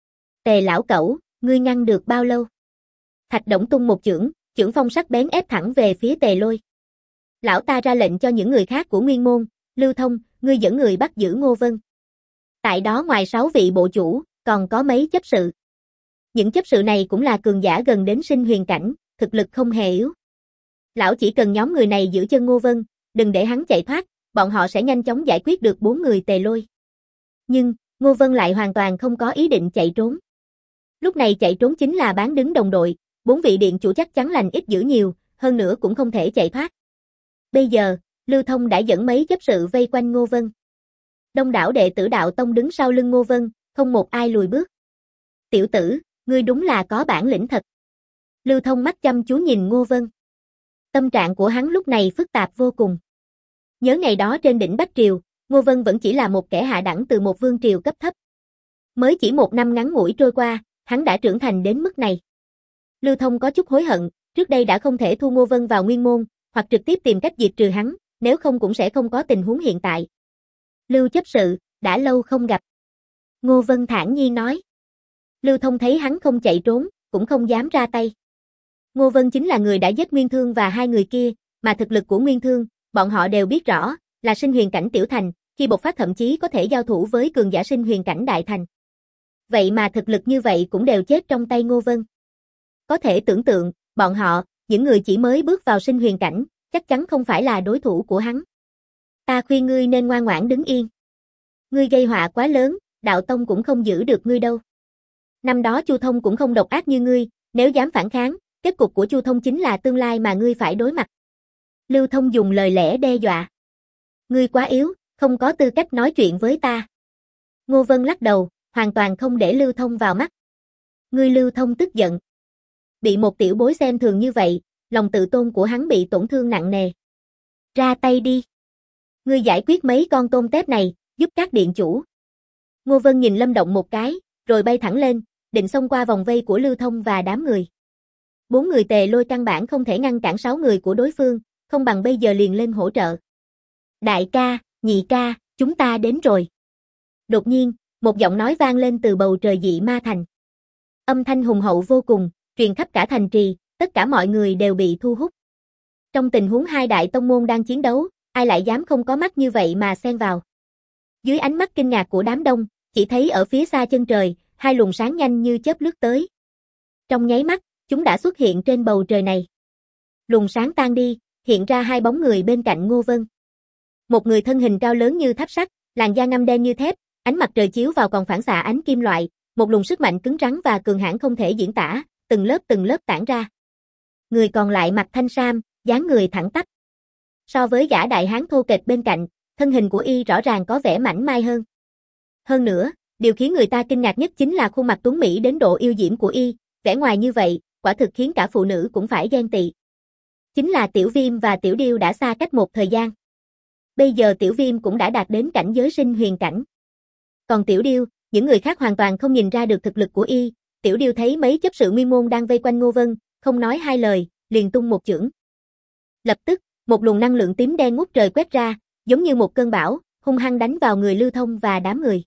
Tề lão cẩu, ngươi ngăn được bao lâu? Thạch Đổng tung một chưởng, chưởng phong sắc bén ép thẳng về phía Tề Lôi. Lão ta ra lệnh cho những người khác của Nguyên Môn, Lưu Thông, ngươi dẫn người bắt giữ Ngô Vân. Tại đó ngoài 6 vị bộ chủ, còn có mấy chấp sự. Những chấp sự này cũng là cường giả gần đến sinh huyền cảnh, thực lực không hề yếu. Lão chỉ cần nhóm người này giữ chân Ngô Vân, đừng để hắn chạy thoát, bọn họ sẽ nhanh chóng giải quyết được 4 người Tề Lôi. Nhưng, Ngô Vân lại hoàn toàn không có ý định chạy trốn. Lúc này chạy trốn chính là bán đứng đồng đội, 4 vị điện chủ chắc chắn lành ít dữ nhiều, hơn nữa cũng không thể chạy thoát. Bây giờ, Lưu Thông đã dẫn mấy chấp sự vây quanh Ngô Vân. Đông đảo đệ tử đạo tông đứng sau lưng Ngô Vân, không một ai lùi bước. Tiểu tử, ngươi đúng là có bản lĩnh thật. Lưu Thông mắt chăm chú nhìn Ngô Vân. Tâm trạng của hắn lúc này phức tạp vô cùng. Nhớ ngày đó trên đỉnh Bách Triều, Ngô Vân vẫn chỉ là một kẻ hạ đẳng từ một vương triều cấp thấp. Mới chỉ 1 năm ngắn ngủi trôi qua, hắn đã trưởng thành đến mức này. Lưu Thông có chút hối hận, trước đây đã không thể thu Ngô Vân vào Nguyên Môn, hoặc trực tiếp tìm cách diệt trừ hắn, nếu không cũng sẽ không có tình huống hiện tại. Lưu chấp sự, đã lâu không gặp. Ngô Vân thản nhiên nói. Lưu Thông thấy hắn không chạy trốn, cũng không dám ra tay. Ngô Vân chính là người đã giết Nguyên Thương và hai người kia, mà thực lực của Nguyên Thương, bọn họ đều biết rõ, là sinh huyền cảnh tiểu thành, khi bộc phát thậm chí có thể giao thủ với cường giả sinh huyền cảnh đại thành. Vậy mà thực lực như vậy cũng đều chết trong tay Ngô Vân. Có thể tưởng tượng, bọn họ, những người chỉ mới bước vào sinh huyền cảnh, chắc chắn không phải là đối thủ của hắn. Ta khuyên ngươi nên ngoan ngoãn đứng yên. Ngươi gây họa quá lớn, đạo tông cũng không giữ được ngươi đâu. Năm đó Chu Thông cũng không độc ác như ngươi, nếu dám phản kháng, kết cục của Chu Thông chính là tương lai mà ngươi phải đối mặt. Lưu Thông dùng lời lẽ đe dọa. Ngươi quá yếu, không có tư cách nói chuyện với ta. Ngô Vân lắc đầu, hoàn toàn không để Lưu Thông vào mắt. Ngươi Lưu Thông tức giận. Bị một tiểu bối xem thường như vậy, lòng tự tôn của hắn bị tổn thương nặng nề. Ra tay đi. Ngươi giải quyết mấy con tôm tép này, giúp các điện chủ. Ngô Vân nhìn Lâm Động một cái, rồi bay thẳng lên, định xông qua vòng vây của Lưu Thông và đám người. 4 người Tề Lôi căn bản không thể ngăn cản 6 người của đối phương, không bằng bây giờ liền lên hỗ trợ. Đại ca, nhị ca, chúng ta đến rồi. Đột nhiên, một giọng nói vang lên từ bầu trời dị ma thành. Âm thanh hùng hậu vô cùng, truyền khắp cả thành trì, tất cả mọi người đều bị thu hút. Trong tình huống hai đại tông môn đang chiến đấu, ai lại dám không có mắt như vậy mà xen vào. Dưới ánh mắt kinh ngạc của đám đông, chỉ thấy ở phía xa chân trời, hai luồng sáng nhanh như chớp lướt tới. Trong nháy mắt, chúng đã xuất hiện trên bầu trời này. Luồng sáng tan đi, hiện ra hai bóng người bên cạnh Ngô Vân. Một người thân hình cao lớn như tháp sắt, làn da ngăm đen như thép, ánh mặt trời chiếu vào còn phản xạ ánh kim loại, một luồng sức mạnh cứng rắn và cường hãn không thể diễn tả, từng lớp tản ra. Người còn lại mặc thanh sam, dáng người thẳng tắp. So với gã đại hán thô kệch bên cạnh, thân hình của y rõ ràng có vẻ mảnh mai hơn. Hơn nữa, điều khiến người ta kinh ngạc nhất chính là khuôn mặt tuấn mỹ đến độ yêu diễm của y, vẻ ngoài như vậy, quả thực khiến cả phụ nữ cũng phải ghen tị. Chính là Tiểu Viêm và Tiểu Điêu đã xa cách một thời gian. Bây giờ Tiểu Viêm cũng đã đạt đến cảnh giới sinh huyền cảnh. Còn Tiểu Điêu, những người khác hoàn toàn không nhìn ra được thực lực của y. Tiểu Điêu thấy mấy chấp sự nguyên môn đang vây quanh Ngô Vân, không nói hai lời, liền tung một chưởng. Lập tức, một luồng năng lượng tím đen ngút trời quét ra, giống như một cơn bão, hung hăng đánh vào người Lưu Thông và đám người.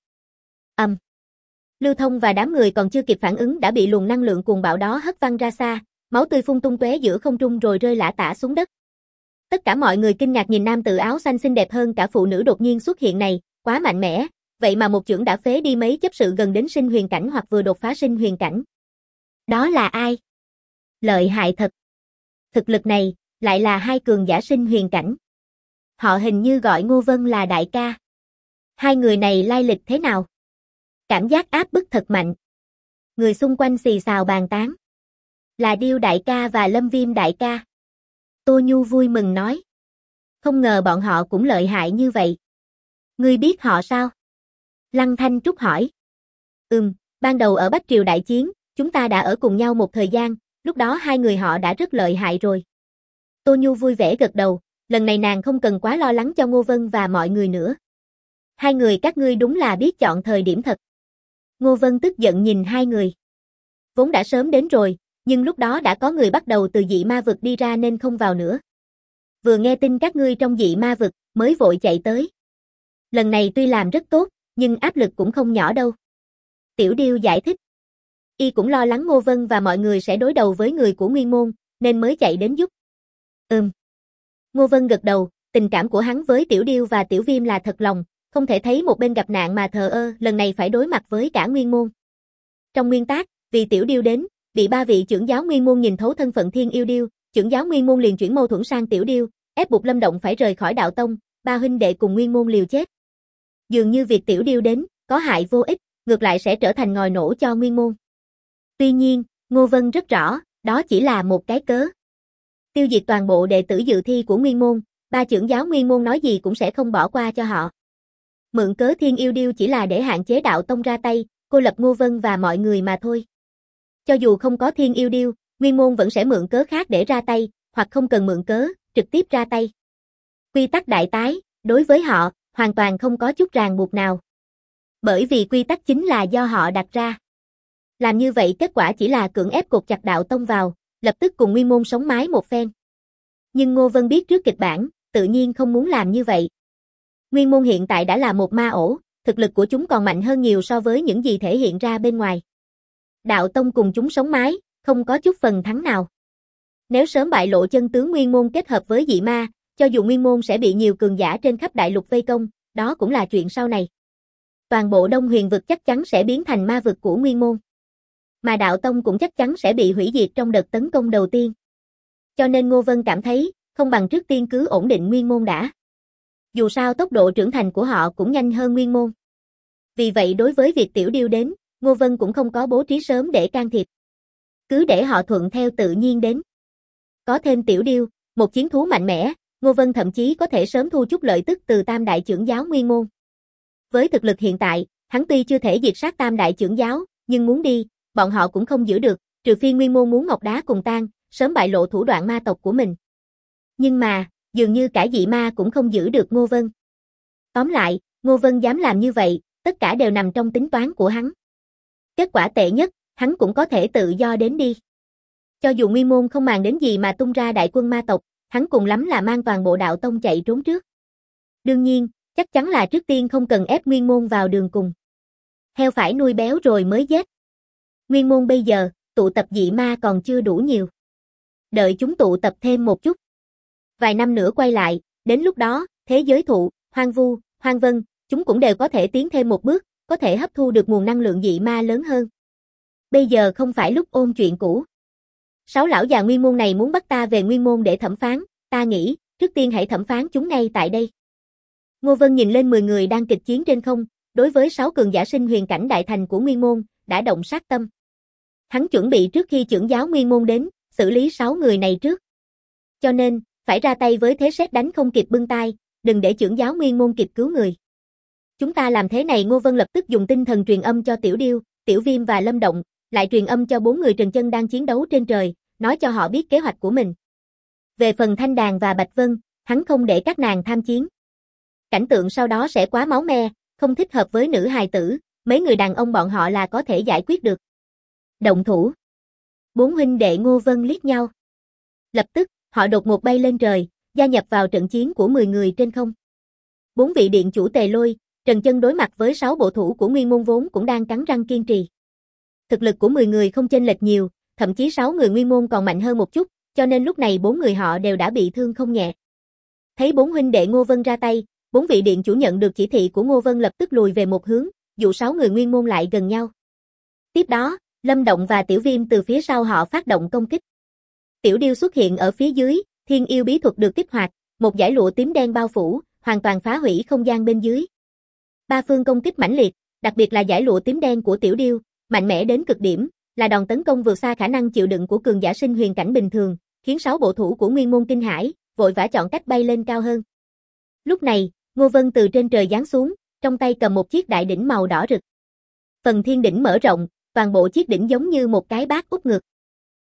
Lưu Thông và đám người còn chưa kịp phản ứng đã bị luồng năng lượng cuồng bạo đó hất văng ra xa, máu tươi phun tung tóe giữa không trung rồi rơi lả tả xuống đất. Tất cả mọi người kinh ngạc nhìn nam tử áo xanh xinh đẹp hơn cả phụ nữ đột nhiên xuất hiện này, quá mạnh mẽ, vậy mà một chưởng đã phế đi mấy chấp sự gần đến sinh huyền cảnh hoặc vừa đột phá sinh huyền cảnh. Đó là ai? Lợi hại thật. Thực lực này, lại là hai cường giả sinh huyền cảnh. Họ hình như gọi Ngô Vân là đại ca. Hai người này lai lịch thế nào? Cảm giác áp bức thật mạnh. Người xung quanh xì xào bàn tán. Là Điêu đại ca và Lâm Viêm đại ca. Tô Nhu vui mừng nói. Không ngờ bọn họ cũng lợi hại như vậy. Ngươi biết họ sao? Lăng Thanh Trúc hỏi. Ban đầu ở Bách Triều đại chiến, chúng ta đã ở cùng nhau một thời gian, lúc đó hai người họ đã rất lợi hại rồi. Tô Nhu vui vẻ gật đầu, lần này nàng không cần quá lo lắng cho Ngô Vân và mọi người nữa. Hai người các ngươi đúng là biết chọn thời điểm thật. Ngô Vân tức giận nhìn hai người. Vốn đã sớm đến rồi, nhưng lúc đó đã có người bắt đầu từ dị ma vực đi ra nên không vào nữa. Vừa nghe tin các ngươi trong dị ma vực, mới vội chạy tới. Lần này tuy làm rất tốt, nhưng áp lực cũng không nhỏ đâu. Tiểu Điêu giải thích. Y cũng lo lắng Ngô Vân và mọi người sẽ đối đầu với người của Nguyên Môn, nên mới chạy đến giúp. Ngô Vân gật đầu, tình cảm của hắn với Tiểu Điêu và Tiểu Viêm là thật lòng, không thể thấy một bên gặp nạn mà thờ ơ, lần này phải đối mặt với cả Nguyên Môn. Trong nguyên tắc, vì Tiểu Điêu đến, bị ba vị trưởng giáo Nguyên Môn nhìn thấu thân phận Thiên Yêu Điêu, trưởng giáo Nguyên Môn liền chuyển mâu thuẫn sang Tiểu Điêu, ép buộc Lâm Động phải rời khỏi đạo tông, ba huynh đệ cùng Nguyên Môn liều chết. Dường như việc Tiểu Điêu đến, có hại vô ích, ngược lại sẽ trở thành ngòi nổ cho Nguyên Môn. Tuy nhiên, Ngô Vân rất rõ, đó chỉ là một cái cớ. Tiêu diệt toàn bộ đệ tử dự thi của Nguyên Môn, ba trưởng giáo Nguyên Môn nói gì cũng sẽ không bỏ qua cho họ. Mượn cớ Thiên Yêu Điêu chỉ là để hạn chế đạo tông ra tay, cô lập Ngô Vân và mọi người mà thôi. Cho dù không có Thiên Yêu Điêu, Nguyên Môn vẫn sẽ mượn cớ khác để ra tay, hoặc không cần mượn cớ, trực tiếp ra tay. Quy tắc đại tái, đối với họ, hoàn toàn không có chút ràng buộc nào. Bởi vì quy tắc chính là do họ đặt ra. Làm như vậy kết quả chỉ là cưỡng ép cột chặt đạo tông vào, lập tức cùng Nguyên Môn sống mái một phen. Nhưng Ngô Vân biết trước kịch bản, tự nhiên không muốn làm như vậy. Nguyên Môn hiện tại đã là một ma ổ, thực lực của chúng còn mạnh hơn nhiều so với những gì thể hiện ra bên ngoài. Đạo tông cùng chúng sống mái, không có chút phần thắng nào. Nếu sớm bại lộ chân tướng nguyên môn kết hợp với dị ma, cho dù nguyên môn sẽ bị nhiều cường giả trên khắp đại lục vây công, đó cũng là chuyện sau này. Toàn bộ Đông Huyền vực chắc chắn sẽ biến thành ma vực của nguyên môn. Mà đạo tông cũng chắc chắn sẽ bị hủy diệt trong đợt tấn công đầu tiên. Cho nên Ngô Vân cảm thấy, không bằng trước tiên cứ ổn định nguyên môn đã. Dù sao tốc độ trưởng thành của họ cũng nhanh hơn nguyên môn. Vì vậy đối với việc Tiểu Điêu đến, Ngô Vân cũng không có bố trí sớm để can thiệp. Cứ để họ thuận theo tự nhiên đến. Có thêm Tiểu Điêu, một chiến thú mạnh mẽ, Ngô Vân thậm chí có thể sớm thu chút lợi tức từ Tam Đại Chưởng Giáo Nguyên Môn. Với thực lực hiện tại, hắn tuy chưa thể diệt sát Tam Đại Chưởng Giáo, nhưng muốn đi, bọn họ cũng không giữ được, trừ phi Nguyên Môn muốn ngọc đá cùng tan, sớm bại lộ thủ đoạn ma tộc của mình. Nhưng mà, dường như cả dị ma cũng không giữ được Ngô Vân. Tóm lại, Ngô Vân dám làm như vậy, tất cả đều nằm trong tính toán của hắn. Kết quả tệ nhất, hắn cũng có thể tự do đến đi. Cho dù Nguyên Môn không màng đến gì mà tung ra đại quân ma tộc, hắn cùng lắm là mang toàn bộ đạo tông chạy trốn trước. Đương nhiên, chắc chắn là trước tiên không cần ép Nguyên Môn vào đường cùng. Heo phải nuôi béo rồi mới giết. Nguyên Môn bây giờ, tụ tập dị ma còn chưa đủ nhiều. Đợi chúng tụ tập thêm một chút. Vài năm nữa quay lại, đến lúc đó, thế giới thụ, hoang vu, hoang vân, chúng cũng đều có thể tiến thêm một bước, có thể hấp thu được nguồn năng lượng dị ma lớn hơn. Bây giờ không phải lúc ôn chuyện cũ. 6 lão già Nguyên Môn này muốn bắt ta về Nguyên Môn để thẩm phán, ta nghĩ, trước tiên hãy thẩm phán chúng ngay tại đây. Ngô Vân nhìn lên 10 người đang kịch chiến trên không, đối với 6 cường giả sinh huyền cảnh đại thành của Nguyên Môn, đã động sát tâm. Hắn chuẩn bị trước khi chưởng giáo Nguyên Môn đến, xử lý 6 người này trước. Cho nên, phải ra tay với thế sét đánh không kịp bưng tay, đừng để chưởng giáo Nguyên Môn kịp cứu người. Chúng ta làm thế này. Ngô Vân lập tức dùng tinh thần truyền âm cho Tiểu Điêu, Tiểu Viêm và Lâm Động, lại truyền âm cho 4 người Trần Chân đang chiến đấu trên trời, nói cho họ biết kế hoạch của mình. Về phần Thanh Đàn và Bạch Vân, hắn không để các nàng tham chiến. Cảnh tượng sau đó sẽ quá máu me, không thích hợp với nữ hài tử, mấy người đàn ông bọn họ là có thể giải quyết được. Động thủ. 4 huynh đệ Ngô Vân liếc nhau. Lập tức, họ đột ngột bay lên trời, gia nhập vào trận chiến của 10 người trên không. 4 vị điện chủ Tề Lôi, Trần Chân đối mặt với 6 bộ thủ của Nguyên Môn vốn cũng đang cắn răng kiên trì. Thực lực của 10 người không chênh lệch nhiều, thậm chí 6 người Nguyên Môn còn mạnh hơn một chút, cho nên lúc này 4 người họ đều đã bị thương không nhẹ. Thấy 4 huynh đệ Ngô Vân ra tay, 4 vị điện chủ nhận được chỉ thị của Ngô Vân lập tức lùi về một hướng, dụ 6 người Nguyên Môn lại gần nhau. Tiếp đó, Lâm Động và Tiểu Viêm từ phía sau họ phát động công kích. Tiểu Điêu xuất hiện ở phía dưới, Thiên Yêu bí thuật được kích hoạt, một dải lụa tím đen bao phủ, hoàn toàn phá hủy không gian bên dưới. Ba phương công kích mãnh liệt, đặc biệt là dải lụa tím đen của Tiểu Điêu, mạnh mẽ đến cực điểm, là đòn tấn công vượt xa khả năng chịu đựng của cường giả sinh huyền cảnh bình thường, khiến 6 bộ thủ của Nguyên Môn kinh hãi, vội vã chọn cách bay lên cao hơn. Lúc này, Ngô Vân từ trên trời giáng xuống, trong tay cầm một chiếc đại đỉnh màu đỏ rực. Phần thiên đỉnh mở rộng, toàn bộ chiếc đỉnh giống như một cái bát úp ngực.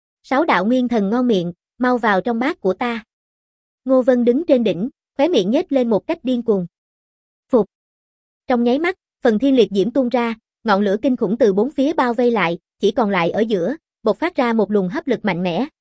6 đạo nguyên thần ngon miệng, mau vào trong bát của ta. Ngô Vân đứng trên đỉnh, khóe miệng nhếch lên một cách điên cuồng. Phục. Trong nháy mắt, phần thiên liệt diễm tuôn ra, ngọn lửa kinh khủng từ bốn phía bao vây lại, chỉ còn lại ở giữa, bộc phát ra một luồng hấp lực mạnh mẽ.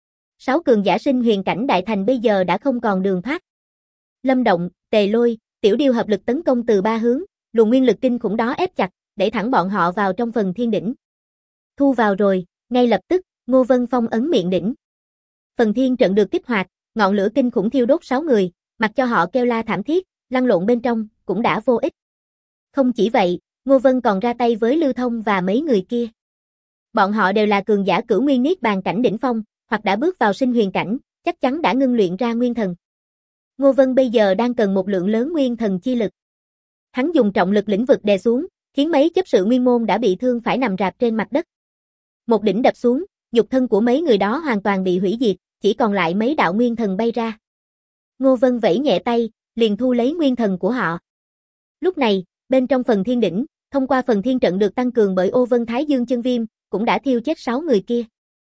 6 cường giả sinh huyền cảnh đại thành bây giờ đã không còn đường thoát. Lâm Động, Tề Lôi, Tiểu Điêu hợp lực tấn công từ 3 hướng, luồng nguyên lực kinh khủng đó ép chặt, đẩy thẳng bọn họ vào trong phần thiên đỉnh. Thu vào rồi, ngay lập tức, Ngô Vân phong ấn miệng đỉnh. Phần thiên trận được kích hoạt, ngọn lửa kinh khủng thiêu đốt 6 người, mặc cho họ kêu la thảm thiết, lăn lộn bên trong, cũng đã vô ích. Không chỉ vậy, Ngô Vân còn ra tay với Lưu Thông và mấy người kia. Bọn họ đều là cường giả cửu nguyên niết bàn cảnh đỉnh phong, hoặc đã bước vào sinh huyền cảnh, chắc chắn đã ngưng luyện ra nguyên thần. Ngô Vân bây giờ đang cần một lượng lớn nguyên thần chi lực. Hắn dùng trọng lực lĩnh vực đè xuống, khiến mấy chấp sự Nguyên Môn đã bị thương phải nằm rạp trên mặt đất. Một đỉnh đập xuống, nhục thân của mấy người đó hoàn toàn bị hủy diệt, chỉ còn lại mấy đạo nguyên thần bay ra. Ngô Vân vẫy nhẹ tay, liền thu lấy nguyên thần của họ. Lúc này, bên trong phần thiên đỉnh, thông qua phần thiên trận được tăng cường bởi Ô Vân Thái Dương chân viêm, cũng đã thiêu chết 6 người kia.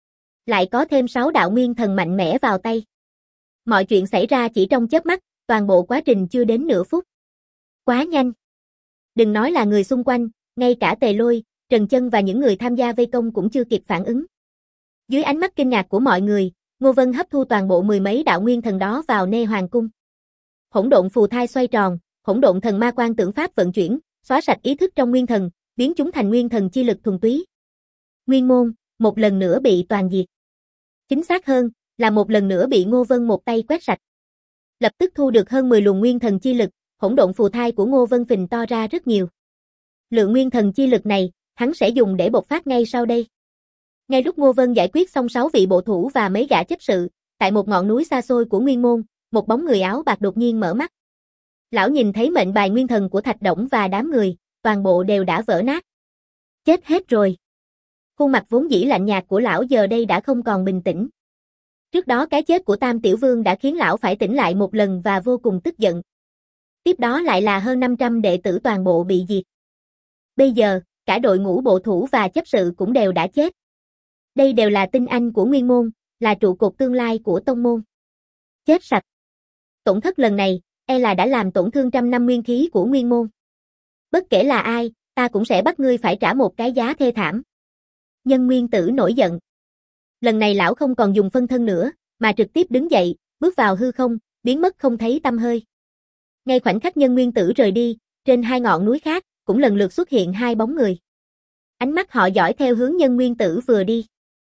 Lại có thêm 6 đạo nguyên thần mạnh mẽ vào tay. Mọi chuyện xảy ra chỉ trong chớp mắt, toàn bộ quá trình chưa đến nửa phút. Quá nhanh. Đừng nói là người xung quanh, ngay cả Tề Lôi, Trần Chân và những người tham gia vây công cũng chưa kịp phản ứng. Dưới ánh mắt kinh ngạc của mọi người, Ngô Vân hấp thu toàn bộ 10 mấy đạo nguyên thần đó vào Nê Hoàng cung. Hỗn độn phù thai xoay tròn, hỗn độn thần ma quan tưởng pháp vận chuyển, xóa sạch ý thức trong nguyên thần, biến chúng thành nguyên thần chi lực thuần túy. Nguyên môn, một lần nữa bị toàn diệt. Chính xác hơn, là một lần nữa bị Ngô Vân một tay quét sạch. Lập tức thu được hơn 10 luồng nguyên thần chi lực, hỗn độn phù thai của Ngô Vân phình to ra rất nhiều. Lượng nguyên thần chi lực này, hắn sẽ dùng để bộc phát ngay sau đây. Ngay lúc Ngô Vân giải quyết xong 6 vị bộ thủ và mấy gã chấp sự, tại một ngọn núi xa xôi của Nguyên Môn, một bóng người áo bạc đột nhiên mở mắt. Lão nhìn thấy mệnh bài nguyên thần của Thạch Đổng và đám người, toàn bộ đều đã vỡ nát. Chết hết rồi. Khuôn mặt vốn dĩ lạnh nhạt của lão giờ đây đã không còn bình tĩnh. Trước đó cái chết của Tam Tiểu Vương đã khiến lão phải tỉnh lại một lần và vô cùng tức giận. Tiếp đó lại là hơn 500 đệ tử toàn bộ bị diệt. Bây giờ, cả đội ngũ bộ thủ và chấp sự cũng đều đã chết. Đây đều là tinh anh của Nguyên Môn, là trụ cột tương lai của tông môn. Chết sạch. Tổn thất lần này, e là đã làm tổn thương trăm năm nguyên khí của Nguyên Môn. Bất kể là ai, ta cũng sẽ bắt ngươi phải trả một cái giá thê thảm. Nhân Nguyên Tử nổi giận. Lần này lão không còn dùng phân thân nữa, mà trực tiếp đứng dậy, bước vào hư không, biến mất không thấy tăm hơi. Ngay khoảnh khắc Nhân Nguyên Tử rời đi, trên hai ngọn núi khác, cũng lần lượt xuất hiện hai bóng người. Ánh mắt họ dõi theo hướng Nhân Nguyên Tử vừa đi.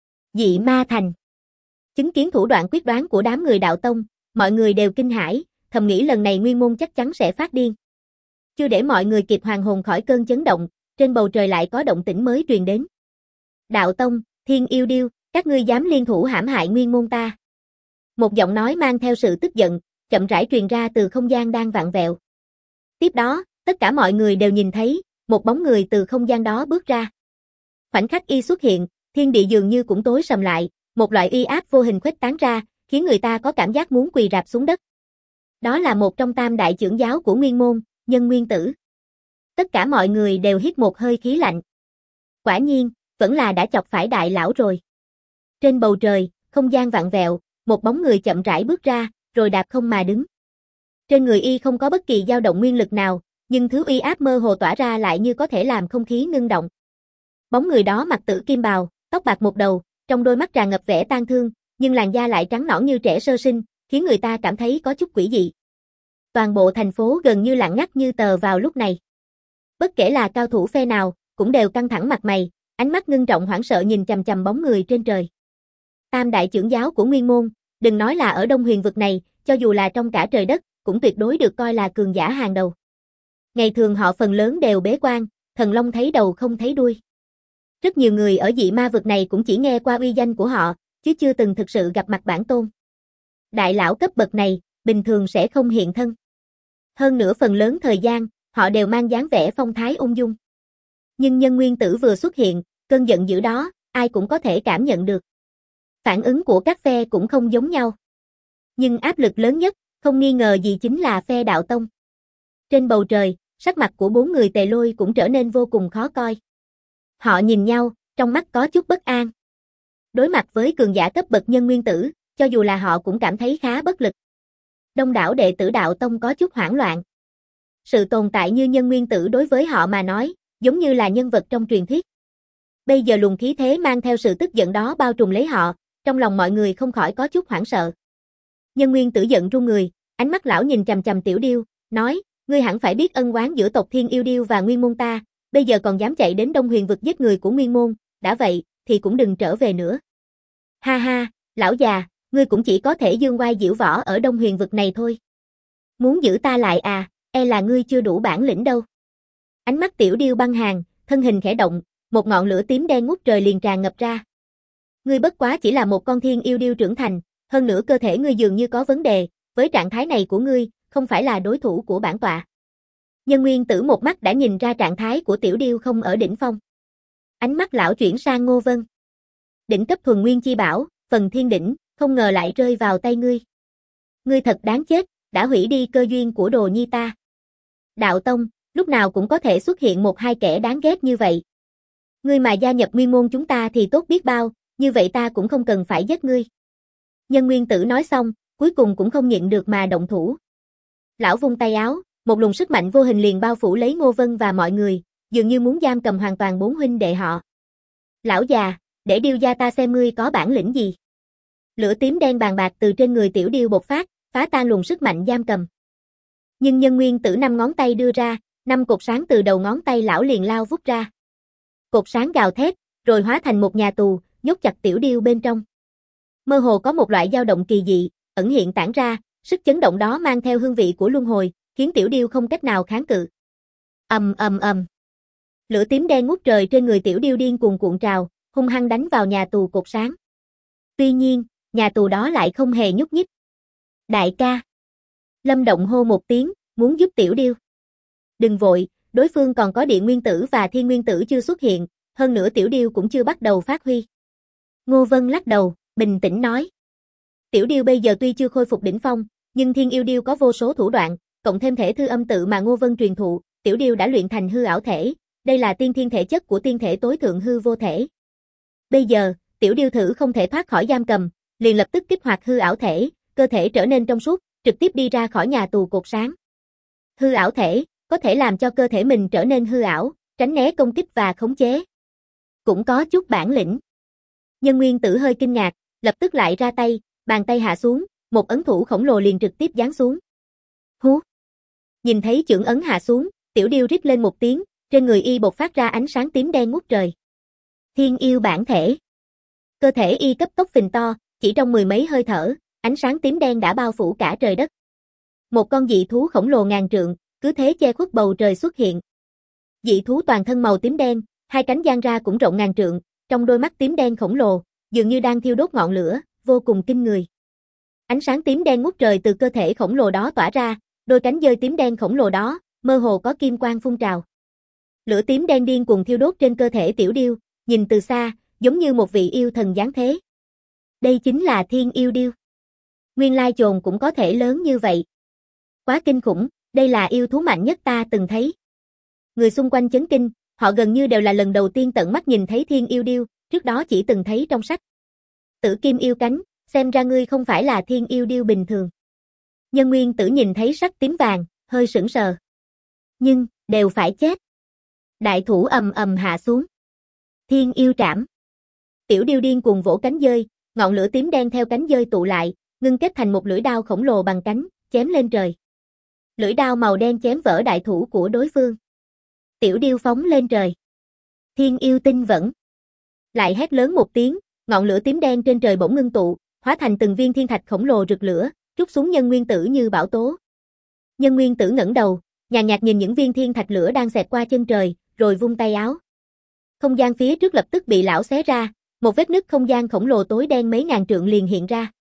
Dị Ma Thành. Chứng kiến thủ đoạn quyết đoán của đám người đạo tông, mọi người đều kinh hãi, thầm nghĩ lần này Nguyên Môn chắc chắn sẽ phát điên. Chưa để mọi người kịp hoàn hồn khỏi cơn chấn động, trên bầu trời lại có động tĩnh mới truyền đến. Đạo tông, Thiên Yêu Điêu, các ngươi dám liên thủ hãm hại Nguyên Môn ta. Một giọng nói mang theo sự tức giận, chậm rãi truyền ra từ không gian đang vặn vẹo. Tiếp đó, tất cả mọi người đều nhìn thấy, một bóng người từ không gian đó bước ra. Khoảnh khắc y xuất hiện, thiên địa dường như cũng tối sầm lại, một loại uy áp vô hình khuếch tán ra, khiến người ta có cảm giác muốn quỳ rạp xuống đất. Đó là một trong tam đại trưởng giáo của Nguyên Môn, Nhân Nguyên Tử. Tất cả mọi người đều hít một hơi khí lạnh. Quả nhiên, vẫn là đã chọc phải đại lão rồi. Trên bầu trời, không gian vặn vẹo, một bóng người chậm rãi bước ra, rồi đạp không mà đứng. Trên người y không có bất kỳ dao động nguyên lực nào, nhưng thứ uy áp mơ hồ tỏa ra lại như có thể làm không khí ngưng động. Bóng người đó mặc tử kim bào, tóc bạc một đầu, trong đôi mắt tràn ngập vẻ tang thương, nhưng làn da lại trắng nõn như trẻ sơ sinh, khiến người ta cảm thấy có chút quỷ dị. Toàn bộ thành phố gần như lặng ngắt như tờ vào lúc này. Bất kể là cao thủ phe nào, cũng đều căng thẳng mặt mày, ánh mắt ngưng trọng hoảng sợ nhìn chằm chằm bóng người trên trời. Tam đại trưởng giáo của Nguyên Môn, đừng nói là ở Đông Huyền vực này, cho dù là trong cả trời đất, cũng tuyệt đối được coi là cường giả hàng đầu. Ngày thường họ phần lớn đều bế quan, thần long thấy đầu không thấy đuôi. Rất nhiều người ở dị ma vực này cũng chỉ nghe qua uy danh của họ, chứ chưa từng thực sự gặp mặt bản tôn. Đại lão cấp bậc này, bình thường sẽ không hiện thân. Hơn nữa phần lớn thời gian, họ đều mang dáng vẻ phong thái ung dung. Nhưng Nhân Nguyên Tử vừa xuất hiện, cơn giận dữ đó, ai cũng có thể cảm nhận được. Phản ứng của các phe cũng không giống nhau. Nhưng áp lực lớn nhất, không nghi ngờ gì chính là phe đạo tông. Trên bầu trời, sắc mặt của bốn người Tề Lôi cũng trở nên vô cùng khó coi. Họ nhìn nhau, trong mắt có chút bất an. Đối mặt với cường giả cấp bậc Nhân Nguyên Tử, cho dù là họ cũng cảm thấy khá bất lực. Đông đảo đệ tử đạo tông có chút hoảng loạn. Sự tồn tại như Nhân Nguyên Tử đối với họ mà nói, giống như là nhân vật trong truyền thuyết. Bây giờ luồng khí thế mang theo sự tức giận đó bao trùm lấy họ, trong lòng mọi người không khỏi có chút hoảng sợ. Nhân Nguyên Tử giận run người, ánh mắt lão nhìn chằm chằm Tiểu Điêu, nói, ngươi hẳn phải biết ân oán giữa tộc Thiên Yêu Điêu và Nguyên Môn ta, bây giờ còn dám chạy đến Đông Huyền vực giết người của Nguyên Môn, đã vậy, thì cũng đừng trở về nữa. Ha ha, lão già, ngươi cũng chỉ có thể dương oai diễu võ ở Đông Huyền vực này thôi. Muốn giữ ta lại à, e là ngươi chưa đủ bản lĩnh đâu. Ánh mắt Tiểu Điêu băng hàn, thân hình khẽ động, một ngọn lửa tím đen ngút trời liền tràn ngập ra. Ngươi bất quá chỉ là một con Thiên Yêu Điêu trưởng thành, hơn nữa cơ thể ngươi dường như có vấn đề, với trạng thái này của ngươi, không phải là đối thủ của bản tọa. Nhân Nguyên Tử một mắt đã nhìn ra trạng thái của Tiểu Điêu không ở đỉnh phong. Ánh mắt lão chuyển sang Ngô Vân. Đỉnh cấp thuần nguyên chi bảo, phần thiên đỉnh, không ngờ lại rơi vào tay ngươi. Ngươi thật đáng chết, đã hủy đi cơ duyên của đồ nhi ta. Đạo tông, lúc nào cũng có thể xuất hiện một hai kẻ đáng ghét như vậy. Ngươi mà gia nhập Nguyên Môn chúng ta thì tốt biết bao, như vậy ta cũng không cần phải giết ngươi. Nhân Nguyên Tử nói xong, cuối cùng cũng không nhịn được mà động thủ. Lão vung tay áo, một luồng sức mạnh vô hình liền bao phủ lấy Ngô Vân và mọi người, dường như muốn giam cầm hoàn toàn bốn huynh đệ họ. Lão già, để Điêu gia ta xem ngươi có bản lĩnh gì. Lửa tím đen bàn bạc từ trên người Tiểu Điêu bộc phát, phá tan luồng sức mạnh giam cầm. Nhưng Nhân Nguyên Tử 5 ngón tay đưa ra, 5 cột sáng từ đầu ngón tay lão liền lao vút ra. Cột sáng gào thét, rồi hóa thành một nhà tù, nhốt chặt Tiểu Điêu bên trong. Mơ hồ có một loại dao động kỳ dị, ẩn hiện tản ra, sức chấn động đó mang theo hương vị của luân hồi, khiến Tiểu Điêu không cách nào kháng cự. Ầm ầm ầm. Lửa tím đen ngút trời trên người Tiểu Điêu điên cuồng cuộn trào, hung hăng đánh vào nhà tù cột sáng. Tuy nhiên, nhà tù đó lại không hề nhúc nhích. Đại ca. Lâm Động hô một tiếng, muốn giúp Tiểu Điêu. Đừng vội, đối phương còn có Địa Nguyên Tử và Thiên Nguyên Tử chưa xuất hiện, hơn nữa Tiểu Điêu cũng chưa bắt đầu phát huy. Ngô Vân lắc đầu, bình tĩnh nói. Tiểu Điêu bây giờ tuy chưa khôi phục đỉnh phong, nhưng Thiên Yêu Điêu có vô số thủ đoạn, cộng thêm thể thư âm tự mà Ngô Vân truyền thụ, Tiểu Điêu đã luyện thành hư ảo thể, đây là tiên thiên thể chất của tiên thể tối thượng hư vô thể. Bây giờ, Tiểu Điêu thử không thể thoát khỏi giam cầm, liền lập tức kích hoạt hư ảo thể, cơ thể trở nên trong suốt, trực tiếp đi ra khỏi nhà tù cột sáng. Hư ảo thể, có thể làm cho cơ thể mình trở nên hư ảo, tránh né công kích và khống chế. Cũng có chút bản lĩnh. Nhân Nguyên Tử hơi kinh ngạc, lập tức lại ra tay, bàn tay hạ xuống, một ấn thủ khổng lồ liền trực tiếp giáng xuống. Hú! Nhìn thấy chưởng ấn hạ xuống, Tiểu Điêu rít lên một tiếng, trên người y bộc phát ra ánh sáng tím đen ngút trời. Thiên yêu bản thể. Cơ thể y cấp tốc phình to, chỉ trong mười mấy hơi thở, ánh sáng tím đen đã bao phủ cả trời đất. Một con dị thú khổng lồ ngàn trượng, cứ thế che khuất bầu trời xuất hiện. Dị thú toàn thân màu tím đen, hai cánh dang ra cũng rộng ngàn trượng, trong đôi mắt tím đen khổng lồ, dường như đang thiêu đốt ngọn lửa, vô cùng kinh người. Ánh sáng tím đen ngút trời từ cơ thể khổng lồ đó tỏa ra, đôi cánh dơi tím đen khổng lồ đó, mơ hồ có kim quang phun trào. Lửa tím đen điên cuồng thiêu đốt trên cơ thể Tiểu Điêu, nhìn từ xa, giống như một vị yêu thần giáng thế. Đây chính là Thiên Yêu Điêu. Nguyên lai chồn cũng có thể lớn như vậy. Quá kinh khủng, đây là yêu thú mạnh nhất ta từng thấy. Người xung quanh chấn kinh, họ gần như đều là lần đầu tiên tận mắt nhìn thấy Thiên Yêu Điêu, trước đó chỉ từng thấy trong sách. Tử Kim yêu cánh, xem ra ngươi không phải là Thiên Yêu Điêu bình thường. Nhân Nguyên Tử nhìn thấy sắc tím vàng, hơi sững sờ. Nhưng, đều phải chết. Đại thủ ầm ầm hạ xuống. Thiên Yêu Trảm. Tiểu Điêu điên cuồng vỗ cánh dơi, ngọn lửa tím đen theo cánh dơi tụ lại, ngưng kết thành một lưỡi đao khổng lồ bằng cánh, chém lên trời. Lưỡi đao màu đen chém vỡ đại thủ của đối phương. Tiểu Điêu phóng lên trời. Thiên Yêu Tinh Vẫn. Lại hét lớn một tiếng, ngọn lửa tím đen trên trời bỗng ngưng tụ, hóa thành từng viên thiên thạch khổng lồ rực lửa, trút xuống Nhân Nguyên Tử như bão tố. Nhân Nguyên Tử ngẩng đầu, nhàn nhạt nhìn những viên thiên thạch lửa đang xẹt qua chân trời, rồi vung tay áo. Không gian phía trước lập tức bị lão xé ra, một vết nứt không gian khổng lồ tối đen mấy ngàn trượng liền hiện ra.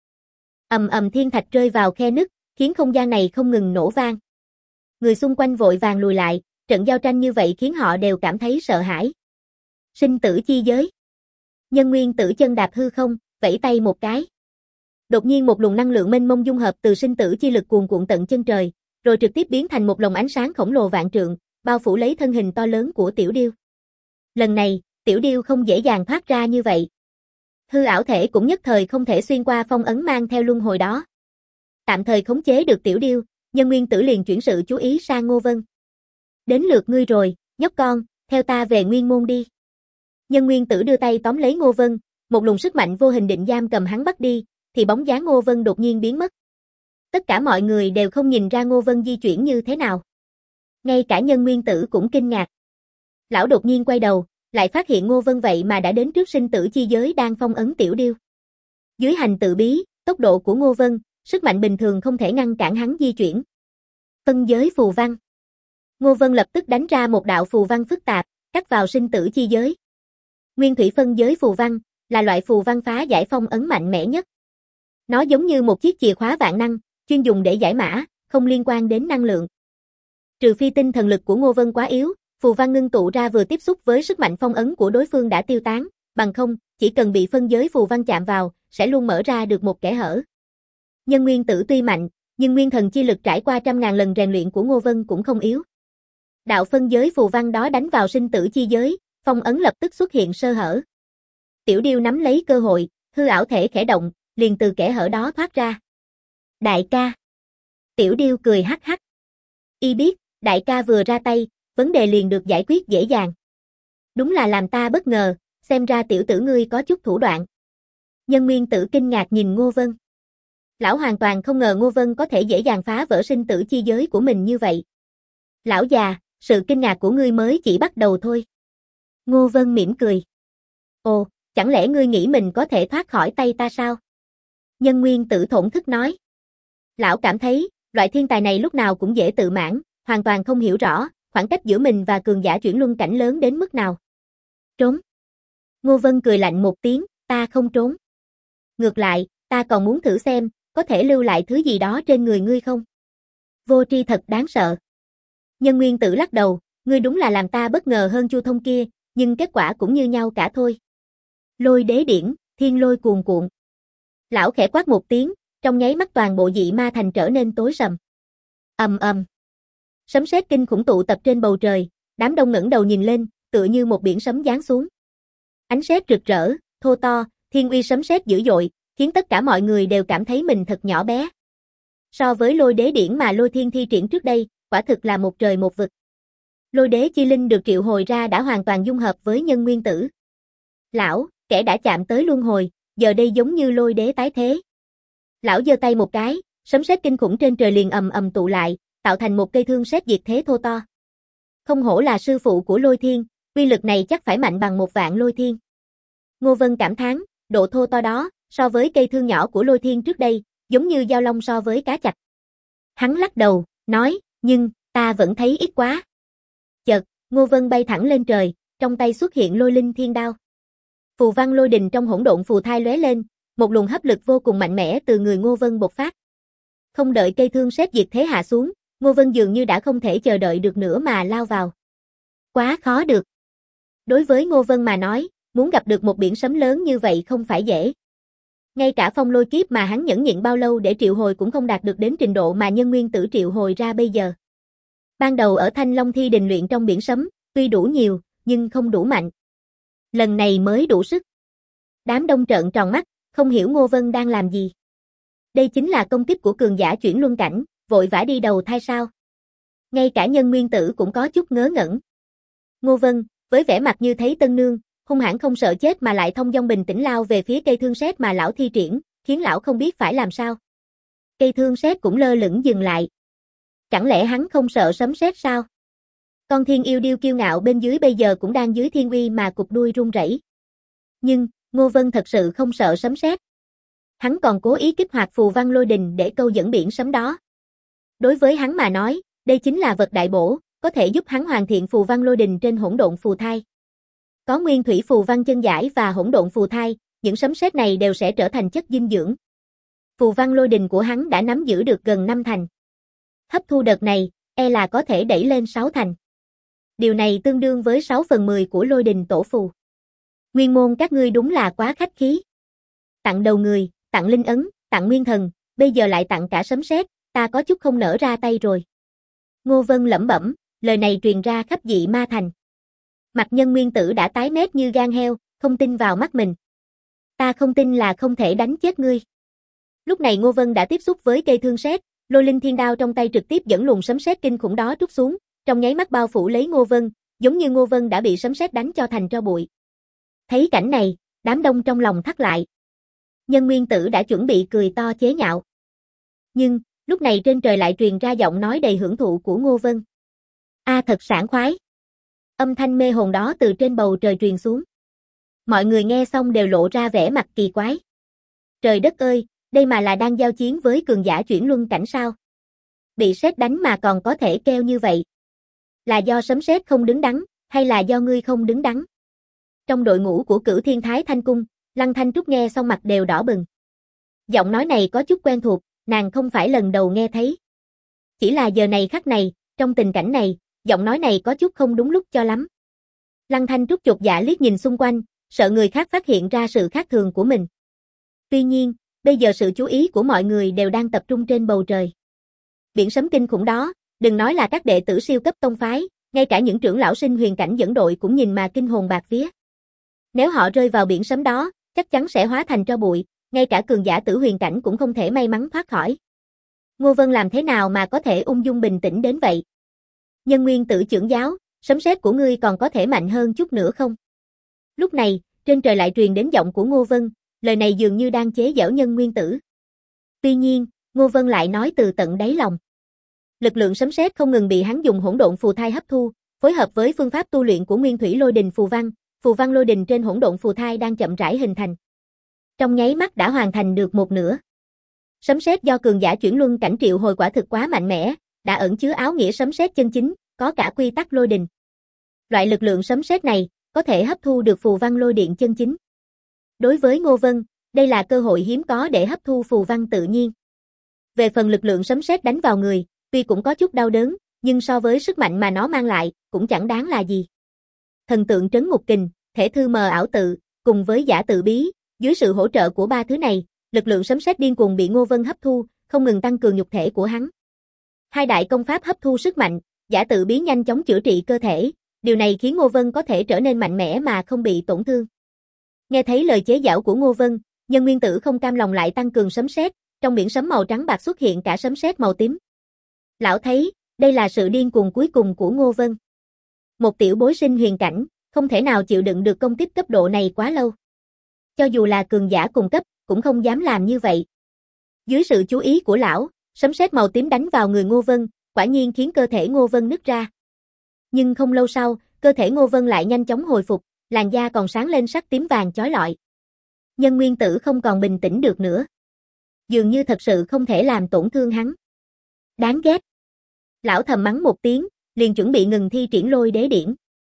Ầm ầm thiên thạch rơi vào khe nứt, khiến không gian này không ngừng nổ vang. Người xung quanh vội vàng lùi lại, trận giao tranh như vậy khiến họ đều cảm thấy sợ hãi. Sinh tử chi giới. Nhân Nguyên Tử chân đạp hư không, vẫy tay một cái. Đột nhiên một luồng năng lượng mênh mông dung hợp từ sinh tử chi lực cuồn cuộn tận chân trời, rồi trực tiếp biến thành một lồng ánh sáng khổng lồ vạn trượng, bao phủ lấy thân hình to lớn của Tiểu Điêu. Lần này, Tiểu Điêu không dễ dàng thoát ra như vậy. Hư ảo thể cũng nhất thời không thể xuyên qua phong ấn mang theo luân hồi đó. Tạm thời khống chế được Tiểu Điêu, Nhân Nguyên Tử liền chuyển sự chú ý sang Ngô Vân. Đến lượt ngươi rồi, nhóc con, theo ta về Nguyên Môn đi. Nhân Nguyên Tử đưa tay tóm lấy Ngô Vân, một luồng sức mạnh vô hình định giam cầm hắn bắt đi, thì bóng dáng Ngô Vân đột nhiên biến mất. Tất cả mọi người đều không nhìn ra Ngô Vân di chuyển như thế nào. Ngay cả Nhân Nguyên Tử cũng kinh ngạc. Lão đột nhiên quay đầu, lại phát hiện Ngô Vân vậy mà đã đến trước sinh tử chi giới đang phong ấn Tiểu Điêu. Dưới hành tự bí, tốc độ của Ngô Vân, sức mạnh bình thường không thể ngăn cản hắn di chuyển. Phân giới phù văn. Ngô Vân lập tức đánh ra một đạo phù văn phức tạp, cắt vào sinh tử chi giới. Nguyên thủy phân giới phù văn, là loại phù văn phá giải phong ấn mạnh mẽ nhất. Nó giống như một chiếc chìa khóa vạn năng, chuyên dùng để giải mã, không liên quan đến năng lượng. Trừ phi tinh thần lực của Ngô Vân quá yếu, phù văn ngưng tụ ra vừa tiếp xúc với sức mạnh phong ấn của đối phương đã tiêu tán, bằng không, chỉ cần bị phân giới phù văn chạm vào, sẽ luôn mở ra được một kẽ hở. Nhân Nguyên Tử tuy mạnh, nhưng nguyên thần chi lực trải qua trăm ngàn lần rèn luyện của Ngô Vân cũng không yếu. Đạo phân giới phù văn đó đánh vào sinh tử chi giới, phong ấn lập tức xuất hiện sơ hở. Tiểu Điêu nắm lấy cơ hội, hư ảo thể khẽ động, liền từ kẽ hở đó thoát ra. Đại ca. Tiểu Điêu cười hắc hắc. Y biết, đại ca vừa ra tay, vấn đề liền được giải quyết dễ dàng. Đúng là làm ta bất ngờ, xem ra tiểu tử ngươi có chút thủ đoạn. Nhân Nguyên Tử kinh ngạc nhìn Ngô Vân. Lão hoàn toàn không ngờ Ngô Vân có thể dễ dàng phá vỡ sinh tử chi giới của mình như vậy. Lão già, sự kinh ngạc của ngươi mới chỉ bắt đầu thôi. Ngô Vân mỉm cười. Ồ, chẳng lẽ ngươi nghĩ mình có thể thoát khỏi tay ta sao? Nhân Nguyên Tử thổn thức nói. Lão cảm thấy, loại thiên tài này lúc nào cũng dễ tự mãn, hoàn toàn không hiểu rõ, khoảng cách giữa mình và cường giả chuyển luân cảnh lớn đến mức nào. Trốn. Ngô Vân cười lạnh một tiếng, ta không trốn. Ngược lại, ta còn muốn thử xem, có thể lưu lại thứ gì đó trên người ngươi không? Vô tri thật đáng sợ. Nhân Nguyên Tử lắc đầu, ngươi đúng là làm ta bất ngờ hơn Chu Thông kia, nhưng kết quả cũng như nhau cả thôi. Lôi đế điển, thiên lôi cuồn cuộn. Lão khẽ quát một tiếng, trong nháy mắt toàn bộ dị ma thành trở nên tối sầm. Ầm ầm. Sấm sét kinh khủng tụ tập trên bầu trời, đám đông ngẩng đầu nhìn lên, tựa như một biển sấm giáng xuống. Ánh sét rực rỡ, thô to, thiên uy sấm sét dữ dội, khiến tất cả mọi người đều cảm thấy mình thật nhỏ bé. So với lôi đế điển mà Lôi Thiên thi triển trước đây, quả thực là một trời một vực. Lôi đế chi linh được triệu hồi ra đã hoàn toàn dung hợp với Nhân Nguyên Tử. Lão, kẻ đã chạm tới luân hồi, giờ đây giống như lôi đế tái thế. Lão giơ tay một cái, sấm sét kinh khủng trên trời liền ầm ầm tụ lại, tạo thành một cây thương sét diệt thế thô to. Không hổ là sư phụ của Lôi Thiên, uy lực này chắc phải mạnh bằng 1.000 Lôi Thiên. Ngô Vân cảm thán, độ thô to đó, so với cây thương nhỏ của Lôi Thiên trước đây, giống như dao long so với cá chạch. Hắn lắc đầu, nói, nhưng, ta vẫn thấy ít quá. Chợt, Ngô Vân bay thẳng lên trời, trong tay xuất hiện lôi linh thiên đao. Phù văn lôi đình trong hỗn độn phù thai lóe lên, một luồng hấp lực vô cùng mạnh mẽ từ người Ngô Vân bộc phát. Không đợi cây thương sét diệt thế hạ xuống, Ngô Vân dường như đã không thể chờ đợi được nữa mà lao vào. Quá khó được. Đối với Ngô Vân mà nói, muốn gặp được một biển sấm lớn như vậy không phải dễ. Ngay cả phong lôi kiếp mà hắn nhẫn nhịn bao lâu để triệu hồi cũng không đạt được đến trình độ mà Nhân Nguyên Tử triệu hồi ra bây giờ. Ban đầu ở Thanh Long Thi Đình luyện trong biển sấm, tuy đủ nhiều, nhưng không đủ mạnh. Lần này mới đủ sức. Đám đông trợn tròn mắt, không hiểu Ngô Vân đang làm gì. Đây chính là công kích của cường giả chuyển luân cảnh, vội vã đi đầu thai sao? Ngay cả Nhân Nguyên Tử cũng có chút ngớ ngẩn. Ngô Vân, với vẻ mặt như thấy tân nương, hung hãn không sợ chết mà lại thông dong bình tĩnh lao về phía cây thương sét mà lão thi triển, khiến lão không biết phải làm sao. Cây thương sét cũng lơ lửng dừng lại. Chẳng lẽ hắn không sợ sấm sét sao? Con thiên yêu điêu kiêu ngạo bên dưới bây giờ cũng đang dưới thiên uy mà cụp đuôi run rẩy. Nhưng, Ngô Vân thật sự không sợ sấm sét. Hắn còn cố ý kích hoạt phù văn lôi đình để câu dẫn biển sấm đó. Đối với hắn mà nói, đây chính là vật đại bổ, có thể giúp hắn hoàn thiện phù văn lôi đình trên hỗn độn phù thai. Có nguyên thủy phù văn chân giải và hỗn độn phù thai, những sấm sét này đều sẽ trở thành chất dinh dưỡng. Phù văn lôi đình của hắn đã nắm giữ được gần 5 thành. Hấp thu đợt này, e là có thể đẩy lên 6 thành. Điều này tương đương với 6/10 của lôi đình tổ phù. Nguyên môn các ngươi đúng là quá khách khí. Tặng đầu người, tặng linh ấn, tặng nguyên thần, bây giờ lại tặng cả sấm sét, ta có chút không nỡ ra tay rồi. Ngô Vân lẩm bẩm, lời này truyền ra khắp dị ma thành. Mặt Nhân Nguyên Tử đã tái mét như gan heo, không tin vào mắt mình. Ta không tin là không thể đánh chết ngươi. Lúc này Ngô Vân đã tiếp xúc với cây thương sét, lôi linh thiên đao trong tay trực tiếp dẫn luồng sấm sét kinh khủng đó trút xuống, trong nháy mắt bao phủ lấy Ngô Vân, giống như Ngô Vân đã bị sấm sét đánh cho thành tro bụi. Thấy cảnh này, đám đông trong lòng thắt lại. Nhân Nguyên Tử đã chuẩn bị cười to chế nhạo. Nhưng, lúc này trên trời lại truyền ra giọng nói đầy hưởng thụ của Ngô Vân. A thật sảng khoái. Âm thanh mê hồn đó từ trên bầu trời truyền xuống. Mọi người nghe xong đều lộ ra vẻ mặt kỳ quái. Trời đất ơi, đây mà là đang giao chiến với cường giả chuyển luân cảnh sao? Bị sét đánh mà còn có thể kêu như vậy. Là do sấm sét không đứng đắn, hay là do ngươi không đứng đắn? Trong đội ngũ của Cửu Thiên Thái Thanh Cung, Lăng Thanh Trúc nghe xong mặt đều đỏ bừng. Giọng nói này có chút quen thuộc, nàng không phải lần đầu nghe thấy. Chỉ là giờ này khắc này, trong tình cảnh này, giọng nói này có chút không đúng lúc cho lắm. Lăng Thanh Trúc chột dạ liếc nhìn xung quanh, sợ người khác phát hiện ra sự khác thường của mình. Tuy nhiên, bây giờ sự chú ý của mọi người đều đang tập trung trên bầu trời. Biển sấm kinh khủng đó, đừng nói là các đệ tử siêu cấp tông phái, ngay cả những trưởng lão sinh huyền cảnh dẫn đội cũng nhìn mà kinh hồn bạt vía. Nếu họ rơi vào biển sấm đó, chắc chắn sẽ hóa thành tro bụi, ngay cả cường giả tử huyền cảnh cũng không thể may mắn thoát khỏi. Ngô Vân làm thế nào mà có thể ung dung bình tĩnh đến vậy? Nhân Nguyên Tử trưởng giáo, sấm sét của ngươi còn có thể mạnh hơn chút nữa không? Lúc này, trên trời lại truyền đến giọng của Ngô Vân, lời này dường như đang chế giễu Nhân Nguyên Tử. Tuy nhiên, Ngô Vân lại nói từ tận đáy lòng. Lực lượng sấm sét không ngừng bị hắn dùng hỗn độn phù thai hấp thu, phối hợp với phương pháp tu luyện của Nguyên Thủy Lôi Đình phù văn, phù văn lôi đình trên hỗn độn phù thai đang chậm rãi hình thành. Trong nháy mắt đã hoàn thành được một nửa. Sấm sét do cường giả chuyển luân cảnh triệu hồi quả thực quá mạnh mẽ, đã ẩn chứa áo nghĩa sấm sét chân chính, có cả quy tắc lôi đình. Loại lực lượng sấm sét này có thể hấp thu được phù văn lôi điện chân chính. Đối với Ngô Vân, đây là cơ hội hiếm có để hấp thu phù văn tự nhiên. Về phần lực lượng sấm sét đánh vào người, tuy cũng có chút đau đớn, nhưng so với sức mạnh mà nó mang lại, cũng chẳng đáng là gì. Thần tượng trấn ngục kình, thể thư mờ ảo tự, cùng với giả tự bí, dưới sự hỗ trợ của ba thứ này, lực lượng sấm sét điên cuồng bị Ngô Vân hấp thu, không ngừng tăng cường nhục thể của hắn. Hai đại công pháp hấp thu sức mạnh, giả tự bí nhanh chóng chữa trị cơ thể, điều này khiến Ngô Vân có thể trở nên mạnh mẽ mà không bị tổn thương. Nghe thấy lời chế giễu của Ngô Vân, Nhân Nguyên Tử không cam lòng lại tăng cường sấm sét, trong biển sấm màu trắng bạc xuất hiện cả sấm sét màu tím. Lão thấy, đây là sự điên cuồng cuối cùng của Ngô Vân. Một tiểu bối sinh huyền cảnh, không thể nào chịu đựng được công kích cấp độ này quá lâu. Cho dù là cường giả cùng cấp, cũng không dám làm như vậy. Dưới sự chú ý của lão, sấm sét màu tím đánh vào người Ngô Vân, quả nhiên khiến cơ thể Ngô Vân nứt ra. Nhưng không lâu sau, cơ thể Ngô Vân lại nhanh chóng hồi phục, làn da còn sáng lên sắc tím vàng chói lọi. Nhân Nguyên Tử không còn bình tĩnh được nữa. Dường như thật sự không thể làm tổn thương hắn. Đáng ghét. Lão thầm mắng một tiếng, liền chuẩn bị ngừng thi triển lôi đế điển.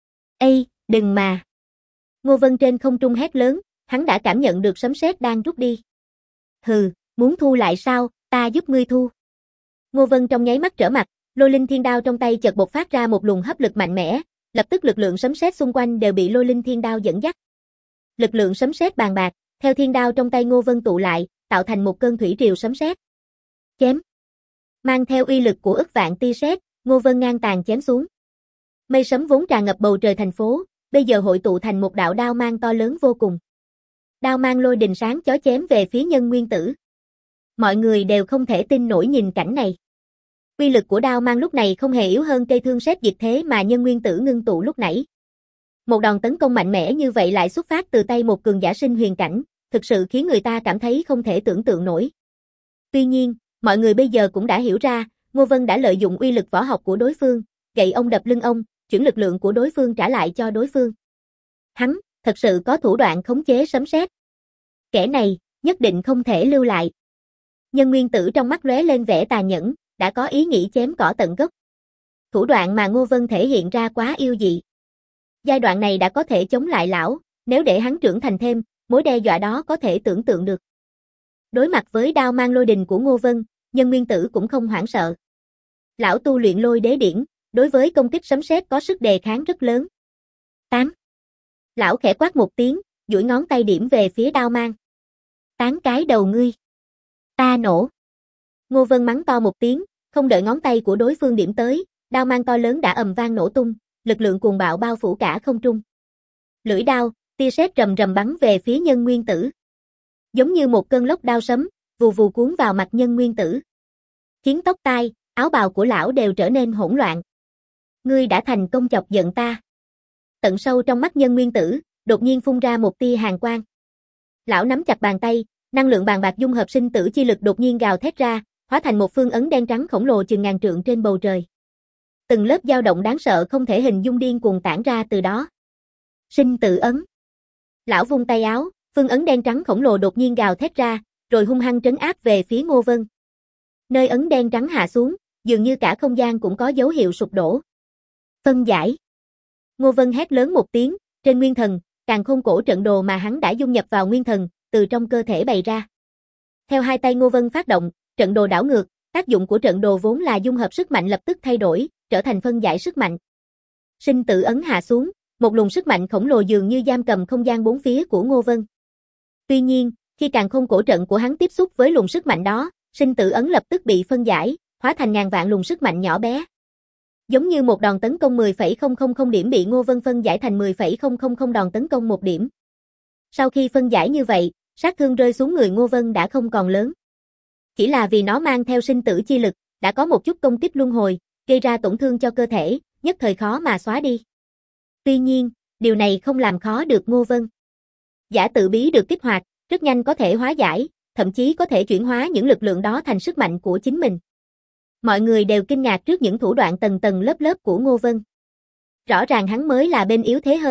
Ê, đừng mà. Ngô Vân trên không trung hét lớn, hắn đã cảm nhận được sấm sét đang rút đi. Hừ, muốn thu lại sao, ta giúp ngươi thu. Ngô Vân trong nháy mắt trở mặt, lôi linh thiên đao trong tay chợt bộc phát ra một luồng hấp lực mạnh mẽ, lập tức lực lượng sấm sét xung quanh đều bị lôi linh thiên đao dẫn dắt. Lực lượng sấm sét bàn bạc, theo thiên đao trong tay Ngô Vân tụ lại, tạo thành một cơn thủy triều sấm sét. Chém. Mang theo uy lực của ức vạn tia sét, Ngô Vân ngang tàn chém xuống. Mây sấm vốn tràn ngập bầu trời thành phố, bây giờ hội tụ thành một đạo đao mang to lớn vô cùng. Đao mang lôi đình sáng chói chém về phía Nhân Nguyên Tử. Mọi người đều không thể tin nổi nhìn cảnh này. Uy lực của đao mang lúc này không hề yếu hơn cây thương sét diệt thế mà Nhân Nguyên Tử ngưng tụ lúc nãy. Một đòn tấn công mạnh mẽ như vậy lại xuất phát từ tay một cường giả sinh huyền cảnh, thực sự khiến người ta cảm thấy không thể tưởng tượng nổi. Tuy nhiên, mọi người bây giờ cũng đã hiểu ra, Ngô Vân đã lợi dụng uy lực võ học của đối phương, gậy ông đập lưng ông, chuyển lực lượng của đối phương trả lại cho đối phương. Hắn, thật sự có thủ đoạn khống chế sấm sét. Kẻ này, nhất định không thể lưu lại. Nhân Nguyên Tử trong mắt lóe lên vẻ tà nhẫn, đã có ý nghĩ chém cỏ tận gốc. Thủ đoạn mà Ngô Vân thể hiện ra quá yêu dị. Giai đoạn này đã có thể chống lại lão, nếu để hắn trưởng thành thêm, mối đe dọa đó có thể tưởng tượng được. Đối mặt với đao mang lôi đình của Ngô Vân, Nhân Nguyên Tử cũng không hoảng sợ. Lão tu luyện lôi đế điển, đối với công kích sấm sét có sức đề kháng rất lớn. Tán. Lão khẽ quát một tiếng, duỗi ngón tay điểm về phía đao mang. Tán cái đầu ngươi. Ta nổ. Ngô Vân mắng to một tiếng, không đợi ngón tay của đối phương điểm tới, đao mang to lớn đã ầm vang nổ tung, lực lượng cuồng bạo bao phủ cả không trung. Lưỡi đao, tia sét rầm rầm bắn về phía Nhân Nguyên Tử. Giống như một cơn lốc đao sấm, vù vù cuốn vào mặt Nhân Nguyên Tử. Khiến tóc tai, áo bào của lão đều trở nên hỗn loạn. Ngươi đã thành công chọc giận ta. Tận sâu trong mắt Nhân Nguyên Tử, đột nhiên phun ra một tia hàn quang. Lão nắm chặt bàn tay, năng lượng bàn bạc dung hợp sinh tử chi lực đột nhiên gào thét ra, hóa thành một phương ấn đen trắng khổng lồ chừng ngàn trượng trên bầu trời. Từng lớp dao động đáng sợ không thể hình dung điên cuồng tản ra từ đó. Sinh tử ấn. Lão vung tay áo, phương ấn đen trắng khổng lồ đột nhiên gào thét ra, rồi hung hăng trấn áp về phía Ngô Vân. Nơi ấn đen trắng hạ xuống, dường như cả không gian cũng có dấu hiệu sụp đổ. Phân giải. Ngô Vân hét lớn một tiếng, trên nguyên thần, càn khôn cổ trận đồ mà hắn đã dung nhập vào nguyên thần, từ trong cơ thể bày ra. Theo hai tay Ngô Vân phát động, trận đồ đảo ngược, tác dụng của trận đồ vốn là dung hợp sức mạnh lập tức thay đổi, trở thành phân giải sức mạnh. Sinh tử ấn hạ xuống, một luồng sức mạnh khổng lồ dường như giam cầm không gian bốn phía của Ngô Vân. Tuy nhiên, khi càn khôn cổ trận của hắn tiếp xúc với luồng sức mạnh đó, sinh tử ấn lập tức bị phân giải, hóa thành ngàn vạn luồng sức mạnh nhỏ bé. Giống như một đòn tấn công 10,000 điểm bị Ngô Vân phân giải thành 10,000 đòn tấn công một điểm. Sau khi phân giải như vậy, sát thương rơi xuống người Ngô Vân đã không còn lớn. Chỉ là vì nó mang theo sinh tử chi lực, đã có một chút công kích luân hồi, gây ra tổn thương cho cơ thể, nhất thời khó mà xóa đi. Tuy nhiên, điều này không làm khó được Ngô Vân. Giả tự bí được kích hoạt, rất nhanh có thể hóa giải, thậm chí có thể chuyển hóa những lực lượng đó thành sức mạnh của chính mình. Mọi người đều kinh ngạc trước những thủ đoạn tầng tầng lớp lớp của Ngô Vân. Rõ ràng hắn mới là bên yếu thế hơn,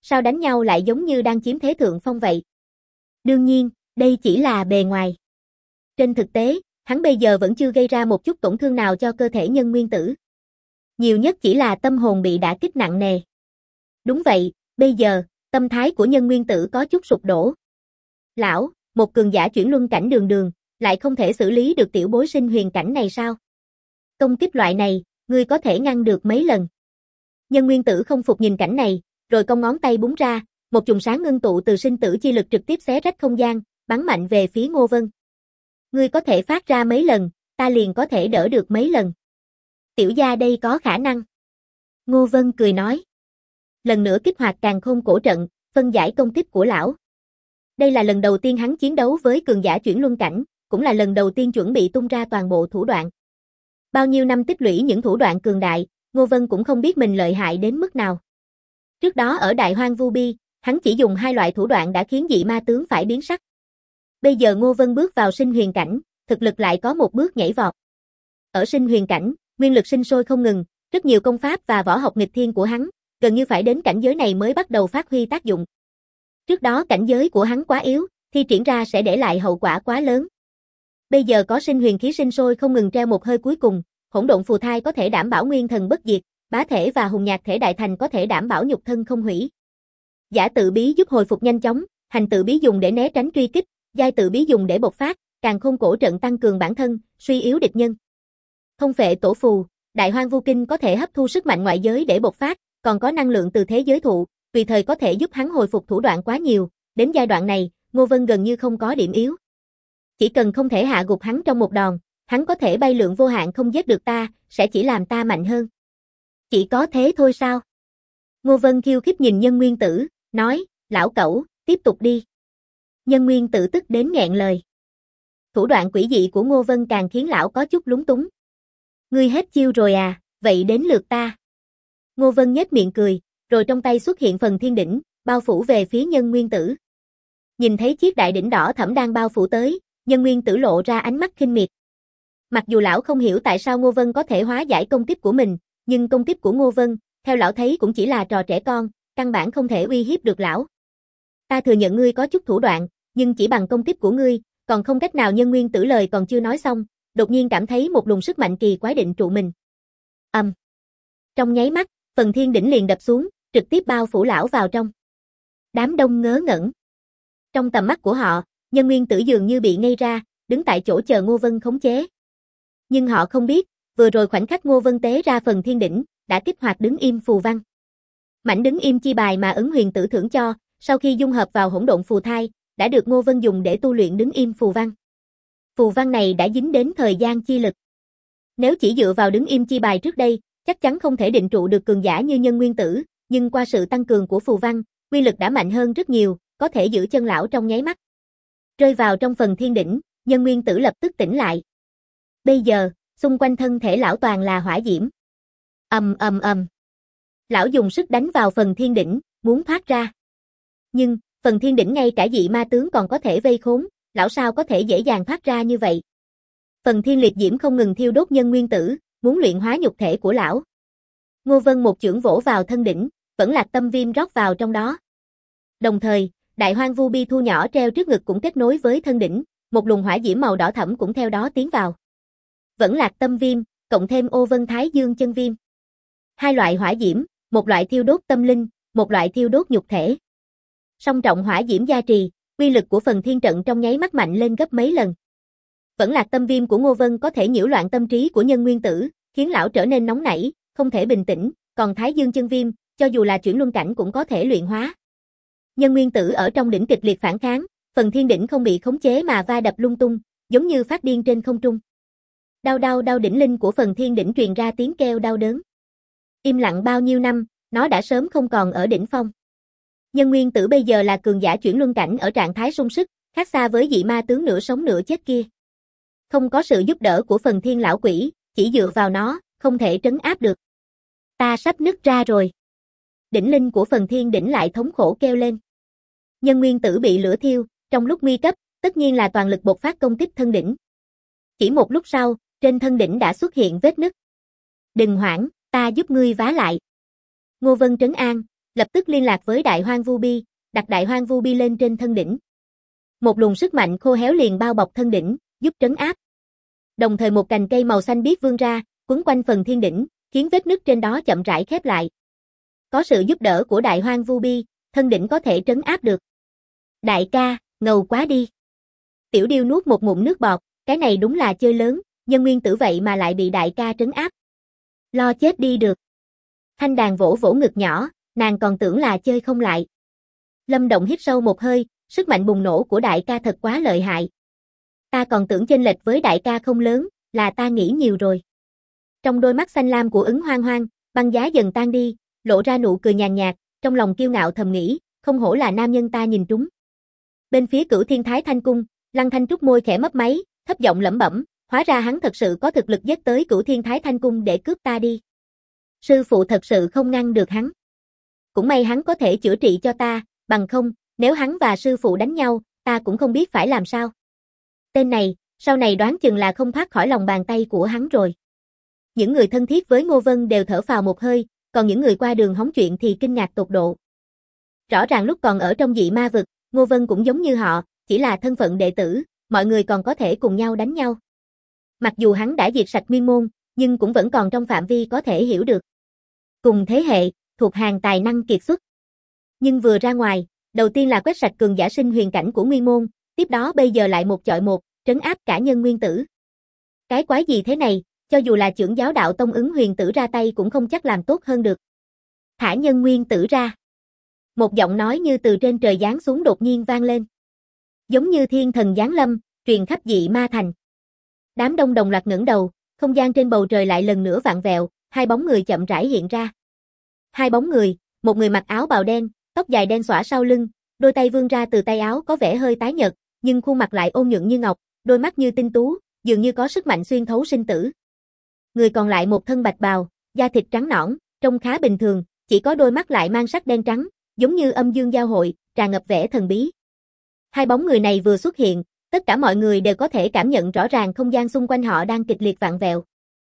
sao đánh nhau lại giống như đang chiếm thế thượng phong vậy? Đương nhiên, đây chỉ là bề ngoài. Trên thực tế, hắn bây giờ vẫn chưa gây ra một chút tổn thương nào cho cơ thể Nhân Nguyên Tử. Nhiều nhất chỉ là tâm hồn bị đả kích nặng nề. Đúng vậy, bây giờ, tâm thái của Nhân Nguyên Tử có chút sụp đổ. Lão, một cường giả chuyển luân cảnh đường đường, lại không thể xử lý được tiểu bối sinh huyền cảnh này sao? Công kích loại này, ngươi có thể ngăn được mấy lần? Nhân Nguyên Tử không phục nhìn cảnh này, rồi cong ngón tay búng ra, một chùm sáng ngưng tụ từ sinh tử chi lực trực tiếp xé rách không gian, bắn mạnh về phía Ngô Vân. Ngươi có thể phát ra mấy lần, ta liền có thể đỡ được mấy lần. Tiểu gia đây có khả năng. Ngô Vân cười nói. Lần nữa kích hoạt Càn Khôn cổ trận, phân giải công kích của lão. Đây là lần đầu tiên hắn chiến đấu với cường giả chuyển luân cảnh, cũng là lần đầu tiên chuẩn bị tung ra toàn bộ thủ đoạn. Bao nhiêu năm tích lũy những thủ đoạn cường đại, Ngô Vân cũng không biết mình lợi hại đến mức nào. Trước đó ở Đại Hoang Vu Bi, hắn chỉ dùng hai loại thủ đoạn đã khiến dị ma tướng phải biến sắc. Bây giờ Ngô Vân bước vào sinh huyền cảnh, thực lực lại có một bước nhảy vọt. Ở sinh huyền cảnh, nguyên lực sinh sôi không ngừng, rất nhiều công pháp và võ học nghịch thiên của hắn, gần như phải đến cảnh giới này mới bắt đầu phát huy tác dụng. Trước đó cảnh giới của hắn quá yếu, thi triển ra sẽ để lại hậu quả quá lớn. Bây giờ có sinh huyền khí sinh sôi không ngừng treo một hơi cuối cùng, hỗn độn phù thai có thể đảm bảo nguyên thần bất diệt, bá thể và hùng nhạc thể đại thành có thể đảm bảo nhục thân không hủy. Giả tự bí giúp hồi phục nhanh chóng, hành tự bí dùng để né tránh truy kích, giai tự bí dùng để bộc phát, Càn Khôn cổ trận tăng cường bản thân, suy yếu địch nhân. Thông phệ tổ phù, Đại Hoang Vu Kinh có thể hấp thu sức mạnh ngoại giới để bộc phát, còn có năng lượng từ thế giới thụ, tùy thời có thể giúp hắn hồi phục thủ đoạn quá nhiều, đến giai đoạn này, Ngô Vân gần như không có điểm yếu. Chỉ cần không thể hạ gục hắn trong một đòn, hắn có thể bay lượn vô hạn không giết được ta, sẽ chỉ làm ta mạnh hơn. Chỉ có thế thôi sao? Ngô Vân khiêu khích nhìn Nhân Nguyên Tử, nói, lão cẩu, tiếp tục đi. Nhân Nguyên Tử tức đến nghẹn lời. Thủ đoạn quỷ dị của Ngô Vân càng khiến lão có chút lúng túng. Ngươi hết chiêu rồi à, vậy đến lượt ta. Ngô Vân nhếch miệng cười, rồi trong tay xuất hiện phần thiên đỉnh, bao phủ về phía Nhân Nguyên Tử. Nhìn thấy chiếc đại đỉnh đỏ thẫm đang bao phủ tới, Nhân Nguyên Tử lộ ra ánh mắt khinh miệt. Mặc dù lão không hiểu tại sao Ngô Vân có thể hóa giải công kích của mình, nhưng công kích của Ngô Vân, theo lão thấy cũng chỉ là trò trẻ con, căn bản không thể uy hiếp được lão. Ta thừa nhận ngươi có chút thủ đoạn, nhưng chỉ bằng công kích của ngươi, còn không cách nào. Nhân Nguyên Tử lời còn chưa nói xong, đột nhiên cảm thấy một luồng sức mạnh kỳ quái định trụ mình. Trong nháy mắt, phần thiên đỉnh liền đập xuống, trực tiếp bao phủ lão vào trong. Đám đông ngớ ngẩn. Trong tầm mắt của họ, Nhân Nguyên Tử dường như bị ngây ra, đứng tại chỗ chờ Ngô Vân khống chế. Nhưng họ không biết, vừa rồi khoảnh khắc Ngô Vân tế ra phần thiên đỉnh, đã kích hoạt đứng im phù văn. Mảnh đứng im chi bài mà Ấn Huyền Tử thưởng cho, sau khi dung hợp vào hỗn độn phù thai, đã được Ngô Vân dùng để tu luyện đứng im phù văn. Phù văn này đã dính đến thời gian chi lực. Nếu chỉ dựa vào đứng im chi bài trước đây, chắc chắn không thể định trụ được cường giả như Nhân Nguyên Tử, nhưng qua sự tăng cường của phù văn, quy lực đã mạnh hơn rất nhiều, có thể giữ chân lão trong nháy mắt. Rơi vào trong phần thiên đỉnh, Nhân Nguyên Tử lập tức tỉnh lại. Bây giờ, xung quanh thân thể lão toàn là hỏa diễm. Lão dùng sức đánh vào phần thiên đỉnh, muốn thoát ra. Nhưng, phần thiên đỉnh ngay cả dị ma tướng còn có thể vây khốn, lão sao có thể dễ dàng thoát ra như vậy. Phần thiên liệt diễm không ngừng thiêu đốt Nhân Nguyên Tử, muốn luyện hóa nhục thể của lão. Ngô Vân một chưởng vỗ vào thân đỉnh, vẫn lạc tâm viêm rót vào trong đó. Đồng thời, Đại Hoang Vu Bi thu nhỏ treo trước ngực cũng kết nối với thân đỉnh, một luồng hỏa diễm màu đỏ thẫm cũng theo đó tiến vào. Vẫn lạc tâm viêm, cộng thêm Ô Vân Thái Dương chân viêm. Hai loại hỏa diễm, một loại thiêu đốt tâm linh, một loại thiêu đốt nhục thể. Song trọng hỏa diễm gia trì, uy lực của phần thiên trận trong nháy mắt mạnh lên gấp mấy lần. Vẫn lạc tâm viêm của Ngô Vân có thể nhiễu loạn tâm trí của Nhân Nguyên Tử, khiến lão trở nên nóng nảy, không thể bình tĩnh, còn Thái Dương chân viêm, cho dù là chuyển luân cảnh cũng có thể luyện hóa. Nhân Nguyên Tử ở trong đỉnh kịch liệt phản kháng, phần thiên đỉnh không bị khống chế mà va đập lung tung, giống như phát điên trên không trung. Đau đỉnh linh của phần thiên đỉnh truyền ra tiếng kêu đau đớn. Im lặng bao nhiêu năm, nó đã sớm không còn ở đỉnh phong. Nhân Nguyên Tử bây giờ là cường giả chuyển luân cảnh ở trạng thái sung sức, khác xa với dị ma tướng nửa sống nửa chết kia. Không có sự giúp đỡ của phần thiên lão quỷ, chỉ dựa vào nó, không thể trấn áp được. Ta sắp nứt ra rồi. Đỉnh linh của phần thiên đỉnh lại thống khổ kêu lên. Nhân Nguyên Tử bị lửa thiêu, trong lúc nguy cấp, tất nhiên là toàn lực bộc phát công kích thân đỉnh. Chỉ một lúc sau, trên thân đỉnh đã xuất hiện vết nứt. Đừng hoảng, ta giúp ngươi vá lại. Ngô Vân trấn an, lập tức liên lạc với Đại Hoang Vu Bi, đặt Đại Hoang Vu Bi lên trên thân đỉnh. Một luồng sức mạnh khô héo liền bao bọc thân đỉnh, giúp trấn áp. Đồng thời một cành cây màu xanh biếc vươn ra, quấn quanh phần thiên đỉnh, khiến vết nứt trên đó chậm rãi khép lại. Có sự giúp đỡ của Đại Hoang Vu Bi, thân đỉnh có thể trấn áp được. Đại ca, ngầu quá đi. Tiểu Điêu nuốt một ngụm nước bọt, cái này đúng là chơi lớn, nhân nguyên tử vậy mà lại bị đại ca trấn áp. Lo chết đi được. Thanh Đàn vỗ vỗ ngực nhỏ, nàng còn tưởng là chơi không lại. Lâm Động hít sâu một hơi, sức mạnh bùng nổ của đại ca thật quá lợi hại. Ta còn tưởng chênh lệch với đại ca không lớn, là ta nghĩ nhiều rồi. Trong đôi mắt xanh lam của Ứng Hoang Hoang, băng giá dần tan đi, lộ ra nụ cười nhàn nhạt, trong lòng kiêu ngạo thầm nghĩ, không hổ là nam nhân ta nhìn trúng. Bên phía Cửu Thiên Thái Thanh Cung, Lăng Thanh Trúc môi khẽ mấp máy, thấp giọng lẩm bẩm, hóa ra hắn thật sự có thực lực giết tới Cửu Thiên Thái Thanh Cung để cướp ta đi. Sư phụ thật sự không ngăn được hắn. Cũng may hắn có thể chữa trị cho ta, bằng không, nếu hắn và sư phụ đánh nhau, ta cũng không biết phải làm sao. Tên này, sau này đoán chừng là không thoát khỏi lòng bàn tay của hắn rồi. Những người thân thiết với Ngô Vân đều thở phào một hơi, còn những người qua đường hóng chuyện thì kinh ngạc tột độ. Rõ ràng lúc còn ở trong dị ma vực, Ngô Vân cũng giống như họ, chỉ là thân phận đệ tử, mọi người còn có thể cùng nhau đánh nhau. Mặc dù hắn đã diệt sạch Nguyên Môn, nhưng cũng vẫn còn trong phạm vi có thể hiểu được. Cùng thế hệ, thuộc hàng tài năng kiệt xuất. Nhưng vừa ra ngoài, đầu tiên là quét sạch cường giả sinh huyền cảnh của Nguyên Môn, tiếp đó bây giờ lại một chọi một, trấn áp cả nhân nguyên tử. Cái quái gì thế này, cho dù là trưởng giáo đạo tông Ứng huyền tử ra tay cũng không chắc làm tốt hơn được. Thả nhân nguyên tử ra. Một giọng nói như từ trên trời giáng xuống đột nhiên vang lên. Giống như thiên thần giáng lâm, truyền khắp dị ma thành. Đám đông đồng loạt ngẩng đầu, không gian trên bầu trời lại lần nữa vặn vẹo, hai bóng người chậm rãi hiện ra. Hai bóng người, một người mặc áo bào đen, tóc dài đen xõa sau lưng, đôi tay vươn ra từ tay áo có vẻ hơi tái nhợt, nhưng khuôn mặt lại ôn nhuận như ngọc, đôi mắt như tinh tú, dường như có sức mạnh xuyên thấu sinh tử. Người còn lại một thân bạch bào, da thịt trắng nõn, trông khá bình thường, chỉ có đôi mắt lại mang sắc đen trắng, giống như âm dương giao hội, tràn ngập vẻ thần bí. Hai bóng người này vừa xuất hiện, tất cả mọi người đều có thể cảm nhận rõ ràng không gian xung quanh họ đang kịch liệt vặn vẹo.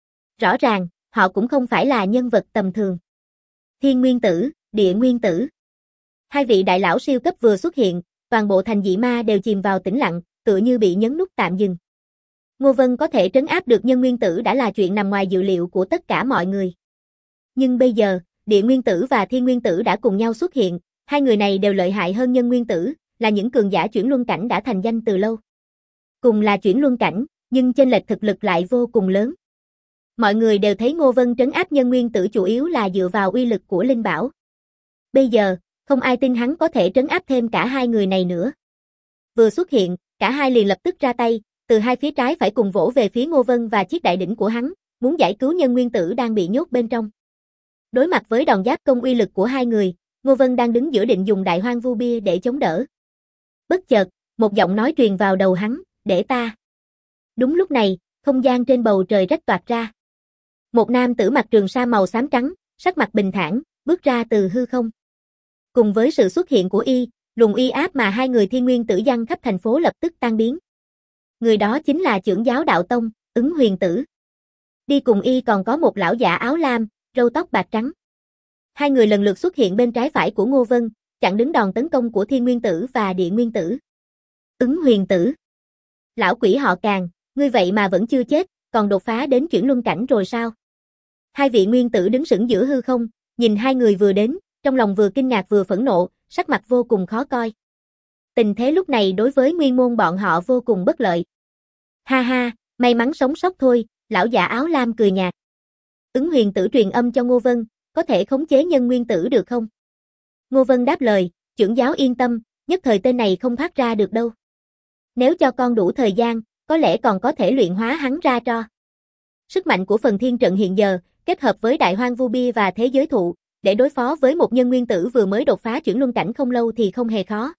Rõ ràng, họ cũng không phải là nhân vật tầm thường. Thiên Nguyên Tử, Địa Nguyên Tử. Hai vị đại lão siêu cấp vừa xuất hiện, toàn bộ thành dị ma đều chìm vào tĩnh lặng, tựa như bị nhấn nút tạm dừng. Ngô Vân có thể trấn áp được nhân nguyên tử đã là chuyện nằm ngoài dự liệu của tất cả mọi người. Nhưng bây giờ, Địa Nguyên Tử và Thiên Nguyên Tử đã cùng nhau xuất hiện, hai người này đều lợi hại hơn nhân nguyên tử, là những cường giả chuyển luân cảnh đã thành danh từ lâu. Cùng là chuyển luân cảnh, nhưng chênh lệch thực lực lại vô cùng lớn. Mọi người đều thấy Ngô Vân trấn áp nhân nguyên tử chủ yếu là dựa vào uy lực của linh bảo. Bây giờ, không ai tin hắn có thể trấn áp thêm cả hai người này nữa. Vừa xuất hiện, cả hai liền lập tức ra tay, từ hai phía trái phải cùng vỗ về phía Ngô Vân và chiếc đại đỉnh của hắn, muốn giải cứu nhân nguyên tử đang bị nhốt bên trong. Đối mặt với đòn giáp công uy lực của hai người, Ngô Vân đang đứng giữa định dùng Đại Hoang Vu Bia để chống đỡ. Bất chợt, một giọng nói truyền vào đầu hắn, để ta. Đúng lúc này, không gian trên bầu trời rách toạc ra. Một nam tử mặc trường sa màu xám trắng, sắc mặt bình thản, bước ra từ hư không. Cùng với sự xuất hiện của y, luồng uy áp mà hai người thiên nguyên tử giăng khắp thành phố lập tức tan biến. Người đó chính là trưởng giáo đạo tông, Ứng huyền tử. Đi cùng y còn có một lão giả áo lam, râu tóc bạc trắng. Hai người lần lượt xuất hiện bên trái phải của Ngô Vân, chặn đứng đòn tấn công của Thiên Nguyên Tử và Địa Nguyên Tử. Ứng huyền tử. Lão quỷ họ Càn, ngươi vậy mà vẫn chưa chết, còn đột phá đến chuyển luân cảnh rồi sao? Hai vị nguyên tử đứng sững giữa hư không, nhìn hai người vừa đến, trong lòng vừa kinh ngạc vừa phẫn nộ, sắc mặt vô cùng khó coi. Tình thế lúc này đối với nguyên môn bọn họ vô cùng bất lợi. Ha ha, may mắn sống sót thôi, lão giả áo lam cười nhạt. Ứng huyền tử truyền âm cho Ngô Vân, có thể khống chế nhân nguyên tử được không? Ngô Vân đáp lời, trưởng giáo yên tâm, nhất thời tên này không thoát ra được đâu. Nếu cho con đủ thời gian, có lẽ còn có thể luyện hóa hắn ra tro. Sức mạnh của phần thiên trận hiện giờ, kết hợp với Đại Hoang Vu Bia và thế giới thụ, để đối phó với một nhân nguyên tử vừa mới đột phá chuyển luân cảnh không lâu thì không hề khó.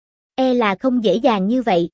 E là không dễ dàng như vậy.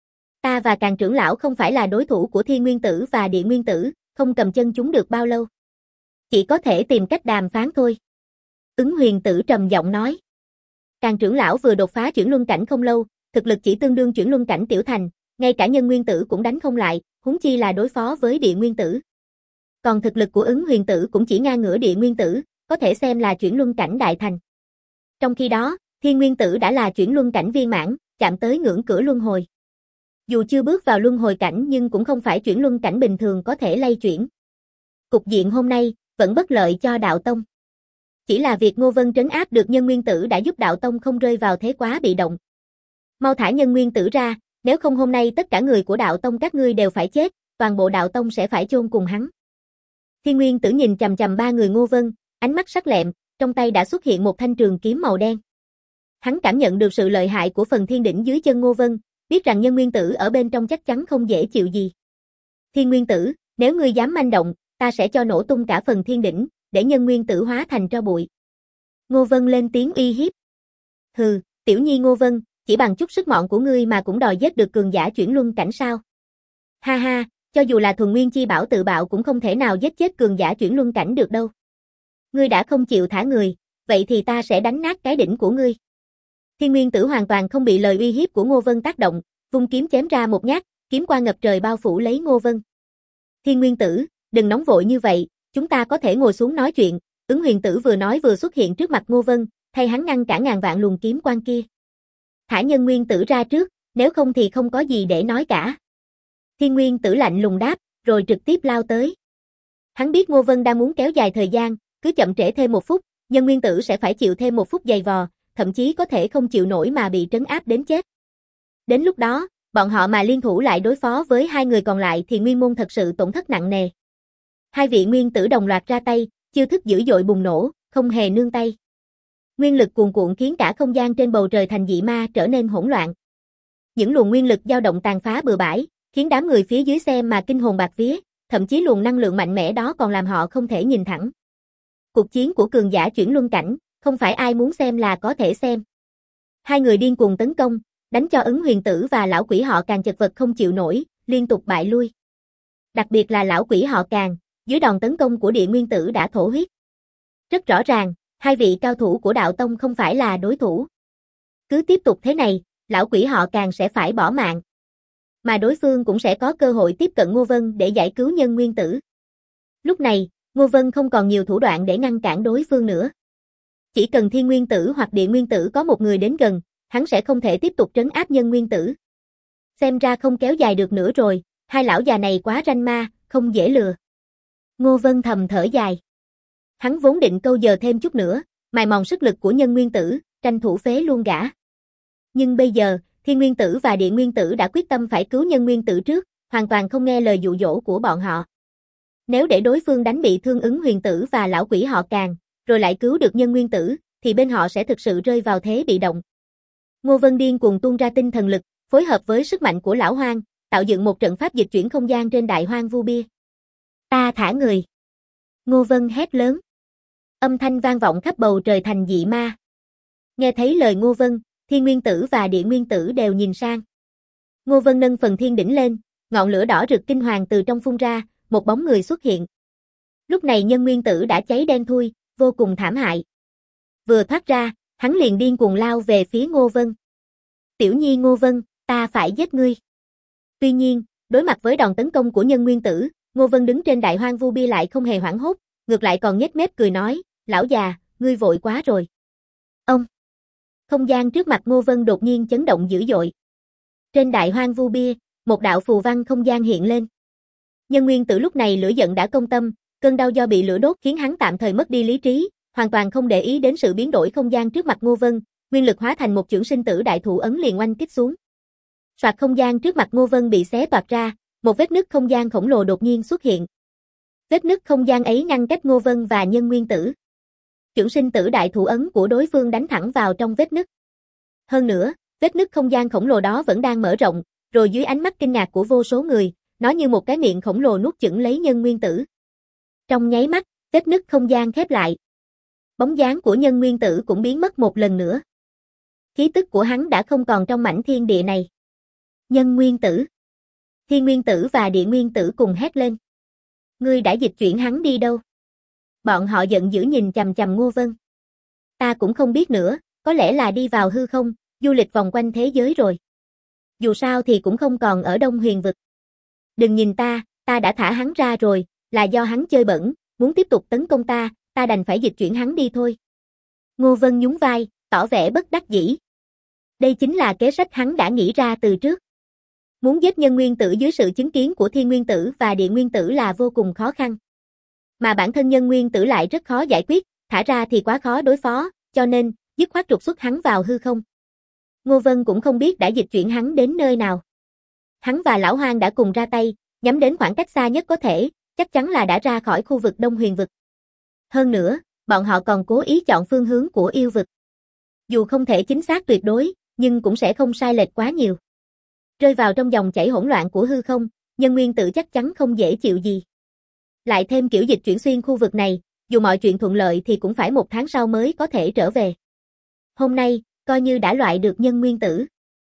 Ta và Càn trưởng lão không phải là đối thủ của Thiên Nguyên Tử và Địa Nguyên Tử, không cầm chân chúng được bao lâu. Chỉ có thể tìm cách đàm phán thôi. Ứng huyền tử trầm giọng nói. Càn trưởng lão vừa đột phá chuyển luân cảnh không lâu, thực lực chỉ tương đương chuyển luân cảnh tiểu thành, ngay cả nhân nguyên tử cũng đánh không lại, huống chi là đối phó với địa nguyên tử. Còn thực lực của Ứng huyền tử cũng chỉ ngang ngửa địa nguyên tử, có thể xem là chuyển luân cảnh đại thành. Trong khi đó, Thiên Nguyên Tử đã là chuyển luân cảnh viên mãn, chạm tới ngưỡng cửa luân hồi. Dù chưa bước vào luân hồi cảnh nhưng cũng không phải chuyển luân cảnh bình thường có thể lay chuyển. Cục diện hôm nay vẫn bất lợi cho đạo tông. Chỉ là việc Ngô Vân trấn áp được Nhân Nguyên Tử đã giúp đạo tông không rơi vào thế quá bị động. Mau thả Nhân Nguyên Tử ra, nếu không hôm nay tất cả người của đạo tông các ngươi đều phải chết, toàn bộ đạo tông sẽ phải chôn cùng hắn. Thiên Nguyên Tử nhìn chằm chằm ba người Ngô Vân, ánh mắt sắc lẹm, trong tay đã xuất hiện một thanh trường kiếm màu đen. Hắn cảm nhận được sự lợi hại của phần thiên đỉnh dưới chân Ngô Vân, biết rằng Nhân Nguyên Tử ở bên trong chắc chắn không dễ chịu gì. Thiên Nguyên Tử, nếu ngươi dám manh động, ta sẽ cho nổ tung cả phần thiên đỉnh, để Nhân Nguyên Tử hóa thành tro bụi. Ngô Vân lên tiếng uy hiếp. Hừ, tiểu nhi Ngô Vân, chỉ bằng chút sức mọn của ngươi mà cũng đòi giết được cường giả chuyển luân cảnh sao? Ha ha, cho dù là thuần nguyên chi bảo tự bạo cũng không thể nào giết chết cường giả chuyển luân cảnh được đâu. Ngươi đã không chịu thả người, vậy thì ta sẽ đánh nát cái đỉnh của ngươi. Thiên Nguyên Tử hoàn toàn không bị lời uy hiếp của Ngô Vân tác động, vung kiếm chém ra một nhát, kiếm quang ngập trời bao phủ lấy Ngô Vân. Thiên Nguyên Tử, đừng nóng vội như vậy, chúng ta có thể ngồi xuống nói chuyện. Ứng Huyền Tử vừa nói vừa xuất hiện trước mặt Ngô Vân, thay hắn ngăn cả ngàn vạn luồng kiếm quang kia. Thả Nhân Nguyên Tử ra trước, nếu không thì không có gì để nói cả. Thiên Nguyên Tử lạnh lùng đáp, rồi trực tiếp lao tới. Hắn biết Ngô Vân đang muốn kéo dài thời gian, cứ chậm trễ thêm một phút, Nhân Nguyên Tử sẽ phải chịu thêm một phút dày vò, thậm chí có thể không chịu nổi mà bị trấn áp đến chết. Đến lúc đó, bọn họ mà liên thủ lại đối phó với hai người còn lại thì nguyên môn thật sự tổn thất nặng nề. Hai vị nguyên tử đồng loạt ra tay, chiêu thức dữ dội bùng nổ, không hề nương tay. Nguyên lực cuồn cuộn khiến cả không gian trên bầu trời thành dị ma trở nên hỗn loạn. Những luồng nguyên lực dao động tàn phá bừa bãi, khiến đám người phía dưới xem mà kinh hồn bạt vía, thậm chí luồng năng lượng mạnh mẽ đó còn làm họ không thể nhìn thẳng. Cuộc chiến của cường giả chuyển luân cảnh, không phải ai muốn xem là có thể xem. Hai người điên cuồng tấn công, đánh cho Ứng Huyền Tử và lão quỷ họ Càng chật vật không chịu nổi, liên tục bại lui. Đặc biệt là lão quỷ họ Càng, dưới đòn tấn công của Địa Nguyên Tử đã thổ huyết. Rất rõ ràng, hai vị cao thủ của đạo tông không phải là đối thủ. Cứ tiếp tục thế này, lão quỷ họ Càng sẽ phải bỏ mạng. Mà đối phương cũng sẽ có cơ hội tiếp cận Ngô Vân để giải cứu Nhân Nguyên Tử. Lúc này, Ngô Vân không còn nhiều thủ đoạn để ngăn cản đối phương nữa. Chỉ cần Thiên Nguyên Tử hoặc Địa Nguyên Tử có một người đến gần, hắn sẽ không thể tiếp tục trấn áp Nhân Nguyên Tử. Xem ra không kéo dài được nữa rồi, hai lão già này quá ranh ma, không dễ lừa. Ngô Vân thầm thở dài. Hắn vốn định câu giờ thêm chút nữa, mài mòn sức lực của Nhân Nguyên Tử, tranh thủ phế luôn gã. Nhưng bây giờ, Thiên Nguyên Tử và Địa Nguyên Tử đã quyết tâm phải cứu Nhân Nguyên Tử trước, hoàn toàn không nghe lời dụ dỗ của bọn họ. Nếu để đối phương đánh bị thương Ứng Huyền Tử và lão quỷ họ Càng, rồi lại cứu được Nhân Nguyên Tử, thì bên họ sẽ thực sự rơi vào thế bị động. Ngô Vân điên cuồng tuôn ra tinh thần lực, phối hợp với sức mạnh của lão hoang, tạo dựng một trận pháp dịch chuyển không gian trên đại hoang vu bia. Ta thả người. Ngô Vân hét lớn. Âm thanh vang vọng khắp bầu trời thành dị ma. Nghe thấy lời Ngô Vân, Thiên Nguyên Tử và Địa Nguyên Tử đều nhìn sang. Ngô Vân nâng phần thiên đỉnh lên, ngọn lửa đỏ rực kinh hoàng từ trong phun ra, một bóng người xuất hiện. Lúc này Nhân Nguyên Tử đã cháy đen thui, vô cùng thảm hại. Vừa thoát ra, hắn liền điên cuồng lao về phía Ngô Vân. Tiểu nhi Ngô Vân, ta phải giết ngươi. Tuy nhiên, đối mặt với đòn tấn công của Nhân Nguyên Tử, Ngô Vân đứng trên đại hoang vu bia lại không hề hoảng hốt, ngược lại còn nhếch mép cười nói, lão già, ngươi vội quá rồi. Ông! Không gian trước mặt Ngô Vân đột nhiên chấn động dữ dội. Trên đại hoang vu bia, một đạo phù văn không gian hiện lên. Nhân Nguyên Tử lúc này lửa giận đã công tâm, cơn đau do bị lửa đốt khiến hắn tạm thời mất đi lý trí, hoàn toàn không để ý đến sự biến đổi không gian trước mặt Ngô Vân, nguyên lực hóa thành một chưởng sinh tử đại thủ ấn liền oanh kích xuống. Soạt không gian trước mặt Ngô Vân bị xé toạc ra, một vết nứt không gian khổng lồ đột nhiên xuất hiện. Vết nứt không gian ấy ngăn cách Ngô Vân và Nhân Nguyên Tử. Chưởng sinh tử đại thủ ấn của đối phương đánh thẳng vào trong vết nứt. Hơn nữa, vết nứt không gian khổng lồ đó vẫn đang mở rộng, rồi dưới ánh mắt kinh ngạc của vô số người, nó như một cái miệng khổng lồ nuốt chửng lấy Nhân Nguyên Tử. Trong nháy mắt, vết nứt không gian khép lại. Bóng dáng của Nhân Nguyên Tử cũng biến mất một lần nữa. Khí tức của hắn đã không còn trong mảnh thiên địa này. Nhân Nguyên Tử. Thiên Nguyên Tử và Địa Nguyên Tử cùng hét lên. Ngươi đã dịch chuyển hắn đi đâu? Bọn họ giận dữ nhìn chằm chằm Ngô Vân. Ta cũng không biết nữa, có lẽ là đi vào hư không, du lịch vòng quanh thế giới rồi. Dù sao thì cũng không còn ở Đông Huyền vực. Đừng nhìn ta đã thả hắn ra rồi, là do hắn chơi bẩn, muốn tiếp tục tấn công ta đành phải dịch chuyển hắn đi thôi. Ngô Vân nhún vai, tỏ vẻ bất đắc dĩ. Đây chính là kế sách hắn đã nghĩ ra từ trước. Muốn giết Nhân Nguyên Tử dưới sự chứng kiến của Thiên Nguyên Tử và Địa Nguyên Tử là vô cùng khó khăn. Mà bản thân Nhân Nguyên Tử lại rất khó giải quyết, thả ra thì quá khó đối phó, cho nên, dứt khoát trục xuất hắn vào hư không. Ngô Vân cũng không biết đã dịch chuyển hắn đến nơi nào. Hắn và Lão Hoang đã cùng ra tay, nhắm đến khoảng cách xa nhất có thể, chắc chắn là đã ra khỏi khu vực Đông Huyền vực. Hơn nữa, bọn họ còn cố ý chọn phương hướng của yêu vực. Dù không thể chính xác tuyệt đối, nhưng cũng sẽ không sai lệch quá nhiều. Rơi vào trong dòng chảy hỗn loạn của hư không, Nhân Nguyên Tử chắc chắn không dễ chịu gì. Lại thêm kiểu dịch chuyển xuyên khu vực này, dù mọi chuyện thuận lợi thì cũng phải 1 tháng sau mới có thể trở về. Hôm nay, coi như đã loại được Nhân Nguyên Tử.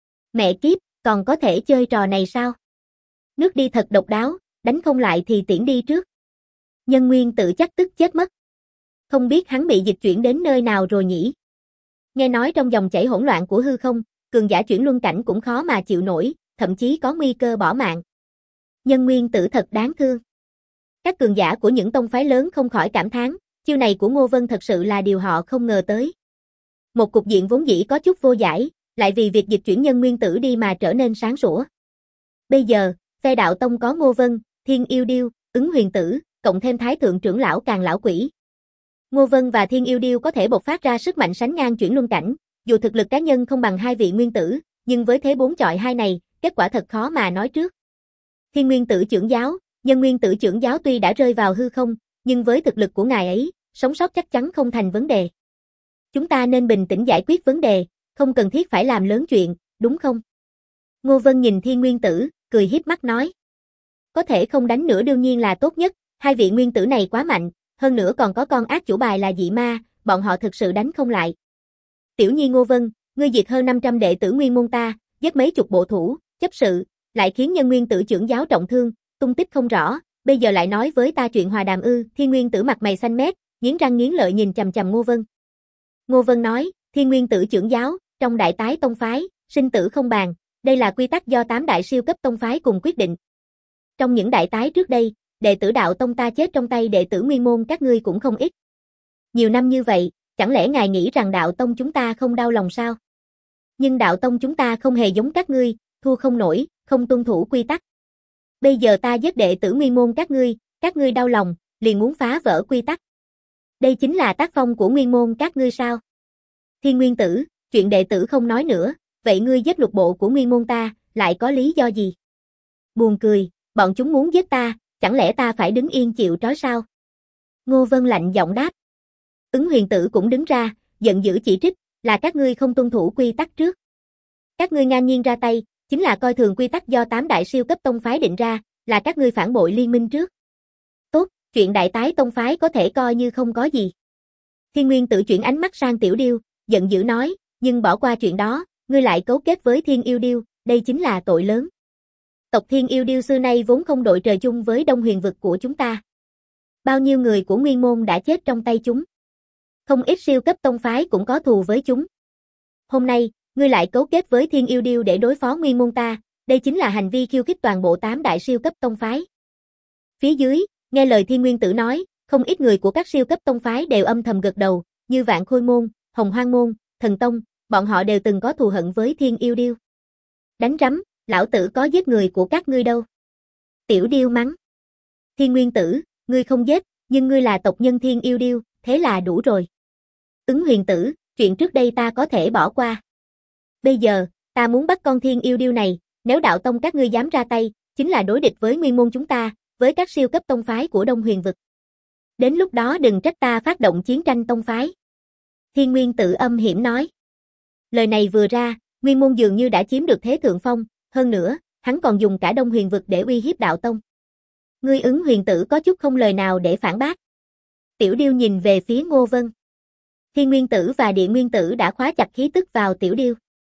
Mẹ kiếp, còn có thể chơi trò này sao? Nước đi thật độc đáo, đánh không lại thì tiễn đi trước. Nhân Nguyên Tử chắc tức chết mất. Không biết hắn bị dịch chuyển đến nơi nào rồi nhỉ? Nghe nói trong dòng chảy hỗn loạn của hư không, cường giả chuyển luân cảnh cũng khó mà chịu nổi, thậm chí có nguy cơ bỏ mạng. Nhân Nguyên Tử thật đáng thương. Các cường giả của những tông phái lớn không khỏi cảm thán, chiêu này của Ngô Vân thật sự là điều họ không ngờ tới. Một cục diện vốn dĩ có chút vô giải, lại vì việc dịch chuyển Nhân Nguyên Tử đi mà trở nên sáng sủa. Bây giờ, phe đạo tông có Ngô Vân, Thiên Yêu Điêu, Ứng Huyền Tử, cộng thêm Thái Thượng trưởng lão Càn Lão Quỷ. Ngô Vân và Thiên Yêu Điêu có thể bộc phát ra sức mạnh sánh ngang chuyển luân cảnh, dù thực lực cá nhân không bằng hai vị nguyên tử, nhưng với thế 4 chọi 2 này, kết quả thật khó mà nói trước. Thiên Nguyên Tử trưởng giáo, Nhân Nguyên Tử trưởng giáo tuy đã rơi vào hư không, nhưng với thực lực của ngài ấy, sống sót chắc chắn không thành vấn đề. Chúng ta nên bình tĩnh giải quyết vấn đề, không cần thiết phải làm lớn chuyện, đúng không? Ngô Vân nhìn Thiên Nguyên Tử, cười hiếp mắt nói. Có thể không đánh nữa đương nhiên là tốt nhất, hai vị nguyên tử này quá mạnh, hơn nữa còn có con ác chủ bài là dị ma, bọn họ thực sự đánh không lại. Tiểu nhi Ngô Vân, ngươi diệt hơn 500 đệ tử nguyên môn ta, giết mấy chục bộ thủ, chấp sự, lại khiến Nhân Nguyên Tử trưởng giáo trọng thương, tung tích không rõ, bây giờ lại nói với ta chuyện hòa đàm ư? Thiên Nguyên Tử mặt mày xanh mét, nghiến răng nghiến lợi nhìn chằm chằm Ngô Vân. Ngô Vân nói, Thiên Nguyên Tử trưởng giáo, trong Đại Tái tông phái, sinh tử không bàn, đây là quy tắc do 8 đại siêu cấp tông phái cùng quyết định. Trong những đại tái trước đây, đệ tử đạo tông ta chết trong tay đệ tử nguyên môn các ngươi cũng không ít. Nhiều năm như vậy, chẳng lẽ ngài nghĩ rằng đạo tông chúng ta không đau lòng sao? Nhưng đạo tông chúng ta không hề giống các ngươi, thua không nổi, không tuân thủ quy tắc. Bây giờ ta giết đệ tử nguyên môn các ngươi đau lòng, liền muốn phá vỡ quy tắc. Đây chính là tác phong của nguyên môn các ngươi sao? Thiên Nguyên Tử, chuyện đệ tử không nói nữa, vậy ngươi giết lục bộ của nguyên môn ta, lại có lý do gì? Buồn cười, bọn chúng muốn giết ta, chẳng lẽ ta phải đứng yên chịu trói sao? Ngô Vân lạnh giọng đáp. Ứng Huyền Tử cũng đứng ra, giận dữ chỉ trích, là các ngươi không tuân thủ quy tắc trước. Các ngươi ngang nhiên ra tay, chính là coi thường quy tắc do 8 đại siêu cấp tông phái định ra, là các ngươi phản bội liên minh trước. Tốt, chuyện đại tái tông phái có thể coi như không có gì. Thiên Nguyên Tử chuyển ánh mắt sang Tiểu Điêu, giận dữ nói, nhưng bỏ qua chuyện đó, ngươi lại cấu kết với Thiên Yêu Điêu, đây chính là tội lớn. Tộc Thiên Yêu Điêu xưa nay vốn không đội trời chung với Đông Huyền vực của chúng ta. Bao nhiêu người của nguyên môn đã chết trong tay chúng. Không ít siêu cấp tông phái cũng có thù với chúng. Hôm nay, ngươi lại cấu kết với Thiên Yêu Điêu để đối phó nguyên môn ta, đây chính là hành vi khiêu khích toàn bộ 8 đại siêu cấp tông phái. Phía dưới, nghe lời Thiên Nguyên Tử nói, không ít người của các siêu cấp tông phái đều âm thầm gật đầu, như Vạn Khôi môn, Hồng Hoang môn, Thần tông, bọn họ đều từng có thù hận với Thiên Yêu Điêu. Đánh rắm, lão tử có giết người của các ngươi đâu. Tiểu Điêu mắng. Thiên Nguyên Tử, ngươi không giết, nhưng ngươi là tộc nhân Thiên Yêu Điêu, thế là đủ rồi. Ứng Huyền Tử, chuyện trước đây ta có thể bỏ qua. Bây giờ, ta muốn bắt con Thiên Yêu Điêu này, nếu đạo tông các ngươi dám ra tay, chính là đối địch với nguyên môn chúng ta, với các siêu cấp tông phái của Đông Huyền vực. Đến lúc đó đừng trách ta phát động chiến tranh tông phái. Thiên Nguyên Tử âm hiểm nói. Lời này vừa ra, nguyên môn dường như đã chiếm được thế thượng phong, hơn nữa, hắn còn dùng cả Đông Huyền vực để uy hiếp đạo tông. Ngươi Ứng Huyền Tử có chút không lời nào để phản bác. Tiểu Điêu nhìn về phía Ngô Vân. Thiên Nguyên Tử và Địa Nguyên Tử đã khóa chặt khí tức vào Tiểu Điêu.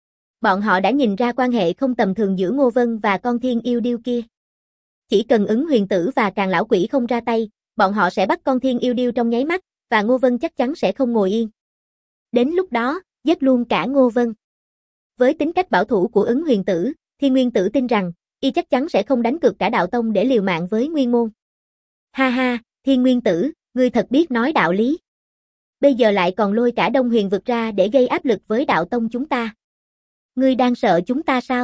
Bọn họ đã nhìn ra quan hệ không tầm thường giữa Ngô Vân và con Thiên Yêu Điêu kia. Chỉ cần Ứng Huyền Tử và Càn Lão Quỷ không ra tay, bọn họ sẽ bắt con Thiên Yêu Điêu trong nháy mắt, và Ngô Vân chắc chắn sẽ không ngồi yên. Đến lúc đó, giết luôn cả Ngô Vân. Với tính cách bảo thủ của Ứng Huyền Tử, Thiên Nguyên Tử tin rằng, y chắc chắn sẽ không đánh cược cả đạo tông để liều mạng với nguyên môn. Ha ha, Thiên Nguyên Tử, ngươi thật biết nói đạo lý. bây giờ lại còn lôi cả Đông Huyền vực ra để gây áp lực với đạo tông chúng ta. Ngươi đang sợ chúng ta sao?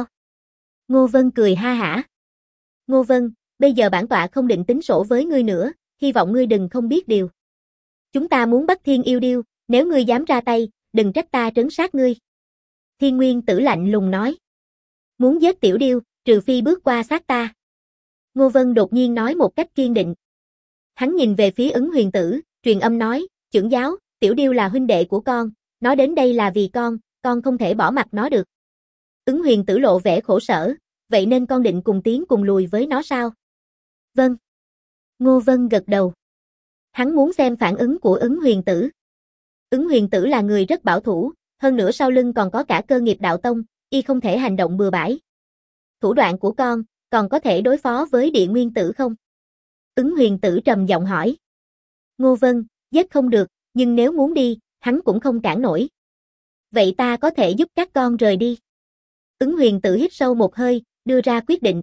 Ngô Vân cười ha hả. Ngô Vân, bây giờ bản tọa không định tính sổ với ngươi nữa, hy vọng ngươi đừng không biết điều. Chúng ta muốn bắt Thiên Yêu Điêu, nếu ngươi dám ra tay, đừng trách ta trấn sát ngươi. Thiên Nguyên Tử lạnh lùng nói. Muốn giết Tiểu Điêu, trừ phi bước qua xác ta. Ngô Vân đột nhiên nói một cách kiên định. Hắn nhìn về phía Ứng Huyền Tử, truyền âm nói, trưởng giáo, Tiểu Điêu là huynh đệ của con, nó đến đây là vì con không thể bỏ mặc nó được. Ứng Huyền Tử lộ vẻ khổ sở, vậy nên con định cùng tiến cùng lùi với nó sao? Vâng. Ngô Vân gật đầu. Hắn muốn xem phản ứng của Ứng Huyền Tử. Ứng Huyền Tử là người rất bảo thủ, hơn nữa sau lưng còn có cả cơ nghiệp đạo tông, y không thể hành động bừa bãi. Thủ đoạn của con, còn có thể đối phó với Địa Nguyên Tử không? Ứng Huyền Tử trầm giọng hỏi. Ngô Vân, giết không được, nhưng nếu muốn đi, hắn cũng không cản nổi. Vậy ta có thể giúp các con rời đi. Ứng Huyền Tử hít sâu một hơi, đưa ra quyết định.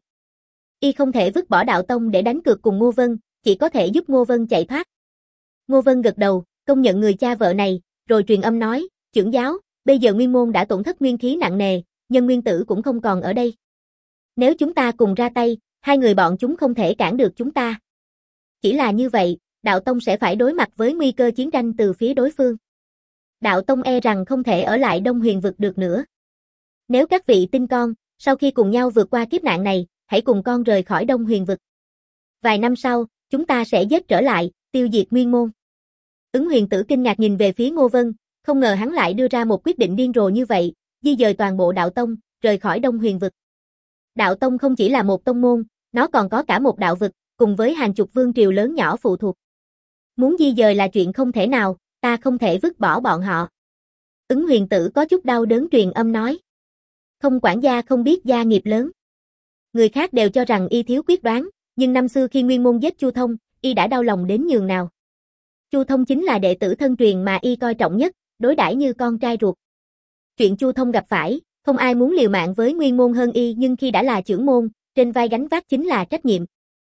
Y không thể vứt bỏ đạo tông để đánh cược cùng Ngô Vân, chỉ có thể giúp Ngô Vân chạy thoát. Ngô Vân gật đầu, công nhận người cha vợ này, rồi truyền âm nói, trưởng giáo, bây giờ nguyên môn đã tổn thất nguyên khí nặng nề, Nhân Nguyên Tử cũng không còn ở đây. Nếu chúng ta cùng ra tay, hai người bọn chúng không thể cản được chúng ta. Chỉ là như vậy, đạo tông sẽ phải đối mặt với nguy cơ chiến tranh từ phía đối phương. Đạo tông e rằng không thể ở lại Đông Huyền vực được nữa. Nếu các vị tin con, sau khi cùng nhau vượt qua kiếp nạn này, hãy cùng con rời khỏi Đông Huyền vực. Vài năm sau, chúng ta sẽ giết trở lại, tiêu diệt nguyên môn. Ứng Huyền Tử kinh ngạc nhìn về phía Ngô Vân, không ngờ hắn lại đưa ra một quyết định điên rồ như vậy, di dời toàn bộ đạo tông, rời khỏi Đông Huyền vực. Đạo tông không chỉ là một tông môn, nó còn có cả một đạo vực, cùng với hàng chục vương triều lớn nhỏ phụ thuộc. Muốn di dời là chuyện không thể nào, ta không thể vứt bỏ bọn họ. Ứng Huyền Tử có chút đau đớn truyền âm nói. Không quản gia không biết gia nghiệp lớn. Người khác đều cho rằng y thiếu quyết đoán, nhưng năm xưa khi Nguyên Môn giết Chu Thông, y đã đau lòng đến nhường nào. Chu Thông chính là đệ tử thân truyền mà y coi trọng nhất, đối đãi như con trai ruột. Chuyện Chu Thông gặp phải, không ai muốn liều mạng với Nguyên Môn hơn y, nhưng khi đã là trưởng môn, trên vai gánh vác chính là trách nhiệm.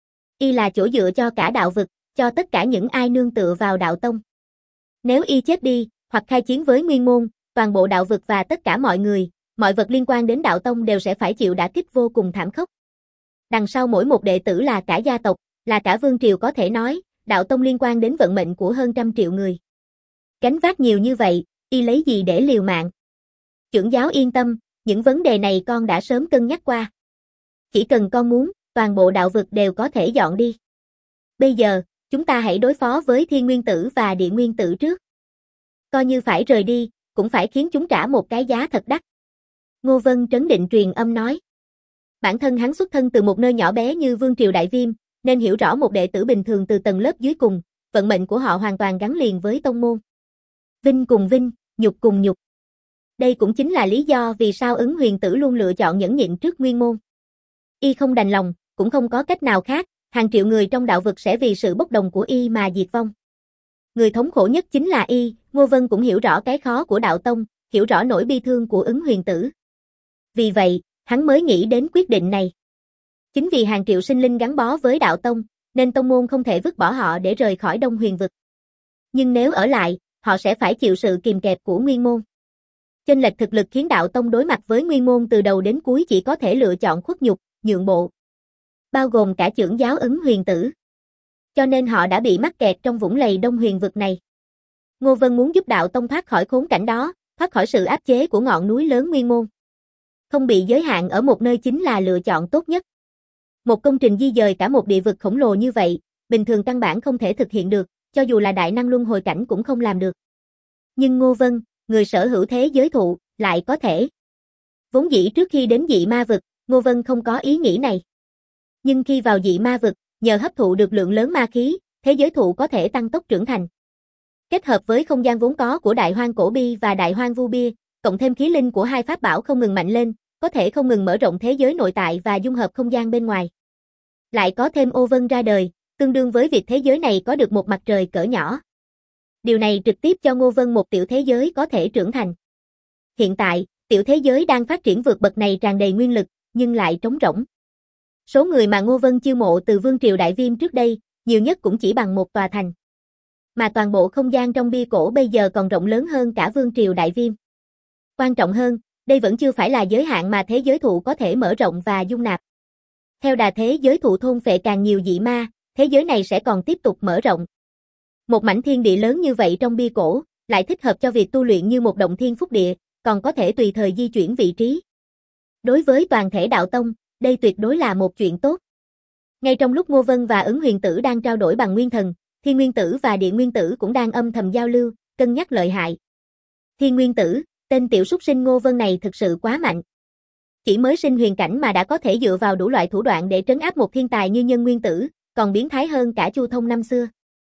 Y là chỗ dựa cho cả đạo vực, cho tất cả những ai nương tựa vào đạo tông. Nếu y chết đi, hoặc khai chiến với Nguyên Môn, toàn bộ đạo vực và tất cả mọi người, mọi vật liên quan đến đạo tông đều sẽ phải chịu đả kích vô cùng thảm khốc. Đằng sau mỗi một đệ tử là cả gia tộc, là cả vương triều có thể nói, đạo tông liên quan đến vận mệnh của hơn 100 triệu người. Gánh vác nhiều như vậy, y lấy gì để liều mạng? Trưởng giáo yên tâm, những vấn đề này con đã sớm cân nhắc qua. Chỉ cần con muốn, toàn bộ đạo vực đều có thể dọn đi. Bây giờ, chúng ta hãy đối phó với Thiên Nguyên Tử và Địa Nguyên Tử trước. Coi như phải rời đi, cũng phải khiến chúng trả một cái giá thật đắt. Ngô Vân trấn định truyền âm nói. Bản thân hắn xuất thân từ một nơi nhỏ bé như Vương Triều Đại Viêm, nên hiểu rõ một đệ tử bình thường từ tầng lớp dưới cùng, vận mệnh của họ hoàn toàn gắn liền với tông môn. Vinh cùng vinh, nhục cùng nhục. Đây cũng chính là lý do vì sao Ứng Huyền Tử luôn lựa chọn nhẫn nhịn trước Nguyên Môn. Y không đành lòng, cũng không có cách nào khác, hàng triệu người trong đạo vực sẽ vì sự bốc đồng của y mà diệt vong. Người thống khổ nhất chính là y, Ngô Vân cũng hiểu rõ cái khó của đạo tông, hiểu rõ nỗi bi thương của Ứng Huyền Tử. Vì vậy, hắn mới nghĩ đến quyết định này. Chính vì hàng triệu sinh linh gắn bó với đạo tông, nên tông môn không thể vứt bỏ họ để rời khỏi Đông Huyền vực. Nhưng nếu ở lại, họ sẽ phải chịu sự kìm kẹp của Nguyên Môn. Chênh lệch thực lực khiến đạo tông đối mặt với Nguyên Môn từ đầu đến cuối chỉ có thể lựa chọn khuất nhục, nhượng bộ. Bao gồm cả trưởng giáo Ứng Huyền Tử. Cho nên họ đã bị mắc kẹt trong vũng lầy Đông Huyền vực này. Ngô Vân muốn giúp đạo tông thoát khỏi khốn cảnh đó, thoát khỏi sự áp chế của ngọn núi lớn Nguyên Môn. Không bị giới hạn ở một nơi chính là lựa chọn tốt nhất. Một công trình di dời cả một địa vực khổng lồ như vậy, bình thường căn bản không thể thực hiện được, cho dù là đại năng luân hồi cảnh cũng không làm được. Nhưng Ngô Vân, người sở hữu thế giới thụ, lại có thể. Vốn dĩ trước khi đến dị ma vực, Ngô Vân không có ý nghĩ này. Nhưng khi vào dị ma vực, nhờ hấp thụ được lượng lớn ma khí, thế giới thụ có thể tăng tốc trưởng thành. Kết hợp với không gian vốn có của Đại Hoang Cổ Bi và Đại Hoang Vu Bia, cộng thêm khí linh của hai pháp bảo không ngừng mạnh lên, có thể không ngừng mở rộng thế giới nội tại và dung hợp không gian bên ngoài. Lại có thêm ô vân ra đời, tương đương với việc thế giới này có được một mặt trời cỡ nhỏ. Điều này trực tiếp cho Ngô Vân một tiểu thế giới có thể trưởng thành. Hiện tại, tiểu thế giới đang phát triển vượt bậc này tràn đầy nguyên lực, nhưng lại trống rỗng. Số người mà Ngô Vân chiêu mộ từ Vương Triều Đại Viêm trước đây, nhiều nhất cũng chỉ bằng một tòa thành. mà toàn bộ không gian trong bia cổ bây giờ còn rộng lớn hơn cả vương triều Đại Viêm. Quan trọng hơn, đây vẫn chưa phải là giới hạn mà thế giới thụ có thể mở rộng và dung nạp. Theo đà thế giới thụ thôn phệ càng nhiều dị ma, thế giới này sẽ còn tiếp tục mở rộng. Một mảnh thiên địa lớn như vậy trong bia cổ, lại thích hợp cho việc tu luyện như một động thiên phúc địa, còn có thể tùy thời di chuyển vị trí. Đối với toàn thể đạo tông, đây tuyệt đối là một chuyện tốt. Ngay trong lúc Ngô Vân và Ứng Huyền Tử đang trao đổi bằng nguyên thần, Thiên Nguyên Tử và Địa Nguyên Tử cũng đang âm thầm giao lưu, cân nhắc lợi hại. Thiên Nguyên Tử, tên tiểu súc sinh Ngô Vân này thực sự quá mạnh. Chỉ mới sinh huyền cảnh mà đã có thể dựa vào đủ loại thủ đoạn để trấn áp một thiên tài như Nhân Nguyên Tử, còn biến thái hơn cả Chu Thông năm xưa.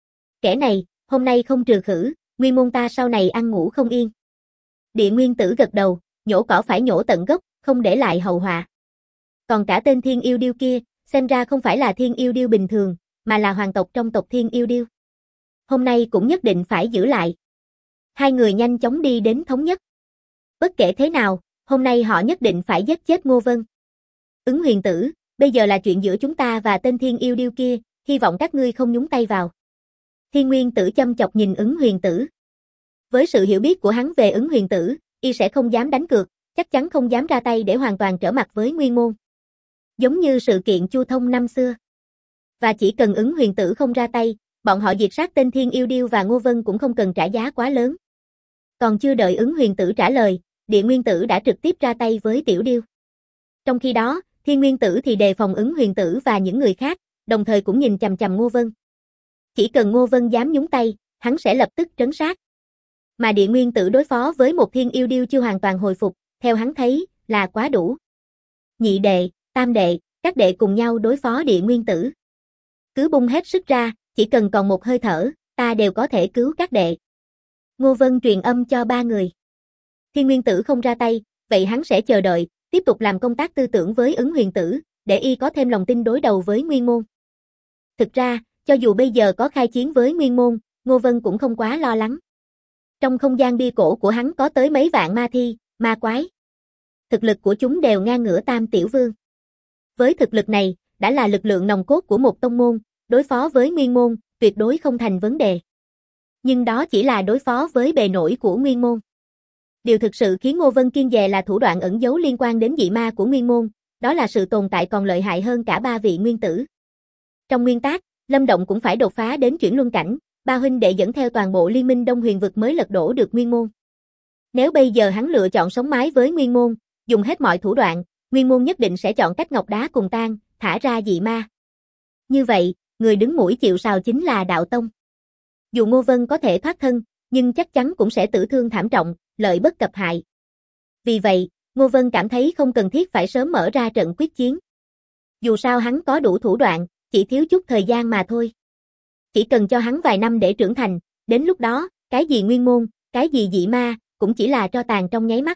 Kẻ này, hôm nay không trừ khử, nguyên môn ta sau này ăn ngủ không yên. Địa Nguyên Tử gật đầu, nhổ cỏ phải nhổ tận gốc, không để lại hậu họa. Còn cả tên Thiên Yêu Điêu kia, xem ra không phải là Thiên Yêu Điêu bình thường, mà là hoàng tộc trong tộc Thiên Yêu Điêu. Hôm nay cũng nhất định phải giữ lại. Hai người nhanh chóng đi đến thống nhất. Bất kể thế nào, hôm nay họ nhất định phải giết chết Ngô Vân. Ứng Huyền Tử, bây giờ là chuyện giữa chúng ta và tên Thiên Yêu Điêu kia, hy vọng các ngươi không nhúng tay vào. Thiên Nguyên Tử chăm chọc nhìn Ứng Huyền Tử. Với sự hiểu biết của hắn về Ứng Huyền Tử, y sẽ không dám đánh cược, chắc chắn không dám ra tay để hoàn toàn trở mặt với Nguyên Môn. Giống như sự kiện Chu Thông năm xưa. Và chỉ cần Ứng Huyền Tử không ra tay, bọn họ diệt sát tên Thiên Yêu Điêu và Ngô Vân cũng không cần trả giá quá lớn. Còn chưa đợi Ứng Huyền Tử trả lời, Địa Nguyên Tử đã trực tiếp ra tay với Tiểu Điêu. Trong khi đó, Thiên Nguyên Tử thì đề phòng Ứng Huyền Tử và những người khác, đồng thời cũng nhìn chằm chằm Ngô Vân. Chỉ cần Ngô Vân dám nhúng tay, hắn sẽ lập tức trấn sát. Mà Địa Nguyên Tử đối phó với một Thiên Yêu Điêu chưa hoàn toàn hồi phục, theo hắn thấy, là quá đủ. Nhị đệ, tam đệ, các đệ cùng nhau đối phó Địa Nguyên Tử. Cứ bung hết sức ra, chỉ cần còn một hơi thở, ta đều có thể cứu các đệ. Ngô Vân truyền âm cho ba người. Thiên Nguyên Tử không ra tay, vậy hắn sẽ chờ đợi, tiếp tục làm công tác tư tưởng với Ứng Huyền Tử, để y có thêm lòng tin đối đầu với Nguyên Môn. Thực ra, cho dù bây giờ có khai chiến với Nguyên Môn, Ngô Vân cũng không quá lo lắng. Trong không gian bia cổ của hắn có tới mấy vạn ma thi, ma quái. Thực lực của chúng đều ngang ngửa Tam Tiểu Vương. Với thực lực này, đã là lực lượng nòng cốt của một tông môn, đối phó với Nguyên Môn, tuyệt đối không thành vấn đề. Nhưng đó chỉ là đối phó với bề nổi của Nguyên Môn. Điều thực sự khiến Ngô Vân kiêng dè là thủ đoạn ẩn giấu liên quan đến dị ma của Nguyên Môn, đó là sự tồn tại còn lợi hại hơn cả ba vị nguyên tử. Trong nguyên tắc, Lâm Động cũng phải đột phá đến chuyển luân cảnh, ba huynh đệ dẫn theo toàn bộ liên minh Đông Huyền vực mới lật đổ được Nguyên Môn. Nếu bây giờ hắn lựa chọn sống mái với Nguyên Môn, dùng hết mọi thủ đoạn, Nguyên Môn nhất định sẽ chọn cách ngọc đá cùng tan, thả ra dị ma. Như vậy, người đứng mũi chịu sào chính là đạo tông. Dù Ngô Vân có thể thoát thân, nhưng chắc chắn cũng sẽ tử thương thảm trọng, lợi bất cập hại. Vì vậy, Ngô Vân cảm thấy không cần thiết phải sớm mở ra trận quyết chiến. Dù sao hắn có đủ thủ đoạn, chỉ thiếu chút thời gian mà thôi. Chỉ cần cho hắn vài năm để trưởng thành, đến lúc đó, cái gì Nguyên Môn, cái gì dị ma, cũng chỉ là tro tàn trong nháy mắt.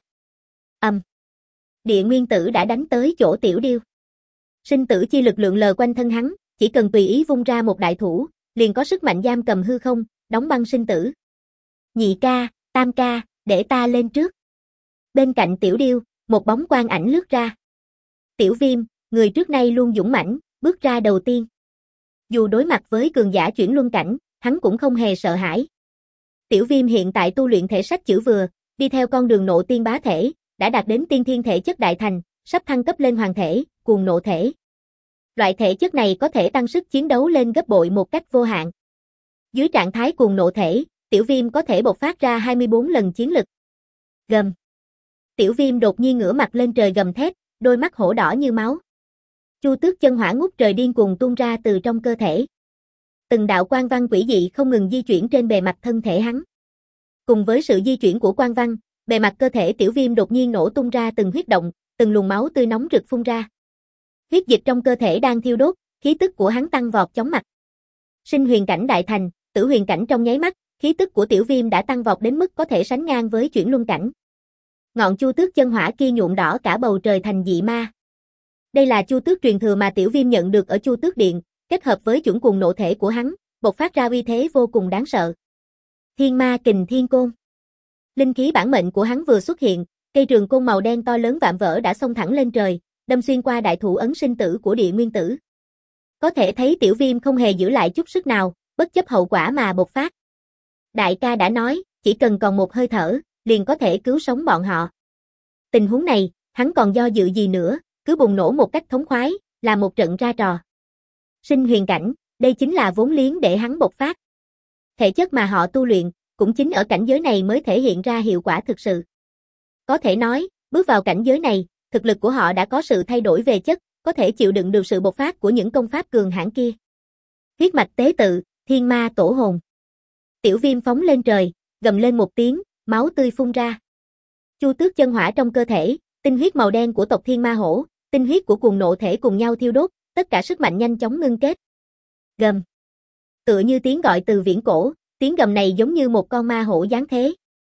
Địa Nguyên Tử đã đánh tới chỗ Tiểu Điêu. Sinh tử chi lực lượng lờ quanh thân hắn, chỉ cần tùy ý vung ra một đại thủ, liền có sức mạnh giam cầm hư không, đóng băng sinh tử. Nhị ca, tam ca, để ta lên trước. Bên cạnh Tiểu Điêu, một bóng quang ảnh lướt ra. Tiểu Viêm, người trước nay luôn dũng mãnh, bước ra đầu tiên. Dù đối mặt với cường giả chuyển luân cảnh, hắn cũng không hề sợ hãi. Tiểu Viêm hiện tại tu luyện thể sách chữ vừa, đi theo con đường nộ tiên bá thể, đã đạt đến tiên thiên thể chất đại thành, sắp thăng cấp lên hoàng thể, cuồng nộ thể. Loại thể chất này có thể tăng sức chiến đấu lên gấp bội một cách vô hạn. Dưới trạng thái cuồng nộ thể, Tiểu Viêm có thể bộc phát ra 24 lần chiến lực. Gầm. Tiểu Viêm đột nhiên ngửa mặt lên trời gầm thét, đôi mắt hổ đỏ như máu. Chu Tước chân hỏa ngút trời điên cuồng tuôn ra từ trong cơ thể. Từng đạo quang văn quỷ dị không ngừng di chuyển trên bề mặt thân thể hắn. Cùng với sự di chuyển của quang văn, bề mặt cơ thể Tiểu Viêm đột nhiên nổ tung ra từng huyết động, từng luồng máu tươi nóng rực phun ra. Huyết dịch trong cơ thể đang thiêu đốt, khí tức của hắn tăng vọt chóng mặt. Sinh huyền cảnh đại thành, tử huyền cảnh trong nháy mắt, khí tức của Tiểu Viêm đã tăng vọt đến mức có thể sánh ngang với chuyển luân cảnh. Ngọn Chu Tước chân hỏa kia nhuộm đỏ cả bầu trời thành dị ma. Đây là Chu Tước truyền thừa mà Tiểu Viêm nhận được ở Chu Tước Điện, kết hợp với chuẩn cuồng nộ thể của hắn, bộc phát ra uy thế vô cùng đáng sợ. Thiên Ma Kình Thiên Côn. Linh khí bản mệnh của hắn vừa xuất hiện, cây trường côn màu đen to lớn vạm vỡ đã xông thẳng lên trời, đâm xuyên qua đại thủ ấn sinh tử của Địa Nguyên Tử. Có thể thấy Tiểu Viêm không hề giữ lại chút sức nào, bất chấp hậu quả mà bộc phát. Đại ca đã nói, chỉ cần còn một hơi thở, liền có thể cứu sống bọn họ. Tình huống này, hắn còn do dự gì nữa, cứ bùng nổ một cách thống khoái, là một trận ra trò. Sinh huyền cảnh, đây chính là vốn liếng để hắn bộc phát. Thể chất mà họ tu luyện, cũng chính ở cảnh giới này mới thể hiện ra hiệu quả thực sự. Có thể nói, bước vào cảnh giới này, thực lực của họ đã có sự thay đổi về chất, có thể chịu đựng được sự bộc phát của những công pháp cường hãn kia. Huyết mạch tế tự, thiên ma tổ hồn. Tiểu Viêm phóng lên trời, gầm lên một tiếng, máu tươi phun ra. Chu tước chân hỏa trong cơ thể, tinh huyết màu đen của tộc Thiên Ma Hổ, tinh huyết của cuồng nộ thể cùng nhau thiêu đốt, tất cả sức mạnh nhanh chóng ngưng kết. Gầm. Tựa như tiếng gọi từ viễn cổ, tiếng gầm này giống như một con ma hổ giáng thế.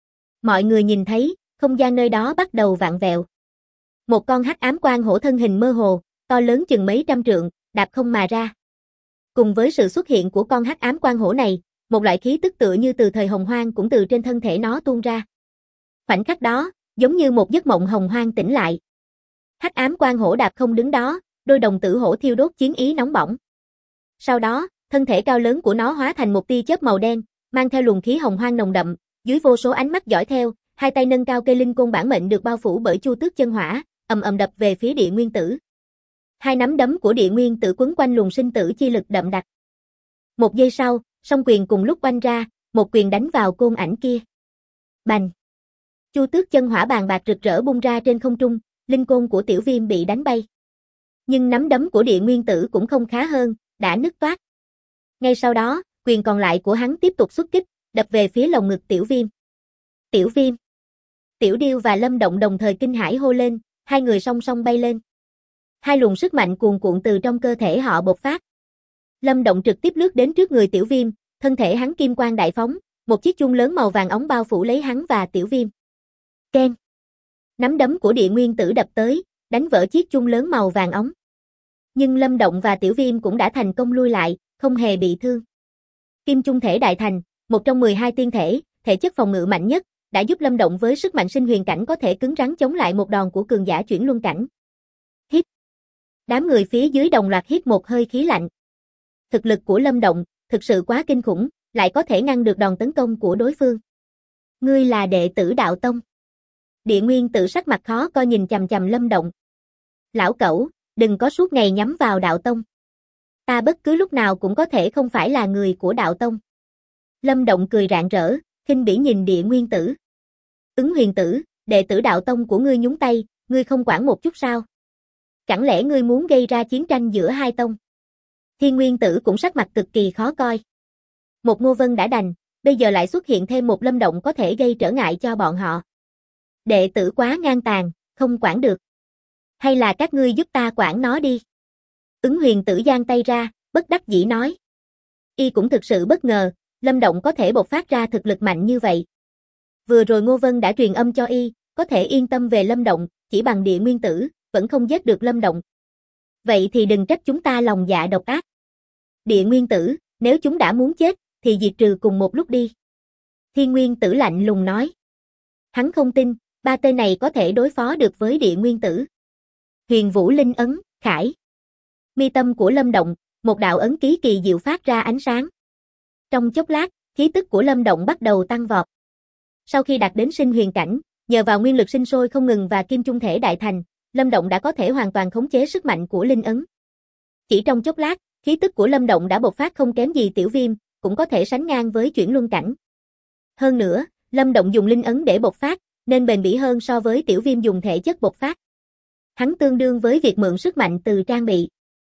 Mọi người nhìn thấy, không gian nơi đó bắt đầu vặn vẹo. Một con hắc ám quang hổ thân hình mơ hồ, to lớn chừng mấy trăm trượng, đạp không mà ra. Cùng với sự xuất hiện của con hắc ám quang hổ này, một loại khí tức tựa như từ thời hồng hoang cũng từ trên thân thể nó tuôn ra. Khoảnh khắc đó, giống như một giấc mộng hồng hoang tỉnh lại. Hắc ám quang hổ đạp không đứng đó, đôi đồng tử hổ thiêu đốt chiến ý nóng bỏng. Sau đó, thân thể cao lớn của nó hóa thành một tia chớp màu đen, mang theo luồng khí hồng hoang nồng đậm, dưới vô số ánh mắt dõi theo, hai tay nâng cao cây linh côn bản mệnh được bao phủ bởi chu tước chân hỏa, ầm ầm đập về phía Địa Nguyên Tử. Hai nắm đấm của Địa Nguyên Tử quấn quanh luồng sinh tử chi lực đậm đặc. Một giây sau, song quyền cùng lúc oanh ra, một quyền đánh vào côn ảnh kia. Bành! Chu tước chân hỏa bàn bạc rực rỡ bung ra trên không trung, linh côn của Tiểu Viêm bị đánh bay. Nhưng nắm đấm của Địa Nguyên Tử cũng không khá hơn, đã nứt toác. Ngay sau đó, quyền còn lại của hắn tiếp tục xuất kích, đập về phía lồng ngực Tiểu Viêm. Tiểu Viêm! Tiểu Điêu và Lâm Động đồng thời kinh hãi hô lên, hai người song song bay lên. Hai luồng sức mạnh cuồn cuộn từ trong cơ thể họ bộc phát. Lâm Động trực tiếp lướt đến trước người Tiểu Viêm, thân thể hắn kim quang đại phóng, một chiếc chuông lớn màu vàng óng bao phủ lấy hắn và Tiểu Viêm. Keng! Nắm đấm của Địa Nguyên Tử đập tới, đánh vỡ chiếc chuông lớn màu vàng óng. Nhưng Lâm Động và Tiểu Viêm cũng đã thành công lui lại, không hề bị thương. Kim Chung Thể Đại Thành, một trong 12 tiên thể, thể chất phòng ngự mạnh nhất, đã giúp Lâm Động với sức mạnh sinh huyền cảnh có thể cứng rắn chống lại một đòn của cường giả chuyển luân cảnh. Hít! Đám người phía dưới đồng loạt hít một hơi khí lạnh. Thực lực của Lâm Động, thực sự quá kinh khủng, lại có thể ngăn được đòn tấn công của đối phương. Ngươi là đệ tử Đạo Tông. Địa Nguyên Tử sắc mặt khó coi nhìn chằm chằm Lâm Động. Lão cẩu, đừng có suốt ngày nhắm vào Đạo Tông. Ta bất cứ lúc nào cũng có thể không phải là người của Đạo Tông. Lâm Động cười rạng rỡ, khinh bỉ nhìn Địa Nguyên Tử. Ứng Huyền Tử, đệ tử Đạo Tông của ngươi nhúng tay, ngươi không quản một chút sao? Chẳng lẽ ngươi muốn gây ra chiến tranh giữa hai tông? Thiên Nguyên Tử cũng sắc mặt cực kỳ khó coi. Một Ngô Vân đã đành, bây giờ lại xuất hiện thêm một Lâm Động có thể gây trở ngại cho bọn họ. Đệ tử quá ngang tàn, không quản được. Hay là các ngươi giúp ta quản nó đi. Ứng Huyền Tử giang tay ra, bất đắc dĩ nói. Y cũng thực sự bất ngờ, Lâm Động có thể bộc phát ra thực lực mạnh như vậy. Vừa rồi Ngô Vân đã truyền âm cho Y, có thể yên tâm về Lâm Động, chỉ bằng Địa Nguyên Tử, vẫn không giết được Lâm Động. Vậy thì đừng trách chúng ta lòng dạ độc ác. Địa Nguyên Tử, nếu chúng đã muốn chết, thì diệt trừ cùng một lúc đi. Thiên Nguyên Tử lạnh lùng nói. Hắn không tin, ba tên này có thể đối phó được với Địa Nguyên Tử. Huyền Vũ Linh ấn, khải. Mi tâm của Lâm Động, một đạo ấn ký kỳ diệu phát ra ánh sáng. Trong chốc lát, khí tức của Lâm Động bắt đầu tăng vọt. Sau khi đạt đến sinh huyền cảnh, nhờ vào nguyên lực sinh sôi không ngừng và Kim Chung Thể Đại Thành, Lâm Động đã có thể hoàn toàn khống chế sức mạnh của linh ấn. Chỉ trong chốc lát, khí tức của Lâm Động đã bộc phát không kém gì Tiểu Viêm, cũng có thể sánh ngang với chuyển luân cảnh. Hơn nữa, Lâm Động dùng linh ấn để bộc phát, nên bền bỉ hơn so với Tiểu Viêm dùng thể chất bộc phát. Hắn tương đương với việc mượn sức mạnh từ trang bị.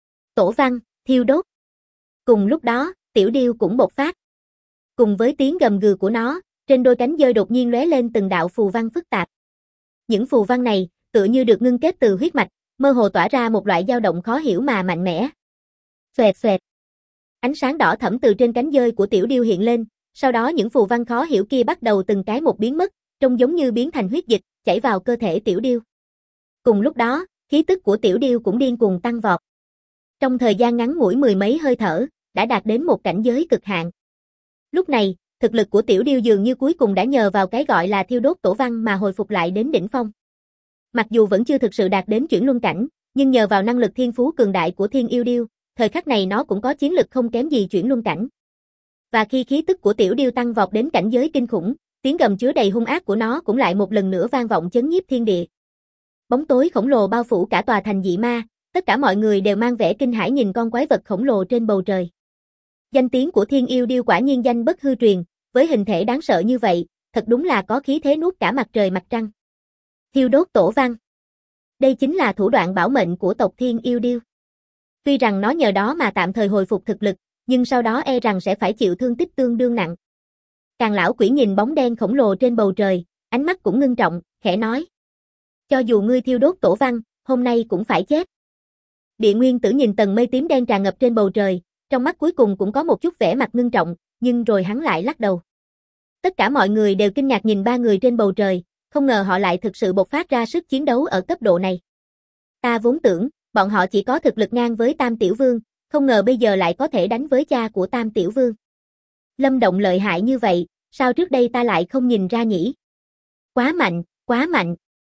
Tổ văn, thiêu đốt. Cùng lúc đó, Tiểu Điêu cũng bộc phát. Cùng với tiếng gầm gừ của nó, trên đôi cánh dơi đột nhiên lóe lên từng đạo phù văn phức tạp. Những phù văn này, tựa như được ngưng kết từ huyết mạch, mơ hồ tỏa ra một loại dao động khó hiểu mà mạnh mẽ. Xoẹt xoẹt. Ánh sáng đỏ thẫm từ trên cánh dơi của Tiểu Điêu hiện lên, sau đó những phù văn khó hiểu kia bắt đầu từng cái một biến mất, trông giống như biến thành huyết dịch, chảy vào cơ thể Tiểu Điêu. Cùng lúc đó, khí tức của Tiểu Điêu cũng điên cuồng tăng vọt. Trong thời gian ngắn ngủi mười mấy hơi thở, đã đạt đến một cảnh giới cực hạn. Lúc này, thực lực của Tiểu Điêu dường như cuối cùng đã nhờ vào cái gọi là thiêu đốt tổ văn mà hồi phục lại đến đỉnh phong. Mặc dù vẫn chưa thực sự đạt đến chuyển luân cảnh, nhưng nhờ vào năng lực thiên phú cường đại của Thiên Yêu Điêu, thời khắc này nó cũng có chiến lực không kém gì chuyển luân cảnh. Và khi khí tức của tiểu điêu tăng vọt đến cảnh giới kinh khủng, tiếng gầm chứa đầy hung ác của nó cũng lại một lần nữa vang vọng chấn nhiếp thiên địa. Bóng tối khổng lồ bao phủ cả tòa thành dị ma, tất cả mọi người đều mang vẻ kinh hãi nhìn con quái vật khổng lồ trên bầu trời. Danh tiếng của thiên yêu điêu quả nhiên danh bất hư truyền, với hình thể đáng sợ như vậy, thật đúng là có khí thế nuốt cả mặt trời mặt trăng. Thiêu đốt tổ văn. Đây chính là thủ đoạn bảo mệnh của tộc thiên yêu điêu. Tuy rằng nó nhờ đó mà tạm thời hồi phục thực lực, nhưng sau đó e rằng sẽ phải chịu thương tích tương đương nặng. Càn lão quỷ nhìn bóng đen khổng lồ trên bầu trời, ánh mắt cũng ngưng trọng, khẽ nói. Cho dù ngươi thiêu đốt tổ văn, hôm nay cũng phải chết. Địa Nguyên Tử nhìn tầng mây tím đen tràn ngập trên bầu trời, trong mắt cuối cùng cũng có một chút vẻ mặt ngưng trọng, nhưng rồi hắn lại lắc đầu. Tất cả mọi người đều kinh ngạc nhìn ba người trên bầu trời, không ngờ họ lại thực sự bộc phát ra sức chiến đấu ở cấp độ này. Ta vốn tưởng, bọn họ chỉ có thực lực ngang với Tam Tiểu Vương, không ngờ bây giờ lại có thể đánh với cha của Tam Tiểu Vương. Lâm Động lợi hại như vậy, sao trước đây ta lại không nhìn ra nhỉ? Quá mạnh, quá mạnh.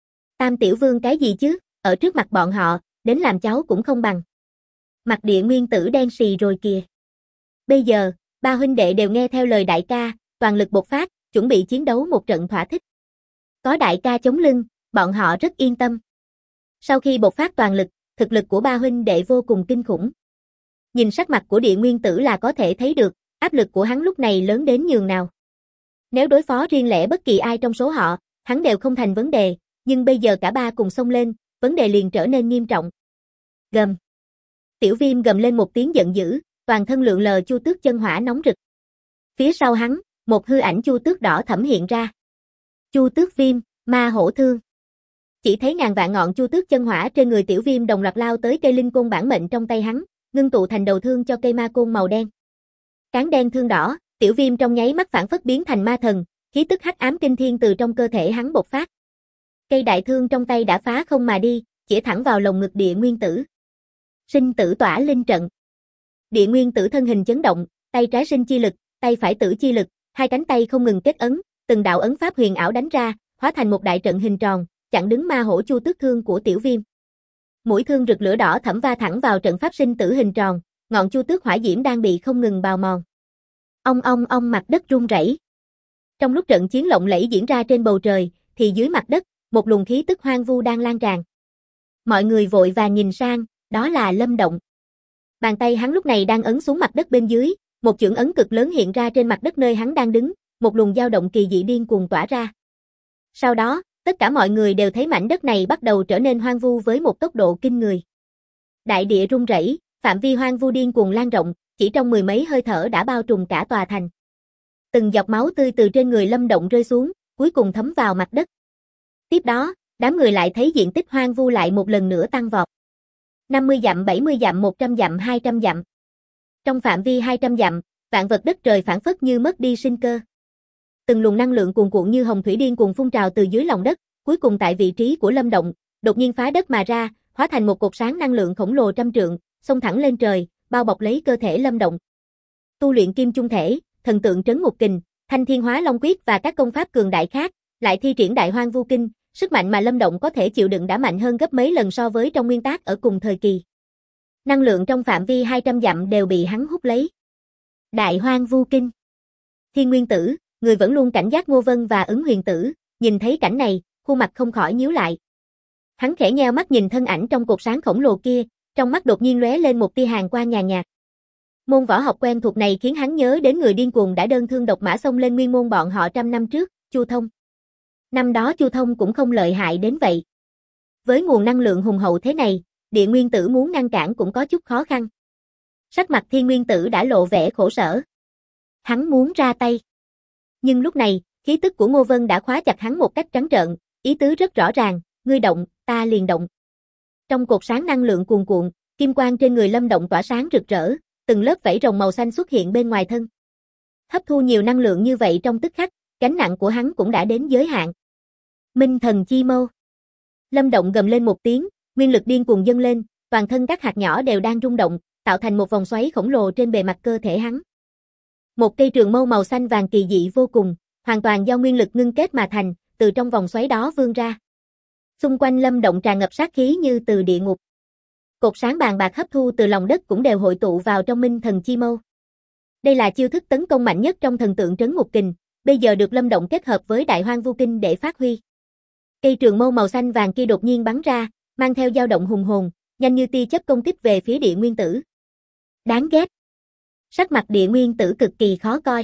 Tam Tiểu Vương cái gì chứ, ở trước mặt bọn họ, đến làm cháu cũng không bằng. Mặt Địa Nguyên Tử đen xì rồi kìa. Bây giờ, ba huynh đệ đều nghe theo lời đại ca, toàn lực bộc phát, chuẩn bị chiến đấu một trận thỏa thích. Có đại ca chống lưng, bọn họ rất yên tâm. Sau khi bộc phát toàn lực, thực lực của ba huynh đệ vô cùng kinh khủng. Nhìn sắc mặt của Địa Nguyên Tử là có thể thấy được, áp lực của hắn lúc này lớn đến nhường nào. Nếu đối phó riêng lẻ bất kỳ ai trong số họ, hắn đều không thành vấn đề, nhưng bây giờ cả ba cùng xông lên, vấn đề liền trở nên nghiêm trọng. Gầm. Tiểu Viêm gầm lên một tiếng giận dữ, toàn thân lượn lờ chu tước chân hỏa nóng rực. Phía sau hắn, một hư ảnh chu tước đỏ thẫm hiện ra. Chu tước Viêm, ma hổ thương. Chỉ thấy ngàn vạn ngọn chu tước chân hỏa trên người Tiểu Viêm đồng loạt lao tới cây linh côn bản mệnh trong tay hắn, ngưng tụ thành đầu thương cho cây ma côn màu đen. Cán đen thương đỏ, Tiểu Viêm trong nháy mắt phản phất biến thành ma thần, khí tức hắc ám kinh thiên từ trong cơ thể hắn bộc phát. Cây đại thương trong tay đã phá không mà đi, chĩa thẳng vào lồng ngực Địa Nguyên Tử. Sinh tử tỏa linh trận. Địa Nguyên Tử thân hình chấn động, tay trái sinh chi lực, tay phải tử chi lực, hai cánh tay không ngừng kết ấn, từng đạo ấn pháp huyền ảo đánh ra, hóa thành một đại trận hình tròn, chặn đứng ma hổ chu tước thương của Tiểu Viêm. Mũi thương rực lửa đỏ thẫm va thẳng vào trận pháp sinh tử hình tròn, ngọn chu tước hỏa diễm đang bị không ngừng bào mòn. Ong mặt đất rung rẩy. Trong lúc trận chiến lộng lẫy diễn ra trên bầu trời, thì dưới mặt đất, một luồng khí tức hoang vu đang lan tràn. Mọi người vội vàng nhìn sang, đó là Lâm Động. Bàn tay hắn lúc này đang ấn xuống mặt đất bên dưới, một chưởng ấn cực lớn hiện ra trên mặt đất nơi hắn đang đứng, một luồng dao động kỳ dị điên cuồng tỏa ra. Sau đó, tất cả mọi người đều thấy mảnh đất này bắt đầu trở nên hoang vu với một tốc độ kinh người. Đại địa rung rẩy, phạm vi hoang vu điên cuồng lan rộng, chỉ trong mười mấy hơi thở đã bao trùm cả tòa thành. Từng giọt máu tươi từ trên người Lâm Động rơi xuống, cuối cùng thấm vào mặt đất. Tiếp đó, đám người lại thấy diện tích hoang vu lại một lần nữa tăng vọt. 50 dặm, 70 dặm, 100 dặm, 200 dặm. Trong phạm vi 200 dặm, vạn vật đất trời phảng phất như mất đi sinh cơ. Từng luồng năng lượng cuồn cuộn như hồng thủy điên cuồng phun trào từ dưới lòng đất, cuối cùng tại vị trí của Lâm Động, đột nhiên phá đất mà ra, hóa thành một cột sáng năng lượng khổng lồ trăm trượng, xông thẳng lên trời, bao bọc lấy cơ thể Lâm Động. Tu luyện kim chung thể, thần tượng trấn ngục kình, thanh thiên hóa long quyết và các công pháp cường đại khác, lại thi triển đại hoang vu kinh, sức mạnh mà Lâm Động có thể chịu đựng đã mạnh hơn gấp mấy lần so với trong nguyên tác ở cùng thời kỳ. Năng lượng trong phạm vi 200 dặm đều bị hắn hút lấy. Đại hoang vu kinh. Thiên Nguyên Tử, người vẫn luôn cảnh giác Ngô Vân và Ứng Huyền Tử, nhìn thấy cảnh này, khuôn mặt không khỏi nhíu lại. Hắn khẽ nheo mắt nhìn thân ảnh trong cột sáng khổng lồ kia, trong mắt đột nhiên lóe lên một tia hàn quang nhàn nhạt. Môn võ học quen thuộc này khiến hắn nhớ đến người điên cuồng đã đơn thương độc mã xông lên nguyên môn bọn họ trăm năm trước, Chu Thông. Năm đó Chu Thông cũng không lợi hại đến vậy. Với nguồn năng lượng hùng hậu thế này, Địa Nguyên Tử muốn ngăn cản cũng có chút khó khăn. Sắc mặt Thiên Nguyên Tử đã lộ vẻ khổ sở. Hắn muốn ra tay. Nhưng lúc này, khí tức của Ngô Vân đã khóa chặt hắn một cách trắng trợn, ý tứ rất rõ ràng, ngươi động, ta liền động. Trong cột sáng năng lượng cuồn cuộn, kim quang trên người Lâm Động tỏa sáng rực rỡ, từng lớp vảy rồng màu xanh xuất hiện bên ngoài thân. Hấp thu nhiều năng lượng như vậy trong tức khắc, gánh nặng của hắn cũng đã đến giới hạn. Minh thần chi mâu. Lâm Động gầm lên một tiếng, nguyên lực điên cuồng dâng lên, toàn thân các hạt nhỏ đều đang rung động, tạo thành một vòng xoáy khổng lồ trên bề mặt cơ thể hắn. Một cây trường mâu màu xanh vàng kỳ dị vô cùng, hoàn toàn do nguyên lực ngưng kết mà thành, từ trong vòng xoáy đó vươn ra. Xung quanh Lâm Động tràn ngập sát khí như từ địa ngục. Cột sáng bàn bạc hấp thu từ lòng đất cũng đều hội tụ vào trong Minh thần chi mâu. Đây là chiêu thức tấn công mạnh nhất trong thần tượng trấn ngục kình, bây giờ được Lâm Động kết hợp với Đại Hoang Vu Kinh để phát huy. Cây trường mâu màu xanh vàng kia đột nhiên bắn ra, mang theo dao động hùng hồn, nhanh như tia chớp công kích về phía Địa Nguyên Tử. Đáng ghét. Sắc mặt Địa Nguyên Tử cực kỳ khó coi.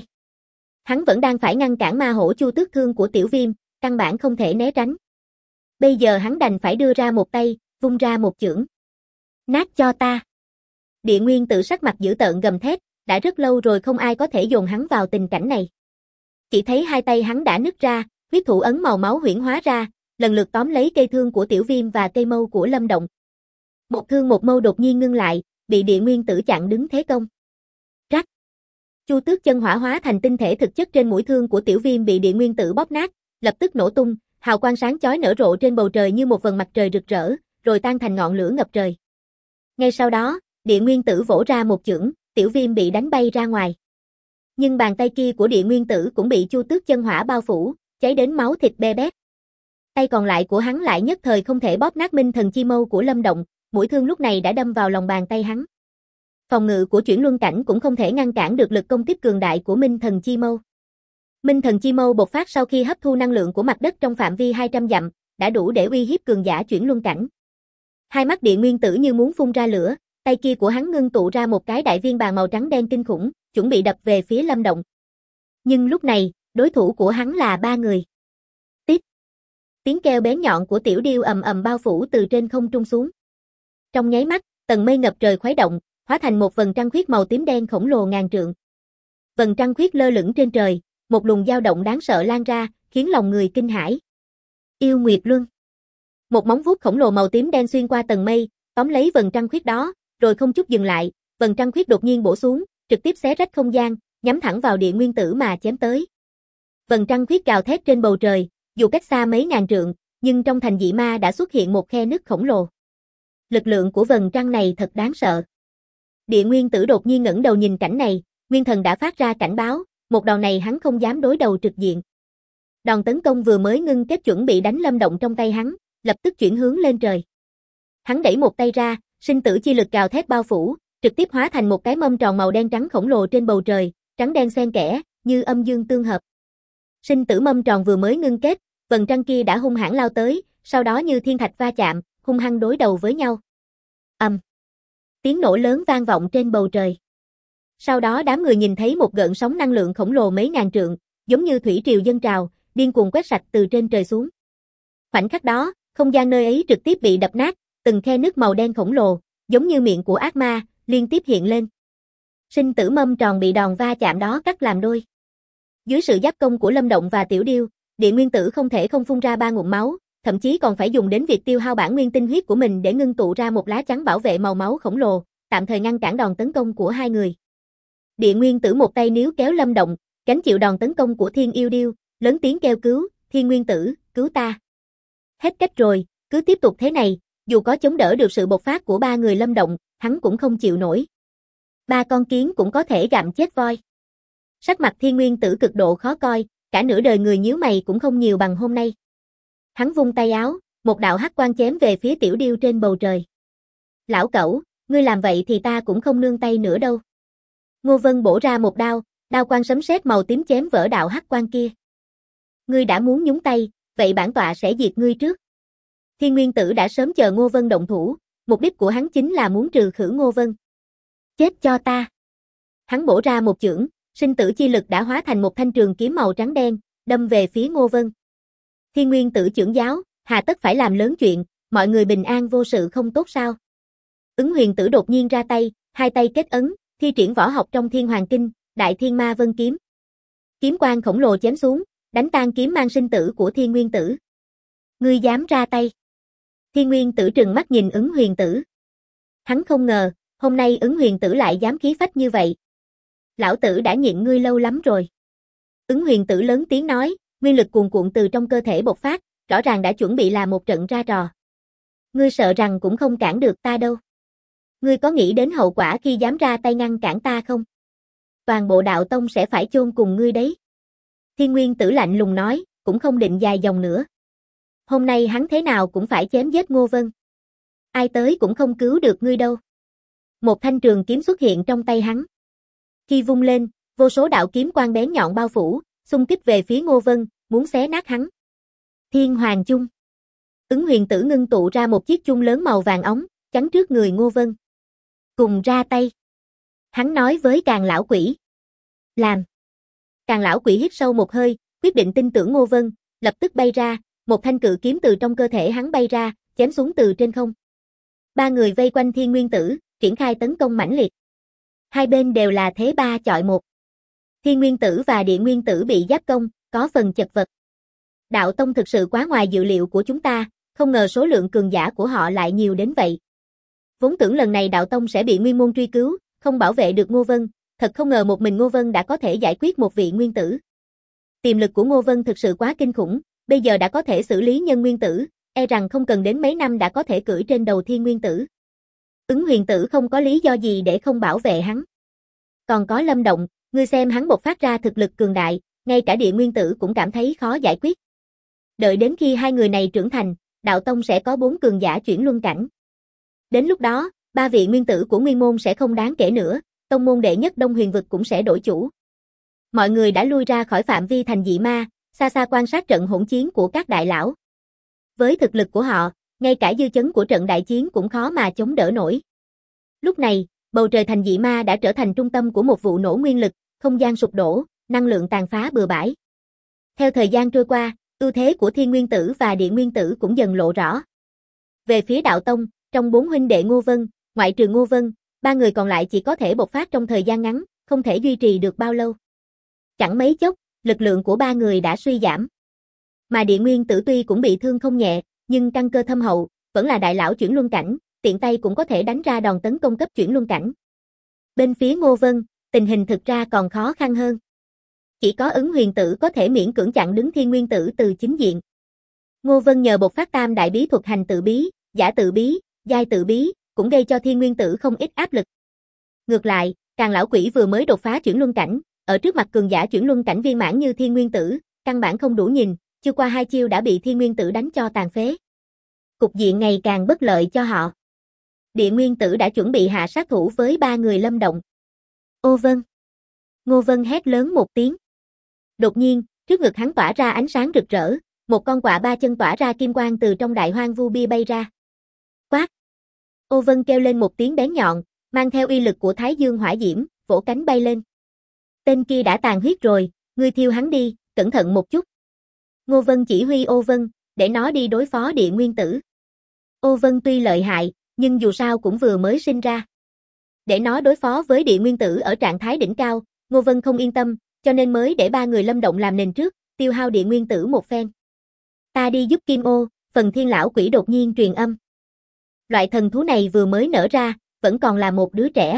Hắn vẫn đang phải ngăn cản ma hổ Chu Tước Thương của Tiểu Viêm, căn bản không thể né tránh. Bây giờ hắn đành phải đưa ra một tay, vung ra một chưởng. Nát cho ta. Địa Nguyên Tử sắc mặt dữ tợn gầm thét, đã rất lâu rồi không ai có thể dồn hắn vào tình cảnh này. Chỉ thấy hai tay hắn đã nứt ra, huyết thủ ấn màu máu huyễn hóa ra, lần lượt tóm lấy cây thương của Tiểu Viêm và cây mâu của Lâm Động. Một thương một mâu đột nhiên ngưng lại, bị Địa Nguyên Tử chặn đứng thế công. Rắc. Chu Tước chân hỏa hóa thành tinh thể thực chất trên mũi thương của Tiểu Viêm bị Địa Nguyên Tử bóp nát, lập tức nổ tung, hào quang sáng chói nở rộ trên bầu trời như một vầng mặt trời rực rỡ, rồi tan thành ngọn lửa ngập trời. Ngay sau đó, Địa Nguyên Tử vỗ ra một chưởng, Tiểu Viêm bị đánh bay ra ngoài. Nhưng bàn tay kia của Địa Nguyên Tử cũng bị Chu Tước chân hỏa bao phủ, cháy đến máu thịt be bét. Tay còn lại của hắn lại nhất thời không thể bóp nát Minh Thần Chi Mâu của Lâm Động, mũi thương lúc này đã đâm vào lòng bàn tay hắn. Phòng ngự của Chuyển Luân Cảnh cũng không thể ngăn cản được lực công kích cường đại của Minh Thần Chi Mâu. Minh Thần Chi Mâu bộc phát sau khi hấp thu năng lượng của mặt đất trong phạm vi 200 dặm, đã đủ để uy hiếp cường giả Chuyển Luân Cảnh. Hai mắt Địa Nguyên Tử như muốn phun ra lửa, tay kia của hắn ngưng tụ ra một cái đại viên bàn màu trắng đen kinh khủng, chuẩn bị đập về phía Lâm Động. Nhưng lúc này, đối thủ của hắn là ba người. Tít. Tiếng kêu bén nhọn của tiểu điêu ầm ầm bao phủ từ trên không trung xuống. Trong nháy mắt, tầng mây ngập trời khuấy động, hóa thành một vầng trăng khuyết màu tím đen khổng lồ ngàn trượng. Vầng trăng khuyết lơ lửng trên trời, một luồng dao động đáng sợ lan ra, khiến lòng người kinh hãi. Yêu Nguyệt Luân. Một móng vuốt khổng lồ màu tím đen xuyên qua tầng mây, tóm lấy vầng trăng khuyết đó, rồi không chút dừng lại, vầng trăng khuyết đột nhiên bổ xuống, trực tiếp xé rách không gian, nhắm thẳng vào Địa Nguyên Tử mà chém tới. Vầng trăng khuyết gào thét trên bầu trời, dù cách xa mấy ngàn trượng, nhưng trong thành dị ma đã xuất hiện một khe nứt khổng lồ. Lực lượng của vầng trăng này thật đáng sợ. Địa Nguyên Tử đột nhiên ngẩng đầu nhìn cảnh này, Nguyên Thần đã phát ra cảnh báo, một đòn này hắn không dám đối đầu trực diện. Đòn tấn công vừa mới ngưng kết chuẩn bị đánh Lâm Động trong tay hắn, lập tức chuyển hướng lên trời. Hắn đẩy một tay ra, sinh tử chi lực gào thét bao phủ, trực tiếp hóa thành một cái mâm tròn màu đen trắng khổng lồ trên bầu trời, trắng đen xen kẽ, như âm dương tương hợp. Sinh tử mâm tròn vừa mới ngưng kết, vầng trăng kia đã hung hãn lao tới, sau đó như thiên thạch va chạm, hung hăng đối đầu với nhau. Tiếng nổ lớn vang vọng trên bầu trời. Sau đó đám người nhìn thấy một gợn sóng năng lượng khổng lồ mấy ngàn trượng, giống như thủy triều dâng trào, điên cuồng quét sạch từ trên trời xuống. Khoảnh khắc đó, không gian nơi ấy trực tiếp bị đập nát, từng khe nứt màu đen khổng lồ, giống như miệng của ác ma, liên tiếp hiện lên. Sinh tử mâm tròn bị đòn va chạm đó cắt làm đôi. Dưới sự giáp công của Lâm Động và Tiểu Điêu, Địa Nguyên Tử không thể không phun ra 3 ngụm máu, thậm chí còn phải dùng đến việc tiêu hao bản nguyên tinh huyết của mình để ngưng tụ ra một lá chắn bảo vệ màu máu khổng lồ, tạm thời ngăn cản đòn tấn công của hai người. Địa Nguyên Tử một tay níu kéo Lâm Động, gánh chịu đòn tấn công của Thiên Yêu Điêu, lớn tiếng kêu cứu, Thiên Nguyên Tử, cứu ta. Hết cách rồi, cứ tiếp tục thế này, dù có chống đỡ được sự bộc phát của ba người Lâm Động, hắn cũng không chịu nổi. 3 con kiến cũng có thể gặm chết voi. Sắc mặt Thiên Nguyên Tử cực độ khó coi, cả nửa đời người nhíu mày cũng không nhiều bằng hôm nay. Hắn vung tay áo, một đạo hắc quang chém về phía Tiểu Điêu trên bầu trời. Lão cẩu, ngươi làm vậy thì ta cũng không nương tay nữa đâu. Ngô Vân bổ ra một đao, đao quang sấm sét màu tím chém vỡ đạo hắc quang kia. Ngươi đã muốn nhúng tay, vậy bản tọa sẽ diệt ngươi trước. Thiên Nguyên Tử đã sớm chờ Ngô Vân động thủ, mục đích của hắn chính là muốn trừ khử Ngô Vân. Chết cho ta. Hắn bổ ra một chưởng, sinh tử chi lực đã hóa thành một thanh trường kiếm màu trắng đen, đâm về phía Ngô Vân. Thiên Nguyên Tử trưởng giáo, hà tất phải làm lớn chuyện, mọi người bình an vô sự không tốt sao? Ứng Huyền Tử đột nhiên ra tay, hai tay kết ấn, thi triển võ học trong Thiên Hoàng Kinh, Đại Thiên Ma Vân kiếm. Kiếm quang khổng lồ chém xuống, đánh tan kiếm mang sinh tử của Thiên Nguyên Tử. Ngươi dám ra tay? Thiên Nguyên Tử trừng mắt nhìn Ứng Huyền Tử. Hắn không ngờ, hôm nay Ứng Huyền Tử lại dám khí phách như vậy. Lão tử đã nhịn ngươi lâu lắm rồi. Ứng Huyền Tử lớn tiếng nói, nguyên lực cuồn cuộn từ trong cơ thể bộc phát, rõ ràng đã chuẩn bị làm một trận ra trò. Ngươi sợ rằng cũng không cản được ta đâu. Ngươi có nghĩ đến hậu quả khi dám ra tay ngăn cản ta không? Toàn bộ đạo tông sẽ phải chôn cùng ngươi đấy. Thiên Nguyên Tử lạnh lùng nói, cũng không định dài dòng nữa. Hôm nay hắn thế nào cũng phải chém giết Ngô Vân. Ai tới cũng không cứu được ngươi đâu. Một thanh trường kiếm xuất hiện trong tay hắn. Khi vung lên, vô số đạo kiếm quang bén nhọn bao phủ, xung kích về phía Ngô Vân, muốn xé nát hắn. Thiên Hoàng Chung. Ứng Huyền Tử ngưng tụ ra một chiếc chung lớn màu vàng óng, chắn trước người Ngô Vân. Cùng ra tay. Hắn nói với Càn lão quỷ. Làm. Càn lão quỷ hít sâu một hơi, quyết định tin tưởng Ngô Vân, lập tức bay ra, một thanh cự kiếm từ trong cơ thể hắn bay ra, chém xuống từ trên không. Ba người vây quanh Thiên Nguyên Tử, triển khai tấn công mãnh liệt. Hai bên đều là thế 3 chọi 1. Thiên Nguyên Tử và Địa Nguyên Tử bị giáp công, có phần chật vật. Đạo tông thực sự quá ngoài dự liệu của chúng ta, không ngờ số lượng cường giả của họ lại nhiều đến vậy. Vốn tưởng lần này đạo tông sẽ bị Nguyên môn truy cứu, không bảo vệ được Ngô Vân, thật không ngờ một mình Ngô Vân đã có thể giải quyết một vị nguyên tử. Tiềm lực của Ngô Vân thực sự quá kinh khủng, bây giờ đã có thể xử lý nhân nguyên tử, e rằng không cần đến mấy năm đã có thể cưỡi trên đầu Thiên Nguyên Tử. Ứng Huyền Tử không có lý do gì để không bảo vệ hắn. Còn có Lâm Động, ngươi xem hắn bộc phát ra thực lực cường đại, ngay cả Địa Nguyên Tử cũng cảm thấy khó giải quyết. Đợi đến khi hai người này trưởng thành, đạo tông sẽ có 4 cường giả chuyển luân cảnh. Đến lúc đó, 3 vị nguyên tử của nguyên môn sẽ không đáng kể nữa, tông môn đệ nhất Đông Huyền vực cũng sẽ đổi chủ. Mọi người đã lui ra khỏi phạm vi thành dị ma, xa xa quan sát trận hỗn chiến của các đại lão. Với thực lực của họ, ngay cả dư chấn của trận đại chiến cũng khó mà chống đỡ nổi. Lúc này, bầu trời thành dị ma đã trở thành trung tâm của một vụ nổ nguyên lực, không gian sụp đổ, năng lượng tàn phá bừa bãi. Theo thời gian trôi qua, ưu thế của Thiên Nguyên Tử và Địa Nguyên Tử cũng dần lộ rõ. Về phía đạo tông, trong 4 huynh đệ Ngô Vân, ngoại trừ Ngô Vân, 3 người còn lại chỉ có thể bộc phát trong thời gian ngắn, không thể duy trì được bao lâu. Chẳng mấy chốc, lực lượng của 3 người đã suy giảm. Mà Địa Nguyên Tử tuy cũng bị thương không nhẹ, nhưng căn cơ thâm hậu, vẫn là đại lão chuyển luân cảnh, tiện tay cũng có thể đánh ra đòn tấn công cấp chuyển luân cảnh. Bên phía Ngô Vân, tình hình thực ra còn khó khăn hơn. Chỉ có Ứng Huyền Tử có thể miễn cưỡng chặn đứng Thiên Nguyên Tử từ chính diện. Ngô Vân nhờ bộc phát tam đại bí thuật hành tự bí, giả tự bí, giai tự bí, cũng gây cho Thiên Nguyên Tử không ít áp lực. Ngược lại, Càn lão quỷ vừa mới đột phá chuyển luân cảnh, ở trước mặt cường giả chuyển luân cảnh viên mãn như Thiên Nguyên Tử, căn bản không đủ nhìn, chưa qua 2 chiêu đã bị Thiên Nguyên Tử đánh cho tàn phế. Cục diện ngày càng bất lợi cho họ. Địa Nguyên Tử đã chuẩn bị hạ sát thủ với 3 người Lâm Động. Ô Vân! Ngô Vân hét lớn một tiếng. Đột nhiên, trước ngực hắn tỏa ra ánh sáng rực rỡ, một con quạ 3 chân tỏa ra kim quang từ trong đại hoang vu bia bay ra. Quát! Ô Vân kêu lên một tiếng bén nhọn, mang theo uy lực của Thái Dương hỏa diễm, vỗ cánh bay lên. Tên kia đã tàn huyết rồi, ngươi thiêu hắn đi, cẩn thận một chút. Ngô Vân chỉ huy Ô Vân, để nó đi đối phó Địa Nguyên Tử. Ô Vân tuy lợi hại, nhưng dù sao cũng vừa mới sinh ra. Để nó đối phó với Địa Nguyên Tử ở trạng thái đỉnh cao, Ngô Vân không yên tâm, cho nên mới để 3 người Lâm Động làm nền trước, tiêu hao Địa Nguyên Tử một phen. Ta đi giúp Kim Ô, Phần Thiên lão quỷ đột nhiên truyền âm. Loại thần thú này vừa mới nở ra, vẫn còn là một đứa trẻ.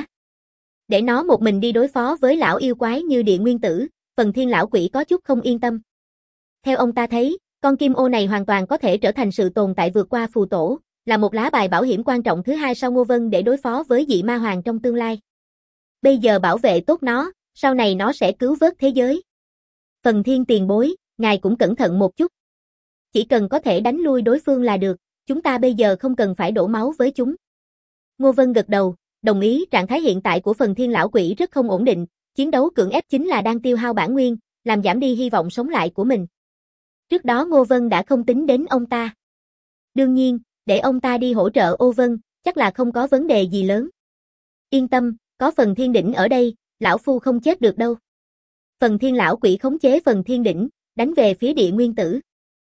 Để nó một mình đi đối phó với lão yêu quái như Địa Nguyên Tử, Phần Thiên lão quỷ có chút không yên tâm. Theo ông ta thấy, con Kim Ô này hoàn toàn có thể trở thành sự tồn tại vượt qua phù tổ, là một lá bài bảo hiểm quan trọng thứ hai sau Ngô Vân để đối phó với dị ma hoàng trong tương lai. Bây giờ bảo vệ tốt nó, sau này nó sẽ cứu vớt thế giới. Phần Thiên tiền bối, ngài cũng cẩn thận một chút. Chỉ cần có thể đánh lui đối phương là được, chúng ta bây giờ không cần phải đổ máu với chúng. Ngô Vân gật đầu, đồng ý trạng thái hiện tại của Phần Thiên lão quỷ rất không ổn định, chiến đấu cưỡng ép chính là đang tiêu hao bản nguyên, làm giảm đi hy vọng sống lại của mình. Trước đó Ngô Vân đã không tính đến ông ta. Đương nhiên, để ông ta đi hỗ trợ Ô Vân, chắc là không có vấn đề gì lớn. Yên tâm, có Phần Thiên đỉnh ở đây, lão phu không chết được đâu. Phần Thiên lão quỷ khống chế Phần Thiên đỉnh, đánh về phía Địa Nguyên Tử.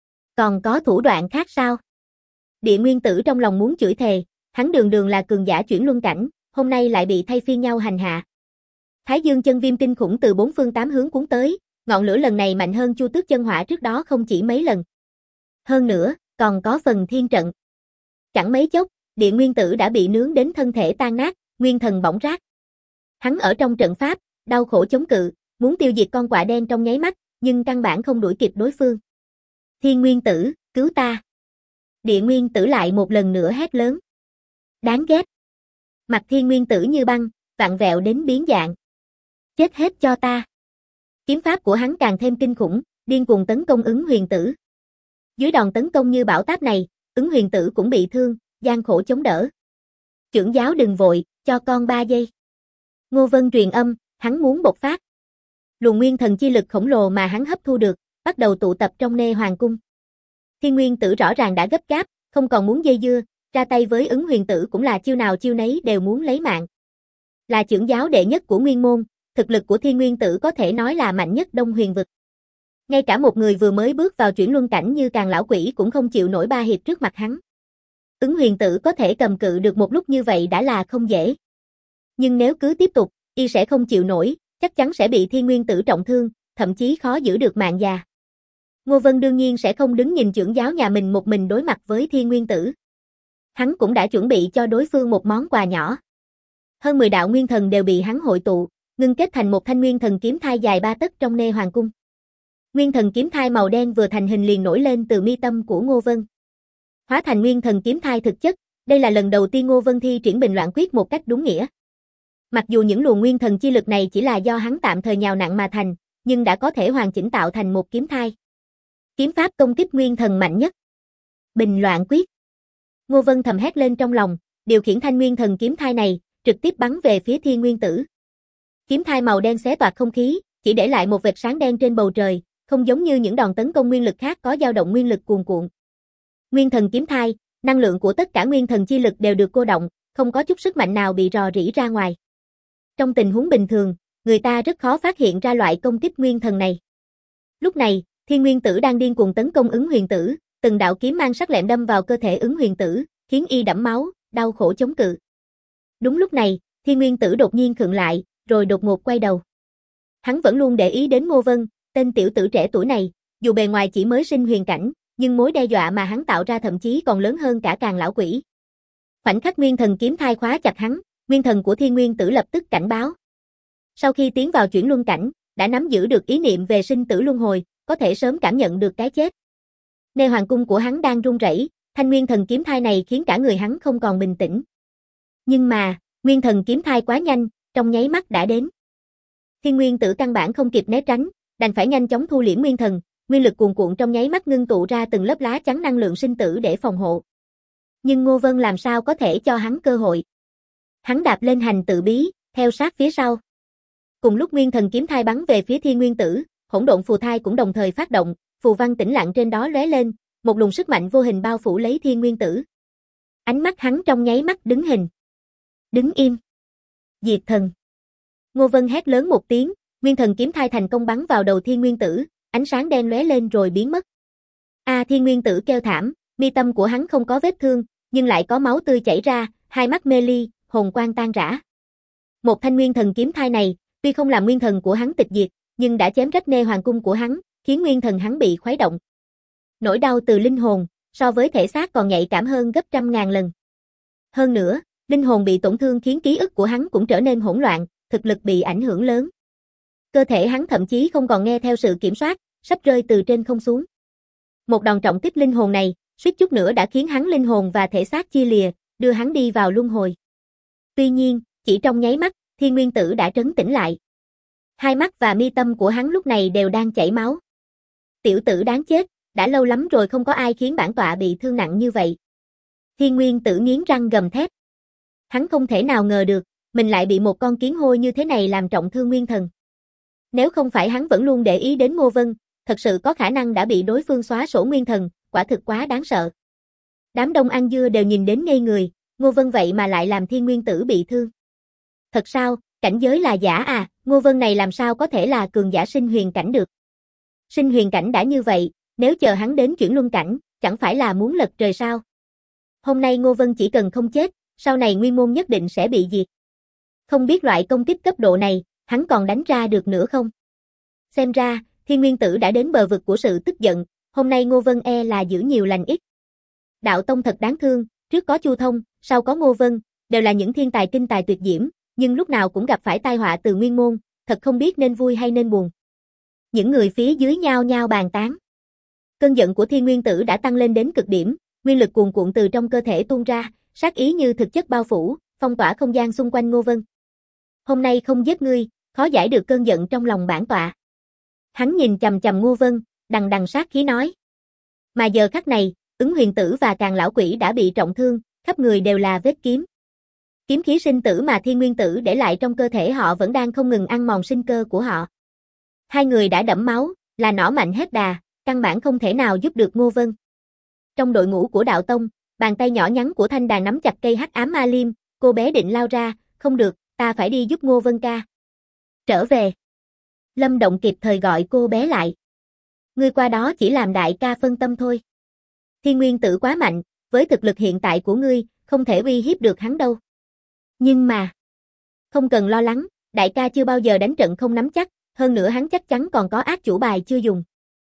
Còn có thủ đoạn khác sao? Địa Nguyên Tử trong lòng muốn chửi thề, hắn đường đường là cường giả chuyển luân cảnh, hôm nay lại bị thay phiên nhau hành hạ. Thái Dương chân viêm kinh khủng từ 4 phương 8 hướng cuốn tới, ngọn lửa lần này mạnh hơn Chu Tước chân hỏa trước đó không chỉ mấy lần. Hơn nữa, còn có Phần Thiên trận. Chẳng mấy chốc, Địa Nguyên Tử đã bị nướng đến thân thể tan nát, nguyên thần bỏng rác. Hắn ở trong trận pháp, đau khổ chống cự, muốn tiêu diệt con quạ đen trong nháy mắt, nhưng căn bản không đuổi kịp đối phương. Thiên Nguyên Tử, cứu ta! Địa Nguyên Tử lại một lần nữa hét lớn. Đáng ghét! Mặt Thiên Nguyên Tử như băng, vặn vẹo đến biến dạng. Chết hết cho ta! Kiếm pháp của hắn càng thêm kinh khủng, điên cuồng tấn công Ứng Huyền Tử. Dưới đòn tấn công như bão táp này, Ứng Huyền Tử cũng bị thương, gian khổ chống đỡ. Trưởng giáo đừng vội, cho con 3 giây. Ngô Vân truyền âm, Hắn muốn bộc phát. Luồng nguyên thần chi lực khổng lồ mà hắn hấp thu được, bắt đầu tụ tập trong Nê Hoàng cung. Thiên Nguyên Tử rõ ràng đã gấp gáp, không còn muốn dây dưa, ra tay với Ứng Huyền Tử cũng là chiêu nào chiêu nấy đều muốn lấy mạng. Là chưởng giáo đệ nhất của Nguyên môn, thực lực của Thiên Nguyên Tử có thể nói là mạnh nhất Đông Huyền vực. Ngay cả một người vừa mới bước vào chuyển luân cảnh như Càn lão quỷ cũng không chịu nổi 3 hiệp trước mặt hắn. Ứng Huyền Tử có thể cầm cự được một lúc như vậy đã là không dễ. Nhưng nếu cứ tiếp tục, y sẽ không chịu nổi, chắc chắn sẽ bị Thiên Nguyên Tử trọng thương, thậm chí khó giữ được mạng già. Ngô Vân đương nhiên sẽ không đứng nhìn chưởng giáo nhà mình một mình đối mặt với Thiên Nguyên Tử. Hắn cũng đã chuẩn bị cho đối phương một món quà nhỏ. Hơn 10 đạo nguyên thần đều bị hắn hội tụ, ngưng kết thành một thanh nguyên thần kiếm thai dài 3 tấc trong Nê Hoàng cung. Nguyên thần kiếm thai màu đen vừa thành hình liền nổi lên từ mi tâm của Ngô Vân. Hóa thành nguyên thần kiếm thai thực chất, đây là lần đầu tiên Ngô Vân thi triển Bình Loạn Quyết một cách đúng nghĩa. Mặc dù những luồng nguyên thần chi lực này chỉ là do hắn tạm thời nhào nặn mà thành, nhưng đã có thể hoàn chỉnh tạo thành một kiếm thai. Kiếm pháp công kích nguyên thần mạnh nhất. Bình Loạn Quyết. Ngô Vân thầm hét lên trong lòng, điều khiển thanh nguyên thần kiếm thai này, trực tiếp bắn về phía Thiên Nguyên Tử. Kiếm thai màu đen xé toạc không khí, chỉ để lại một vệt sáng đen trên bầu trời, không giống như những đòn tấn công nguyên lực khác có dao động nguyên lực cuồn cuộn. Nguyên thần kiếm thai, năng lượng của tất cả nguyên thần chi lực đều được cô động, không có chút sức mạnh nào bị rò rỉ ra ngoài. Trong tình huống bình thường, người ta rất khó phát hiện ra loại công kích nguyên thần này. Lúc này, Thiên Nguyên Tử đang điên cuồng tấn công Ứng Huyền Tử, từng đạo kiếm mang sắc lẹm đâm vào cơ thể Ứng Huyền Tử, khiến y đẫm máu, đau khổ chống cự. Đúng lúc này, Thiên Nguyên Tử đột nhiên khựng lại, rồi đột ngột quay đầu. Hắn vẫn luôn để ý đến Ngô Vân, tên tiểu tử trẻ tuổi này, dù bề ngoài chỉ mới sinh huyền cảnh, nhưng mối đe dọa mà hắn tạo ra thậm chí còn lớn hơn cả Càn lão quỷ. Khoảnh khắc nguyên thần kiếm thai khóa chặt hắn, nguyên thần của Thiên Nguyên Tử lập tức cảnh báo. Sau khi tiến vào chuyển luân cảnh, đã nắm giữ được ý niệm về sinh tử luân hồi, có thể sớm cảm nhận được cái chết. Nê Hoàng cung của hắn đang run rẩy, thanh nguyên thần kiếm thai này khiến cả người hắn không còn bình tĩnh. Nhưng mà, nguyên thần kiếm thai quá nhanh, trong nháy mắt đã đến. Thiên Nguyên Tử căn bản không kịp né tránh, đành phải nhanh chóng thu liễm nguyên thần, nguyên lực cuồn cuộn trong nháy mắt ngưng tụ ra từng lớp lá chắn năng lượng sinh tử để phòng hộ. Nhưng Ngô Vân làm sao có thể cho hắn cơ hội. Hắn đạp lên hành tự bí, theo sát phía sau. Cùng lúc nguyên thần kiếm thai bắn về phía Thiên Nguyên Tử, hỗn độn phù thai cũng đồng thời phát động, phù văn tĩnh lặng trên đó lóe lên, một luồng sức mạnh vô hình bao phủ lấy Thiên Nguyên Tử. Ánh mắt hắn trong nháy mắt đứng hình. Đứng im. Diệt thần. Ngô Vân hét lớn một tiếng, nguyên thần kiếm thai thành công bắn vào đầu Thiên Nguyên Tử, ánh sáng đen lóe lên rồi biến mất. Thiên Nguyên Tử kêu thảm, mi tâm của hắn không có vết thương, nhưng lại có máu tươi chảy ra, hai mắt mê ly, hồn quang tan rã. Một thanh nguyên thần kiếm thai này, tuy không làm nguyên thần của hắn tịch diệt, nhưng đã chém rách Nê Hoàng cung của hắn, khiến nguyên thần hắn bị khuấy động. Nỗi đau từ linh hồn, so với thể xác còn nhạy cảm hơn gấp trăm ngàn lần. Hơn nữa, linh hồn bị tổn thương khiến ký ức của hắn cũng trở nên hỗn loạn, thực lực bị ảnh hưởng lớn. Cơ thể hắn thậm chí không còn nghe theo sự kiểm soát, sắp rơi từ trên không xuống. Một đòn trọng kích linh hồn này, suýt chút nữa đã khiến hắn linh hồn và thể xác chia lìa, đưa hắn đi vào luân hồi. Tuy nhiên, chỉ trong nháy mắt, Thiên Nguyên Tử đã trấn tĩnh lại. Hai mắt và mi tâm của hắn lúc này đều đang chảy máu. Tiểu tử đáng chết, đã lâu lắm rồi không có ai khiến bản tọa bị thương nặng như vậy. Thiên Nguyên Tử nghiến răng gầm thét. Hắn không thể nào ngờ được, mình lại bị một con kiến hôi như thế này làm trọng thương nguyên thần. Nếu không phải hắn vẫn luôn để ý đến Ngô Vân, thật sự có khả năng đã bị đối phương xóa sổ nguyên thần, quả thực quá đáng sợ. Đám đông ăn dưa đều nhìn đến ngây người, Ngô Vân vậy mà lại làm Thiên Nguyên Tử bị thương. Thật sao, cảnh giới là giả à, Ngô Vân này làm sao có thể là cường giả sinh huyền cảnh được. Sinh huyền cảnh đã như vậy, nếu chờ hắn đến chuyển luân cảnh, chẳng phải là muốn lật trời sao. Hôm nay Ngô Vân chỉ cần không chết, sau này nguyên môn nhất định sẽ bị diệt. Không biết loại công kích cấp độ này, hắn còn đánh ra được nữa không? Xem ra, Thiên Nguyên Tử đã đến bờ vực của sự tức giận, hôm nay Ngô Vân là giữ nhiều lành ít. Đạo tông thật đáng thương, trước có Chu Thông, sau có Ngô Vân, đều là những thiên tài kinh tài tuyệt diễm, nhưng lúc nào cũng gặp phải tai họa từ nguyên môn, thật không biết nên vui hay nên buồn. Những người phía dưới nhao nhao bàn tán. Cơn giận của Thiên Nguyên Tử đã tăng lên đến cực điểm, nguyên lực cuồn cuộn từ trong cơ thể tuôn ra, sát ý như thực chất bao phủ, phong tỏa không gian xung quanh Ngô Vân. Hôm nay không giết ngươi, khó giải được cơn giận trong lòng bản tọa. Hắn nhìn chằm chằm Ngô Vân, đằng đằng sát khí nói. Mà giờ khắc này, Ứng Huyền Tử và Càn lão quỷ đã bị trọng thương, khắp người đều là vết kiếm. Kiếm khí sinh tử mà thiên nguyên tử để lại trong cơ thể họ vẫn đang không ngừng ăn mòn sinh cơ của họ. Hai người đã đẫm máu, là nỏ mạnh hết đà, căn bản không thể nào giúp được Ngô Vân. Trong đội ngũ của đạo tông, bàn tay nhỏ nhắn của Thanh Đàn nắm chặt cây hắc ám ma liêm, cô bé định lao ra, không được, ta phải đi giúp Ngô Vân ca. Trở về. Lâm Động kịp thời gọi cô bé lại. Ngươi qua đó chỉ làm đại ca phân tâm thôi. Thiên nguyên tử quá mạnh, với thực lực hiện tại của ngươi, không thể uy hiếp được hắn đâu. Nhưng mà, không cần lo lắng, đại ca chưa bao giờ đánh trận không nắm chắc, hơn nữa hắn chắc chắn còn có át chủ bài chưa dùng.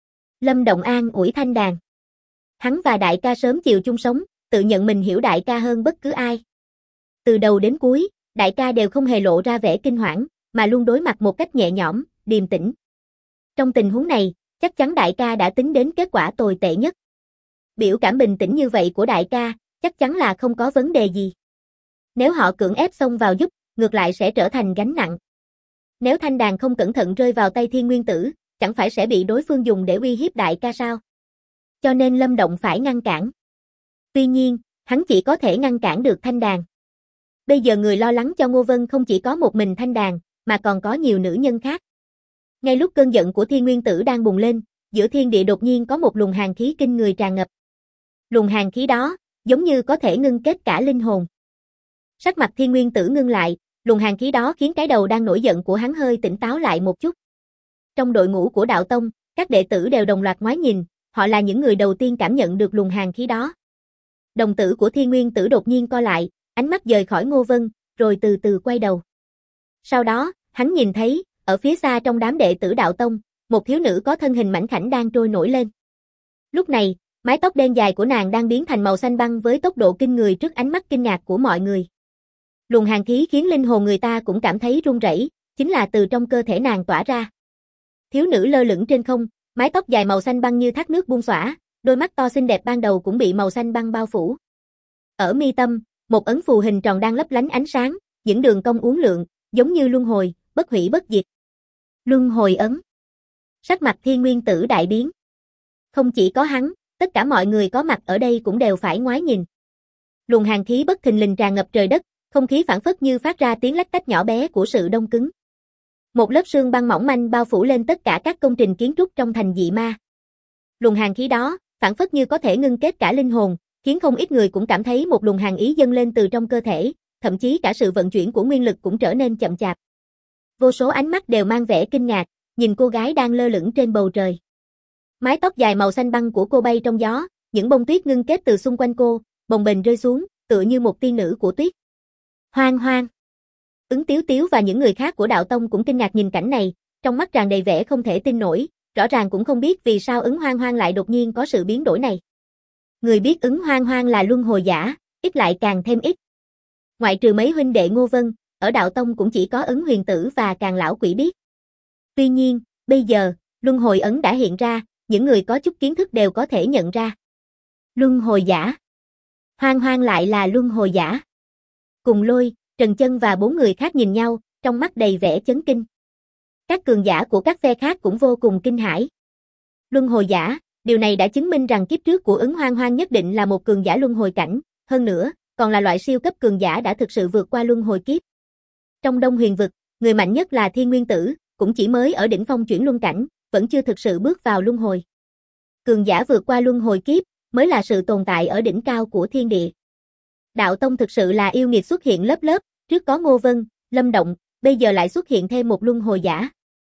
Lâm Động an ủi Thanh Đàn. Hắn và đại ca sớm chiều chung sống, tự nhận mình hiểu đại ca hơn bất cứ ai. Từ đầu đến cuối, đại ca đều không hề lộ ra vẻ kinh hoảng, mà luôn đối mặt một cách nhẹ nhõm, điềm tĩnh. Trong tình huống này, chắc chắn đại ca đã tính đến kết quả tồi tệ nhất. Biểu cảm bình tĩnh như vậy của đại ca, chắc chắn là không có vấn đề gì. Nếu họ cưỡng ép xông vào giúp, ngược lại sẽ trở thành gánh nặng. Nếu Thanh Đàn không cẩn thận rơi vào tay thiên nguyên tử, chẳng phải sẽ bị đối phương dùng để uy hiếp đại ca sao? Cho nên Lâm Động phải ngăn cản. Tuy nhiên, hắn chỉ có thể ngăn cản được Thanh Đàn. Bây giờ người lo lắng cho Ngô Vân không chỉ có một mình Thanh Đàn, mà còn có nhiều nữ nhân khác. Ngay lúc cơn giận của thiên nguyên tử đang bùng lên, giữa thiên địa đột nhiên có một luồng hàn khí kinh người tràn ngập. Luồng hàn khí đó, giống như có thể ngưng kết cả linh hồn. Sắc mặt thiên nguyên tử ngưng lại, luồng hàn khí đó khiến cái đầu đang nổi giận của hắn hơi tỉnh táo lại một chút. Trong đội ngũ của đạo tông, các đệ tử đều đồng loạt ngoái nhìn, họ là những người đầu tiên cảm nhận được luồng hàn khí đó. Đồng tử của thiên nguyên tử đột nhiên co lại, ánh mắt dời khỏi Ngô Vân, rồi từ từ quay đầu. Sau đó, hắn nhìn thấy, ở phía xa trong đám đệ tử đạo tông, một thiếu nữ có thân hình mảnh khảnh đang trôi nổi lên. Lúc này, mái tóc đen dài của nàng đang biến thành màu xanh băng với tốc độ kinh người trước ánh mắt kinh ngạc của mọi người. Luồng hàn khí khiến linh hồn người ta cũng cảm thấy run rẩy, chính là từ trong cơ thể nàng tỏa ra. Thiếu nữ lơ lửng trên không, mái tóc dài màu xanh băng như thác nước buông xõa, đôi mắt to xinh đẹp ban đầu cũng bị màu xanh băng bao phủ. Ở mi tâm, một ấn phù hình tròn đang lấp lánh ánh sáng, những đường cong uốn lượn, giống như luân hồi, bất hủy bất diệt. Luân hồi ấn. Sắc mặt thiên nguyên tử đại biến. Không chỉ có hắn, tất cả mọi người có mặt ở đây cũng đều phải ngoái nhìn. Luồng hàn khí bất thình lình tràn ngập trời đất, không khí phảng phất như phát ra tiếng lách tách nhỏ bé của sự đông cứng. Một lớp sương băng mỏng manh bao phủ lên tất cả các công trình kiến trúc trong thành dị ma. Luồng hàn khí đó, phảng phất như có thể ngưng kết cả linh hồn, khiến không ít người cũng cảm thấy một luồng hàn ý dâng lên từ trong cơ thể, thậm chí cả sự vận chuyển của nguyên lực cũng trở nên chậm chạp. Vô số ánh mắt đều mang vẻ kinh ngạc, nhìn cô gái đang lơ lửng trên bầu trời. Mái tóc dài màu xanh băng của cô bay trong gió, những bông tuyết ngưng kết từ xung quanh cô, bồng bềnh rơi xuống, tựa như một tiên nữ của tuyết. Hoang Hoang. Ứng Tiếu Tiếu và những người khác của đạo tông cũng kinh ngạc nhìn cảnh này, trong mắt tràn đầy vẻ không thể tin nổi, rõ ràng cũng không biết vì sao Ứng Hoang Hoang lại đột nhiên có sự biến đổi này. Người biết Ứng Hoang Hoang là luân hồi giả, ít lại càng thêm ít. Ngoại trừ mấy huynh đệ Ngô Vân, ở đạo tông cũng chỉ có Ứng Huyền Tử và Càn lão quỷ biết. Tuy nhiên, bây giờ, luân hồi ấn đã hiện ra, những người có chút kiến thức đều có thể nhận ra. Luân hồi giả. Hoang Hoang lại là luân hồi giả. Cùng Lôi, Trần Chân và 4 người khác nhìn nhau, trong mắt đầy vẻ chấn kinh. Các cường giả của các phe khác cũng vô cùng kinh hãi. Luân hồi giả, điều này đã chứng minh rằng kiếp trước của Ứng Hoang Hoang nhất định là một cường giả luân hồi cảnh, hơn nữa, còn là loại siêu cấp cường giả đã thực sự vượt qua luân hồi kiếp. Trong Đông Huyền vực, người mạnh nhất là Thiên Nguyên Tử, cũng chỉ mới ở đỉnh phong chuyển luân cảnh, vẫn chưa thực sự bước vào luân hồi. Cường giả vượt qua luân hồi kiếp, mới là sự tồn tại ở đỉnh cao của thiên địa. Đạo tông thực sự là yêu nghiệt xuất hiện lớp lớp, trước có Ngô Vân, Lâm Động, bây giờ lại xuất hiện thêm một luân hồi giả.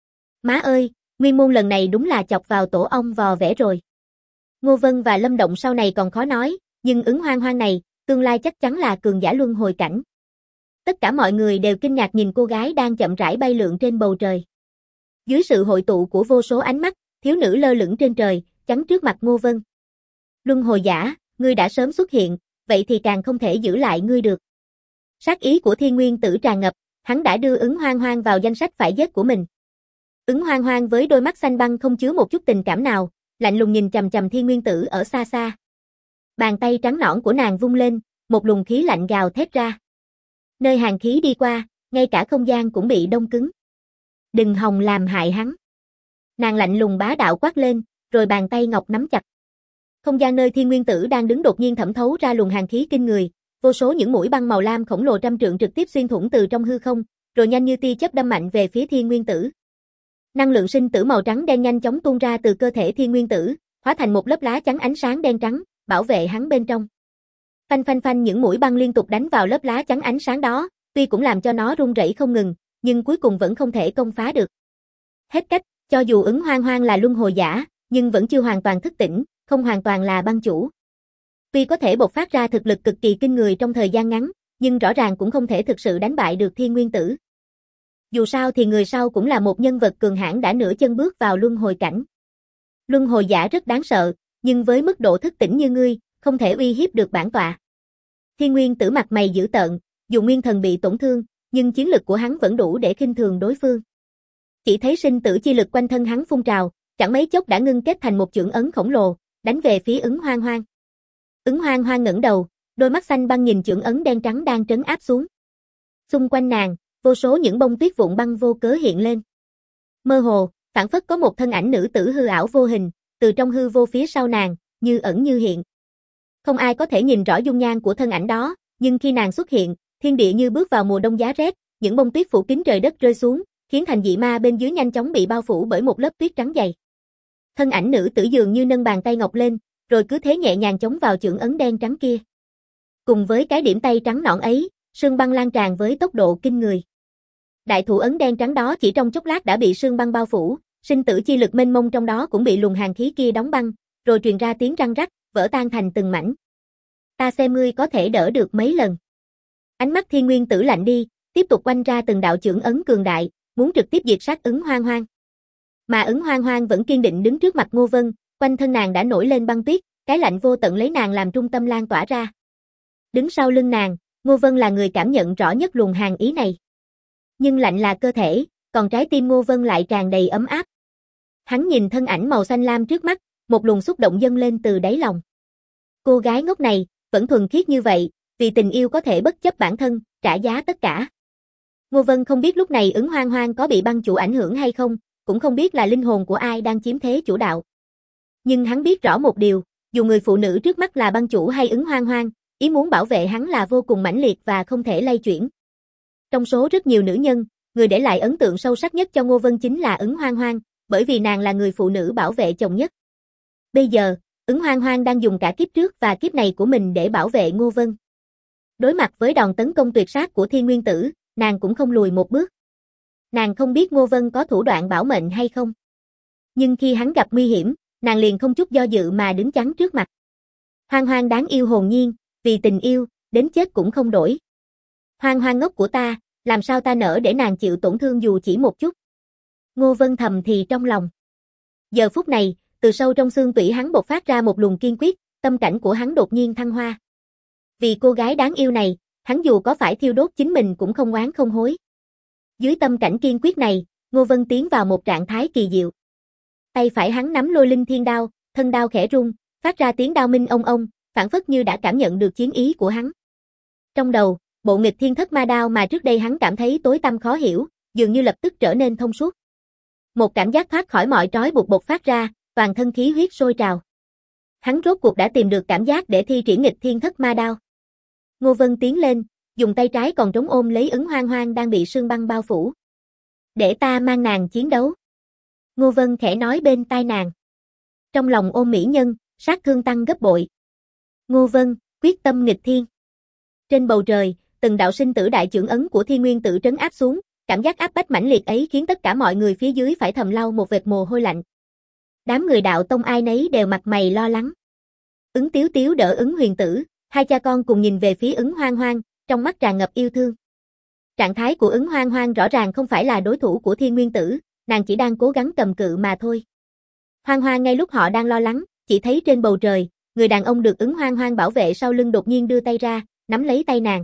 Má ơi, nguyên môn lần này đúng là chọc vào tổ ong vò vẽ rồi. Ngô Vân và Lâm Động sau này còn khó nói, nhưng Ứng Hoang Hoang này, tương lai chắc chắn là cường giả luân hồi cảnh. Tất cả mọi người đều kinh ngạc nhìn cô gái đang chậm rãi bay lượn trên bầu trời. Dưới sự hội tụ của vô số ánh mắt, thiếu nữ lơ lửng trên trời, chắn trước mặt Ngô Vân. Luân hồi giả, ngươi đã sớm xuất hiện, vậy thì càng không thể giữ lại ngươi được. Sát ý của Thiên Nguyên Tử tràn ngập, hắn đã đưa Ứng Hoang Hoang vào danh sách phải giết của mình. Ứng Hoang Hoang với đôi mắt xanh băng không chứa một chút tình cảm nào, lạnh lùng nhìn chằm chằm Thiên Nguyên Tử ở xa xa. Bàn tay trắng nõn của nàng vung lên, một luồng khí lạnh gào thét ra. Nơi hàn khí đi qua, ngay cả không gian cũng bị đông cứng. Đừng hòng làm hại hắn. Nàng lạnh lùng bá đạo quát lên, rồi bàn tay ngọc nắm chặt. Không gian nơi Thiên Nguyên Tử đang đứng đột nhiên thẩm thấu ra luồng hàn khí kinh người, vô số những mũi băng màu lam khổng lồ trăm trượng trực tiếp xuyên thủng từ trong hư không, rồi nhanh như tia chớp đâm mạnh về phía Thiên Nguyên Tử. Năng lượng sinh tử màu trắng đen nhanh chóng tuôn ra từ cơ thể Thiên Nguyên Tử, hóa thành một lớp lá chắn ánh sáng đen trắng, bảo vệ hắn bên trong. Phanh phanh phanh, những mũi băng liên tục đánh vào lớp lá chắn ánh sáng đó, tuy cũng làm cho nó rung rẩy không ngừng, nhưng cuối cùng vẫn không thể công phá được. Hết cách, cho dù Ứng Hoang Hoang là luân hồi giả, nhưng vẫn chưa hoàn toàn thức tỉnh, không hoàn toàn là băng chủ. Tuy có thể bộc phát ra thực lực cực kỳ kinh người trong thời gian ngắn, nhưng rõ ràng cũng không thể thực sự đánh bại được Thiên Nguyên Tử. Dù sao thì người sau cũng là một nhân vật cường hãn đã nửa chân bước vào luân hồi cảnh. Luân hồi giả rất đáng sợ, nhưng với mức độ thức tỉnh như ngươi, không thể uy hiếp được bản tọa. Thiên Nguyên Tử mặt mày dữ tợn, dù nguyên thần bị tổn thương, nhưng chiến lực của hắn vẫn đủ để khinh thường đối phương. Chỉ thấy sinh tử chi lực quanh thân hắn phun trào, chẳng mấy chốc đã ngưng kết thành một chưởng ấn khổng lồ, đánh về phía Ứng Hoang Hoang. Ứng Hoang Hoang ngẩng đầu, đôi mắt xanh băng nhìn chưởng ấn đen trắng đang trấn áp xuống. Xung quanh nàng, vô số những bông tuyết vụn băng vô cớ hiện lên. Mơ hồ, phảng phất có một thân ảnh nữ tử hư ảo vô hình, từ trong hư vô phía sau nàng, như ẩn như hiện. Không ai có thể nhìn rõ dung nhan của thân ảnh đó, nhưng khi nàng xuất hiện, thiên địa như bước vào mùa đông giá rét, những bông tuyết phủ kín trời đất rơi xuống, khiến thành dị ma bên dưới nhanh chóng bị bao phủ bởi một lớp tuyết trắng dày. Thân ảnh nữ tử dường như nâng bàn tay ngọc lên, rồi cứ thế nhẹ nhàng chống vào chưởng ấn đen trắng kia. Cùng với cái điểm tay trắng nõn ấy, sương băng lan tràn với tốc độ kinh người. Đại thủ ấn đen trắng đó chỉ trong chốc lát đã bị sương băng bao phủ, sinh tử chi lực mênh mông trong đó cũng bị luồng hàn khí kia đóng băng, rồi truyền ra tiếng răng rắc, vỡ tan thành từng mảnh. Ta xem ngươi có thể đỡ được mấy lần. Ánh mắt Thiên Nguyên Tử lạnh đi, tiếp tục quanh ra từng đạo chưởng ấn cường đại, muốn trực tiếp diệt sát Ứng Hoang Hoang. Mà Ứng Hoang Hoang vẫn kiên định đứng trước mặt Ngô Vân, quanh thân nàng đã nổi lên băng tuyết, cái lạnh vô tận lấy nàng làm trung tâm lan tỏa ra. Đứng sau lưng nàng, Ngô Vân là người cảm nhận rõ nhất luồng hàn ý này. Nhưng lạnh là cơ thể, còn trái tim Ngô Vân lại tràn đầy ấm áp. Hắn nhìn thân ảnh màu xanh lam trước mắt, một luồng xúc động dâng lên từ đáy lòng. Cô gái ngốc này, vẫn thuần khiết như vậy, vì tình yêu có thể bất chấp bản thân, trả giá tất cả. Ngô Vân không biết lúc này Ứng Hoang Hoang có bị băng chủ ảnh hưởng hay không, cũng không biết là linh hồn của ai đang chiếm thế chủ đạo. Nhưng hắn biết rõ một điều, dù người phụ nữ trước mắt là băng chủ hay Ứng Hoang Hoang, ý muốn bảo vệ hắn là vô cùng mãnh liệt và không thể lay chuyển. Trong số rất nhiều nữ nhân, người để lại ấn tượng sâu sắc nhất cho Ngô Vân chính là Ứng Hoang Hoang, bởi vì nàng là người phụ nữ bảo vệ chồng nhất. Bây giờ, Ứng Hoang Hoang đang dùng cả kiếp trước và kiếp này của mình để bảo vệ Ngô Vân. Đối mặt với đòn tấn công tuyệt sát của Thiên Nguyên Tử, nàng cũng không lùi một bước. Nàng không biết Ngô Vân có thủ đoạn bảo mệnh hay không. Nhưng khi hắn gặp nguy hiểm, nàng liền không chút do dự mà đứng chắn trước mặt. Hoang Hoang đáng yêu hồn nhiên, vì tình yêu, đến chết cũng không đổi. Hoang Hoang ngốc của ta, làm sao ta nỡ để nàng chịu tổn thương dù chỉ một chút. Ngô Vân thầm thì trong lòng. Giờ phút này, từ sâu trong xương tủy hắn bộc phát ra một luồng kiên quyết, tâm cảnh của hắn đột nhiên thăng hoa. Vì cô gái đáng yêu này, hắn dù có phải thiêu đốt chính mình cũng không oán không hối. Dưới tâm cảnh kiên quyết này, Ngô Vân tiến vào một trạng thái kỳ diệu. Tay phải hắn nắm lôi linh thiên đao, thân đao khẽ rung, phát ra tiếng đao minh ông ông, phảng phất như đã cảm nhận được chiến ý của hắn. Trong đầu, bộ nghịch thiên thất ma đao mà trước đây hắn cảm thấy tối tăm khó hiểu, dường như lập tức trở nên thông suốt. Một cảm giác thoát khỏi mọi trói buộc bộc phát ra, toàn thân khí huyết sôi trào. Hắn rốt cuộc đã tìm được cảm giác để thi triển nghịch thiên thất ma đao. Ngô Vân tiến lên, dùng tay trái còn trống ôm lấy Ứng Hoang Hoang đang bị sương băng bao phủ. Để ta mang nàng chiến đấu. Ngô Vân khẽ nói bên tai nàng. Trong lòng ôm mỹ nhân, sát thương tăng gấp bội. Ngô Vân, quyết tâm nghịch thiên. Trên bầu trời, từng đạo sinh tử đại chưởng ấn của Thiên Nguyên Tử trấn áp xuống, cảm giác áp bách mãnh liệt ấy khiến tất cả mọi người phía dưới phải thầm lau một vệt mồ hôi lạnh. Đám người đạo tông ai nấy đều mặt mày lo lắng. Ứng Tiếu Tiếu đỡ Ứng Huyền Tử, hai cha con cùng nhìn về phía Ứng Hoang Hoang, trong mắt tràn ngập yêu thương. Trạng thái của Ứng Hoang Hoang rõ ràng không phải là đối thủ của Thiên Nguyên Tử, nàng chỉ đang cố gắng cầm cự mà thôi. Hoang Hoang ngay lúc họ đang lo lắng, chỉ thấy trên bầu trời, người đàn ông được Ứng Hoang Hoang bảo vệ sau lưng đột nhiên đưa tay ra, nắm lấy tay nàng.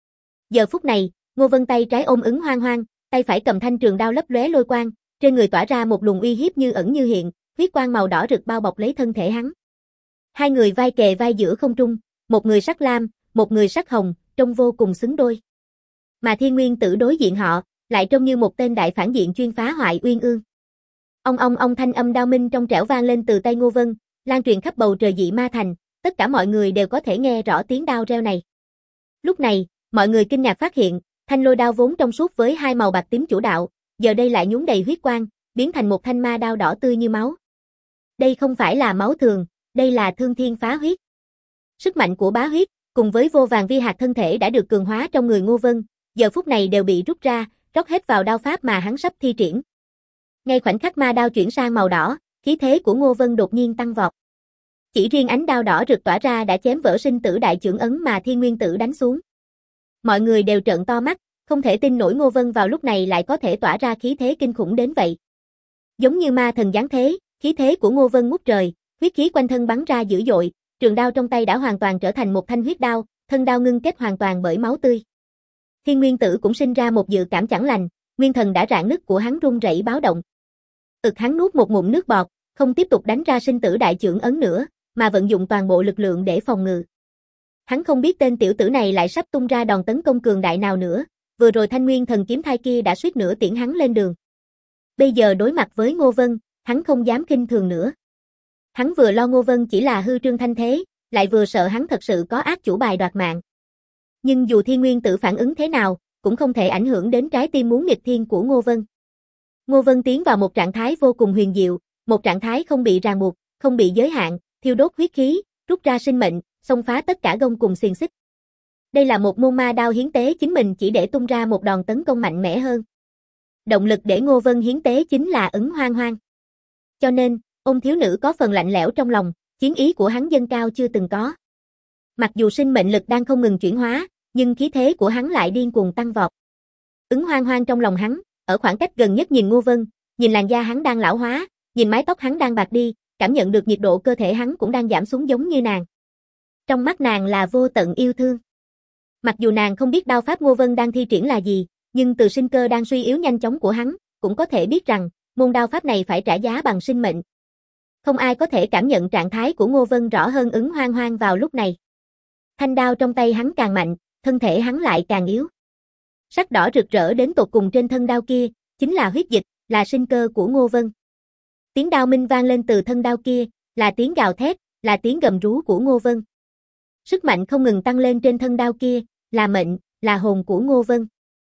Giờ phút này, Ngô Vân tay trái ôm Ứng Hoang Hoang, tay phải cầm thanh trường đao lấp lóe lôi quang, trên người tỏa ra một luồng uy hiếp như ẩn như hiện, huyết quang màu đỏ rực bao bọc lấy thân thể hắn. Hai người vai kề vai giữa không trung, một người sắc lam, một người sắc hồng, trông vô cùng xứng đôi. Mà Thiên Nguyên Tử đối diện họ, lại trông như một tên đại phản diện chuyên phá hoại uyên ương. Ông thanh âm đao minh trong trẻo vang lên từ tay Ngô Vân, lan truyền khắp bầu trời dị ma thành, tất cả mọi người đều có thể nghe rõ tiếng đao reo này. Lúc này, mọi người kinh ngạc phát hiện, thanh lôi đao vốn trong suốt với hai màu bạc tím chủ đạo, giờ đây lại nhuốm đầy huyết quang, biến thành một thanh ma đao đỏ tươi như máu. Đây không phải là máu thường, đây là thương thiên phá huyết. Sức mạnh của bá huyết, cùng với vô vàn vi hạt thân thể đã được cường hóa trong người Ngô Vân, giờ phút này đều bị rút ra, rót hết vào đao pháp mà hắn sắp thi triển. Ngay khoảnh khắc ma đao chuyển sang màu đỏ, khí thế của Ngô Vân đột nhiên tăng vọt. Chỉ riêng ánh đao đỏ rực tỏa ra đã chém vỡ sinh tử đại chưởng ấn mà Thiên Nguyên Tử đánh xuống. Mọi người đều trợn to mắt, không thể tin nổi Ngô Vân vào lúc này lại có thể tỏa ra khí thế kinh khủng đến vậy. Giống như ma thần giáng thế, khí thế của Ngô Vân ngút trời, huyết khí quanh thân bắn ra dữ dội, trường đao trong tay đã hoàn toàn trở thành một thanh huyết đao, thân đao ngưng kết hoàn toàn bởi máu tươi. Thiên Nguyên Tử cũng sinh ra một dự cảm chẳng lành, nguyên thần đã rạn nứt của hắn run rẩy báo động. Hắn nuốt một ngụm nước bọt, không tiếp tục đánh ra sinh tử đại chưởng ấn nữa, mà vận dụng toàn bộ lực lượng để phòng ngự. Hắn không biết tên tiểu tử này lại sắp tung ra đòn tấn công cường đại nào nữa, vừa rồi thanh nguyên thần kiếm thai kia đã suýt nữa tiễn hắn lên đường. Bây giờ đối mặt với Ngô Vân, hắn không dám khinh thường nữa. Hắn vừa lo Ngô Vân chỉ là hư trương thanh thế, lại vừa sợ hắn thật sự có ác chủ bài đoạt mạng. Nhưng dù Thiên Nguyên Tử phản ứng thế nào, cũng không thể ảnh hưởng đến trái tim muốn nghịch thiên của Ngô Vân. Ngô Vân tiến vào một trạng thái vô cùng huyền diệu, một trạng thái không bị ràng buộc, không bị giới hạn, thiêu đốt huyết khí, rút ra sinh mệnh, xông phá tất cả gông cùng xiềng xích. Đây là một môn ma đao hiến tế chính mình chỉ để tung ra một đòn tấn công mạnh mẽ hơn. Động lực để Ngô Vân hiến tế chính là Ứng Hoang Hoang. Cho nên, ông thiếu nữ có phần lạnh lẽo trong lòng, chiến ý của hắn dâng cao chưa từng có. Mặc dù sinh mệnh lực đang không ngừng chuyển hóa, nhưng khí thế của hắn lại điên cuồng tăng vọt. Ứng Hoang Hoang trong lòng hắn, ở khoảng cách gần nhất nhìn Ngô Vân, nhìn làn da hắn đang lão hóa, nhìn mái tóc hắn đang bạc đi, cảm nhận được nhiệt độ cơ thể hắn cũng đang giảm xuống giống như nàng. Trong mắt nàng là vô tận yêu thương. Mặc dù nàng không biết đao pháp Ngô Vân đang thi triển là gì, nhưng từ sinh cơ đang suy yếu nhanh chóng của hắn, cũng có thể biết rằng, môn đao pháp này phải trả giá bằng sinh mệnh. Không ai có thể cảm nhận trạng thái của Ngô Vân rõ hơn Ứng Hoang Hoang vào lúc này. Thanh đao trong tay hắn càng mạnh, thân thể hắn lại càng yếu. Sắc đỏ rực rỡ đến tột cùng trên thân đao kia, chính là huyết dịch, là sinh cơ của Ngô Vân. Tiếng đao minh vang lên từ thân đao kia, là tiếng gào thét, là tiếng gầm rú của Ngô Vân. Sức mạnh không ngừng tăng lên trên thân đao kia, là mệnh, là hồn của Ngô Vân.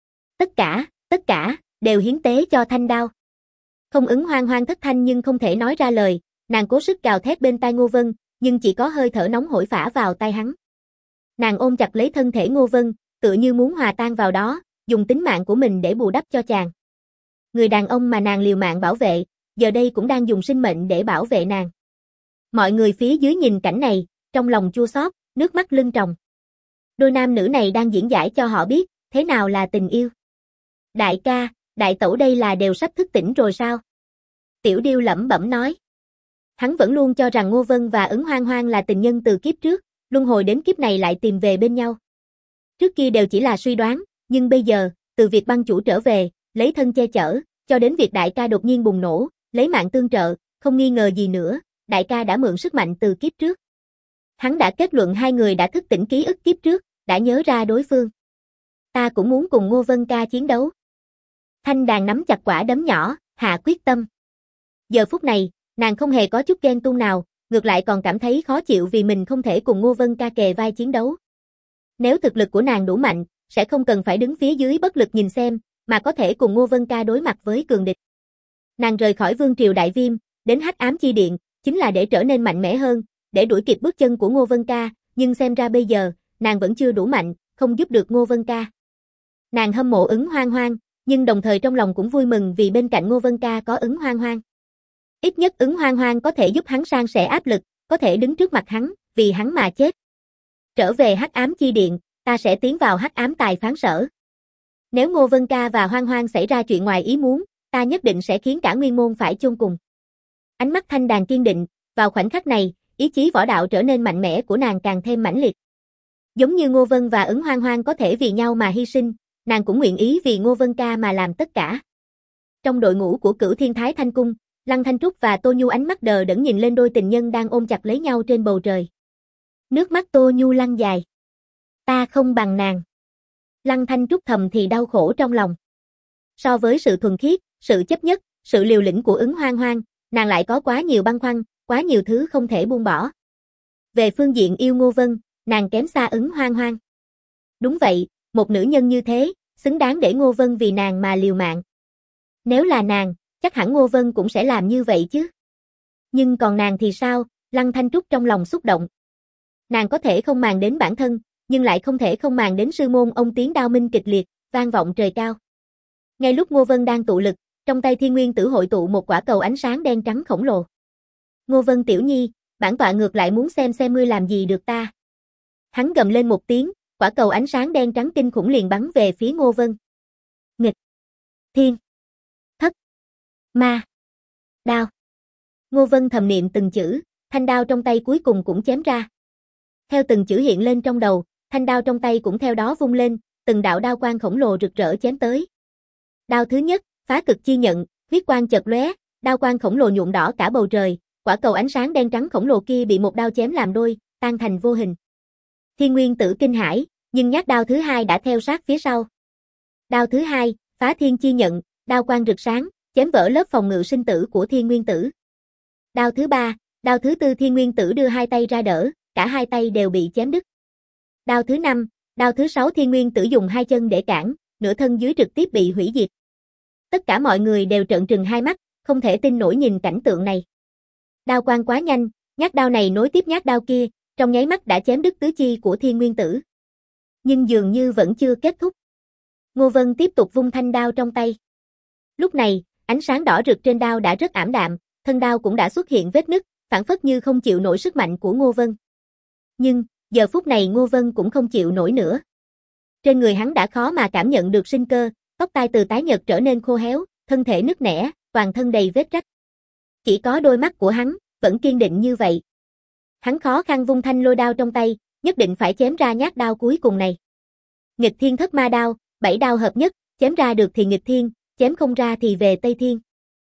Tất cả, đều hiến tế cho thanh đao. Không Ứng Hoang Hoang thất thanh nhưng không thể nói ra lời, nàng cố sức gào thét bên tai Ngô Vân, nhưng chỉ có hơi thở nóng hổi phả vào tai hắn. Nàng ôm chặt lấy thân thể Ngô Vân, tựa như muốn hòa tan vào đó, dùng tính mạng của mình để bù đắp cho chàng. Người đàn ông mà nàng liều mạng bảo vệ, giờ đây cũng đang dùng sinh mệnh để bảo vệ nàng. Mọi người phía dưới nhìn cảnh này, trong lòng chua xót, nước mắt lưng tròng. Đôi nam nữ này đang diễn giải cho họ biết, thế nào là tình yêu. Đại ca, đại tẩu đây là đều sắp thức tỉnh rồi sao? Tiểu Điêu lẩm bẩm nói. Hắn vẫn luôn cho rằng Ngô Vân và Ứng Hoang Hoang là tình nhân từ kiếp trước, luân hồi đến kiếp này lại tìm về bên nhau. Trước kia đều chỉ là suy đoán, nhưng bây giờ, từ việc băng chủ trở về, lấy thân che chở, cho đến việc đại ca đột nhiên bùng nổ, lấy mạng tương trợ, không nghi ngờ gì nữa, đại ca đã mượn sức mạnh từ kiếp trước. Hắn đã kết luận hai người đã thức tỉnh ký ức kiếp trước, đã nhớ ra đối phương. Ta cũng muốn cùng Ngô Vân ca chiến đấu. Thanh Đàn nắm chặt quả đấm nhỏ, hạ quyết tâm. Giờ phút này, nàng không hề có chút ghen tuông nào, ngược lại còn cảm thấy khó chịu vì mình không thể cùng Ngô Vân ca kề vai chiến đấu. Nếu thực lực của nàng đủ mạnh, sẽ không cần phải đứng phía dưới bất lực nhìn xem, mà có thể cùng Ngô Vân ca đối mặt với cường địch. Nàng rời khỏi Vương triều Đại Viêm, đến Hắc Ám Chi Điện, chính là để trở nên mạnh mẽ hơn, để đuổi kịp bước chân của Ngô Vân ca, nhưng xem ra bây giờ, nàng vẫn chưa đủ mạnh, không giúp được Ngô Vân ca. Nàng hâm mộ Ứng Hoang Hoang, nhưng đồng thời trong lòng cũng vui mừng vì bên cạnh Ngô Vân ca có Ứng Hoang Hoang. Ít nhất Ứng Hoang Hoang có thể giúp hắn san sẻ áp lực, có thể đứng trước mặt hắn, vì hắn mà chết. Trở về Hắc Ám Chi Điện, ta sẽ tiến vào Hắc Ám Tài Phán Sở. Nếu Ngô Vân ca và Hoang Hoang xảy ra chuyện ngoài ý muốn, ta nhất định sẽ khiến cả nguyên môn phải chôn cùng. Ánh mắt Thanh Đàn kiên định, vào khoảnh khắc này, ý chí võ đạo trở nên mạnh mẽ của nàng càng thêm mãnh liệt. Giống như Ngô Vân và Ứng Hoang Hoang có thể vì nhau mà hy sinh, nàng cũng nguyện ý vì Ngô Vân ca mà làm tất cả. Trong đội ngũ của Cửu Thiên Thái Thanh Cung, Lăng Thanh Trúc và Tô Nhu ánh mắt đờ đẫn nhìn lên đôi tình nhân đang ôm chặt lấy nhau trên bầu trời. Nước mắt Tô Nhu lăn dài. Ta không bằng nàng. Lăng Thanh Trúc thầm thì đau khổ trong lòng. So với sự thuần khiết, sự chấp nhất, sự liều lĩnh của Ứng Hoang Hoang, nàng lại có quá nhiều băn khoăn, quá nhiều thứ không thể buông bỏ. Về phương diện yêu Ngô Vân, nàng kém xa Ứng Hoang Hoang. Đúng vậy, một nữ nhân như thế, xứng đáng để Ngô Vân vì nàng mà liều mạng. Nếu là nàng, chắc hẳn Ngô Vân cũng sẽ làm như vậy chứ. Nhưng còn nàng thì sao? Lăng Thanh Trúc trong lòng xúc động. Nàng có thể không màng đến bản thân, nhưng lại không thể không màng đến sư môn ông tiếng đao minh kịch liệt, vang vọng trời cao. Ngay lúc Ngô Vân đang tụ lực, trong tay Thiên Nguyên Tử hội tụ một quả cầu ánh sáng đen trắng khổng lồ. Ngô Vân tiểu nhi, bản tọa ngược lại muốn xem ngươi làm gì được ta. Hắn gầm lên một tiếng, quả cầu ánh sáng đen trắng kinh khủng liền bắn về phía Ngô Vân. Nghịch, thiên, thất, ma, đao. Ngô Vân thầm niệm từng chữ, thanh đao trong tay cuối cùng cũng chém ra. Theo từng chữ hiện lên trong đầu, thanh đao trong tay cũng theo đó vung lên, từng đạo đao quang khổng lồ rực rỡ chém tới. Đao thứ nhất, phá cực chi nhận, huyết quang chợt lóe, đao quang khổng lồ nhuộm đỏ cả bầu trời, quả cầu ánh sáng đen trắng khổng lồ kia bị một đao chém làm đôi, tan thành vô hình. Thiên Nguyên Tử kinh hãi, nhưng nhát đao thứ hai đã theo sát phía sau. Đao thứ hai, phá thiên chi nhận, đao quang rực sáng, chém vỡ lớp phòng ngự sinh tử của Thiên Nguyên Tử. Đao thứ ba, đao thứ tư Thiên Nguyên Tử đưa hai tay ra đỡ, cả hai tay đều bị chém đứt. Đao thứ năm, đao thứ sáu Thiên Nguyên Tử dùng hai chân để cản, nửa thân dưới trực tiếp bị hủy diệt. Tất cả mọi người đều trợn trừng hai mắt, không thể tin nổi nhìn cảnh tượng này. Đao quang quá nhanh, nhát đao này nối tiếp nhát đao kia, trong nháy mắt đã chém đứt tứ chi của Thiên Nguyên Tử. Nhưng dường như vẫn chưa kết thúc. Ngô Vân tiếp tục vung thanh đao trong tay. Lúc này, ánh sáng đỏ rực trên đao đã rất ảm đạm, thân đao cũng đã xuất hiện vết nứt, phảng phất như không chịu nổi sức mạnh của Ngô Vân. Nhưng, giờ phút này Ngô Vân cũng không chịu nổi nữa. Trên người hắn đã khó mà cảm nhận được sinh cơ, tóc tai từ tái nhợt trở nên khô héo, thân thể nứt nẻ, toàn thân đầy vết rách. Chỉ có đôi mắt của hắn, vẫn kiên định như vậy. Hắn khó khăn vung thanh lôi đao trong tay, nhất định phải chém ra nhát đao cuối cùng này. Nghịch thiên thất ma đao, 7 đao hợp nhất, chém ra được thì nghịch thiên, chém không ra thì về Tây Thiên.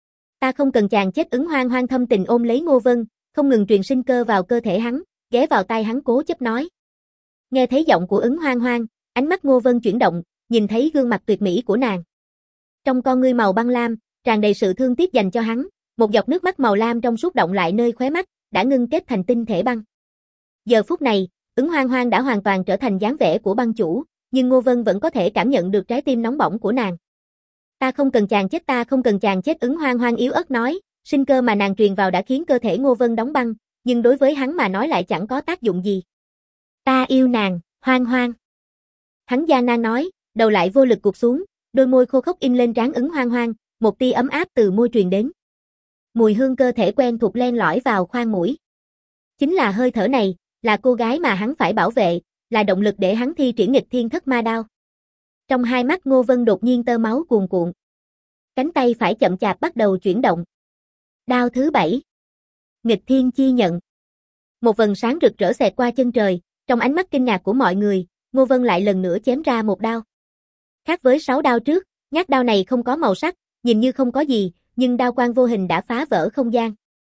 Ta không cần chàng chết. Ứng Hoang Hoang thâm tình ôm lấy Ngô Vân, không ngừng truyền sinh cơ vào cơ thể hắn, ghé vào tai hắn cố chấp nói. Nghe thấy giọng của Ứng Hoang Hoang, ánh mắt Ngô Vân chuyển động, nhìn thấy gương mặt tuyệt mỹ của nàng. Trong con ngươi màu băng lam, tràn đầy sự thương tiếc dành cho hắn, một giọt nước mắt màu lam trong suốt động lại nơi khóe mắt, đã ngưng kết thành tinh thể băng. Giờ phút này, Ứng Hoang Hoang đã hoàn toàn trở thành dáng vẻ của băng chủ, nhưng Ngô Vân vẫn có thể cảm nhận được trái tim nóng bỏng của nàng. Ta không cần chàng chết, ta không cần chàng chết. Ứng Hoang Hoang yếu ớt nói, sinh cơ mà nàng truyền vào đã khiến cơ thể Ngô Vân đóng băng, nhưng đối với hắn mà nói lại chẳng có tác dụng gì. Ta yêu nàng, Hoang Hoang. Hắn gian nan nói, đầu lại vô lực gục xuống, đôi môi khô khốc in lên trán Ứng Hoang Hoang, một tia ấm áp từ môi truyền đến. Mùi hương cơ thể quen thuộc len lỏi vào khoang mũi. Chính là hơi thở này, là cô gái mà hắn phải bảo vệ, là động lực để hắn thi triển nghịch thiên thất ma đao. Trong hai mắt Ngô Vân đột nhiên tơ máu cuồn cuộn. Cánh tay phải chậm chạp bắt đầu chuyển động. Đao thứ 7. Nghịch thiên chi nhận. Một vầng sáng rực rỡ xẹt qua chân trời, trong ánh mắt kinh ngạc của mọi người, Ngô Vân lại lần nữa chém ra một đao. Khác với 6 đao trước, nhát đao này không có màu sắc, nhìn như không có gì, nhưng đao quang vô hình đã phá vỡ không gian.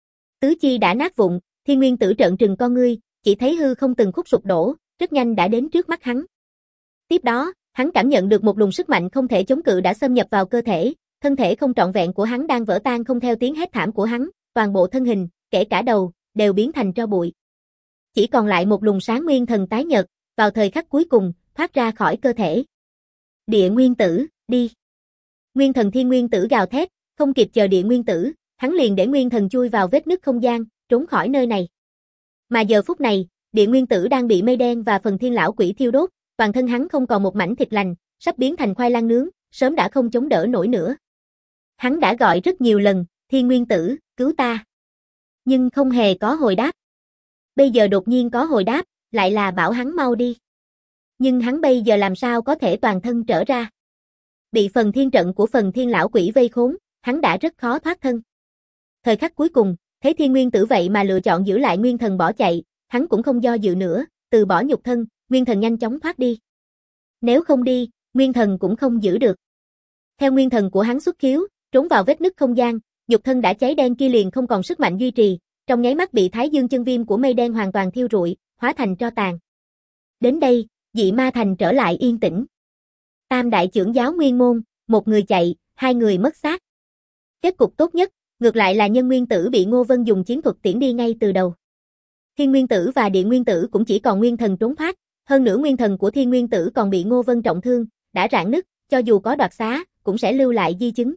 Tứ chi đã nát vụn, Thiên Nguyên Tử trợn trừng con ngươi, chỉ thấy hư không từng khúc sụp đổ, rất nhanh đã đến trước mắt hắn. Tiếp đó, hắn cảm nhận được một luồng sức mạnh không thể chống cự đã xâm nhập vào cơ thể, thân thể không trọn vẹn của hắn đang vỡ tan không theo tiếng hét thảm của hắn, toàn bộ thân hình, kể cả đầu, đều biến thành tro bụi. Chỉ còn lại một luồng sáng nguyên thần tái nhợt, vào thời khắc cuối cùng, thoát ra khỏi cơ thể. Địa Nguyên Tử, đi. Nguyên thần Thiên Nguyên Tử gào thét, không kịp chờ Địa Nguyên Tử, hắn liền để nguyên thần chui vào vết nứt không gian, trốn khỏi nơi này. Mà giờ phút này, Địa Nguyên Tử đang bị mây đen và phần thiên lão quỷ thiêu đốt, toàn thân hắn không còn một mảnh thịt lành, sắp biến thành khoai lang nướng, sớm đã không chống đỡ nổi nữa. Hắn đã gọi rất nhiều lần, Thiên Nguyên Tử, cứu ta. Nhưng không hề có hồi đáp. Bây giờ đột nhiên có hồi đáp, lại là bảo hắn mau đi. Nhưng hắn bây giờ làm sao có thể toàn thân trở ra. Bị phần thiên trận của phần thiên lão quỷ vây khốn, hắn đã rất khó thoát thân. Thời khắc cuối cùng, thấy Thiên Nguyên Tử vậy mà lựa chọn giữ lại nguyên thần bỏ chạy, hắn cũng không do dự nữa, từ bỏ nhục thân, nguyên thần nhanh chóng thoát đi. Nếu không đi, nguyên thần cũng không giữ được. Theo nguyên thần của hắn xuất khiếu, trốn vào vết nứt không gian, nhục thân đã cháy đen kia liền không còn sức mạnh duy trì, trong nháy mắt bị Thái Dương chân viêm của mây đen hoàn toàn thiêu rụi, hóa thành tro tàn. Đến đây, Dị Ma Thành trở lại yên tĩnh. Tam đại trưởng giáo Nguyên Môn, một người chạy, hai người mất xác. Kết cục tốt nhất, ngược lại là Nhân Nguyên Tử bị Ngô Vân dùng chiến thuật tiễn đi ngay từ đầu. Thiên Nguyên Tử và Địa Nguyên Tử cũng chỉ còn nguyên thần trốn thoát, Hơn nữa nguyên thần của Thiên Nguyên Tử còn bị Ngô Vân trọng thương, đã rạn nứt, cho dù có đoạt xá, cũng sẽ lưu lại di chứng.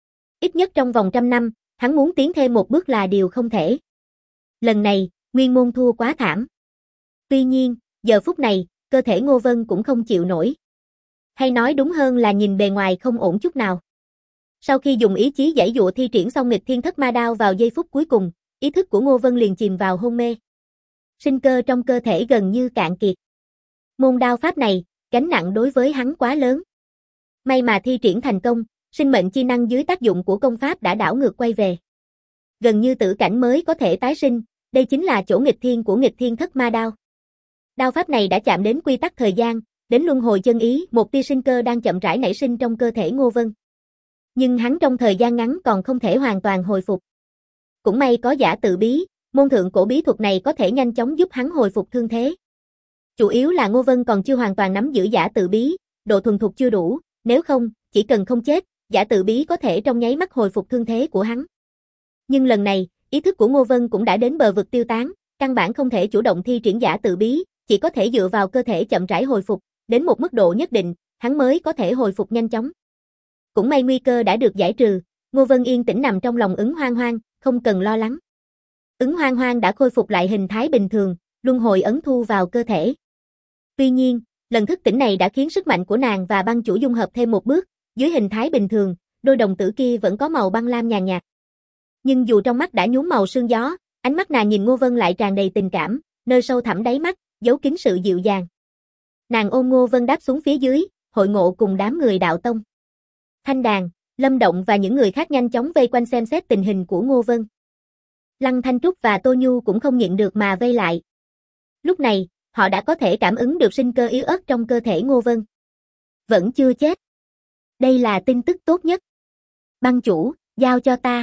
Ít nhất trong vòng 100 năm, hắn muốn tiến thêm một bước là điều không thể. Lần này, Nguyên Môn thua quá thảm. Tuy nhiên, giờ phút này, cơ thể Ngô Vân cũng không chịu nổi. Hay nói đúng hơn là nhìn bề ngoài không ổn chút nào. Sau khi dùng ý chí giãy giụa thi triển xong nghịch thiên thất ma đao vào giây phút cuối cùng, ý thức của Ngô Vân liền chìm vào hôn mê. Sinh cơ trong cơ thể gần như cạn kiệt. Môn đao pháp này, gánh nặng đối với hắn quá lớn. May mà thi triển thành công, sinh mệnh chi năng dưới tác dụng của công pháp đã đảo ngược quay về. Gần như tử cảnh mới có thể tái sinh, đây chính là chỗ nghịch thiên của nghịch thiên thất ma đao. Đao pháp này đã chạm đến quy tắc thời gian, đến luân hồi chân ý, một tia sinh cơ đang chậm rãi nảy sinh trong cơ thể Ngô Vân. Nhưng hắn trong thời gian ngắn còn không thể hoàn toàn hồi phục. Cũng may có giả tự bí, môn thượng cổ bí thuật này có thể nhanh chóng giúp hắn hồi phục thương thế. Chủ yếu là Ngô Vân còn chưa hoàn toàn nắm giữ giả tự bí, độ thuần thục chưa đủ, nếu không, chỉ cần không chết, giả tự bí có thể trong nháy mắt hồi phục thương thế của hắn. Nhưng lần này, ý thức của Ngô Vân cũng đã đến bờ vực tiêu tán, căn bản không thể chủ động thi triển giả tự bí, chỉ có thể dựa vào cơ thể chậm rãi hồi phục, đến một mức độ nhất định, hắn mới có thể hồi phục nhanh chóng. Cũng may nguy cơ đã được giải trừ, Ngô Vân yên tĩnh nằm trong lòng Ứng Hoang Hoang, không cần lo lắng. Ứng Hoang Hoang đã khôi phục lại hình thái bình thường, luân hồi ấn thu vào cơ thể. Tuy nhiên, lần thức tỉnh này đã khiến sức mạnh của nàng và băng chủ dung hợp thêm một bước, dưới hình thái bình thường, đôi đồng tử kia vẫn có màu băng lam nhàn nhạt. Nhưng dù trong mắt đã nhuốm màu sương gió, ánh mắt nàng nhìn Ngô Vân lại tràn đầy tình cảm, nơi sâu thẳm đáy mắt, giấu kín sự dịu dàng. Nàng ôm Ngô Vân đáp xuống phía dưới, hội ngộ cùng đám người đạo tông. Thanh Đàn, Lâm Động và những người khác nhanh chóng vây quanh xem xét tình hình của Ngô Vân. Lăng Thanh Trúc và Tô Nhu cũng không nhịn được mà vây lại. Lúc này, họ đã có thể cảm ứng được sinh cơ yếu ớt trong cơ thể Ngô Vân. Vẫn chưa chết. Đây là tin tức tốt nhất. Băng chủ, giao cho ta.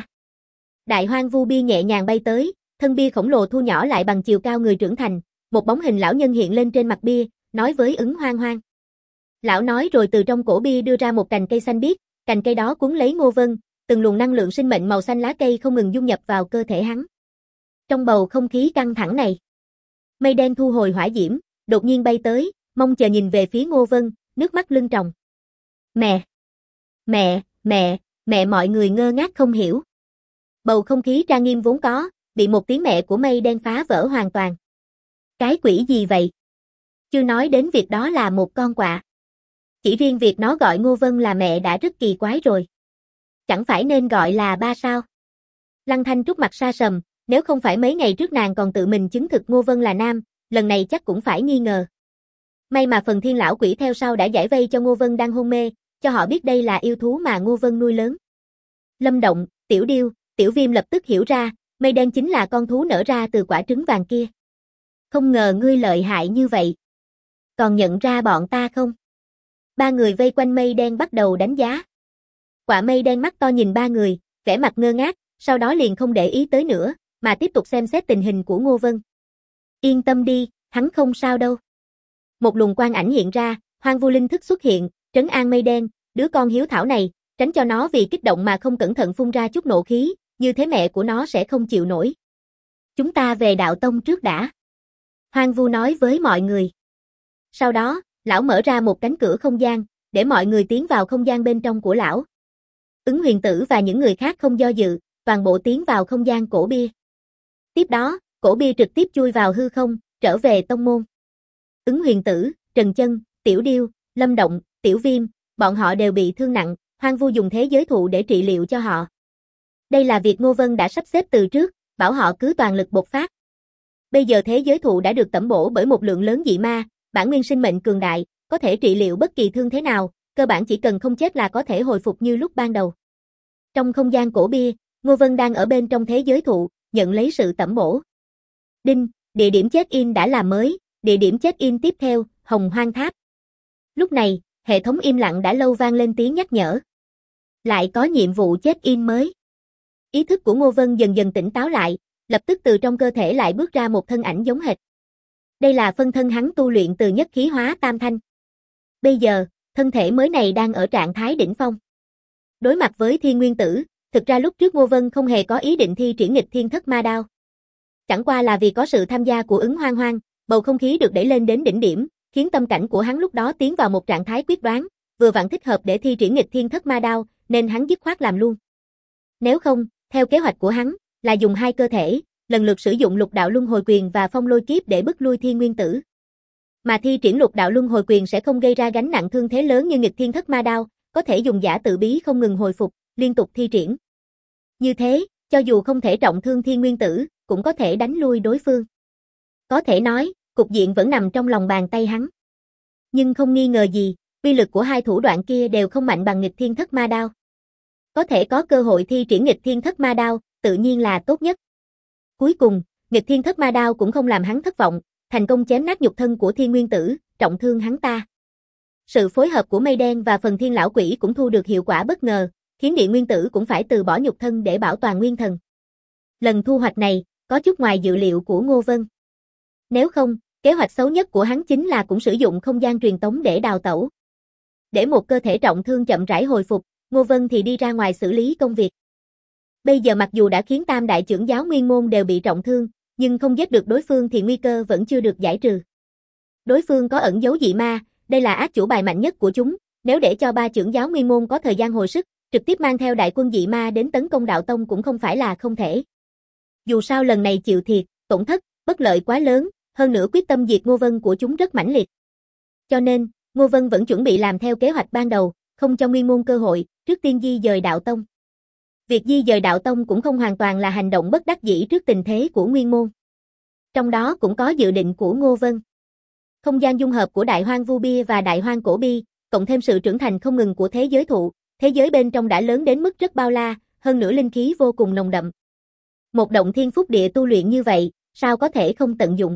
Đại hoang vu bia nhẹ nhàng bay tới, thân bia khổng lồ thu nhỏ lại bằng chiều cao người trưởng thành, một bóng hình lão nhân hiện lên trên mặt bia, nói với Ứng Hoang Hoang. Lão nói rồi từ trong cổ bia đưa ra một cành cây xanh biếc, cành cây đó cuốn lấy Ngô Vân, từng luồng năng lượng sinh mệnh màu xanh lá cây không ngừng dung nhập vào cơ thể hắn. Trong bầu không khí căng thẳng này, mây đen thu hồi hỏa diễm, đột nhiên bay tới, mong chờ nhìn về phía Ngô Vân, nước mắt lưng tròng. Mẹ, mọi người ngơ ngác không hiểu. Bầu không khí trang nghiêm vốn có, bị một tiếng mẹ của mây đen phá vỡ hoàn toàn. Cái quỷ gì vậy? Chưa nói đến việc đó là một con quạ. Chỉ riêng việc nó gọi Ngô Vân là mẹ đã rất kỳ quái rồi. Chẳng phải nên gọi là ba sao? Lăng Thanh Trúc mặt sa sầm, nếu không phải mấy ngày trước nàng còn tự mình chứng thực Ngô Vân là nam, lần này chắc cũng phải nghi ngờ. May mà phần thiên lão quỷ theo sau đã giải vây cho Ngô Vân đang hôn mê, cho họ biết đây là yêu thú mà Ngô Vân nuôi lớn. Lâm Động, Tiểu Điêu, Tiểu Viêm lập tức hiểu ra, mây đen chính là con thú nở ra từ quả trứng vàng kia. Không ngờ ngươi lợi hại như vậy. Còn nhận ra bọn ta không? Ba người vây quanh mây đen bắt đầu đánh giá. Quả mây đen mắt to nhìn ba người, vẻ mặt ngơ ngác, sau đó liền không để ý tới nữa, mà tiếp tục xem xét tình hình của Ngô Vân. Yên tâm đi, hắn không sao đâu. Một luồng quang ảnh hiện ra, Hoang Vu Linh thức xuất hiện, trấn an mây đen, đứa con hiếu thảo này, tránh cho nó vì kích động mà không cẩn thận phun ra chút nộ khí, như thế mẹ của nó sẽ không chịu nổi. Chúng ta về đạo tông trước đã. Hoang Vu nói với mọi người. Sau đó, lão mở ra một cánh cửa không gian, để mọi người tiến vào không gian bên trong của lão. Ứng Huyền Tử và những người khác không do dự, toàn bộ tiến vào không gian cổ bia. Tiếp đó, cổ bia trực tiếp chui vào hư không, trở về tông môn. Ứng Huyền Tử, Trần Chân, Tiểu Điêu, Lâm Động, Tiểu Viêm, bọn họ đều bị thương nặng, Hoang Vu dùng thế giới thụ để trị liệu cho họ. Đây là việc Ngô Vân đã sắp xếp từ trước, bảo họ cứ toàn lực bộc phát. Bây giờ thế giới thụ đã được tẩm bổ bởi một lượng lớn dị ma, bản nguyên sinh mệnh cường đại, có thể trị liệu bất kỳ thương thế nào, cơ bản chỉ cần không chết là có thể hồi phục như lúc ban đầu. Trong không gian cổ bia, Ngô Vân đang ở bên trong thế giới thụ, nhận lấy sự tẩm bổ. Đinh, địa điểm check-in đã làm mới, địa điểm check-in tiếp theo, Hồng Hoang Tháp. Lúc này, hệ thống im lặng đã lâu vang lên tiếng nhắc nhở. Lại có nhiệm vụ check-in mới. Ý thức của Ngô Vân dần dần tỉnh táo lại, lập tức từ trong cơ thể lại bước ra một thân ảnh giống hệt. Đây là phân thân hắn tu luyện từ nhất khí hóa tam thanh. Bây giờ, thân thể mới này đang ở trạng thái đỉnh phong. Đối mặt với Thiên Nguyên Tử, thực ra lúc trước Ngô Vân không hề có ý định thi triển nghịch thiên thất ma đao. Chẳng qua là vì có sự tham gia của Ứng Hoang Hoang, bầu không khí được đẩy lên đến đỉnh điểm, khiến tâm cảnh của hắn lúc đó tiến vào một trạng thái quyết đoán, vừa vặn thích hợp để thi triển nghịch thiên thất ma đao, nên hắn dứt khoát làm luôn. Nếu không, theo kế hoạch của hắn, là dùng hai cơ thể, lần lượt sử dụng lục đạo luân hồi quyền và phong lôi kiếp để bức lui thiên nguyên tử. Mà thi triển lục đạo luân hồi quyền sẽ không gây ra gánh nặng thương thế lớn như nghịch thiên thất ma đao, có thể dùng giả tự bí không ngừng hồi phục, liên tục thi triển. Như thế, cho dù không thể trọng thương thiên nguyên tử, cũng có thể đánh lui đối phương. Có thể nói, cục diện vẫn nằm trong lòng bàn tay hắn. Nhưng không nghi ngờ gì, uy lực của hai thủ đoạn kia đều không mạnh bằng nghịch thiên thất ma đao. Có thể có cơ hội thi triển nghịch thiên thất ma đao, tự nhiên là tốt nhất. Cuối cùng, nghịch thiên thất ma đao cũng không làm hắn thất vọng, thành công chém nát nhục thân của thiên nguyên tử, trọng thương hắn ta. Sự phối hợp của mây đen và phần thiên lão quỷ cũng thu được hiệu quả bất ngờ, khiến địa nguyên tử cũng phải từ bỏ nhục thân để bảo toàn nguyên thần. Lần thu hoạch này, có chút ngoài dự liệu của Ngô Vân. Nếu không, kế hoạch xấu nhất của hắn chính là cũng sử dụng không gian truyền tống để đào tẩu. Để một cơ thể trọng thương chậm rãi hồi phục, Ngô Vân thì đi ra ngoài xử lý công việc. Bây giờ mặc dù đã khiến tam đại trưởng giáo nguyên môn đều bị trọng thương, nhưng không giết được đối phương thì nguy cơ vẫn chưa được giải trừ. Đối phương có ẩn giấu dị ma, đây là ác chủ bài mạnh nhất của chúng, nếu để cho ba trưởng giáo nguyên môn có thời gian hồi sức, trực tiếp mang theo đại quân dị ma đến tấn công đạo tông cũng không phải là không thể. Dù sao lần này chịu thiệt, tổn thất, bất lợi quá lớn, hơn nữa quyết tâm diệt Ngô Vân của chúng rất mãnh liệt. Cho nên, Ngô Vân vẫn chuẩn bị làm theo kế hoạch ban đầu, không cho nguyên môn cơ hội, trước tiên di dời đạo tông. Việc di dời đạo tông cũng không hoàn toàn là hành động bất đắc dĩ trước tình thế của nguyên môn. Trong đó cũng có dự định của Ngô Vân. Không gian dung hợp của Đại Hoang Vu Bia và Đại Hoang Cổ Bi, cộng thêm sự trưởng thành không ngừng của thế giới thụ, thế giới bên trong đã lớn đến mức rất bao la, hơn nữa linh khí vô cùng nồng đậm. Một động thiên phúc địa tu luyện như vậy, sao có thể không tận dụng?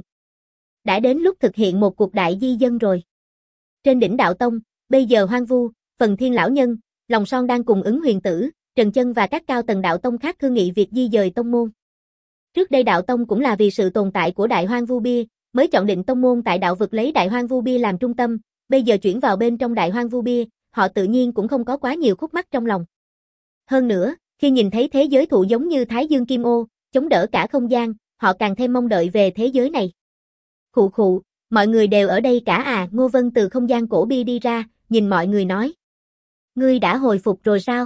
Đã đến lúc thực hiện một cuộc đại di dân rồi. Trên đỉnh đạo tông, bây giờ Hoang Vu, Phần Thiên lão nhân, Lòng Son đang cùng Ứng Huyền Tử, Trần Chân và các cao tầng đạo tông khác thương nghị việc di dời tông môn. Trước đây đạo tông cũng là vì sự tồn tại của Đại Hoang Vu Bia, mới chọn định tông môn tại đạo vực lấy Đại Hoang Vu Bia làm trung tâm, bây giờ chuyển vào bên trong Đại Hoang Vu Bia, họ tự nhiên cũng không có quá nhiều khúc mắc trong lòng. Hơn nữa, khi nhìn thấy thế giới thụ giống như Thái Dương Kim Ô, chống đỡ cả không gian, họ càng thêm mong đợi về thế giới này. Khụ khụ, mọi người đều ở đây cả à? Ngô Vân từ không gian cổ bi đi ra, nhìn mọi người nói. Ngươi đã hồi phục rồi sao?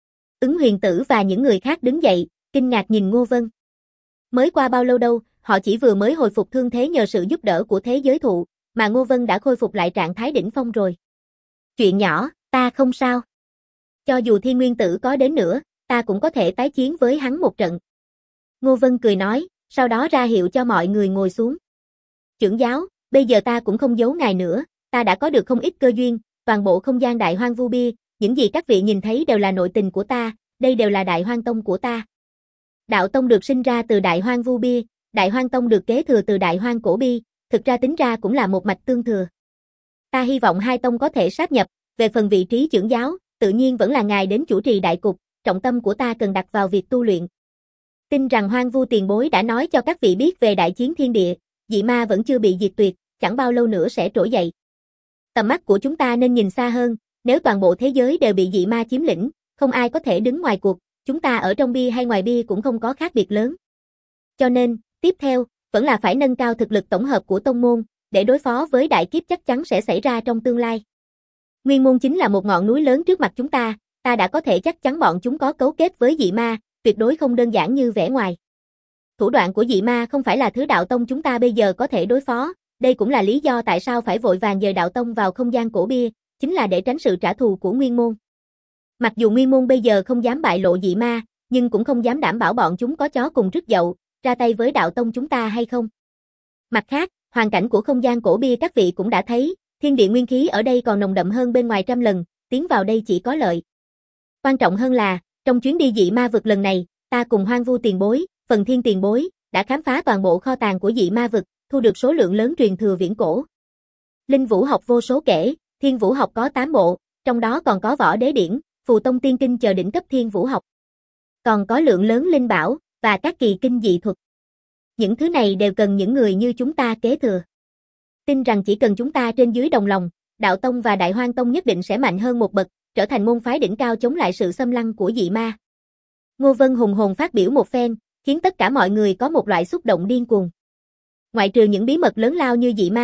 Ứng Huyền Tử và những người khác đứng dậy, kinh ngạc nhìn Ngô Vân. Mới qua bao lâu đâu, họ chỉ vừa mới hồi phục thương thế nhờ sự giúp đỡ của thế giới thụ, mà Ngô Vân đã khôi phục lại trạng thái đỉnh phong rồi. Chuyện nhỏ, ta không sao. Cho dù Thiên Nguyên Tử có đến nữa, ta cũng có thể tái chiến với hắn một trận. Ngô Vân cười nói, sau đó ra hiệu cho mọi người ngồi xuống. Trưởng giáo, bây giờ ta cũng không giấu ngài nữa, ta đã có được không ít cơ duyên, toàn bộ không gian Đại Hoang Vu Bia, những gì các vị nhìn thấy đều là nội tình của ta, đây đều là Đại Hoang Tông của ta. Đạo Tông được sinh ra từ Đại Hoang Vu Bia, Đại Hoang Tông được kế thừa từ Đại Hoang Cổ Bi, thực ra tính ra cũng là một mạch tương thừa. Ta hy vọng hai tông có thể sáp nhập, về phần vị trí trưởng giáo, tự nhiên vẫn là ngài đến chủ trì đại cục, trọng tâm của ta cần đặt vào việc tu luyện. Tin rằng Hoang Vu tiền bối đã nói cho các vị biết về đại chiến thiên địa, dị ma vẫn chưa bị diệt tuyệt, chẳng bao lâu nữa sẽ trỗi dậy. Tầm mắt của chúng ta nên nhìn xa hơn, nếu toàn bộ thế giới đều bị dị ma chiếm lĩnh, không ai có thể đứng ngoài cuộc, chúng ta ở trong bia hay ngoài bia cũng không có khác biệt lớn. Cho nên, tiếp theo, vẫn là phải nâng cao thực lực tổng hợp của tông môn, để đối phó với đại kiếp chắc chắn sẽ xảy ra trong tương lai. Nguyên môn chính là một ngọn núi lớn trước mặt chúng ta đã có thể chắc chắn bọn chúng có cấu kết với dị ma, tuyệt đối không đơn giản như vẻ ngoài. Thủ đoạn của dị ma không phải là thứ đạo tông chúng ta bây giờ có thể đối phó, đây cũng là lý do tại sao phải vội vàng dời đạo tông vào không gian cổ bia, chính là để tránh sự trả thù của nguyên môn. Mặc dù nguyên môn bây giờ không dám bại lộ dị ma, nhưng cũng không dám đảm bảo bọn chúng có chó cùng rước dậu, ra tay với đạo tông chúng ta hay không. Mặt khác, hoàn cảnh của không gian cổ bia các vị cũng đã thấy, thiên địa nguyên khí ở đây còn nồng đậm hơn bên ngoài trăm lần, tiến vào đây chỉ có lợi. Quan trọng hơn là, trong chuyến đi dị ma vực lần này, ta cùng Hoang Vu tiền bối, Phần Thiên tiền bối, đã khám phá toàn bộ kho tàng của dị ma vực, thu được số lượng lớn truyền thừa viễn cổ. Linh vũ học vô số kể, thiên vũ học có 8 bộ, trong đó còn có võ đế điển, phù tông tiên kinh chờ đỉnh cấp thiên vũ học. Còn có lượng lớn linh bảo, và các kỳ kinh dị thuật. Những thứ này đều cần những người như chúng ta kế thừa. Tin rằng chỉ cần chúng ta trên dưới đồng lòng, Đạo Tông và Đại Hoang Tông nhất định sẽ mạnh hơn một bậc, trở thành môn phái đỉnh cao chống lại sự xâm lăng của dị ma. Ngô Vân hùng hồn phát biểu một phen, khiến tất cả mọi người có một loại xúc động điên cuồng. Ngoại trừ những bí mật lớn lao như dị ma,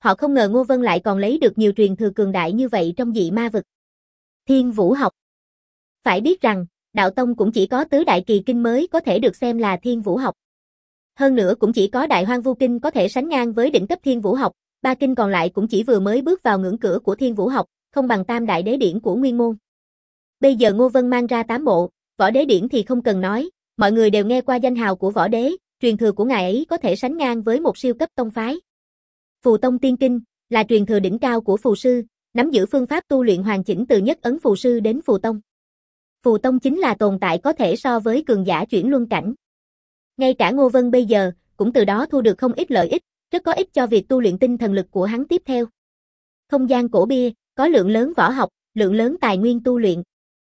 Họ không ngờ Ngô Vân lại còn lấy được nhiều truyền thừa cường đại như vậy trong dị ma vực. Thiên Vũ học. Phải biết rằng, đạo tông cũng chỉ có tứ đại kỳ kinh mới có thể được xem là Thiên Vũ học. Hơn nữa cũng chỉ có Đại Hoang Vu Kinh có thể sánh ngang với đỉnh cấp Thiên Vũ học, ba kinh còn lại cũng chỉ vừa mới bước vào ngưỡng cửa của Thiên Vũ học, không bằng Tam đại đế điển của Nguyên môn. Bây giờ Ngô Vân mang ra 8 bộ, Võ Đế điển thì không cần nói, mọi người đều nghe qua danh hào của Võ Đế, truyền thừa của ngài ấy có thể sánh ngang với một siêu cấp tông phái. Phù Tông Tiên Kinh là truyền thừa đỉnh cao của phù sư, nắm giữ phương pháp tu luyện hoàn chỉnh từ nhất ấn phù sư đến phù tông. Phù tông chính là tồn tại có thể so với cường giả chuyển luân cảnh. Ngay cả Ngô Vân bây giờ cũng từ đó thu được không ít lợi ích, rất có ích cho việc tu luyện tinh thần lực của hắn tiếp theo. Không gian cổ bia có lượng lớn võ học, lượng lớn tài nguyên tu luyện,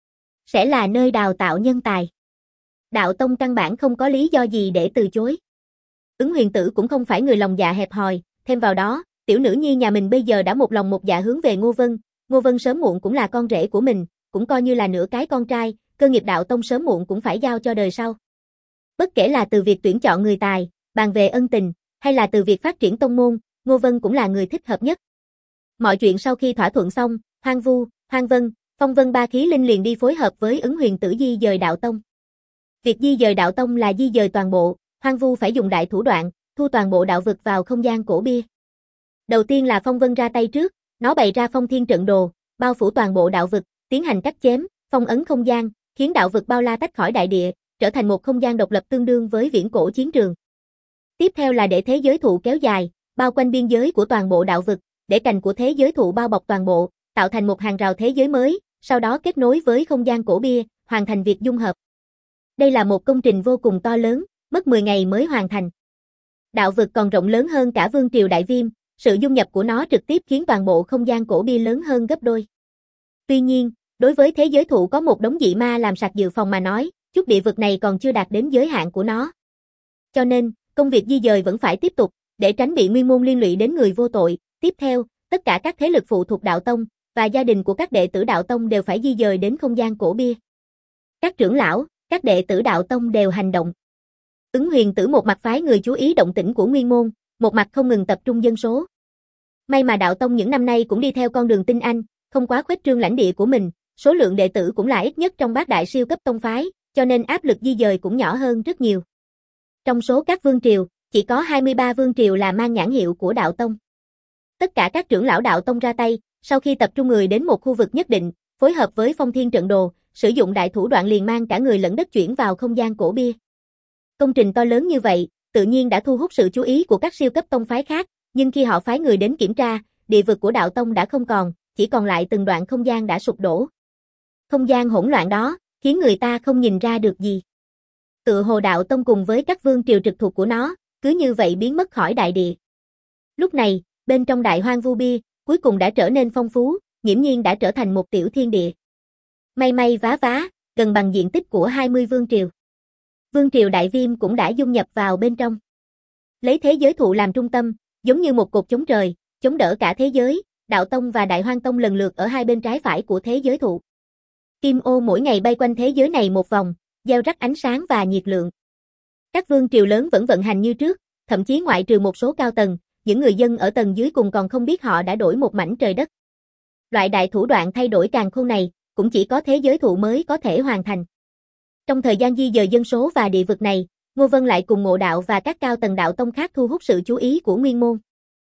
sẽ là nơi đào tạo nhân tài. Đạo tông căn bản không có lý do gì để từ chối. Ứng Huyền Tử cũng không phải người lòng dạ hẹp hòi, thêm vào đó, tiểu nữ nhi nhà mình bây giờ đã một lòng một dạ hướng về Ngô Vân sớm muộn cũng là con rể của mình, cũng coi như là nửa cái con trai, cơ nghiệp đạo tông sớm muộn cũng phải giao cho đời sau. Bất kể là từ việc tuyển chọn người tài, bàn về ân tình, hay là từ việc phát triển tông môn, Ngô Vân cũng là người thích hợp nhất. Mọi chuyện sau khi thỏa thuận xong, Hoang Vu, Hoang Vân, Phong Vân ba khí linh liền đi phối hợp với Ứng Huyền Tử di dời đạo tông. Việc di dời đạo tông là di dời toàn bộ, Hoang Vu phải dùng đại thủ đoạn, thu toàn bộ đạo vực vào không gian cổ bia. Đầu tiên là Phong Vân ra tay trước, nó bày ra phong thiên trận đồ, bao phủ toàn bộ đạo vực, tiến hành cắt chém, phong ấn không gian, khiến đạo vực bao la tách khỏi đại địa, trở thành một không gian độc lập tương đương với viễn cổ chiến trường. Tiếp theo là để thế giới thụ kéo dài, bao quanh biên giới của toàn bộ đạo vực, để cành của thế giới thụ bao bọc toàn bộ, tạo thành một hàng rào thế giới mới, sau đó kết nối với không gian cổ bia, hoàn thành việc dung hợp. Đây là một công trình vô cùng to lớn, mất 10 ngày mới hoàn thành. Đạo vực còn rộng lớn hơn cả Vương triều Đại Viêm, sự dung nhập của nó trực tiếp khiến toàn bộ không gian cổ bia lớn hơn gấp đôi. Tuy nhiên, đối với thế giới thụ có một đống dị ma làm sạc dự phòng mà nói, chút địa vực này còn chưa đạt đến giới hạn của nó. Cho nên, công việc di dời vẫn phải tiếp tục, để tránh bị Nguyên môn liên lụy đến người vô tội. Tiếp theo, tất cả các thế lực phụ thuộc đạo tông và gia đình của các đệ tử đạo tông đều phải di dời đến không gian cổ bia. Các trưởng lão, các đệ tử đạo tông đều hành động. Ứng Huyền Tử một mặt phái người chú ý động tĩnh của Nguyên môn, một mặt không ngừng tập trung dân số. May mà đạo tông những năm nay cũng đi theo con đường tinh anh, không quá khuếch trương lãnh địa của mình, số lượng đệ tử cũng là ít nhất trong bát đại siêu cấp tông phái, cho nên áp lực di dời cũng nhỏ hơn rất nhiều. Trong số các vương triều, chỉ có 23 vương triều là mang nhãn hiệu của đạo tông. Tất cả các trưởng lão đạo tông ra tay, sau khi tập trung người đến một khu vực nhất định, phối hợp với phong thiên trận đồ, sử dụng đại thủ đoạn liền mang cả người lẫn đất chuyển vào không gian cổ bia. Công trình to lớn như vậy, tự nhiên đã thu hút sự chú ý của các siêu cấp tông phái khác, nhưng khi họ phái người đến kiểm tra, địa vực của đạo tông đã không còn, chỉ còn lại từng đoạn không gian đã sụp đổ. Không gian hỗn loạn đó, khiến người ta không nhìn ra được gì. Tựa hồ đạo tông cùng với các vương triều trực thuộc của nó, cứ như vậy biến mất khỏi đại địa. Lúc này, bên trong Đại Hoang Vu bia, cuối cùng đã trở nên phong phú, nghiễm nhiên đã trở thành một tiểu thiên địa. May may vá vá, gần bằng diện tích của 20 vương triều. Vương triều Đại Viêm cũng đã dung nhập vào bên trong. Lấy thế giới thụ làm trung tâm, giống như một cột chống trời, chống đỡ cả thế giới, đạo tông và Đại Hoang tông lần lượt ở hai bên trái phải của thế giới thụ. Kim ô mỗi ngày bay quanh thế giới này một vòng, gieo rắc ánh sáng và nhiệt lượng. Các vương triều lớn vẫn vận hành như trước, thậm chí ngoại trừ một số cao tầng, những người dân ở tầng dưới cùng còn không biết họ đã đổi một mảnh trời đất. Loại đại thủ đoạn thay đổi càn khôn này, cũng chỉ có thế giới thụ mới có thể hoàn thành. Trong thời gian di dời dân số và địa vực này, Ngô Vân lại cùng Ngộ Đạo và các cao tầng đạo tông khác thu hút sự chú ý của Nguyên môn.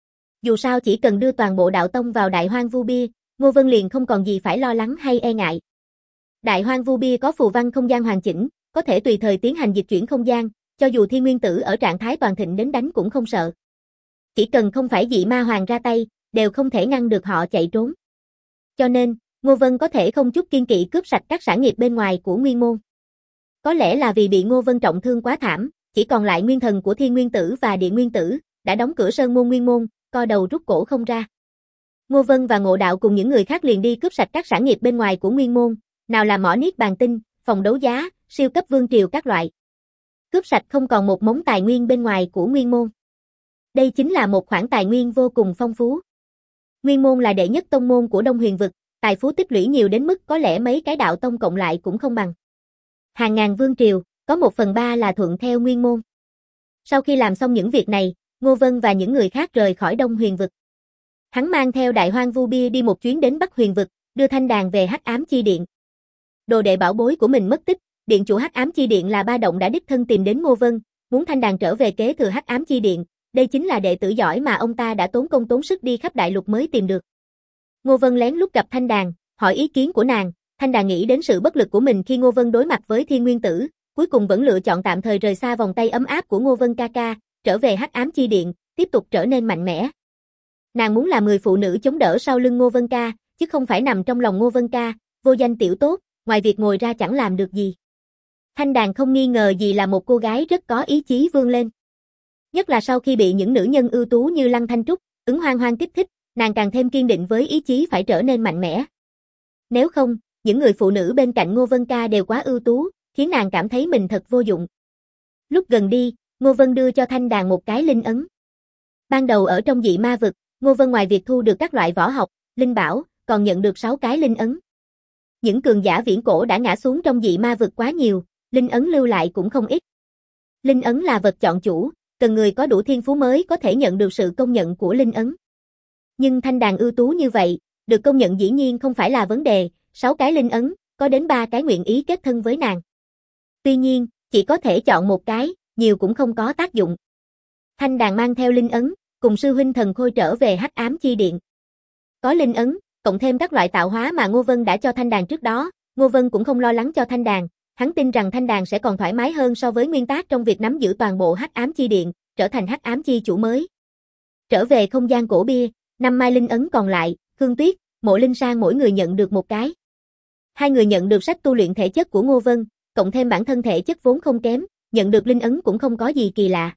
Dù sao chỉ cần đưa toàn bộ đạo tông vào Đại Hoang Vu bia, Ngô Vân liền không còn gì phải lo lắng hay e ngại. Đại Hoang Vu bia có phù văn không gian hoàn chỉnh, có thể tùy thời tiến hành dịch chuyển không gian, cho dù Thiên Nguyên Tử ở trạng thái toàn thịnh đến đánh cũng không sợ. Chỉ cần không phải dị ma hoàng ra tay, đều không thể ngăn được họ chạy trốn. Cho nên, Ngô Vân có thể không chút kiên kỵ cướp sạch các sản nghiệp bên ngoài của Nguyên môn. Có lẽ là vì bị Ngô Vân trọng thương quá thảm, chỉ còn lại nguyên thần của Thiên Nguyên Tử và Địa Nguyên Tử, đã đóng cửa sơn môn Nguyên môn, co đầu rút cổ không ra. Ngô Vân và Ngộ Đạo cùng những người khác liền đi cướp sạch các sản nghiệp bên ngoài của Nguyên môn, nào là mỏ niết bàn tinh, phòng đấu giá, siêu cấp vương triều các loại. Cướp sạch không còn một mống tài nguyên bên ngoài của Nguyên môn. Đây chính là một khoản tài nguyên vô cùng phong phú. Nguyên môn là đệ nhất tông môn của Đông Huyền vực, tài phú tích lũy nhiều đến mức có lẽ mấy cái đạo tông cộng lại cũng không bằng. Hàng ngàn vương triều, có 1/3 là thuận theo Nguyên môn. Sau khi làm xong những việc này, Ngô Vân và những người khác rời khỏi Đông Huyền vực. Hắn mang theo Đại Hoang Vu Bia đi một chuyến đến Bắc Huyền vực, đưa thanh đàn về Hắc Ám Chi Điện. Đồ đệ bảo bối của mình mất tích, điện chủ Hắc Ám Chi Điện là Ba Động đã đích thân tìm đến Ngô Vân, muốn thanh đàn trở về kế thừa Hắc Ám Chi Điện, đây chính là đệ tử giỏi mà ông ta đã tốn công tốn sức đi khắp đại lục mới tìm được. Ngô Vân lén lút gặp thanh đàn, hỏi ý kiến của nàng, thanh đàn nghĩ đến sự bất lực của mình khi Ngô Vân đối mặt với Thiên Nguyên Tử, cuối cùng vẫn lựa chọn tạm thời rời xa vòng tay ấm áp của Ngô Vân ca ca, trở về Hắc Ám Chi Điện, tiếp tục trở nên mạnh mẽ. Nàng muốn làm người phụ nữ chống đỡ sau lưng Ngô Vân ca, chứ không phải nằm trong lòng Ngô Vân ca, vô danh tiểu tốt, ngoài việc ngồi ra chẳng làm được gì. Thanh đàn không nghi ngờ gì là một cô gái rất có ý chí vươn lên. Nhất là sau khi bị những nữ nhân ưu tú như Lăng Thanh Trúc, Ứng Hoang Hoang kích thích, nàng càng thêm kiên định với ý chí phải trở nên mạnh mẽ. Nếu không, những người phụ nữ bên cạnh Ngô Vân ca đều quá ưu tú, khiến nàng cảm thấy mình thật vô dụng. Lúc gần đi, Ngô Vân đưa cho thanh đàn một cái linh ấn. Ban đầu ở trong dị ma vực, Ngô Vân ngoài việc thu được các loại võ học, linh bảo, còn nhận được 6 cái linh ấn. Những cường giả viễn cổ đã ngã xuống trong dị ma vực quá nhiều, linh ấn lưu lại cũng không ít. Linh ấn là vật chọn chủ, cần người có đủ thiên phú mới có thể nhận được sự công nhận của linh ấn. Nhưng thanh đàn ưu tú như vậy, được công nhận dĩ nhiên không phải là vấn đề, 6 cái linh ấn, có đến 3 cái nguyện ý kết thân với nàng. Tuy nhiên, chỉ có thể chọn một cái, nhiều cũng không có tác dụng. Thanh đàn mang theo linh ấn, cùng sư huynh Thần Khôi trở về Hắc Ám Chi Điện. Có linh ấn, cộng thêm các loại tạo hóa mà Ngô Vân đã cho thanh đàn trước đó, Ngô Vân cũng không lo lắng cho thanh đàn, hắn tin rằng thanh đàn sẽ còn thoải mái hơn so với Nguyên Tác trong việc nắm giữ toàn bộ Hắc Ám Chi Điện, trở thành Hắc Ám Chi chủ mới. Trở về không gian cổ bia, 5 mai linh ấn còn lại, Khương Tuyết, Mộ Linh Sang mỗi người nhận được một cái. Hai người nhận được sách tu luyện thể chất của Ngô Vân, cộng thêm bản thân thể chất vốn không kém, nhận được linh ấn cũng không có gì kỳ lạ.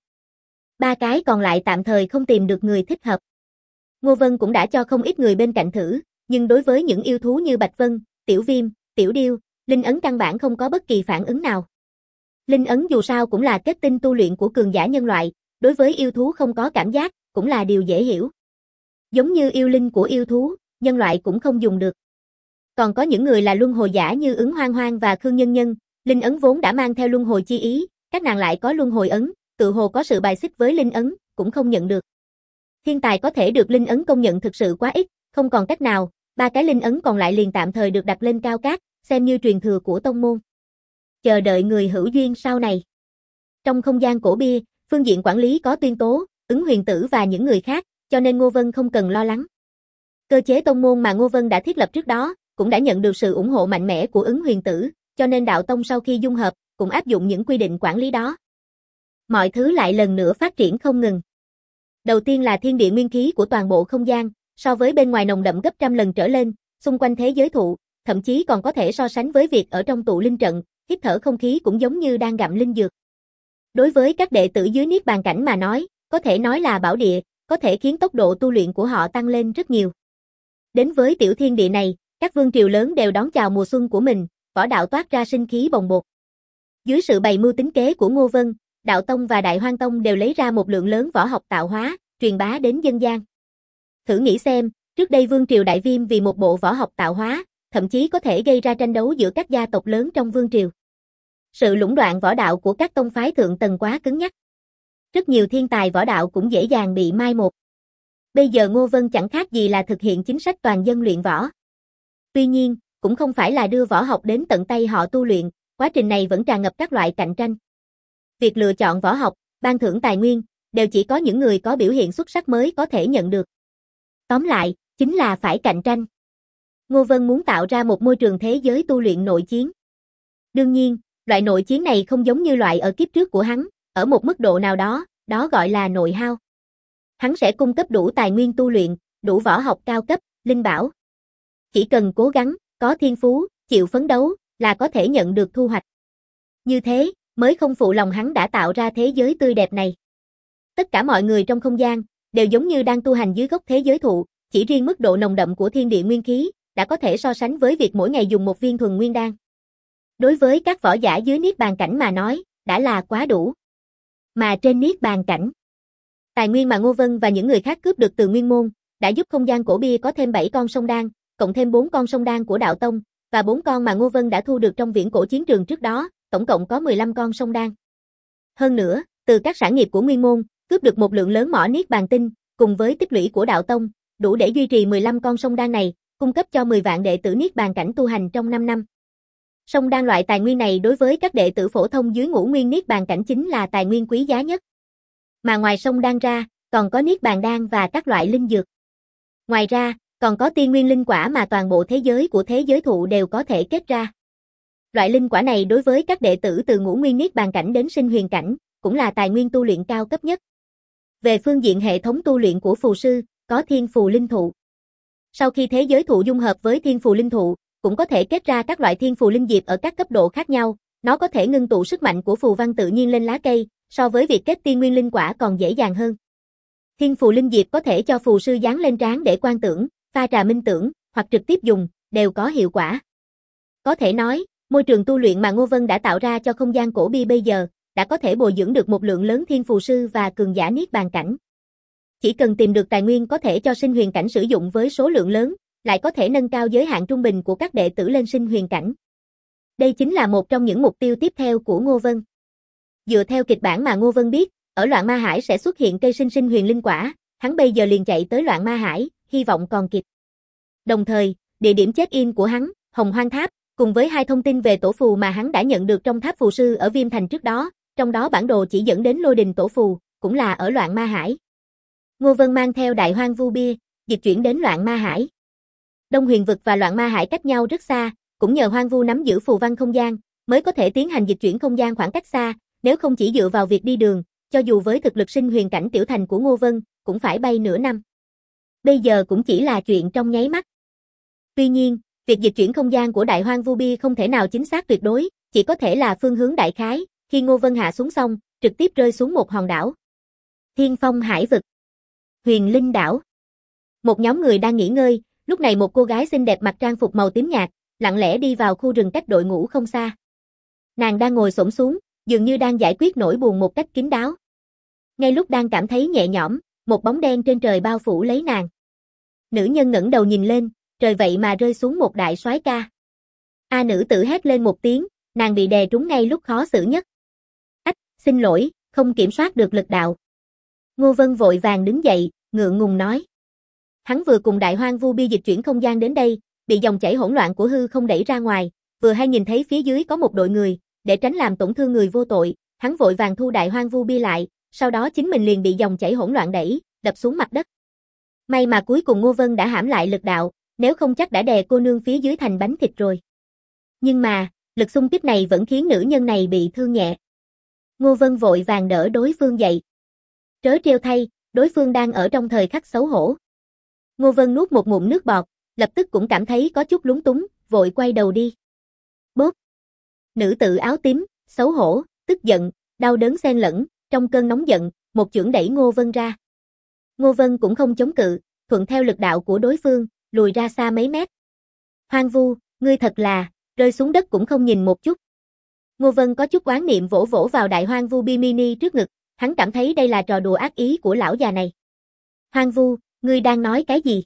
3 cái còn lại tạm thời không tìm được người thích hợp. Ngô Vân cũng đã cho không ít người bên cạnh thử, nhưng đối với những yêu thú như Bạch Vân, Tiểu Viêm, Tiểu Điêu, linh ấn căn bản không có bất kỳ phản ứng nào. Linh ấn dù sao cũng là kết tinh tu luyện của cường giả nhân loại, đối với yêu thú không có cảm giác, cũng là điều dễ hiểu. Giống như yêu linh của yêu thú, nhân loại cũng không dùng được. Còn có những người là luân hồi giả như Ứng Hoang Hoang và Khương Nhân Nhân, linh ấn vốn đã mang theo luân hồi chi ý, các nàng lại có luân hồi ấn, tự hồ có sự bài xích với linh ấn, cũng không nhận được. Thiên tài có thể được linh ấn công nhận thực sự quá ít, không còn cách nào, 3 cái linh ấn còn lại liền tạm thời được đặt lên cao cát, xem như truyền thừa của tông môn. Chờ đợi người hữu duyên sau này. Trong không gian cổ bia, phương diện quản lý có Tuyên Tố, Ứng Huyền Tử và những người khác, cho nên Ngô Vân không cần lo lắng. Cơ chế tông môn mà Ngô Vân đã thiết lập trước đó, cũng đã nhận được sự ủng hộ mạnh mẽ của Ứng Huyền Tử, cho nên đạo tông sau khi dung hợp, cũng áp dụng những quy định quản lý đó. Mọi thứ lại lần nữa phát triển không ngừng. Đầu tiên là thiên địa nguyên khí của toàn bộ không gian, so với bên ngoài nồng đậm gấp trăm lần trở lên, xung quanh thế giới thụ, thậm chí còn có thể so sánh với việc ở trong tụ linh trận, hít thở không khí cũng giống như đang gặm linh dược. Đối với các đệ tử dưới Niết Bàn cảnh mà nói, có thể nói là bảo địa, có thể khiến tốc độ tu luyện của họ tăng lên rất nhiều. Đến với tiểu thiên địa này, các vương triều lớn đều đón chào mùa xuân của mình, võ đạo toát ra sinh khí bồng bột. Dưới sự bày mưu tính kế của Ngô Vân, Đạo Tông và Đại Hoang Tông đều lấy ra một lượng lớn võ học tạo hóa, truyền bá đến dân gian. Thử nghĩ xem, trước đây vương triều Đại Viêm vì một bộ võ học tạo hóa, thậm chí có thể gây ra tranh đấu giữa các gia tộc lớn trong vương triều. Sự lũng đoạn võ đạo của các tông phái thượng tầng quá cứng nhắc. Rất nhiều thiên tài võ đạo cũng dễ dàng bị mai một. Bây giờ Ngô Vân chẳng khác gì là thực hiện chính sách toàn dân luyện võ. Tuy nhiên, cũng không phải là đưa võ học đến tận tay họ tu luyện, quá trình này vẫn tràn ngập các loại cạnh tranh. Việc lựa chọn võ học, ban thưởng tài nguyên, đều chỉ có những người có biểu hiện xuất sắc mới có thể nhận được. Tóm lại, chính là phải cạnh tranh. Ngô Vân muốn tạo ra một môi trường thế giới tu luyện nội chiến. Đương nhiên, loại nội chiến này không giống như loại ở kiếp trước của hắn, ở một mức độ nào đó, đó gọi là nội hao. Hắn sẽ cung cấp đủ tài nguyên tu luyện, đủ võ học cao cấp, linh bảo. Chỉ cần cố gắng, có thiên phú, chịu phấn đấu, là có thể nhận được thu hoạch. Như thế, mới không phụ lòng hắn đã tạo ra thế giới tươi đẹp này. Tất cả mọi người trong không gian, đều giống như đang tu hành dưới gốc thế giới thụ, chỉ riêng mức độ nồng đậm của thiên địa nguyên khí, đã có thể so sánh với việc mỗi ngày dùng một viên thuần nguyên đan. Đối với các võ giả dưới Niết Bàn cảnh mà nói, đã là quá đủ. Mà trên Niết Bàn cảnh, tài nguyên mà Ngô Vân và những người khác cướp được từ Nguyên Môn, đã giúp không gian cổ bia có thêm 7 con sông đan, cộng thêm 4 con sông đan của Đạo Tông, và 4 con mà Ngô Vân đã thu được trong viễn cổ chiến trường trước đó, tổng cộng có 15 con sông đan. Hơn nữa, từ các sản nghiệp của Nguyên Môn, cướp được một lượng lớn mỏ Niết Bàn tinh, cùng với tích lũy của Đạo Tông, đủ để duy trì 15 con sông đan này, cung cấp cho 10 vạn đệ tử niết bàn cảnh tu hành trong 5 năm. Sông đan loại tài nguyên này đối với các đệ tử phổ thông dưới ngũ nguyên niết bàn cảnh chính là tài nguyên quý giá nhất. Mà ngoài sông đan ra, còn có niết bàn đan và các loại linh dược. Ngoài ra, còn có tiên nguyên linh quả mà toàn bộ thế giới của thế giới thụ đều có thể kết ra. Loại linh quả này đối với các đệ tử từ ngũ nguyên niết bàn cảnh đến sinh huyền cảnh, cũng là tài nguyên tu luyện cao cấp nhất. Về phương diện hệ thống tu luyện của phù sư, có thiên phù linh thụ. Sau khi thế giới thụ dung hợp với thiên phù linh thụ, cũng có thể kết ra các loại thiên phù linh diệp ở các cấp độ khác nhau, nó có thể ngưng tụ sức mạnh của phù văn tự nhiên lên lá cây, so với việc kết tiên nguyên linh quả còn dễ dàng hơn. Thiên phù linh diệp có thể cho phù sư dán lên trán để quan tưởng, pha trà minh tưởng, hoặc trực tiếp dùng, đều có hiệu quả. Có thể nói, môi trường tu luyện mà Ngô Vân đã tạo ra cho không gian cổ bi bây giờ, đã có thể bồi dưỡng được một lượng lớn thiên phù sư và cường giả niết bàn cảnh. Chỉ cần tìm được tài nguyên có thể cho sinh huyền cảnh sử dụng với số lượng lớn, lại có thể nâng cao giới hạn trung bình của các đệ tử lên sinh huyền cảnh. Đây chính là một trong những mục tiêu tiếp theo của Ngô Vân. Dựa theo kịch bản mà Ngô Vân biết, ở Loạn Ma Hải sẽ xuất hiện cây sinh huyền linh quả, hắn bây giờ liền chạy tới Loạn Ma Hải, hy vọng còn kịp. Đồng thời, địa điểm check-in của hắn, Hồng Hoang Tháp, cùng với 2 thông tin về tổ phù mà hắn đã nhận được trong tháp phù sư ở Viêm Thành trước đó, trong đó bản đồ chỉ dẫn đến Lôi Đình tổ phù, cũng là ở Loạn Ma Hải. Ngô Vân mang theo Đại Hoang Vu Bia, dịch chuyển đến Loạn Ma Hải. Đông Huyền Vực và Loạn Ma Hải cách nhau rất xa, cũng nhờ Hoang Vu nắm giữ phù văn không gian, mới có thể tiến hành dịch chuyển không gian khoảng cách xa, nếu không chỉ dựa vào việc đi đường, cho dù với thực lực sinh huyền cảnh tiểu thành của Ngô Vân, cũng phải bay nửa năm. Bây giờ cũng chỉ là chuyện trong nháy mắt. Tuy nhiên, việc dịch chuyển không gian của Đại Hoang Vu Bia không thể nào chính xác tuyệt đối, chỉ có thể là phương hướng đại khái, khi Ngô Vân hạ xuống xong, trực tiếp rơi xuống một hòn đảo. Thiên Phong Hải Vực, Huyền Linh Đảo. Một nhóm người đang nghỉ ngơi, lúc này một cô gái xinh đẹp mặc trang phục màu tím nhạt, lặng lẽ đi vào khu rừng cách đội ngũ không xa. Nàng đang ngồi xổm xuống, dường như đang giải quyết nỗi buồn một cách kín đáo. Ngay lúc đang cảm thấy nhẹ nhõm, một bóng đen trên trời bao phủ lấy nàng. Nữ nhân ngẩng đầu nhìn lên, trời vậy mà rơi xuống một đại soái ca. A nữ tử hét lên một tiếng, nàng bị đè trúng ngay lúc khó xử nhất. Ách, xin lỗi, không kiểm soát được lực đạo. Ngô Vân vội vàng đứng dậy, ngượng ngùng nói. Hắn vừa cùng Đại Hoang Vu Bia dịch chuyển không gian đến đây, bị dòng chảy hỗn loạn của hư không đẩy ra ngoài, vừa hay nhìn thấy phía dưới có một đội người, để tránh làm tổn thương người vô tội, hắn vội vàng thu Đại Hoang Vu Bia lại, sau đó chính mình liền bị dòng chảy hỗn loạn đẩy, đập xuống mặt đất. May mà cuối cùng Ngô Vân đã hãm lại lực đạo, nếu không chắc đã đè cô nương phía dưới thành bánh thịt rồi. Nhưng mà, lực xung kích này vẫn khiến nữ nhân này bị thương nhẹ. Ngô Vân vội vàng đỡ đối phương dậy. Trớ trêu thay, đối phương đang ở trong thời khắc xấu hổ. Ngô Vân nuốt một ngụm nước bọt, lập tức cũng cảm thấy có chút lúng túng, vội quay đầu đi. Bốp! Nữ tử áo tím, xấu hổ, tức giận, đau đớn xen lẫn, trong cơn nóng giận, một chưởng đẩy Ngô Vân ra. Ngô Vân cũng không chống cự, thuận theo lực đạo của đối phương, lùi ra xa mấy mét. Hoang Vu, ngươi thật là, rơi xuống đất cũng không nhìn một chút. Ngô Vân có chút oán niệm vỗ vỗ vào Đại Hoang Vu Bia mini trước ngực, hắn cảm thấy đây là trò đùa ác ý của lão già này. Hoang Vu, ngươi đang nói cái gì?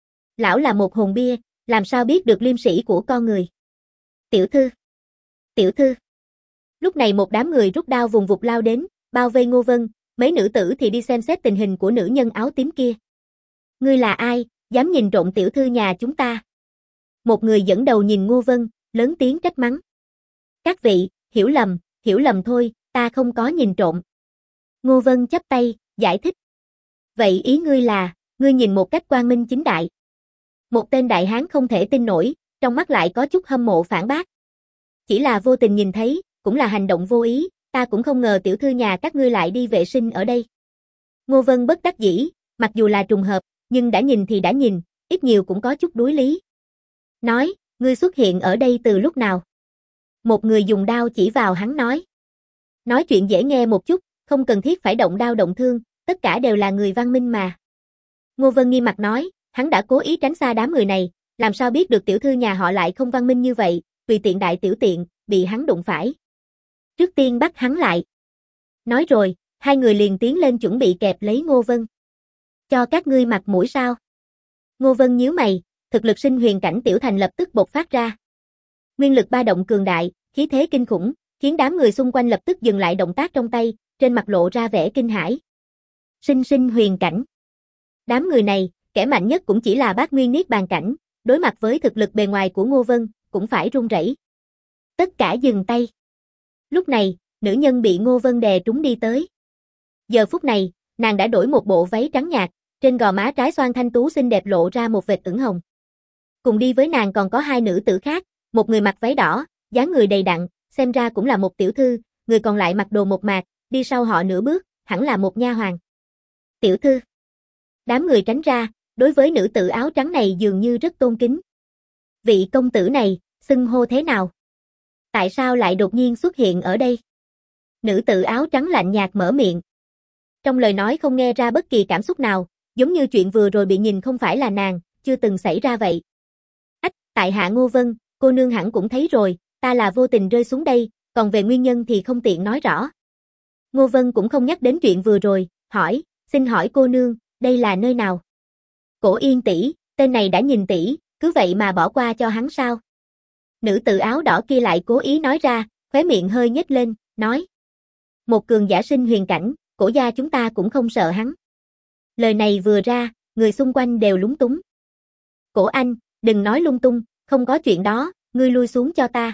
Lão là một hồn bia, làm sao biết được liêm sĩ của con người? Tiểu thư! Tiểu thư! Lúc này một đám người rút đao vùng vụt lao đến, bao vây Ngô Vân, mấy nữ tử thì đi xem xét tình hình của nữ nhân áo tím kia. Ngươi là ai, dám nhìn trộm tiểu thư nhà chúng ta? Một người dẫn đầu nhìn Ngô Vân, lớn tiếng trách mắng. Các vị, hiểu lầm thôi, ta không có nhìn trộm. Ngô Vân chắp tay, giải thích. Vậy ý ngươi là, ngươi nhìn một cách quang minh chính đại. Một tên đại hán không thể tin nổi, trong mắt lại có chút hâm mộ phản bác. Chỉ là vô tình nhìn thấy, cũng là hành động vô ý, ta cũng không ngờ tiểu thư nhà các ngươi lại đi vệ sinh ở đây. Ngô Vân bất đắc dĩ, mặc dù là trùng hợp, nhưng đã nhìn thì đã nhìn, ít nhiều cũng có chút đối lý. Nói, ngươi xuất hiện ở đây từ lúc nào? Một người dùng đao chỉ vào hắn nói. Nói chuyện dễ nghe một chút, không cần thiết phải động đao động thương, tất cả đều là người văn minh mà. Ngô Vân nghiêm mặt nói, hắn đã cố ý tránh xa đám người này, làm sao biết được tiểu thư nhà họ lại không văn minh như vậy, tùy tiện đại tiểu tiện, bị hắn đụng phải. Trước tiên bắt hắn lại. Nói rồi, hai người liền tiến lên chuẩn bị kẹp lấy Ngô Vân. Cho các ngươi mặt mũi sao? Ngô Vân nhíu mày, thực lực sinh huyền cảnh tiểu thành lập tức bộc phát ra. Nguyên lực ba động cường đại, khí thế kinh khủng, khiến đám người xung quanh lập tức dừng lại động tác trong tay, trên mặt lộ ra vẻ kinh hãi. Sinh huyền cảnh. Đám người này, kẻ mạnh nhất cũng chỉ là Bát Nguyên Niết Bàn cảnh, đối mặt với thực lực bề ngoài của Ngô Vân, cũng phải run rẩy. Tất cả dừng tay. Lúc này, nữ nhân bị Ngô Vân đè trúng đi tới. Giờ phút này, nàng đã đổi một bộ váy trắng nhạt, trên gò má trái xoan thanh tú xinh đẹp lộ ra một vệt ửng hồng. Cùng đi với nàng còn có hai nữ tử khác, một người mặc váy đỏ, dáng người đầy đặn, xem ra cũng là một tiểu thư, người còn lại mặc đồ mộc mạc, đi sau họ nửa bước, hẳn là một nha hoàn. Tiểu thư. Đám người tránh ra, đối với nữ tử áo trắng này dường như rất tôn kính. Vị công tử này, xưng hô thế nào? Tại sao lại đột nhiên xuất hiện ở đây? Nữ tử áo trắng lạnh nhạt mở miệng. Trong lời nói không nghe ra bất kỳ cảm xúc nào, giống như chuyện vừa rồi bị nhìn không phải là nàng, chưa từng xảy ra vậy. Ách, tại hạ Ngô Vân, cô nương hẳn cũng thấy rồi, ta là vô tình rơi xuống đây, còn về nguyên nhân thì không tiện nói rõ. Ngô Vân cũng không nhắc đến chuyện vừa rồi, hỏi, xin hỏi cô nương, đây là nơi nào? Cổ Yên tỷ, tên này đã nhìn tỷ, cứ vậy mà bỏ qua cho hắn sao? Nữ tử áo đỏ kia lại cố ý nói ra, khóe miệng hơi nhếch lên, nói. Một cường giả sinh huyền cảnh, cổ gia chúng ta cũng không sợ hắn. Lời này vừa ra, người xung quanh đều lúng túng. Cổ anh, đừng nói lung tung, không có chuyện đó, ngươi lui xuống cho ta.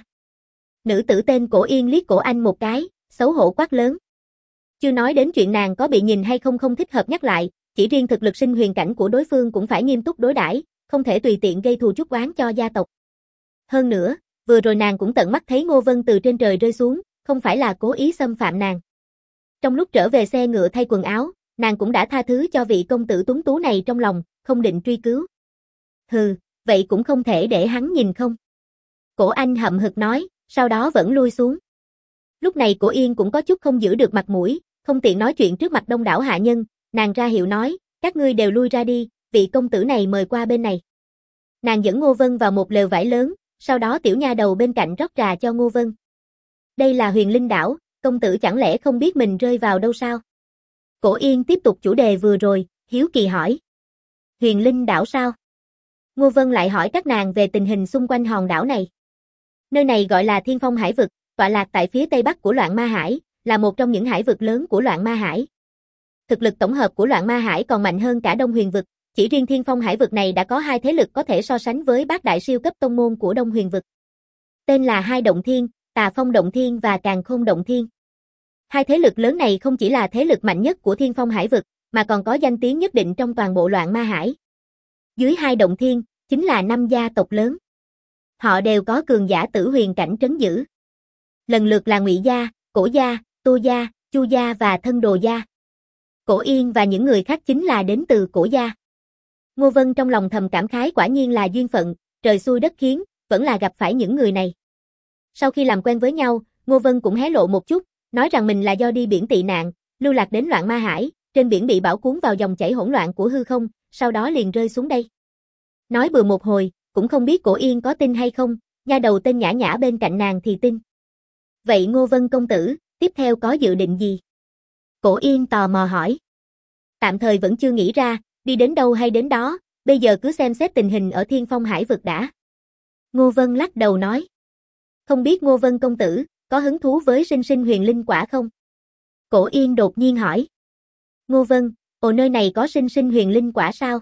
Nữ tử tên Cổ Yên liếc Cổ Anh một cái, xấu hổ quát lớn. Chưa nói đến chuyện nàng có bị nhìn hay không không thích hợp nhắc lại, chỉ riêng thực lực sinh huyền cảnh của đối phương cũng phải nghiêm túc đối đãi, không thể tùy tiện gây thù chuốc oán cho gia tộc. Hơn nữa, vừa rồi nàng cũng tận mắt thấy Ngô Vân từ trên trời rơi xuống, không phải là cố ý xâm phạm nàng. Trong lúc trở về xe ngựa thay quần áo, nàng cũng đã tha thứ cho vị công tử tuấn tú này trong lòng, không định truy cứu. Hừ, vậy cũng không thể để hắn nhìn không? Cổ Anh hậm hực nói, sau đó vẫn lui xuống. Lúc này Cổ Yên cũng có chút không giữ được mặt mũi, không tiện nói chuyện trước mặt đông đảo hạ nhân, nàng ra hiệu nói, các ngươi đều lui ra đi, vị công tử này mời qua bên này. Nàng dẫn Ngô Vân vào một lều vải lớn, sau đó tiểu nha đầu bên cạnh rót trà cho Ngô Vân. Đây là Huyền Linh đảo, công tử chẳng lẽ không biết mình rơi vào đâu sao? Cổ Yên tiếp tục chủ đề vừa rồi, hiếu kỳ hỏi. Huyền Linh đảo sao? Ngô Vân lại hỏi các nàng về tình hình xung quanh hòn đảo này. Nơi này gọi là Thiên Phong Hải Vực, tọa lạc tại phía tây bắc của Loạn Ma Hải, là một trong những hải vực lớn của Loạn Ma Hải. Thực lực tổng hợp của Loạn Ma Hải còn mạnh hơn cả Đông Huyền Vực, chỉ riêng Thiên Phong Hải Vực này đã có hai thế lực có thể so sánh với bát đại siêu cấp tông môn của Đông Huyền Vực. Tên là Hai Động Thiên, Tà Phong Động Thiên và Càn Khôn Động Thiên. Hai thế lực lớn này không chỉ là thế lực mạnh nhất của Thiên Phong Hải Vực, mà còn có danh tiếng nhất định trong toàn bộ Loạn Ma Hải. Dưới Hai Động Thiên, chính là 5 gia tộc lớn. Họ đều có cường giả tử huyền cảnh trấn giữ. Lần lượt là Ngụy gia, Cổ gia, Tô gia, Chu gia và Thân Đồ gia. Cổ Yên và những người khác chính là đến từ Cổ gia. Ngô Vân trong lòng thầm cảm khái quả nhiên là duyên phận, trời xui đất khiến, vẫn là gặp phải những người này. Sau khi làm quen với nhau, Ngô Vân cũng hé lộ một chút, nói rằng mình là do đi biển tị nạn, lưu lạc đến Loạn Ma Hải, trên biển bị bão cuốn vào dòng chảy hỗn loạn của hư không, sau đó liền rơi xuống đây. Nói bừa một hồi, cũng không biết Cổ Yên có tin hay không, nha đầu tên Nhã Nhã bên cạnh nàng thì tin. Vậy Ngô Vân công tử, tiếp theo có dự định gì? Cổ Yên tò mò hỏi. Tạm thời vẫn chưa nghĩ ra, đi đến đâu hay đến đó, bây giờ cứ xem xét tình hình ở Thiên Phong Hải Vực đã. Ngô Vân lắc đầu nói. Không biết Ngô Vân công tử, có hứng thú với sinh sinh huyền linh quả không? Cổ Yên đột nhiên hỏi. Ngô Vân, nơi này có sinh sinh huyền linh quả sao?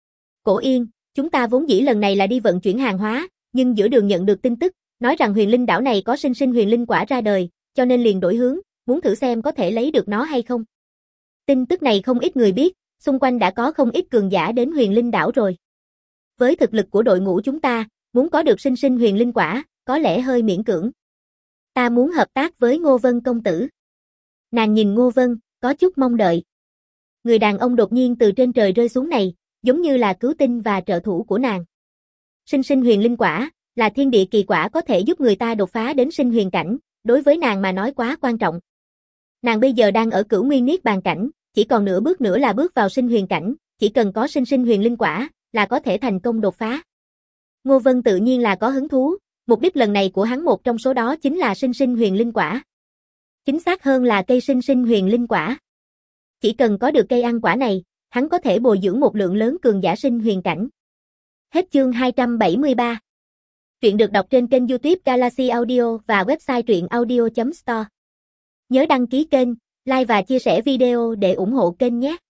Cổ Yên, chúng ta vốn dĩ lần này là đi vận chuyển hàng hóa, nhưng giữa đường nhận được tin tức, nói rằng huyền linh đảo này có sinh sinh huyền linh quả ra đời, cho nên liền đổi hướng, muốn thử xem có thể lấy được nó hay không. Tin tức này không ít người biết, xung quanh đã có không ít cường giả đến huyền linh đảo rồi. Với thực lực của đội ngũ chúng ta, muốn có được sinh sinh huyền linh quả, có lẽ hơi miễn cưỡng. Ta muốn hợp tác với Ngô Vân công tử. Nàng nhìn Ngô Vân, có chút mong đợi. Người đàn ông đột nhiên từ trên trời rơi xuống này, giống như là cứu tinh và trợ thủ của nàng. Sinh sinh huyền linh quả, là thiên địa kỳ quả có thể giúp người ta đột phá đến sinh huyền cảnh, đối với nàng mà nói quá quan trọng. Nàng bây giờ đang ở Cửu Nguyên Niết Bàn cảnh, chỉ còn nửa bước nữa là bước vào sinh huyền cảnh, chỉ cần có sinh sinh huyền linh quả, là có thể thành công đột phá. Ngô Vân tự nhiên là có hứng thú, mục đích lần này của hắn một trong số đó chính là sinh sinh huyền linh quả. Chính xác hơn là cây sinh sinh huyền linh quả. Chỉ cần có được cây ăn quả này, hắn có thể bồi dưỡng một lượng lớn cường giả sinh huyền cảnh. Hết chương 273. Truyện được đọc trên kênh YouTube Galaxy Audio và website truyệnaudio.store. Nhớ đăng ký kênh, like và chia sẻ video để ủng hộ kênh nhé.